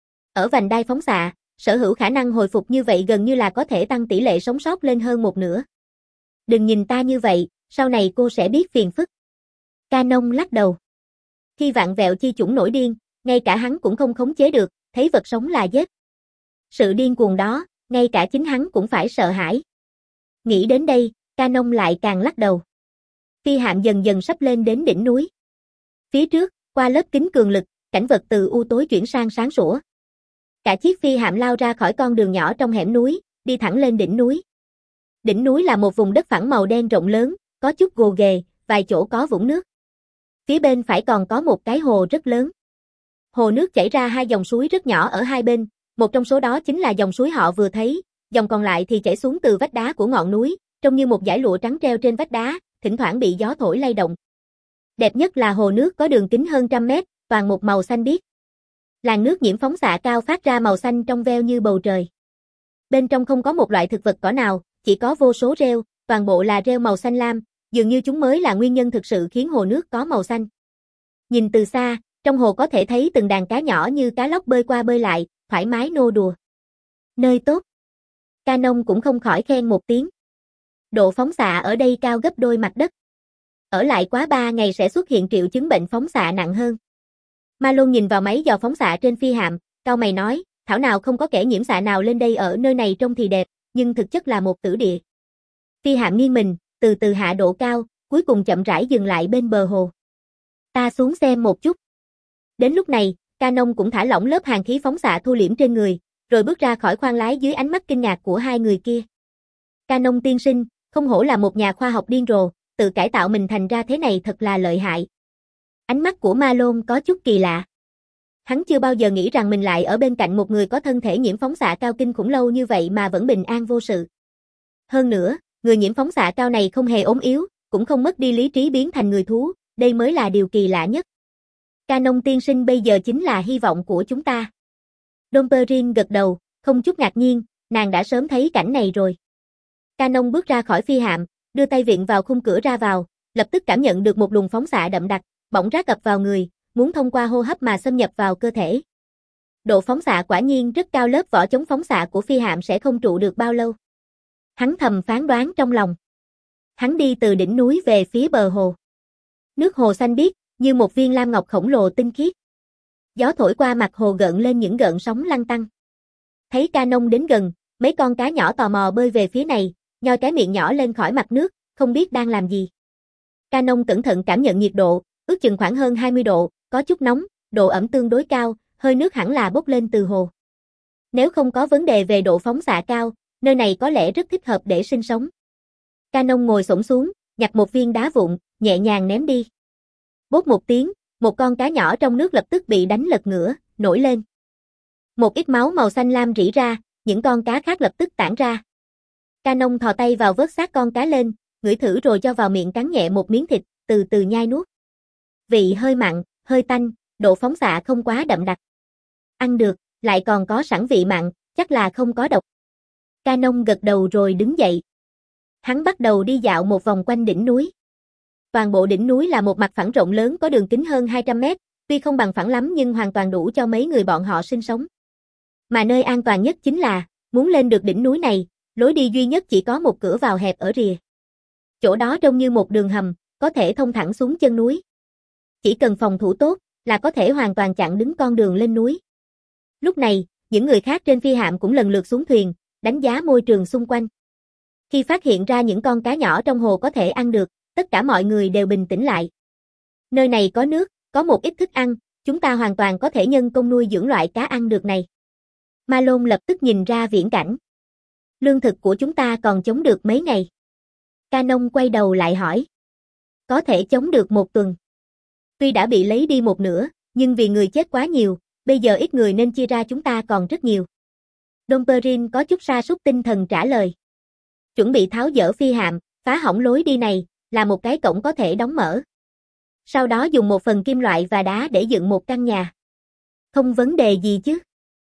Ở vành đai phóng xạ, sở hữu khả năng hồi phục như vậy gần như là có thể tăng tỷ lệ sống sót lên hơn một nửa. Đừng nhìn ta như vậy, sau này cô sẽ biết phiền phức. Canon lắc đầu. Khi vạn vẹo chi chủng nổi điên, ngay cả hắn cũng không khống chế được, thấy vật sống là giết. Sự điên cuồng đó, ngay cả chính hắn cũng phải sợ hãi. Nghĩ đến đây, Canon lại càng lắc đầu. Phi hạm dần dần sắp lên đến đỉnh núi. Phía trước, qua lớp kính cường lực, cảnh vật từ u tối chuyển sang sáng sủa. Cả chiếc phi hạm lao ra khỏi con đường nhỏ trong hẻm núi, đi thẳng lên đỉnh núi. Đỉnh núi là một vùng đất phẳng màu đen rộng lớn, có chút gồ ghề, vài chỗ có vũng nước. Phía bên phải còn có một cái hồ rất lớn. Hồ nước chảy ra hai dòng suối rất nhỏ ở hai bên, một trong số đó chính là dòng suối họ vừa thấy, dòng còn lại thì chảy xuống từ vách đá của ngọn núi, trông như một dải lụa trắng treo trên vách đá, thỉnh thoảng bị gió thổi lay động. Đẹp nhất là hồ nước có đường kính hơn trăm mét, toàn một màu xanh biếc. Làn nước nhiễm phóng xạ cao phát ra màu xanh trong veo như bầu trời. Bên trong không có một loại thực vật cỏ nào, chỉ có vô số rêu, toàn bộ là rêu màu xanh lam, dường như chúng mới là nguyên nhân thực sự khiến hồ nước có màu xanh. Nhìn từ xa, trong hồ có thể thấy từng đàn cá nhỏ như cá lóc bơi qua bơi lại, thoải mái nô đùa. Nơi tốt. Canon cũng không khỏi khen một tiếng. Độ phóng xạ ở đây cao gấp đôi mặt đất. Ở lại quá ba ngày sẽ xuất hiện triệu chứng bệnh phóng xạ nặng hơn. Malone nhìn vào máy dò phóng xạ trên phi hạm, cau mày nói, thảo nào không có kẻ nhiễm xạ nào lên đây ở nơi này trông thì đẹp, nhưng thực chất là một tử địa. Phi hạm nghiêng mình, từ từ hạ độ cao, cuối cùng chậm rãi dừng lại bên bờ hồ. Ta xuống xem một chút. Đến lúc này, Canon cũng thả lỏng lớp hàn khí phóng xạ thu liễm trên người, rồi bước ra khỏi khoang lái dưới ánh mắt kinh ngạc của hai người kia. Canon tiên sinh, không hổ là một nhà khoa học điên rồ, tự cải tạo mình thành ra thế này thật là lợi hại. Ánh mắt của Malone có chút kỳ lạ. Hắn chưa bao giờ nghĩ rằng mình lại ở bên cạnh một người có thân thể nhiễm phóng xạ cao kinh khủng lâu như vậy mà vẫn bình an vô sự. Hơn nữa, người nhiễm phóng xạ cao này không hề ốm yếu, cũng không mất đi lý trí biến thành người thú, đây mới là điều kỳ lạ nhất. Canon tiên sinh bây giờ chính là hy vọng của chúng ta. Dom Perrin gật đầu, không chút ngạc nhiên, nàng đã sớm thấy cảnh này rồi. Canon bước ra khỏi phi hạm, đưa tay viện vào khung cửa ra vào, lập tức cảm nhận được một luồng phóng xạ đậm đặc, bỗng rát ập vào người, muốn thông qua hô hấp mà xâm nhập vào cơ thể. Độ phóng xạ quả nhiên rất cao, lớp vỏ chống phóng xạ của phi hạm sẽ không trụ được bao lâu. Hắn thầm phán đoán trong lòng. Hắn đi từ đỉnh núi về phía bờ hồ. Nước hồ xanh biếc, như một viên lam ngọc khổng lồ tinh khiết. Gió thổi qua mặt hồ gợn lên những gợn sóng lăn tăn. Thấy Canon đến gần, mấy con cá nhỏ tò mò bơi về phía này, nhoi cái miệng nhỏ lên khỏi mặt nước, không biết đang làm gì. Canon cẩn thận cảm nhận nhiệt độ, ước chừng khoảng hơn hai mươi độ, có chút nóng, độ ẩm tương đối cao, hơi nước hẳn là bốc lên từ hồ. Nếu không có vấn đề về độ phóng xạ cao, nơi này có lẽ rất thích hợp để sinh sống. Canon ngồi xổm xuống, nhặt một viên đá vụn, nhẹ nhàng ném đi. Bốp một tiếng, một con cá nhỏ trong nước lập tức bị đánh lật ngửa, nổi lên. Một ít máu màu xanh lam rỉ ra, những con cá khác lập tức tản ra. Canon thò tay vào vớt xác con cá lên, ngửi thử rồi cho vào miệng cắn nhẹ một miếng thịt, từ từ nhai nuốt. Vị hơi mặn, hơi tanh, độ phóng xạ không quá đậm đặc. Ăn được, Lại còn có sẵn vị mặn, chắc là không có độc. Canon gật đầu rồi đứng dậy. Hắn bắt đầu đi dạo một vòng quanh đỉnh núi. Toàn bộ đỉnh núi là một mặt phẳng rộng lớn có đường kính hơn hai trăm mét, tuy không bằng phẳng lắm nhưng hoàn toàn đủ cho mấy người bọn họ sinh sống. Mà nơi an toàn nhất chính là, muốn lên được đỉnh núi này, lối đi duy nhất chỉ có một cửa vào hẹp ở rìa. Chỗ đó trông như một đường hầm, có thể thông thẳng xuống chân núi. Chỉ cần phòng thủ tốt, là có thể hoàn toàn chặn đứng con đường lên núi. Lúc này, những người khác trên phi hạm cũng lần lượt xuống thuyền, đánh giá môi trường xung quanh. Khi phát hiện ra những con cá nhỏ trong hồ có thể ăn được, tất cả mọi người đều bình tĩnh lại. Nơi này có nước, có một ít thức ăn, chúng ta hoàn toàn có thể nhân công nuôi dưỡng loại cá ăn được này. Malone lập tức nhìn ra viễn cảnh. Lương thực của chúng ta còn chống được mấy ngày? Canon quay đầu lại hỏi. Có thể chống được một tuần. Tuy đã bị lấy đi một nửa, nhưng vì người chết quá nhiều, bây giờ ít người nên chia ra chúng ta còn rất nhiều. Dom Perrin có chút sa sút tinh thần trả lời. Chuẩn bị tháo dỡ phi hạm, phá hỏng lối đi này, là một cái cổng có thể đóng mở. Sau đó dùng một phần kim loại và đá để dựng một căn nhà. Không vấn đề gì chứ?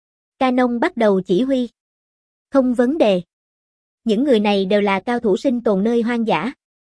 Canon bắt đầu chỉ huy. Không vấn đề. Những người này đều là cao thủ sinh tồn nơi hoang dã.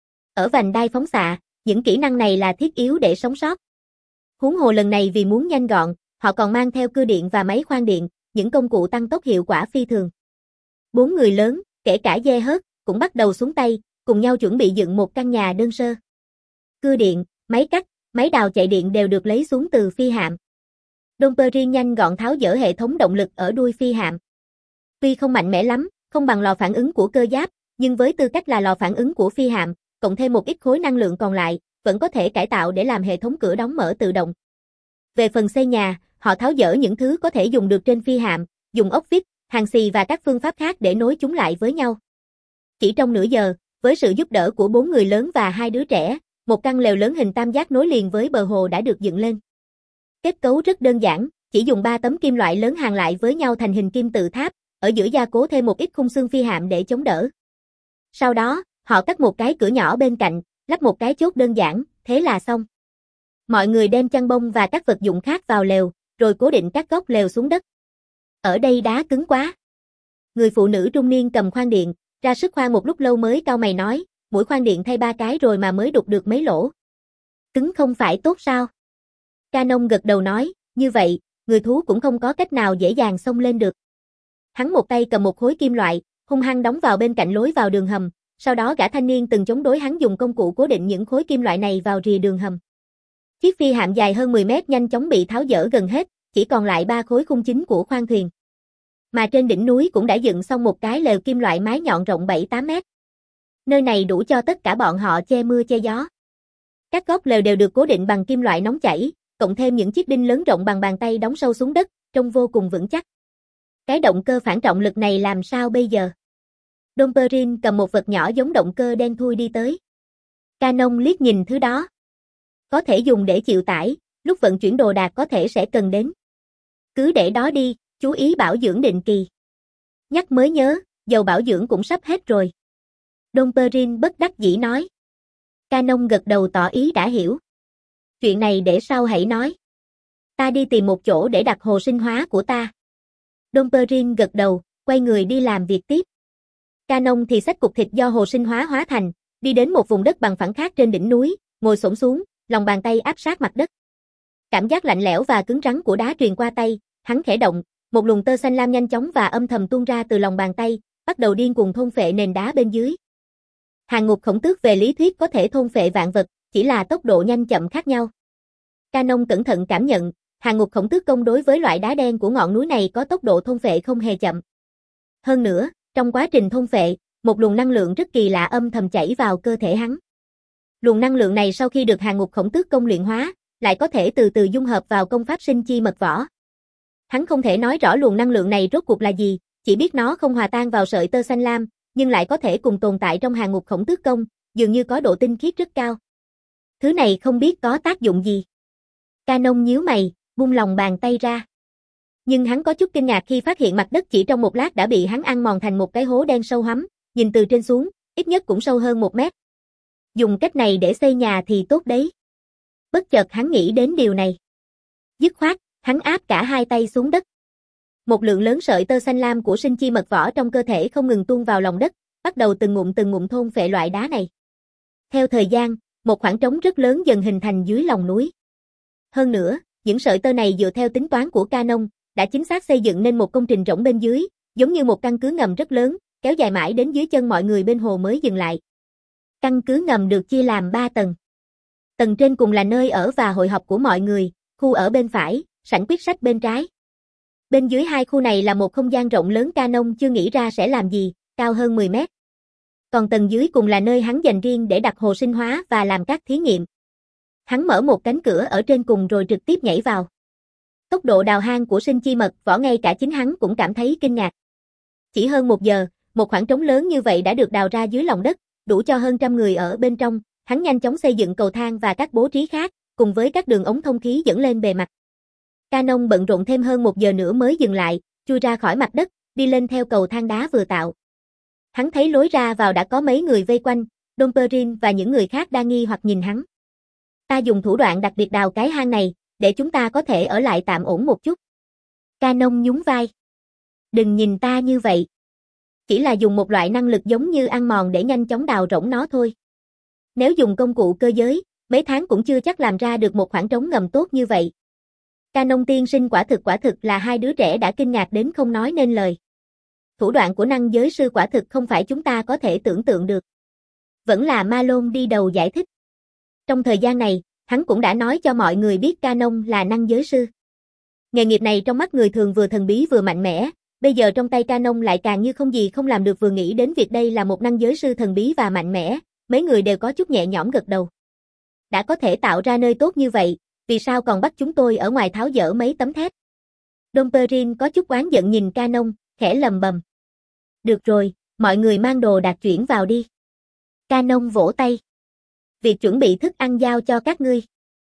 Ở vành đai phóng xạ, những kỹ năng này là thiết yếu để sống sót. Huống hồ lần này vì muốn nhanh gọn, họ còn mang theo cưa điện và máy khoan điện, những công cụ tăng tốc hiệu quả phi thường. Bốn người lớn, kể cả dê hớt, cũng bắt đầu xuống tay, cùng nhau chuẩn bị dựng một căn nhà đơn sơ. Cưa điện, máy cắt, máy đào chạy điện đều được lấy xuống từ phi hạm. Dom Perrin nhanh gọn tháo dỡ hệ thống động lực ở đuôi phi hạm. Tuy không mạnh mẽ lắm, không bằng lò phản ứng của cơ giáp, nhưng với tư cách là lò phản ứng của phi hạm, cộng thêm một ít khối năng lượng còn lại, vẫn có thể cải tạo để làm hệ thống cửa đóng mở tự động. Về phần xây nhà, họ tháo dỡ những thứ có thể dùng được trên phi hạm, dùng ốc vít, hàng xì và các phương pháp khác để nối chúng lại với nhau. Chỉ trong nửa giờ, với sự giúp đỡ của bốn người lớn và hai đứa trẻ, một căn lều lớn hình tam giác nối liền với bờ hồ đã được dựng lên. Kết cấu rất đơn giản, chỉ dùng ba tấm kim loại lớn hàng lại với nhau thành hình kim tự tháp, ở giữa gia cố thêm một ít khung xương phi hạm để chống đỡ. Sau đó, họ cắt một cái cửa nhỏ bên cạnh, lắp một cái chốt đơn giản, thế là xong. Mọi người đem chăn bông và các vật dụng khác vào lều, rồi cố định các góc lều xuống đất. Ở đây đá cứng quá. Người phụ nữ trung niên cầm khoan điện, ra sức khoan một lúc lâu mới cau mày nói, mũi khoan điện thay ba cái rồi mà mới đục được mấy lỗ. Cứng không phải tốt sao? Canon gật đầu nói, như vậy, người thú cũng không có cách nào dễ dàng xông lên được. Hắn một tay cầm một khối kim loại, hung hăng đóng vào bên cạnh lối vào đường hầm, sau đó gã thanh niên từng chống đối hắn dùng công cụ cố định những khối kim loại này vào rìa đường hầm. Chiếc phi hạm dài hơn mười mét nhanh chóng bị tháo dỡ gần hết, chỉ còn lại ba khối khung chính của khoang thuyền. Mà trên đỉnh núi cũng đã dựng xong một cái lều kim loại mái nhọn rộng bảy tám mét. Nơi này đủ cho tất cả bọn họ che mưa che gió. Các góc lều đều được cố định bằng kim loại nóng chảy, cộng thêm những chiếc đinh lớn rộng bằng bàn tay đóng sâu xuống đất, trông vô cùng vững chắc. Cái động cơ phản trọng lực này làm sao bây giờ? Dom Perrin cầm một vật nhỏ giống động cơ đen thui đi tới. Canon liếc nhìn thứ đó. Có thể dùng để chịu tải, lúc vận chuyển đồ đạc có thể sẽ cần đến. Cứ để đó đi, chú ý bảo dưỡng định kỳ. Nhắc mới nhớ, dầu bảo dưỡng cũng sắp hết rồi. Dom Perrin bất đắc dĩ nói. Canon gật đầu tỏ ý đã hiểu. Chuyện này để sau hãy nói. Ta đi tìm một chỗ để đặt hồ sinh hóa của ta. Dom Perrin gật đầu, quay người đi làm việc tiếp. Canon thì xách cục thịt do hồ sinh hóa hóa thành, đi đến một vùng đất bằng phẳng khác trên đỉnh núi, ngồi xổm xuống, lòng bàn tay áp sát mặt đất. Cảm giác lạnh lẽo và cứng rắn của đá truyền qua tay, hắn khẽ động, một luồng tơ xanh lam nhanh chóng và âm thầm tuôn ra từ lòng bàn tay, bắt đầu điên cuồng thôn phệ nền đá bên dưới. Hàng ngục khổng tước về lý thuyết có thể thôn phệ vạn vật, chỉ là tốc độ nhanh chậm khác nhau. Canon cẩn thận cảm nhận, hàng ngục khổng tước công đối với loại đá đen của ngọn núi này có tốc độ thôn phệ không hề chậm. Hơn nữa, trong quá trình thôn phệ, một luồng năng lượng rất kỳ lạ âm thầm chảy vào cơ thể hắn. Luồng năng lượng này sau khi được hàng ngục khổng tước công luyện hóa, lại có thể từ từ dung hợp vào công pháp sinh chi mật võ. Hắn không thể nói rõ luồng năng lượng này rốt cuộc là gì, chỉ biết nó không hòa tan vào sợi tơ xanh lam, nhưng lại có thể cùng tồn tại trong hàng ngục khổng tước công, dường như có độ tinh khiết rất cao. Thứ này không biết có tác dụng gì. Canon nhíu mày, buông lòng bàn tay ra. Nhưng hắn có chút kinh ngạc khi phát hiện mặt đất chỉ trong một lát đã bị hắn ăn mòn thành một cái hố đen sâu hoắm, nhìn từ trên xuống, ít nhất cũng sâu hơn một mét. Dùng cách này để xây nhà thì tốt đấy. Bất chợt hắn nghĩ đến điều này. Dứt khoát, hắn áp cả hai tay xuống đất. Một lượng lớn sợi tơ xanh lam của sinh chi mật vỏ trong cơ thể không ngừng tuôn vào lòng đất, bắt đầu từng ngụm từng ngụm thôn phệ loại đá này. Theo thời gian, một khoảng trống rất lớn dần hình thành dưới lòng núi. Hơn nữa, những sợi tơ này dựa theo tính toán của Canon, đã chính xác xây dựng nên một công trình rỗng bên dưới, giống như một căn cứ ngầm rất lớn, kéo dài mãi đến dưới chân mọi người bên hồ mới dừng lại. Căn cứ ngầm được chia làm ba tầng. Tầng trên cùng là nơi ở và hội họp của mọi người, khu ở bên phải, sảnh quyết sách bên trái. Bên dưới hai khu này là một không gian rộng lớn Canon chưa nghĩ ra sẽ làm gì, cao hơn mười mét. Còn tầng dưới cùng là nơi hắn dành riêng để đặt hồ sinh hóa và làm các thí nghiệm. Hắn mở một cánh cửa ở trên cùng rồi trực tiếp nhảy vào. Tốc độ đào hang của sinh chi mật vỏ ngay cả chính hắn cũng cảm thấy kinh ngạc. Chỉ hơn một giờ, một khoảng trống lớn như vậy đã được đào ra dưới lòng đất, đủ cho hơn trăm người ở bên trong. Hắn nhanh chóng xây dựng cầu thang và các bố trí khác, cùng với các đường ống thông khí dẫn lên bề mặt. Canon bận rộn thêm hơn một giờ nữa mới dừng lại, chui ra khỏi mặt đất, đi lên theo cầu thang đá vừa tạo. Hắn thấy lối ra vào đã có mấy người vây quanh, Dom Perrin và những người khác đang nghi hoặc nhìn hắn. Ta dùng thủ đoạn đặc biệt đào cái hang này, để chúng ta có thể ở lại tạm ổn một chút. Canon nhún vai. Đừng nhìn ta như vậy. Chỉ là dùng một loại năng lực giống như ăn mòn để nhanh chóng đào rỗng nó thôi. Nếu dùng công cụ cơ giới, mấy tháng cũng chưa chắc làm ra được một khoảng trống ngầm tốt như vậy. Canon tiên sinh quả thực quả thực là hai đứa trẻ đã kinh ngạc đến không nói nên lời. Thủ đoạn của năng giới sư quả thực không phải chúng ta có thể tưởng tượng được. Vẫn là Malone đi đầu giải thích. Trong thời gian này, hắn cũng đã nói cho mọi người biết Canon là năng giới sư. Nghề nghiệp này trong mắt người thường vừa thần bí vừa mạnh mẽ, bây giờ trong tay Canon lại càng như không gì không làm được. Vừa nghĩ đến việc đây là một năng giới sư thần bí và mạnh mẽ, mấy người đều có chút nhẹ nhõm gật đầu. Đã có thể tạo ra nơi tốt như vậy, vì sao còn bắt chúng tôi ở ngoài tháo dỡ mấy tấm thép? Dom Perrin có chút oán giận nhìn Canon, khẽ lầm bầm. Được rồi, mọi người mang đồ đạc chuyển vào đi. Canon vỗ tay. Việc chuẩn bị thức ăn giao cho các ngươi.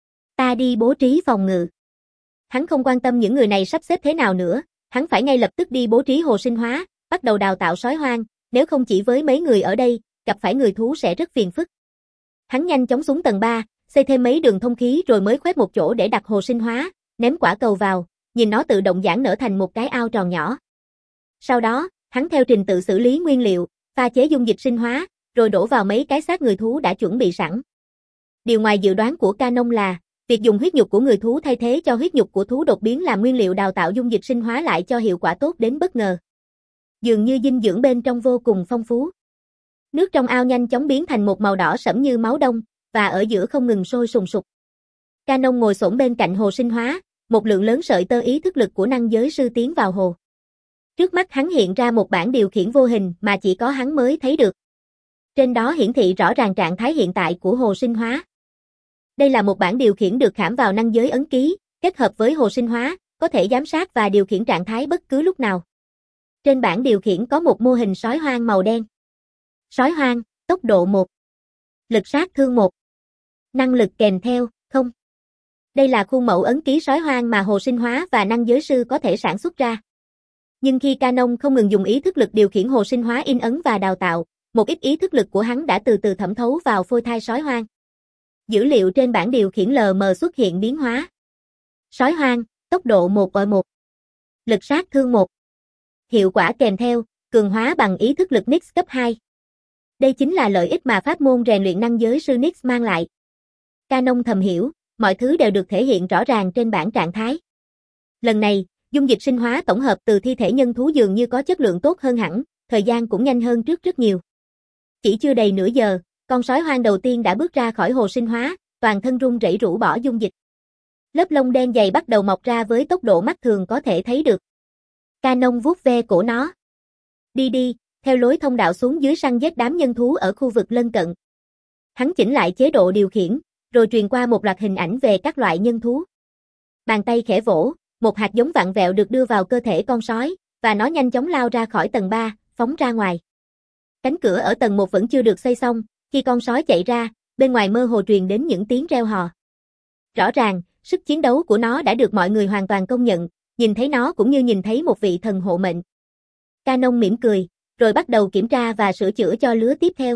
Ta đi bố trí phòng ngự. Hắn không quan tâm những người này sắp xếp thế nào nữa, hắn phải ngay lập tức đi bố trí hồ sinh hóa, bắt đầu đào tạo sói hoang, nếu không chỉ với mấy người ở đây, gặp phải người thú sẽ rất phiền phức. Hắn nhanh chóng xuống tầng ba, xây thêm mấy đường thông khí rồi mới khoét một chỗ để đặt hồ sinh hóa, ném quả cầu vào, nhìn nó tự động giãn nở thành một cái ao tròn nhỏ. Sau đó, hắn theo trình tự xử lý nguyên liệu, pha chế dung dịch sinh hóa, rồi đổ vào mấy cái xác người thú đã chuẩn bị sẵn. Điều ngoài dự đoán của Canon là, việc dùng huyết nhục của người thú thay thế cho huyết nhục của thú đột biến làm nguyên liệu đào tạo dung dịch sinh hóa lại cho hiệu quả tốt đến bất ngờ. Dường như dinh dưỡng bên trong vô cùng phong phú. Nước trong ao nhanh chóng biến thành một màu đỏ sẫm như máu đông, và ở giữa không ngừng sôi sùng sục. Canon ngồi xổm bên cạnh hồ sinh hóa, một lượng lớn sợi tơ ý thức lực của năng giới sư tiến vào hồ. Trước mắt hắn hiện ra một bảng điều khiển vô hình mà chỉ có hắn mới thấy được. Trên đó hiển thị rõ ràng trạng thái hiện tại của hồ sinh hóa. Đây là một bảng điều khiển được khảm vào năng giới ấn ký, kết hợp với hồ sinh hóa, có thể giám sát và điều khiển trạng thái bất cứ lúc nào. Trên bảng điều khiển có một mô hình sói hoang màu đen. Sói hoang, tốc độ một. Lực sát thương một. Năng lực kèm theo, không. Đây là khuôn mẫu ấn ký sói hoang mà hồ sinh hóa và năng giới sư có thể sản xuất ra. Nhưng khi Canon không ngừng dùng ý thức lực điều khiển hồ sinh hóa in ấn và đào tạo, một ít ý thức lực của hắn đã từ từ thẩm thấu vào phôi thai sói hoang. Dữ liệu trên bảng điều khiển lờ mờ xuất hiện biến hóa. Sói hoang, tốc độ một ở một. Lực sát thương một. Hiệu quả kèm theo, cường hóa bằng ý thức lực Nyx cấp hai. Đây chính là lợi ích mà pháp môn rèn luyện năng giới sư Nyx mang lại. Canon thầm hiểu, mọi thứ đều được thể hiện rõ ràng trên bảng trạng thái. Lần này, dung dịch sinh hóa tổng hợp từ thi thể nhân thú dường như có chất lượng tốt hơn hẳn, thời gian cũng nhanh hơn trước rất nhiều. Chỉ chưa đầy nửa giờ, con sói hoang đầu tiên đã bước ra khỏi hồ sinh hóa, toàn thân run rẩy rũ bỏ dung dịch. Lớp lông đen dày bắt đầu mọc ra với tốc độ mắt thường có thể thấy được. Canon vuốt ve cổ nó. Đi đi, theo lối thông đạo xuống dưới săn giết đám nhân thú ở khu vực lân cận. Hắn chỉnh lại chế độ điều khiển, rồi truyền qua một loạt hình ảnh về các loại nhân thú. Bàn tay khẽ vỗ, một hạt giống vặn vẹo được đưa vào cơ thể con sói, và nó nhanh chóng lao ra khỏi tầng ba, phóng ra ngoài. Cánh cửa ở tầng một vẫn chưa được xây xong, khi con sói chạy ra, bên ngoài mơ hồ truyền đến những tiếng reo hò. Rõ ràng, sức chiến đấu của nó đã được mọi người hoàn toàn công nhận, nhìn thấy nó cũng như nhìn thấy một vị thần hộ mệnh. Canon mỉm cười, rồi bắt đầu kiểm tra và sửa chữa cho lứa tiếp theo.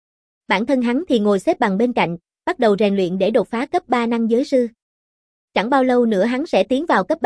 Bản thân hắn thì ngồi xếp bằng bên cạnh, bắt đầu rèn luyện để đột phá cấp ba năng giới sư. Chẳng bao lâu nữa hắn sẽ tiến vào cấp ba,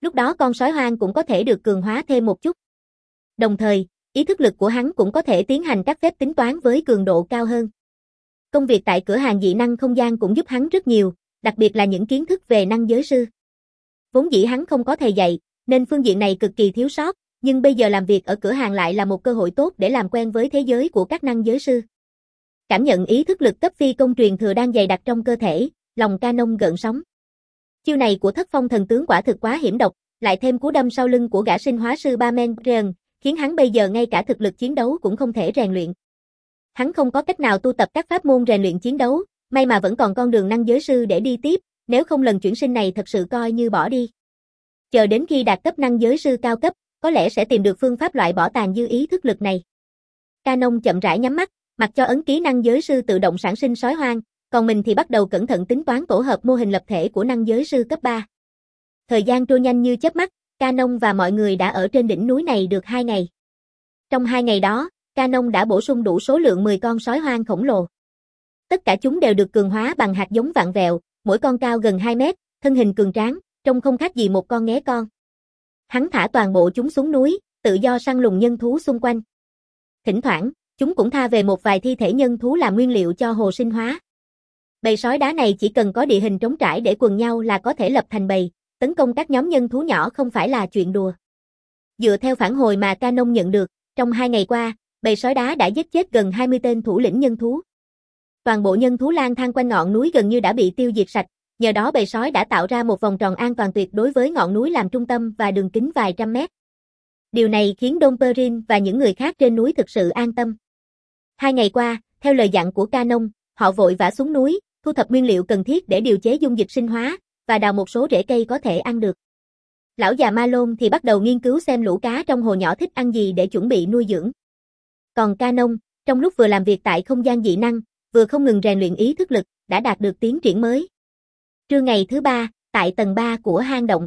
Lúc đó con sói hoang cũng có thể được cường hóa thêm một chút. Đồng thời, ý thức lực của hắn cũng có thể tiến hành các phép tính toán với cường độ cao hơn. Công việc tại cửa hàng dị năng không gian cũng giúp hắn rất nhiều, đặc biệt là những kiến thức về năng giới sư. Vốn dĩ hắn không có thầy dạy, nên phương diện này cực kỳ thiếu sót, nhưng bây giờ làm việc ở cửa hàng lại là một cơ hội tốt để làm quen với thế giới của các năng giới sư. Cảm nhận ý thức lực cấp phi công truyền thừa đang dày đặc trong cơ thể, lòng Canon gợn sóng. Chiêu này của Thất Phong thần tướng quả thực quá hiểm độc, lại thêm cú đâm sau lưng của gã sinh hóa sư Ba-men-Reon, khiến hắn bây giờ ngay cả thực lực chiến đấu cũng không thể rèn luyện. Hắn không có cách nào tu tập các pháp môn rèn luyện chiến đấu, may mà vẫn còn con đường năng giới sư để đi tiếp, nếu không lần chuyển sinh này thật sự coi như bỏ đi. Chờ đến khi đạt cấp năng giới sư cao cấp, có lẽ sẽ tìm được phương pháp loại bỏ tàn dư ý thức lực này. Canon chậm rãi nhắm mắt, mặc cho ấn ký năng giới sư tự động sản sinh sói hoang, còn mình thì bắt đầu cẩn thận tính toán tổ hợp mô hình lập thể của năng giới sư cấp ba. Thời gian trôi nhanh như chớp mắt, Canon và mọi người đã ở trên đỉnh núi này được hai ngày. Trong hai ngày đó, Canon đã bổ sung đủ số lượng mười con sói hoang khổng lồ. Tất cả chúng đều được cường hóa bằng hạt giống vặn vẹo, mỗi con cao gần hai mét, thân hình cường tráng, trông không khác gì một con nghé con. Hắn thả toàn bộ chúng xuống núi, tự do săn lùng nhân thú xung quanh. Thỉnh thoảng, chúng cũng tha về một vài thi thể nhân thú làm nguyên liệu cho hồ sinh hóa. Bầy sói đá này chỉ cần có địa hình trống trải để quần nhau là có thể lập thành bầy, tấn công các nhóm nhân thú nhỏ không phải là chuyện đùa. Dựa theo phản hồi mà Canon nhận được, trong hai ngày qua, bầy sói đá đã giết chết gần hai mươi tên thủ lĩnh nhân thú. Toàn bộ nhân thú lang thang quanh ngọn núi gần như đã bị tiêu diệt sạch, nhờ đó bầy sói đã tạo ra một vòng tròn an toàn tuyệt đối với ngọn núi làm trung tâm và đường kính vài trăm mét. Điều này khiến Dom Perrin và những người khác trên núi thực sự an tâm. Hai ngày qua, theo lời dặn của Canon, họ vội vã xuống núi, thu thập nguyên liệu cần thiết để điều chế dung dịch sinh hóa, và đào một số rễ cây có thể ăn được. Lão già Malone thì bắt đầu nghiên cứu xem lũ cá trong hồ nhỏ thích ăn gì để chuẩn bị nuôi dưỡng. Còn Canon, trong lúc vừa làm việc tại không gian dị năng, vừa không ngừng rèn luyện ý thức lực, đã đạt được tiến triển mới. Trưa ngày thứ ba, tại tầng ba của hang động.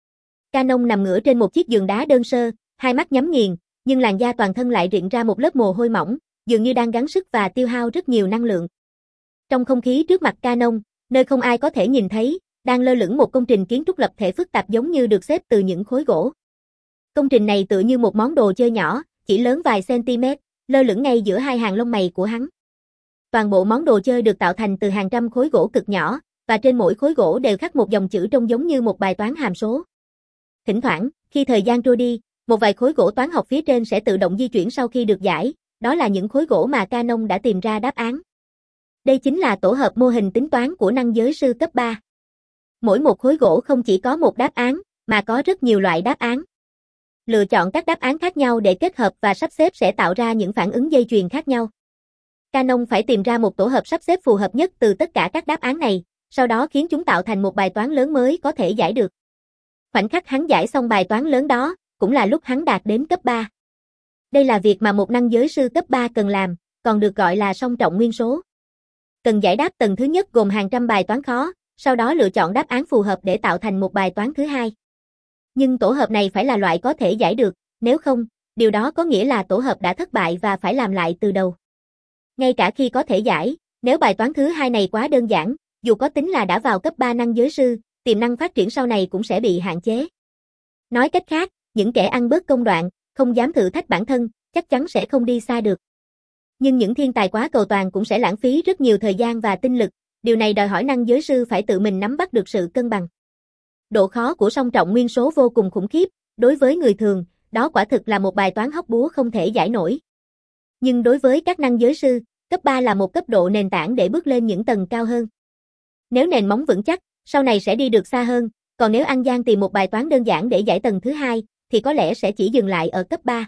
Canon nằm ngửa trên một chiếc giường đá đơn sơ, hai mắt nhắm nghiền, nhưng làn da toàn thân lại rịn ra một lớp mồ hôi mỏng, dường như đang gắng sức và tiêu hao rất nhiều năng lượng. Trong không khí trước mặt Canon, nơi không ai có thể nhìn thấy, đang lơ lửng một công trình kiến trúc lập thể phức tạp giống như được xếp từ những khối gỗ. Công trình này tựa như một món đồ chơi nhỏ, chỉ lớn vài cm, lơ lửng ngay giữa hai hàng lông mày của hắn. Toàn bộ món đồ chơi được tạo thành từ hàng trăm khối gỗ cực nhỏ, và trên mỗi khối gỗ đều khắc một dòng chữ trông giống như một bài toán hàm số. Thỉnh thoảng, khi thời gian trôi đi, một vài khối gỗ toán học phía trên sẽ tự động di chuyển sau khi được giải, đó là những khối gỗ mà Canon đã tìm ra đáp án. Đây chính là tổ hợp mô hình tính toán của năng giới sư cấp ba. Mỗi một khối gỗ không chỉ có một đáp án, mà có rất nhiều loại đáp án. Lựa chọn các đáp án khác nhau để kết hợp và sắp xếp sẽ tạo ra những phản ứng dây chuyền khác nhau. Canon phải tìm ra một tổ hợp sắp xếp phù hợp nhất từ tất cả các đáp án này, sau đó khiến chúng tạo thành một bài toán lớn mới có thể giải được. Khoảnh khắc hắn giải xong bài toán lớn đó, cũng là lúc hắn đạt đến cấp ba. Đây là việc mà một năng giới sư cấp ba cần làm, còn được gọi là song trọng nguyên số. Cần giải đáp tầng thứ nhất gồm hàng trăm bài toán khó, sau đó lựa chọn đáp án phù hợp để tạo thành một bài toán thứ hai. Nhưng tổ hợp này phải là loại có thể giải được, nếu không, điều đó có nghĩa là tổ hợp đã thất bại và phải làm lại từ đầu. Ngay cả khi có thể giải, nếu bài toán thứ hai này quá đơn giản, dù có tính là đã vào cấp ba năng giới sư, tiềm năng phát triển sau này cũng sẽ bị hạn chế. Nói cách khác, những kẻ ăn bớt công đoạn, không dám thử thách bản thân, chắc chắn sẽ không đi xa được. Nhưng những thiên tài quá cầu toàn cũng sẽ lãng phí rất nhiều thời gian và tinh lực, điều này đòi hỏi năng giới sư phải tự mình nắm bắt được sự cân bằng. Độ khó của song trọng nguyên số vô cùng khủng khiếp, đối với người thường, đó quả thực là một bài toán hóc búa không thể giải nổi. Nhưng đối với các năng giới sư, cấp ba là một cấp độ nền tảng để bước lên những tầng cao hơn. Nếu nền móng vững chắc, sau này sẽ đi được xa hơn, còn nếu ăn gian tìm một bài toán đơn giản để giải tầng thứ hai, thì có lẽ sẽ chỉ dừng lại ở cấp ba.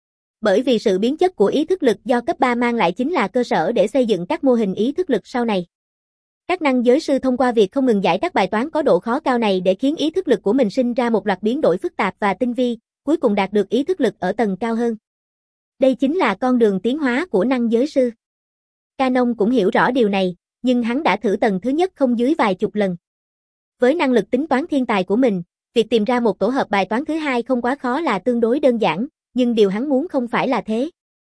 Bởi vì sự biến chất của ý thức lực do cấp ba mang lại chính là cơ sở để xây dựng các mô hình ý thức lực sau này. Các năng giới sư thông qua việc không ngừng giải các bài toán có độ khó cao này để khiến ý thức lực của mình sinh ra một loạt biến đổi phức tạp và tinh vi, cuối cùng đạt được ý thức lực ở tầng cao hơn. Đây chính là con đường tiến hóa của năng giới sư. Canon cũng hiểu rõ điều này, nhưng hắn đã thử tầng thứ nhất không dưới vài chục lần. Với năng lực tính toán thiên tài của mình, việc tìm ra một tổ hợp bài toán thứ hai không quá khó là tương đối đơn giản, nhưng điều hắn muốn không phải là thế.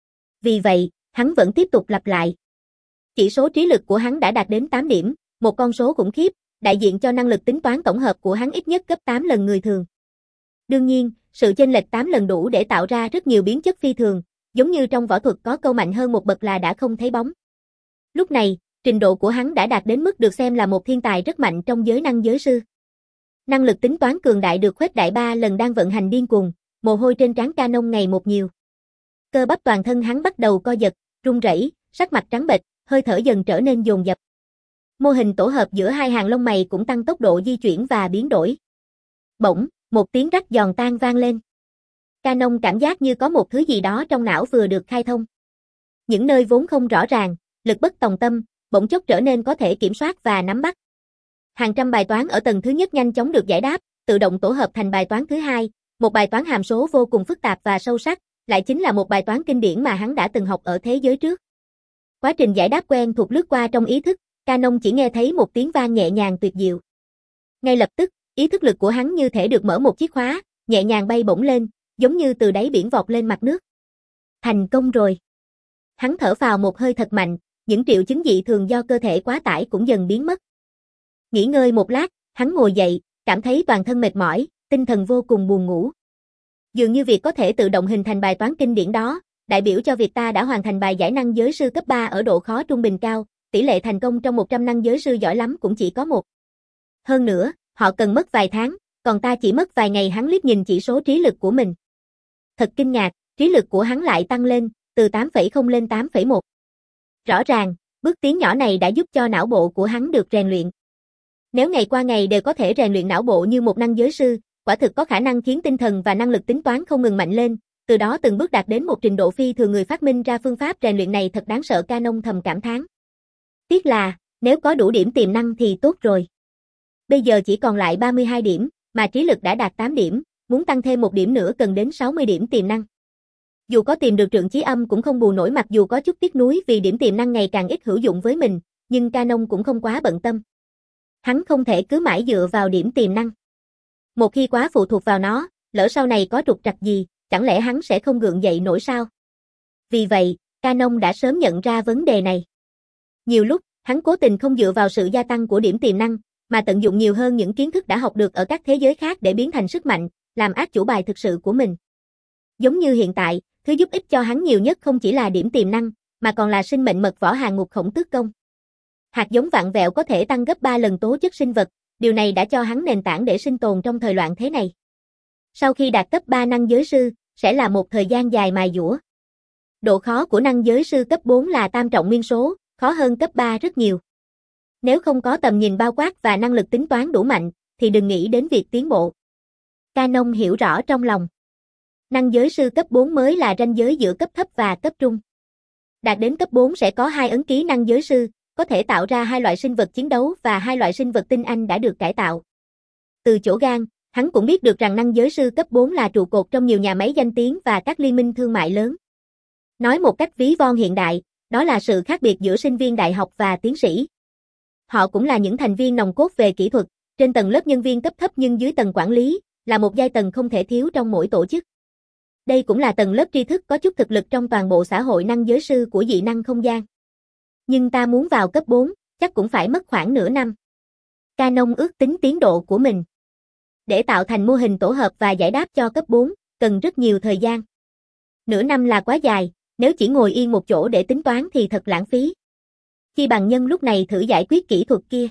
Vì vậy, hắn vẫn tiếp tục lặp lại. Chỉ số trí lực của hắn đã đạt đến tám điểm, một con số khủng khiếp, đại diện cho năng lực tính toán tổng hợp của hắn ít nhất gấp tám lần người thường. Đương nhiên, sự chênh lệch tám lần đủ để tạo ra rất nhiều biến chất phi thường, giống như trong võ thuật có câu mạnh hơn một bậc là đã không thấy bóng. Lúc này, trình độ của hắn đã đạt đến mức được xem là một thiên tài rất mạnh trong giới năng giới sư. Năng lực tính toán cường đại được khuếch đại ba lần đang vận hành điên cuồng, mồ hôi trên trán Canon ngày một nhiều. Cơ bắp toàn thân hắn bắt đầu co giật, run rẩy, sắc mặt trắng bệch, hơi thở dần trở nên dồn dập. Mô hình tổ hợp giữa hai hàng lông mày cũng tăng tốc độ di chuyển và biến đổi. Bỗng, một tiếng rắc giòn tan vang lên. Canon cảm giác như có một thứ gì đó trong não vừa được khai thông. Những nơi vốn không rõ ràng, lực bất tòng tâm, bỗng chốc trở nên có thể kiểm soát và nắm bắt. Hàng trăm bài toán ở tầng thứ nhất nhanh chóng được giải đáp, tự động tổ hợp thành bài toán thứ hai, một bài toán hàm số vô cùng phức tạp và sâu sắc, lại chính là một bài toán kinh điển mà hắn đã từng học ở thế giới trước. Quá trình giải đáp quen thuộc lướt qua trong ý thức, Canon chỉ nghe thấy một tiếng vang nhẹ nhàng tuyệt diệu. Ngay lập tức, ý thức lực của hắn như thể được mở một chiếc khóa, nhẹ nhàng bay bổng lên, giống như từ đáy biển vọt lên mặt nước. Thành công rồi. Hắn thở phào một hơi thật mạnh, những triệu chứng dị thường do cơ thể quá tải cũng dần biến mất. Nghỉ ngơi một lát, hắn ngồi dậy, cảm thấy toàn thân mệt mỏi, tinh thần vô cùng buồn ngủ. Dường như việc có thể tự động hình thành bài toán kinh điển đó, đại biểu cho việc ta đã hoàn thành bài giải năng giới sư cấp ba ở độ khó trung bình cao, tỷ lệ thành công trong một trăm năng giới sư giỏi lắm cũng chỉ có một. Hơn nữa, họ cần mất vài tháng, còn ta chỉ mất vài ngày. Hắn liếc nhìn chỉ số trí lực của mình. Thật kinh ngạc, trí lực của hắn lại tăng lên, từ tám phẩy không lên tám phẩy một. Rõ ràng, bước tiến nhỏ này đã giúp cho não bộ của hắn được rèn luyện. Nếu ngày qua ngày đều có thể rèn luyện não bộ như một năng giới sư, quả thực có khả năng khiến tinh thần và năng lực tính toán không ngừng mạnh lên, từ đó từng bước đạt đến một trình độ phi thường. Người phát minh ra phương pháp rèn luyện này thật đáng sợ. Canon thầm cảm thán. Tiếc là, nếu có đủ điểm tiềm năng thì tốt rồi. Bây giờ chỉ còn lại ba mươi hai điểm, mà trí lực đã đạt tám điểm, muốn tăng thêm một điểm nữa cần đến sáu mươi điểm tiềm năng. Dù có tìm được trượng chí âm cũng không bù nổi, mặc dù có chút tiếc nuối vì điểm tiềm năng ngày càng ít hữu dụng với mình, nhưng Canon cũng không quá bận tâm. Hắn không thể cứ mãi dựa vào điểm tiềm năng. Một khi quá phụ thuộc vào nó, lỡ sau này có trục trặc gì, chẳng lẽ hắn sẽ không gượng dậy nổi sao? Vì vậy, Canon đã sớm nhận ra vấn đề này. Nhiều lúc, hắn cố tình không dựa vào sự gia tăng của điểm tiềm năng, mà tận dụng nhiều hơn những kiến thức đã học được ở các thế giới khác để biến thành sức mạnh, làm ác chủ bài thực sự của mình. Giống như hiện tại, thứ giúp ích cho hắn nhiều nhất không chỉ là điểm tiềm năng, mà còn là sinh mệnh mật võ Hàng Ngục Khổng Tước Công. Hạt giống vạn vẹo có thể tăng gấp ba lần tố chất sinh vật, điều này đã cho hắn nền tảng để sinh tồn trong thời loạn thế này. Sau khi đạt cấp ba năng giới sư, sẽ là một thời gian dài mài dũa. Độ khó của năng giới sư cấp bốn là tam trọng nguyên số, khó hơn cấp ba rất nhiều. Nếu không có tầm nhìn bao quát và năng lực tính toán đủ mạnh, thì đừng nghĩ đến việc tiến bộ. Canon hiểu rõ trong lòng. Năng giới sư cấp bốn mới là ranh giới giữa cấp thấp và cấp trung. Đạt đến cấp bốn sẽ có hai ấn ký năng giới sư, có thể tạo ra hai loại sinh vật chiến đấu và hai loại sinh vật tinh anh đã được cải tạo. Từ chỗ gan, hắn cũng biết được rằng năng giới sư cấp bốn là trụ cột trong nhiều nhà máy danh tiếng và các liên minh thương mại lớn. Nói một cách ví von hiện đại, đó là sự khác biệt giữa sinh viên đại học và tiến sĩ. Họ cũng là những thành viên nòng cốt về kỹ thuật, trên tầng lớp nhân viên cấp thấp nhưng dưới tầng quản lý, là một giai tầng không thể thiếu trong mỗi tổ chức. Đây cũng là tầng lớp tri thức có chút thực lực trong toàn bộ xã hội năng giới sư của dị năng không gian. Nhưng ta muốn vào cấp bốn, chắc cũng phải mất khoảng nửa năm. Canon ước tính tiến độ của mình. Để tạo thành mô hình tổ hợp và giải đáp cho cấp bốn, cần rất nhiều thời gian. Nửa năm là quá dài, nếu chỉ ngồi yên một chỗ để tính toán thì thật lãng phí. Chi bằng nhân lúc này thử giải quyết kỹ thuật kia.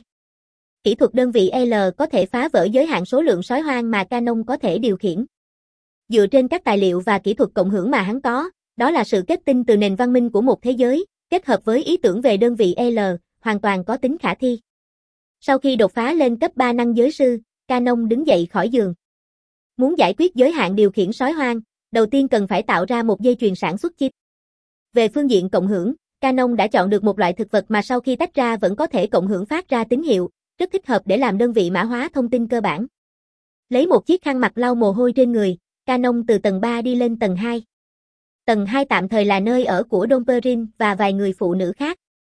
Kỹ thuật đơn vị L có thể phá vỡ giới hạn số lượng sói hoang mà Canon có thể điều khiển. Dựa trên các tài liệu và kỹ thuật cộng hưởng mà hắn có, đó là sự kết tinh từ nền văn minh của một thế giới, kết hợp với ý tưởng về đơn vị L, hoàn toàn có tính khả thi. Sau khi đột phá lên cấp ba năng giới sư, Canon đứng dậy khỏi giường. Muốn giải quyết giới hạn điều khiển sói hoang, đầu tiên cần phải tạo ra một dây chuyền sản xuất chip. Về phương diện cộng hưởng, Canon đã chọn được một loại thực vật mà sau khi tách ra vẫn có thể cộng hưởng phát ra tín hiệu, rất thích hợp để làm đơn vị mã hóa thông tin cơ bản. Lấy một chiếc khăn mặt lau mồ hôi trên người, Canon từ tầng ba đi lên tầng hai. Tầng hai tạm thời là nơi ở của Dom Perrin và vài người phụ nữ khác.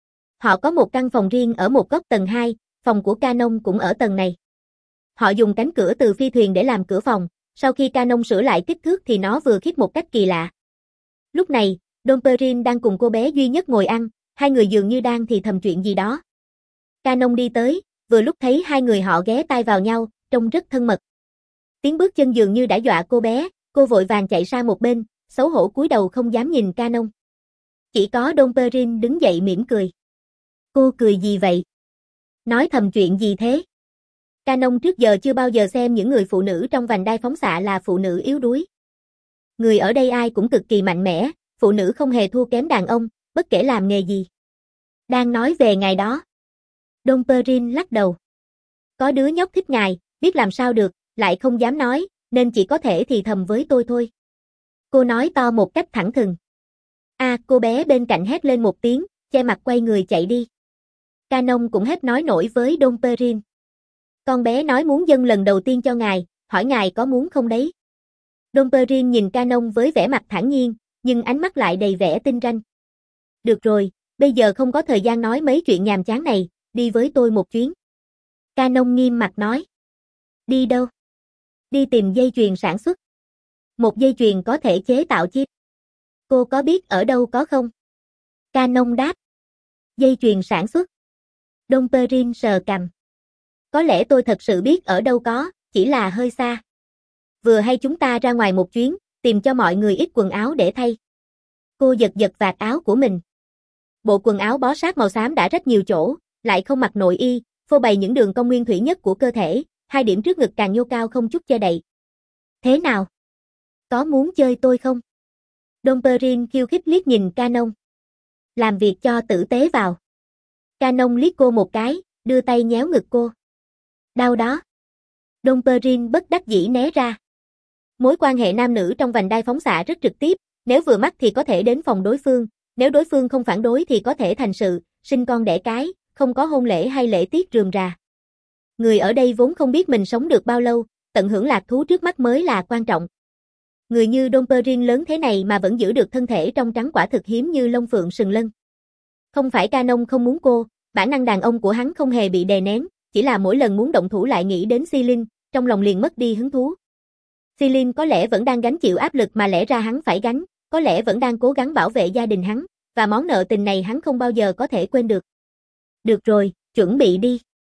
Họ có một căn phòng riêng ở một góc tầng hai, phòng của Canon cũng ở tầng này. Họ dùng cánh cửa từ phi thuyền để làm cửa phòng, sau khi Canon sửa lại kích thước thì nó vừa khít một cách kỳ lạ. Lúc này, Dom Perrin đang cùng cô bé duy nhất ngồi ăn, hai người dường như đang thì thầm chuyện gì đó. Canon đi tới, vừa lúc thấy hai người họ ghé tai vào nhau, trông rất thân mật. Tiếng bước chân dường như đã dọa cô bé, cô vội vàng chạy sang một bên, xấu hổ cúi đầu không dám nhìn Canon. Chỉ có Dom Perrin đứng dậy mỉm cười. Cô cười gì vậy? Nói thầm chuyện gì thế? Canon trước giờ chưa bao giờ xem những người phụ nữ trong vành đai phóng xạ là phụ nữ yếu đuối. Người ở đây ai cũng cực kỳ mạnh mẽ, phụ nữ không hề thua kém đàn ông, bất kể làm nghề gì. Đang nói về ngày đó. Dom Perrin lắc đầu. Có đứa nhóc thích ngài, biết làm sao được, lại không dám nói, nên chỉ có thể thì thầm với tôi thôi. Cô nói to một cách thẳng thừng. À, cô bé bên cạnh hét lên một tiếng, che mặt quay người chạy đi. Canon cũng hết nói nổi với Dom Perrin. Con bé nói muốn dâng lần đầu tiên cho ngài, hỏi ngài có muốn không đấy. Dom Perrin nhìn Canon với vẻ mặt thản nhiên, nhưng ánh mắt lại đầy vẻ tinh ranh. Được rồi, bây giờ không có thời gian nói mấy chuyện nhàm chán này, đi với tôi một chuyến. Canon nghiêm mặt nói. Đi đâu? Đi tìm dây chuyền sản xuất. Một dây chuyền có thể chế tạo chip. Cô có biết ở đâu có không? Canon đáp. Dây chuyền sản xuất. Dom Perrin sờ cằm. Có lẽ tôi thật sự biết ở đâu có, chỉ là hơi xa. Vừa hay chúng ta ra ngoài một chuyến, tìm cho mọi người ít quần áo để thay. Cô giật giật vạt áo của mình. Bộ quần áo bó sát màu xám đã rách nhiều chỗ, lại không mặc nội y, phô bày những đường cong nguyên thủy nhất của cơ thể, hai điểm trước ngực càng nhô cao không chút che đậy. Thế nào? Có muốn chơi tôi không? Dom Perrin khiêu khích liếc nhìn Canon. Làm việc cho tử tế vào. Canon liếc cô một cái, đưa tay nhéo ngực cô. Đau đó. Dom Perrin bất đắc dĩ né ra. Mối quan hệ nam nữ trong vành đai phóng xạ rất trực tiếp, nếu vừa mắt thì có thể đến phòng đối phương, nếu đối phương không phản đối thì có thể thành sự, sinh con đẻ cái, không có hôn lễ hay lễ tiết rườm rà. Người ở đây vốn không biết mình sống được bao lâu, tận hưởng lạc thú trước mắt mới là quan trọng. Người như Dom Perrin lớn thế này mà vẫn giữ được thân thể trong trắng quả thực hiếm như lông phượng sừng lân. Không phải Canon không muốn cô, bản năng đàn ông của hắn không hề bị đè nén, chỉ là mỗi lần muốn động thủ lại nghĩ đến Celine, trong lòng liền mất đi hứng thú. Celine có lẽ vẫn đang gánh chịu áp lực mà lẽ ra hắn phải gánh, có lẽ vẫn đang cố gắng bảo vệ gia đình hắn, và món nợ tình này hắn không bao giờ có thể quên được. Được rồi, chuẩn bị đi.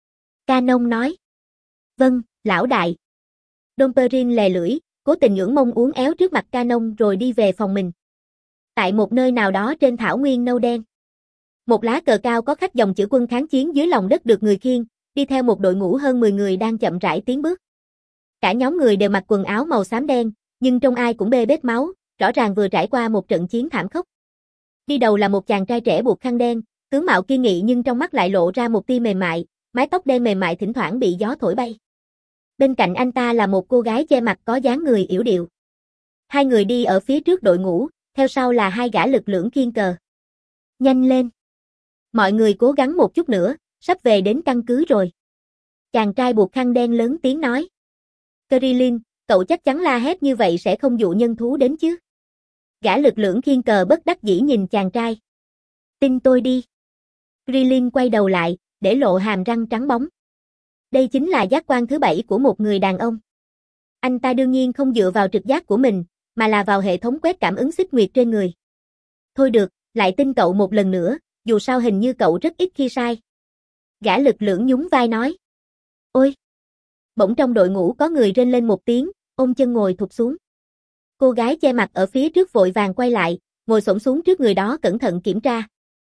Canon nói. Vâng, lão đại. Dom Perrin lè lưỡi, cố tình ngưỡng mông uốn éo trước mặt Canon rồi đi về phòng mình. Tại một nơi nào đó trên thảo nguyên nâu đen. Một lá cờ cao có khắc dòng chữ quân kháng chiến dưới lòng đất được người khiêng, đi theo một đội ngũ hơn mười người đang chậm rãi tiến bước. Cả nhóm người đều mặc quần áo màu xám đen, nhưng trông ai cũng bê bết máu, rõ ràng vừa trải qua một trận chiến thảm khốc. Đi đầu là một chàng trai trẻ buộc khăn đen, tướng mạo kiên nghị nhưng trong mắt lại lộ ra một tia mềm mại, mái tóc đen mềm mại thỉnh thoảng bị gió thổi bay. Bên cạnh anh ta là một cô gái che mặt có dáng người yểu điệu. Hai người đi ở phía trước đội ngũ, theo sau là hai gã lực lưỡng khiêng cờ. Nhanh lên! Mọi người cố gắng một chút nữa, sắp về đến căn cứ rồi. Chàng trai buộc khăn đen lớn tiếng nói. Krillin, cậu chắc chắn la hét như vậy sẽ không dụ nhân thú đến chứ? Gã lực lưỡng khiêng cờ bất đắc dĩ nhìn chàng trai. Tin tôi đi. Krillin quay đầu lại, để lộ hàm răng trắng bóng. Đây chính là giác quan thứ bảy của một người đàn ông. Anh ta đương nhiên không dựa vào trực giác của mình, mà là vào hệ thống quét cảm ứng xích nguyệt trên người. Thôi được, lại tin cậu một lần nữa, dù sao hình như cậu rất ít khi sai. Gã lực lưỡng nhún vai nói. Ôi! Bỗng trong đội ngũ có người rên lên một tiếng, ôm chân ngồi thụt xuống. Cô gái che mặt ở phía trước vội vàng quay lại, ngồi xổm xuống trước người đó cẩn thận kiểm tra.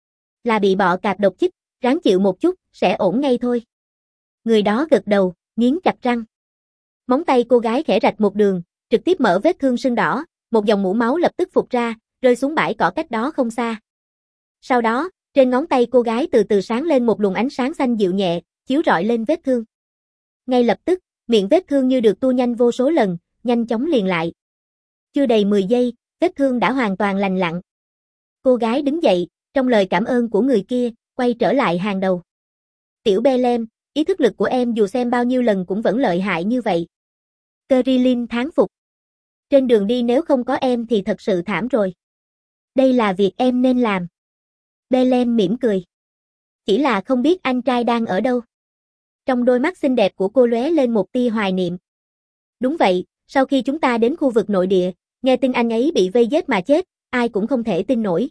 Là bị bọ cạp độc chích, ráng chịu một chút, sẽ ổn ngay thôi. Người đó gật đầu, nghiến chặt răng. Móng tay cô gái khẽ rạch một đường, trực tiếp mở vết thương sưng đỏ, một dòng mũ máu lập tức phụt ra, rơi xuống bãi cỏ cách đó không xa. Sau đó, trên ngón tay cô gái từ từ sáng lên một luồng ánh sáng xanh dịu nhẹ, chiếu rọi lên vết thương. Ngay lập tức, miệng vết thương như được tua nhanh vô số lần, nhanh chóng liền lại. Chưa đầy mười giây, vết thương đã hoàn toàn lành lặn. Cô gái đứng dậy, trong lời cảm ơn của người kia, quay trở lại hàng đầu. Tiểu Belem, ý thức lực của em dù xem bao nhiêu lần cũng vẫn lợi hại như vậy. Krillin thán phục. Trên đường đi nếu không có em thì thật sự thảm rồi. Đây là việc em nên làm. Belem mỉm cười. Chỉ là không biết anh trai đang ở đâu. Trong đôi mắt xinh đẹp của cô lóe lên một tia hoài niệm. Đúng vậy, sau khi chúng ta đến khu vực nội địa, nghe tin anh ấy bị vây giết mà chết, ai cũng không thể tin nổi.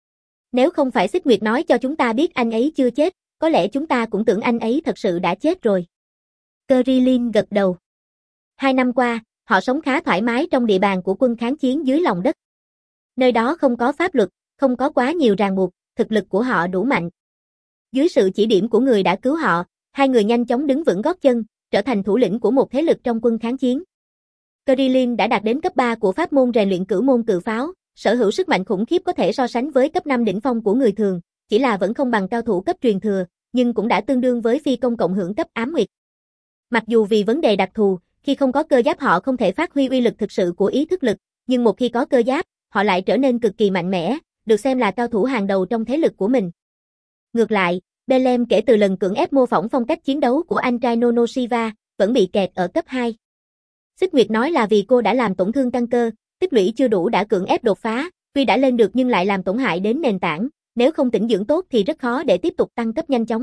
Nếu không phải Xích Nguyệt nói cho chúng ta biết anh ấy chưa chết, có lẽ chúng ta cũng tưởng anh ấy thật sự đã chết rồi. Krillin gật đầu. Hai năm qua, họ sống khá thoải mái trong địa bàn của quân kháng chiến dưới lòng đất. Nơi đó không có pháp luật, không có quá nhiều ràng buộc, thực lực của họ đủ mạnh. Dưới sự chỉ điểm của người đã cứu họ, hai người nhanh chóng đứng vững gót chân, trở thành thủ lĩnh của một thế lực trong quân kháng chiến. Krillin đã đạt đến cấp ba của pháp môn rèn luyện cửu môn cự pháo, sở hữu sức mạnh khủng khiếp có thể so sánh với cấp năm đỉnh phong của người thường, chỉ là vẫn không bằng cao thủ cấp truyền thừa, nhưng cũng đã tương đương với phi công cộng hưởng cấp ám nguyệt. Mặc dù vì vấn đề đặc thù, khi không có cơ giáp họ không thể phát huy uy lực thực sự của ý thức lực, nhưng một khi có cơ giáp, họ lại trở nên cực kỳ mạnh mẽ, được xem là cao thủ hàng đầu trong thế lực của mình. Ngược lại, Belem kể từ lần cưỡng ép mô phỏng phong cách chiến đấu của anh trai Nonoshiva, vẫn bị kẹt ở cấp hai. Xích Nguyệt nói là vì cô đã làm tổn thương căn cơ, tích lũy chưa đủ đã cưỡng ép đột phá, tuy đã lên được nhưng lại làm tổn hại đến nền tảng, nếu không tĩnh dưỡng tốt thì rất khó để tiếp tục tăng cấp nhanh chóng.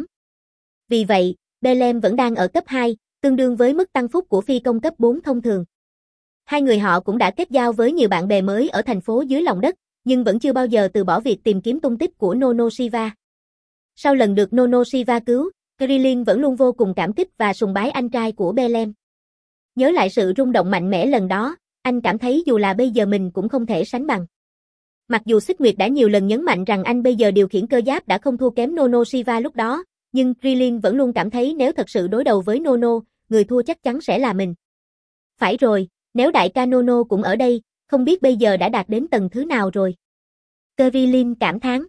Vì vậy, Belem vẫn đang ở cấp hai, tương đương với mức tăng phúc của phi công cấp bốn thông thường. Hai người họ cũng đã kết giao với nhiều bạn bè mới ở thành phố dưới lòng đất, nhưng vẫn chưa bao giờ từ bỏ việc tìm kiếm tung tích của Nonoshiva. Sau lần được Nonoshiva cứu, Krillin vẫn luôn vô cùng cảm kích và sùng bái anh trai của Belem. Nhớ lại sự rung động mạnh mẽ lần đó, anh cảm thấy dù là bây giờ mình cũng không thể sánh bằng. Mặc dù Xích Nguyệt đã nhiều lần nhấn mạnh rằng anh bây giờ điều khiển cơ giáp đã không thua kém Nonoshiva lúc đó, nhưng Krillin vẫn luôn cảm thấy nếu thật sự đối đầu với Nono, người thua chắc chắn sẽ là mình. Phải rồi, nếu đại ca Nono cũng ở đây, không biết bây giờ đã đạt đến tầng thứ nào rồi. Krillin cảm thán.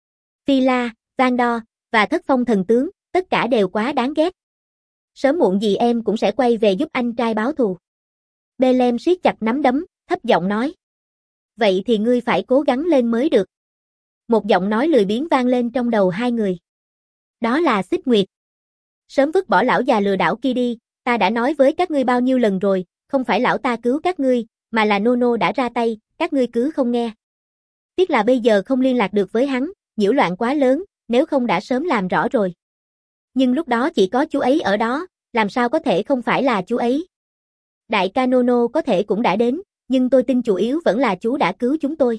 Phila, Vandor, và Thất Phong thần tướng, tất cả đều quá đáng ghét. Sớm muộn gì em cũng sẽ quay về giúp anh trai báo thù. Belem siết chặt nắm đấm, thấp giọng nói. Vậy thì ngươi phải cố gắng lên mới được. Một giọng nói lười biếng vang lên trong đầu hai người. Đó là Xích Nguyệt. Sớm vứt bỏ lão già lừa đảo kia đi, ta đã nói với các ngươi bao nhiêu lần rồi, không phải lão ta cứu các ngươi, mà là Nono đã ra tay, các ngươi cứ không nghe. Tiếc là bây giờ không liên lạc được với hắn, nhiễu loạn quá lớn, nếu không đã sớm làm rõ rồi. Nhưng lúc đó chỉ có chú ấy ở đó, làm sao có thể không phải là chú ấy. Đại ca Nono có thể cũng đã đến, nhưng tôi tin chủ yếu vẫn là chú đã cứu chúng tôi.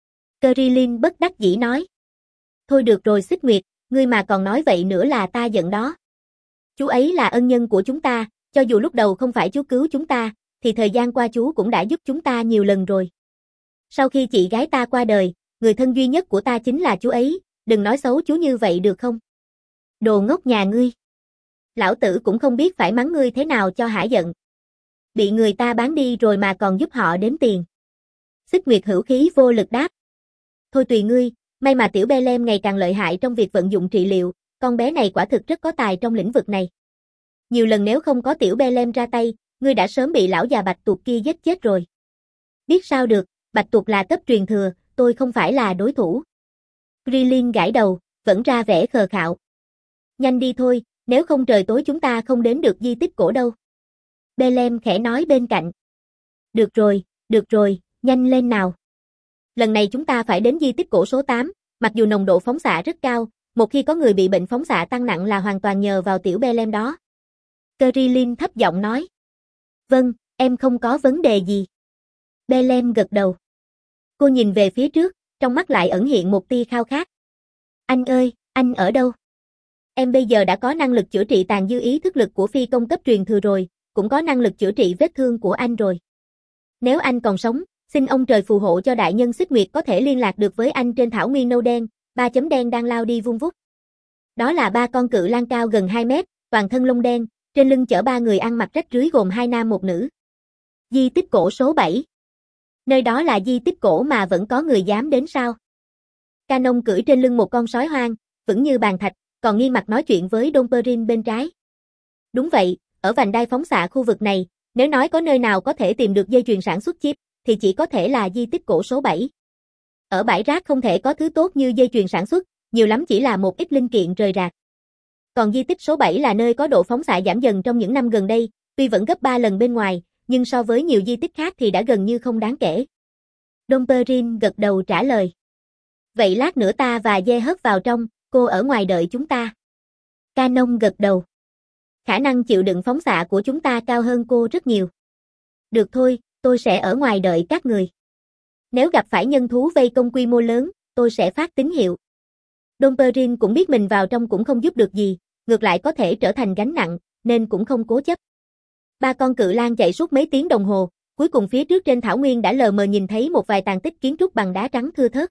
Krillin bất đắc dĩ nói. Thôi được rồi Xích Nguyệt, ngươi mà còn nói vậy nữa là ta giận đó. Chú ấy là ân nhân của chúng ta, cho dù lúc đầu không phải chú cứu chúng ta, thì thời gian qua chú cũng đã giúp chúng ta nhiều lần rồi. Sau khi chị gái ta qua đời, người thân duy nhất của ta chính là chú ấy, đừng nói xấu chú như vậy được không? Đồ ngốc nhà ngươi. Lão tử cũng không biết phải mắng ngươi thế nào cho hả giận. Bị người ta bán đi rồi mà còn giúp họ đếm tiền. Xích Nguyệt hữu khí vô lực đáp. Thôi tùy ngươi, may mà tiểu Belem ngày càng lợi hại trong việc vận dụng trị liệu, con bé này quả thực rất có tài trong lĩnh vực này. Nhiều lần nếu không có tiểu Belem ra tay, ngươi đã sớm bị lão già Bạch Tuộc kia giết chết rồi. Biết sao được, Bạch Tuộc là cấp truyền thừa, tôi không phải là đối thủ. Krillin gãi đầu, vẫn ra vẻ khờ khạo. Nhanh đi thôi, nếu không trời tối chúng ta không đến được di tích cổ đâu. Belem khẽ nói bên cạnh. Được rồi, được rồi, nhanh lên nào. Lần này chúng ta phải đến di tích cổ số tám, mặc dù nồng độ phóng xạ rất cao, một khi có người bị bệnh phóng xạ tăng nặng là hoàn toàn nhờ vào tiểu Belem đó. Krillin thấp giọng nói. Vâng, em không có vấn đề gì. Belem gật đầu. Cô nhìn về phía trước, trong mắt lại ẩn hiện một tia khao khát. Anh ơi, anh ở đâu? Em bây giờ đã có năng lực chữa trị tàn dư ý thức lực của phi công cấp truyền thừa rồi, cũng có năng lực chữa trị vết thương của anh rồi. Nếu anh còn sống, xin ông trời phù hộ cho đại nhân Xích Nguyệt có thể liên lạc được với anh trên thảo nguyên nâu đen, ba chấm đen đang lao đi vung vút. Đó là ba con cự lang cao gần hai mét, toàn thân lông đen, trên lưng chở ba người ăn mặc rách rưới gồm hai nam một nữ. Di tích cổ số bảy. Nơi đó là di tích cổ mà vẫn có người dám đến sao? Canon cưỡi trên lưng một con sói hoang, vững như bàn thạch, còn nghiêng mặt nói chuyện với Don Perrin bên trái. Đúng vậy, ở vành đai phóng xạ khu vực này, nếu nói có nơi nào có thể tìm được dây chuyền sản xuất chip, thì chỉ có thể là di tích cổ số bảy. Ở bãi rác không thể có thứ tốt như dây chuyền sản xuất, nhiều lắm chỉ là một ít linh kiện rời rạc. Còn di tích số bảy là nơi có độ phóng xạ giảm dần trong những năm gần đây, tuy vẫn gấp ba lần bên ngoài, nhưng so với nhiều di tích khác thì đã gần như không đáng kể. Don Perrin gật đầu trả lời. Vậy lát nữa ta và Dê hất vào trong, cô ở ngoài đợi chúng ta. Canon gật đầu. Khả năng chịu đựng phóng xạ của chúng ta cao hơn cô rất nhiều. Được thôi, tôi sẽ ở ngoài đợi các người. Nếu gặp phải nhân thú vây công quy mô lớn, tôi sẽ phát tín hiệu. Don Perrin cũng biết mình vào trong cũng không giúp được gì, ngược lại có thể trở thành gánh nặng, nên cũng không cố chấp. Ba con cự lang chạy suốt mấy tiếng đồng hồ, cuối cùng phía trước trên thảo nguyên đã lờ mờ nhìn thấy một vài tàn tích kiến trúc bằng đá trắng thưa thớt.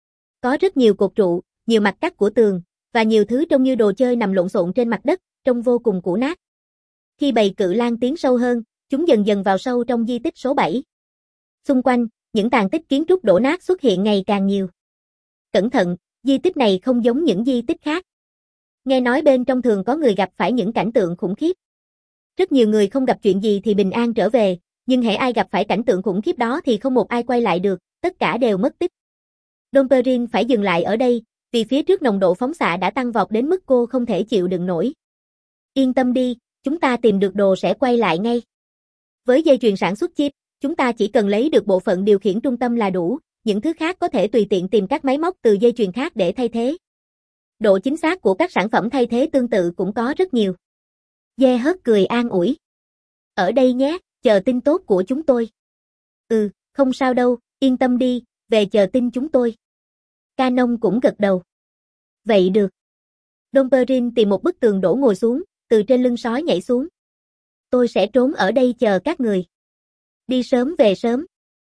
Có rất nhiều cột trụ, nhiều mặt cắt của tường, và nhiều thứ trông như đồ chơi nằm lộn xộn trên mặt đất, trông vô cùng cũ nát. Khi bầy cự lang tiến sâu hơn, chúng dần dần vào sâu trong di tích số bảy. Xung quanh, những tàn tích kiến trúc đổ nát xuất hiện ngày càng nhiều. Cẩn thận, di tích này không giống những di tích khác. Nghe nói bên trong thường có người gặp phải những cảnh tượng khủng khiếp. Rất nhiều người không gặp chuyện gì thì bình an trở về, nhưng hễ ai gặp phải cảnh tượng khủng khiếp đó thì không một ai quay lại được, tất cả đều mất tích. Dom Perrin phải dừng lại ở đây, vì phía trước nồng độ phóng xạ đã tăng vọt đến mức cô không thể chịu đựng nổi. Yên tâm đi, chúng ta tìm được đồ sẽ quay lại ngay. Với dây chuyền sản xuất chip, chúng ta chỉ cần lấy được bộ phận điều khiển trung tâm là đủ, những thứ khác có thể tùy tiện tìm các máy móc từ dây chuyền khác để thay thế. Độ chính xác của các sản phẩm thay thế tương tự cũng có rất nhiều. Dê hớt cười an ủi. Ở đây nhé, chờ tin tốt của chúng tôi. Ừ, không sao đâu, yên tâm đi, về chờ tin chúng tôi. Canon cũng gật đầu. Vậy được. Dom Perrin tìm một bức tường đổ ngồi xuống, từ trên lưng sói nhảy xuống. Tôi sẽ trốn ở đây chờ các người. Đi sớm về sớm.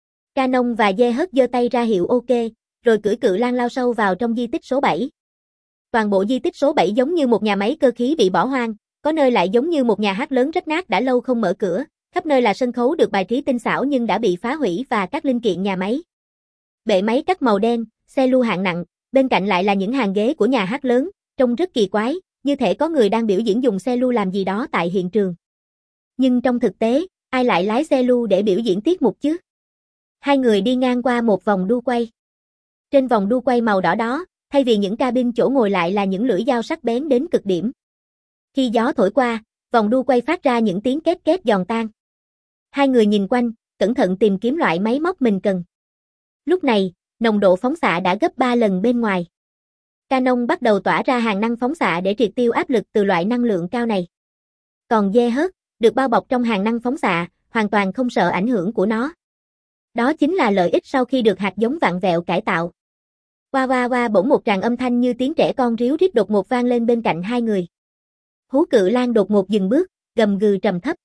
Canon và dê hớt giơ tay ra hiệu ok, rồi cưỡi cự lang lao sâu vào trong di tích số bảy. Toàn bộ di tích số bảy giống như một nhà máy cơ khí bị bỏ hoang, có nơi lại giống như một nhà hát lớn rách nát đã lâu không mở cửa, khắp nơi là sân khấu được bài trí tinh xảo nhưng đã bị phá hủy và các linh kiện nhà máy. Bệ máy cắt màu đen, xe lu hạng nặng, bên cạnh lại là những hàng ghế của nhà hát lớn, trông rất kỳ quái, như thể có người đang biểu diễn dùng xe lu làm gì đó tại hiện trường. Nhưng trong thực tế, ai lại lái xe lu để biểu diễn tiết mục chứ? Hai người đi ngang qua một vòng đu quay. Trên vòng đu quay màu đỏ đó, thay vì những cabin chỗ ngồi lại là những lưỡi dao sắc bén đến cực điểm. Khi gió thổi qua, vòng đu quay phát ra những tiếng két két giòn tan. Hai người nhìn quanh, cẩn thận tìm kiếm loại máy móc mình cần. Lúc này, nồng độ phóng xạ đã gấp ba lần bên ngoài. Canon bắt đầu tỏa ra hàng năng phóng xạ để triệt tiêu áp lực từ loại năng lượng cao này. Còn dê hớt, được bao bọc trong hàng năng phóng xạ, hoàn toàn không sợ ảnh hưởng của nó. Đó chính là lợi ích sau khi được hạt giống vặn vẹo cải tạo. Qua qua qua bỗng một tràng âm thanh như tiếng trẻ con ríu rít đột ngột vang lên bên cạnh hai người. Hú cự lang đột ngột dừng bước, gầm gừ trầm thấp.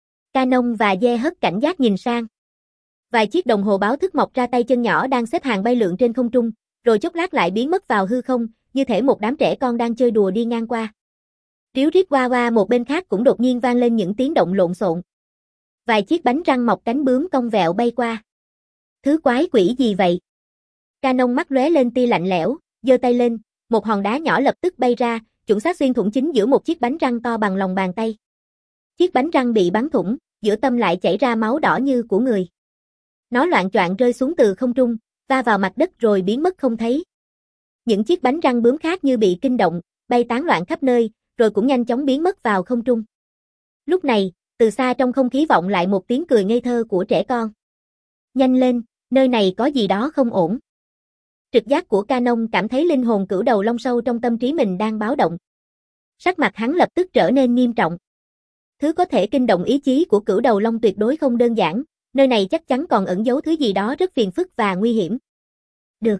Canon và dê hớt cảnh giác nhìn sang. Vài chiếc đồng hồ báo thức mọc ra tay chân nhỏ đang xếp hàng bay lượn trên không trung, rồi chốc lát lại biến mất vào hư không, như thể một đám trẻ con đang chơi đùa đi ngang qua. Ríu rít qua qua một bên khác cũng đột nhiên vang lên những tiếng động lộn xộn. Vài chiếc bánh răng mọc cánh bướm cong vẹo bay qua. Thứ quái quỷ gì vậy? Canon mắt lóe lên tia lạnh lẽo, giơ tay lên, một hòn đá nhỏ lập tức bay ra, chuẩn xác xuyên thủng chính giữa một chiếc bánh răng to bằng lòng bàn tay. Chiếc bánh răng bị bắn thủng, giữa tâm lại chảy ra máu đỏ như của người. Nó loạng choạng rơi xuống từ không trung, va vào mặt đất rồi biến mất không thấy. Những chiếc bánh răng bướm khác như bị kinh động, bay tán loạn khắp nơi, rồi cũng nhanh chóng biến mất vào không trung. Lúc này, từ xa trong không khí vọng lại một tiếng cười ngây thơ của trẻ con. Nhanh lên, nơi này có gì đó không ổn. Trực giác của Canon cảm thấy linh hồn cửu đầu long sâu trong tâm trí mình đang báo động. Sắc mặt hắn lập tức trở nên nghiêm trọng. Thứ có thể kinh động ý chí của cửu đầu long tuyệt đối không đơn giản, nơi này chắc chắn còn ẩn giấu thứ gì đó rất phiền phức và nguy hiểm. Được.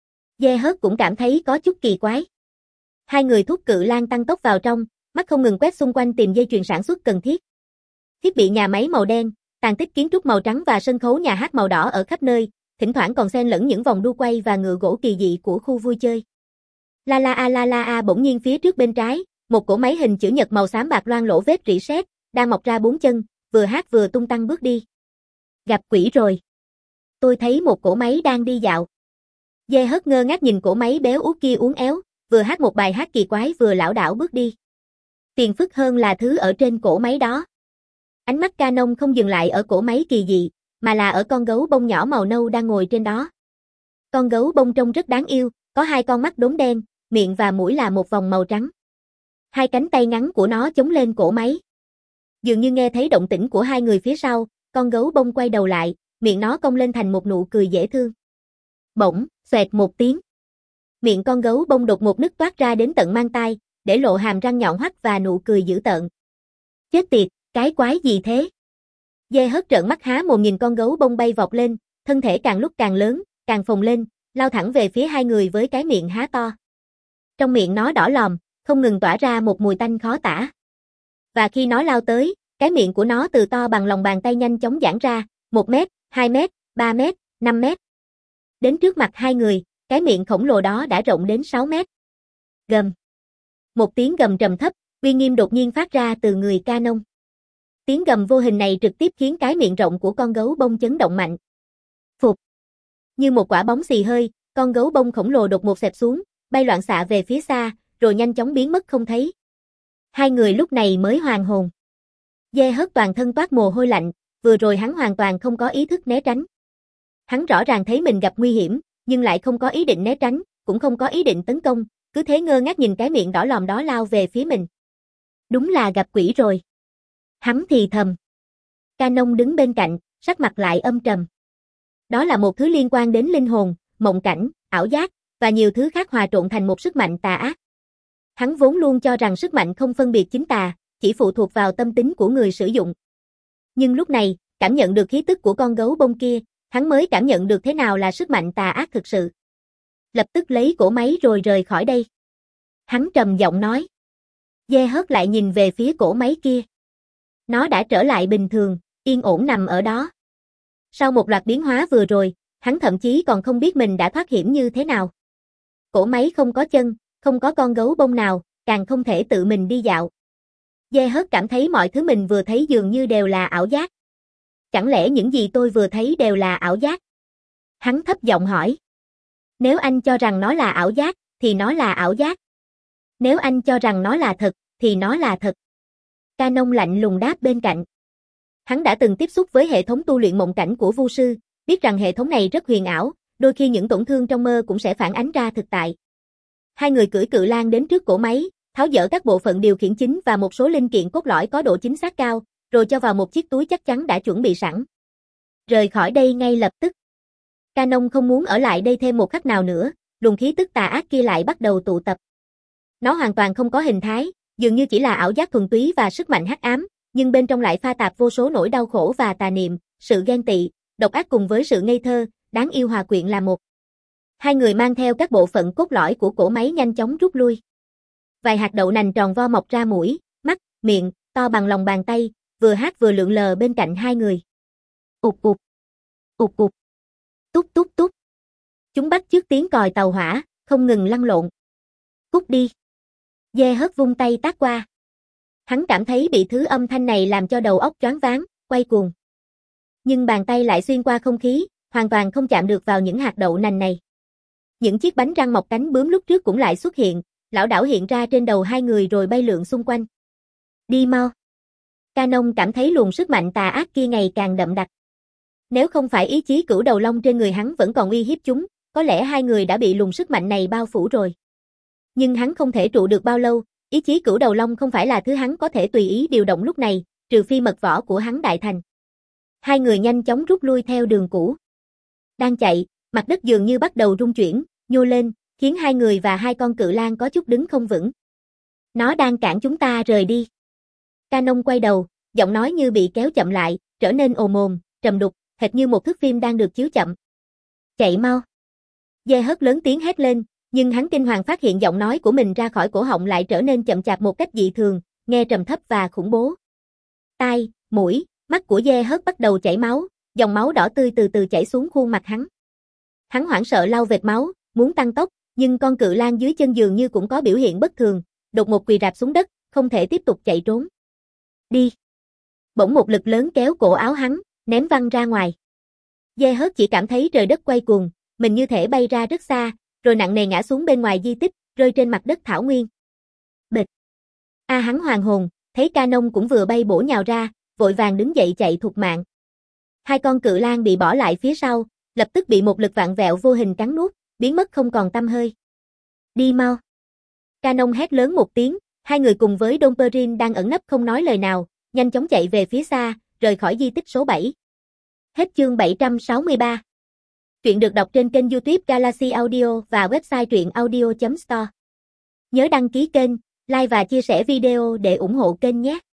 Dê hớt cũng cảm thấy có chút kỳ quái. Hai người thúc cự lang tăng tốc vào trong, mắt không ngừng quét xung quanh tìm dây chuyền sản xuất cần thiết. Thiết bị nhà máy màu đen, tàn tích kiến trúc màu trắng và sân khấu nhà hát màu đỏ ở khắp nơi, thỉnh thoảng còn xen lẫn những vòng đu quay và ngựa gỗ kỳ dị của khu vui chơi. La la a la la a bỗng nhiên phía trước bên trái, một cỗ máy hình chữ nhật màu xám bạc loang lổ vết rỉ sét, đang mọc ra bốn chân, vừa hát vừa tung tăng bước đi. Gặp quỷ rồi. Tôi thấy một cỗ máy đang đi dạo. Dê hớt ngơ ngác nhìn cỗ máy béo ú kia uốn éo, vừa hát một bài hát kỳ quái vừa lảo đảo bước đi. Phiền phức hơn là thứ ở trên cỗ máy đó. Ánh mắt Canon không dừng lại ở cỗ máy kỳ dị, mà là ở con gấu bông nhỏ màu nâu đang ngồi trên đó. Con gấu bông trông rất đáng yêu, có hai con mắt đốm đen, miệng và mũi là một vòng màu trắng. Hai cánh tay ngắn của nó chống lên cỗ máy. Dường như nghe thấy động tĩnh của hai người phía sau, con gấu bông quay đầu lại, miệng nó cong lên thành một nụ cười dễ thương. Bỗng, xoẹt một tiếng. Miệng con gấu bông đột một nứt toát ra đến tận mang tai, để lộ hàm răng nhọn hoắt và nụ cười dữ tợn. Chết tiệt, cái quái gì thế? Dê hớt trợn mắt há mồm nhìn con gấu bông bay vọt lên, thân thể càng lúc càng lớn, càng phồng lên, lao thẳng về phía hai người với cái miệng há to. Trong miệng nó đỏ lòm, không ngừng tỏa ra một mùi tanh khó tả. Và khi nó lao tới, Cái miệng của nó từ to bằng lòng bàn tay nhanh chóng giãn ra, một mét, hai mét, ba mét, năm mét. Đến trước mặt hai người, cái miệng khổng lồ đó đã rộng đến sáu mét. Gầm. Một tiếng gầm trầm thấp, uy nghiêm đột nhiên phát ra từ người Canon. Tiếng gầm vô hình này trực tiếp khiến cái miệng rộng của con gấu bông chấn động mạnh. Phụt. Như một quả bóng xì hơi, con gấu bông khổng lồ đột ngột xẹp xuống, bay loạn xạ về phía xa, rồi nhanh chóng biến mất không thấy. Hai người lúc này mới hoàn hồn. Dê hớt toàn thân toát mồ hôi lạnh, vừa rồi hắn hoàn toàn không có ý thức né tránh. Hắn rõ ràng thấy mình gặp nguy hiểm, nhưng lại không có ý định né tránh, cũng không có ý định tấn công, cứ thế ngơ ngác nhìn cái miệng đỏ lòm đó lao về phía mình. Đúng là gặp quỷ rồi. Hắn thì thầm. Canon đứng bên cạnh, sắc mặt lại âm trầm. Đó là một thứ liên quan đến linh hồn, mộng cảnh, ảo giác, và nhiều thứ khác hòa trộn thành một sức mạnh tà ác. Hắn vốn luôn cho rằng sức mạnh không phân biệt chính tà, chỉ phụ thuộc vào tâm tính của người sử dụng. Nhưng lúc này, cảm nhận được khí tức của con gấu bông kia, hắn mới cảm nhận được thế nào là sức mạnh tà ác thực sự. Lập tức lấy cổ máy rồi rời khỏi đây. Hắn trầm giọng nói. Dê hớt lại nhìn về phía cổ máy kia. Nó đã trở lại bình thường, yên ổn nằm ở đó. Sau một loạt biến hóa vừa rồi, hắn thậm chí còn không biết mình đã thoát hiểm như thế nào. Cổ máy không có chân, không có con gấu bông nào, càng không thể tự mình đi dạo. Dê hớt cảm thấy mọi thứ mình vừa thấy dường như đều là ảo giác. Chẳng lẽ những gì tôi vừa thấy đều là ảo giác? Hắn thấp giọng hỏi. Nếu anh cho rằng nó là ảo giác, thì nó là ảo giác. Nếu anh cho rằng nó là thật, thì nó là thật. Canon lạnh lùng đáp bên cạnh. Hắn đã từng tiếp xúc với hệ thống tu luyện mộng cảnh của Vu sư, biết rằng hệ thống này rất huyền ảo, đôi khi những tổn thương trong mơ cũng sẽ phản ánh ra thực tại. Hai người cưỡi cự lang đến trước cổ máy, tháo dỡ các bộ phận điều khiển chính và một số linh kiện cốt lõi có độ chính xác cao, rồi cho vào một chiếc túi chắc chắn đã chuẩn bị sẵn. Rời khỏi đây ngay lập tức. Canon không muốn ở lại đây thêm một khắc nào nữa, luồng khí tức tà ác kia lại bắt đầu tụ tập. Nó hoàn toàn không có hình thái, dường như chỉ là ảo giác thuần túy và sức mạnh hắc ám, nhưng bên trong lại pha tạp vô số nỗi đau khổ và tà niệm, sự ghen tị, độc ác cùng với sự ngây thơ, đáng yêu hòa quyện là một. Hai người mang theo các bộ phận cốt lõi của cổ máy nhanh chóng rút lui. Vài hạt đậu nành tròn vo mọc ra mũi, mắt, miệng, to bằng lòng bàn tay, vừa hát vừa lượn lờ bên cạnh hai người. Ụp ụp, ụp ụp, túc túc túc. Chúng bắt chước tiếng còi tàu hỏa, không ngừng lăn lộn. Cút đi. Dê hớt vung tay tát qua. Hắn cảm thấy bị thứ âm thanh này làm cho đầu óc choáng váng, quay cuồng. Nhưng bàn tay lại xuyên qua không khí, hoàn toàn không chạm được vào những hạt đậu nành này. Những chiếc bánh răng mọc cánh bướm lúc trước cũng lại xuất hiện, lảo đảo hiện ra trên đầu hai người rồi bay lượn xung quanh. Đi mau. Canon cảm thấy luồng sức mạnh tà ác kia ngày càng đậm đặc. Nếu không phải ý chí cửu đầu long trên người hắn vẫn còn uy hiếp chúng, có lẽ hai người đã bị luồng sức mạnh này bao phủ rồi. Nhưng hắn không thể trụ được bao lâu, ý chí cửu đầu long không phải là thứ hắn có thể tùy ý điều động lúc này, trừ phi mật võ của hắn đại thành. Hai người nhanh chóng rút lui theo đường cũ. Đang chạy, mặt đất dường như bắt đầu rung chuyển, nhô lên, khiến hai người và hai con cự lang có chút đứng không vững. Nó đang cản chúng ta rời đi. Canon quay đầu, giọng nói như bị kéo chậm lại, trở nên ồm ồm, trầm đục, hệt như một thước phim đang được chiếu chậm. Chạy mau. Dê hớt lớn tiếng hét lên, nhưng hắn kinh hoàng phát hiện giọng nói của mình ra khỏi cổ họng lại trở nên chậm chạp một cách dị thường, nghe trầm thấp và khủng bố. Tai, mũi, mắt của dê hớt bắt đầu chảy máu, dòng máu đỏ tươi từ từ chảy xuống khuôn mặt hắn. Hắn hoảng sợ lau vệt máu, muốn tăng tốc, nhưng con cự lang dưới chân dường như cũng có biểu hiện bất thường, đột ngột quỳ rạp xuống đất, không thể tiếp tục chạy trốn. Đi. Bỗng một lực lớn kéo cổ áo hắn, ném văng ra ngoài. Dê hớt chỉ cảm thấy trời đất quay cuồng, mình như thể bay ra rất xa, rồi nặng nề ngã xuống bên ngoài di tích, rơi trên mặt đất thảo nguyên. Bịch. A à, hắn hoàn hồn, thấy Canon cũng vừa bay bổ nhào ra, vội vàng đứng dậy chạy thục mạng. Hai con cự lang bị bỏ lại phía sau, lập tức bị một lực vạn vẹo vô hình cắn nuốt, biến mất không còn tăm hơi. Đi mau. Canon hét lớn một tiếng, hai người cùng với Dom Perrin đang ẩn nấp không nói lời nào, nhanh chóng chạy về phía xa, rời khỏi di tích số bảy. Hết chương bảy trăm sáu mươi ba. Truyện được đọc trên kênh YouTube Galaxy Audio và website truyện audio chấm store. Nhớ đăng ký kênh, like và chia sẻ video để ủng hộ kênh nhé.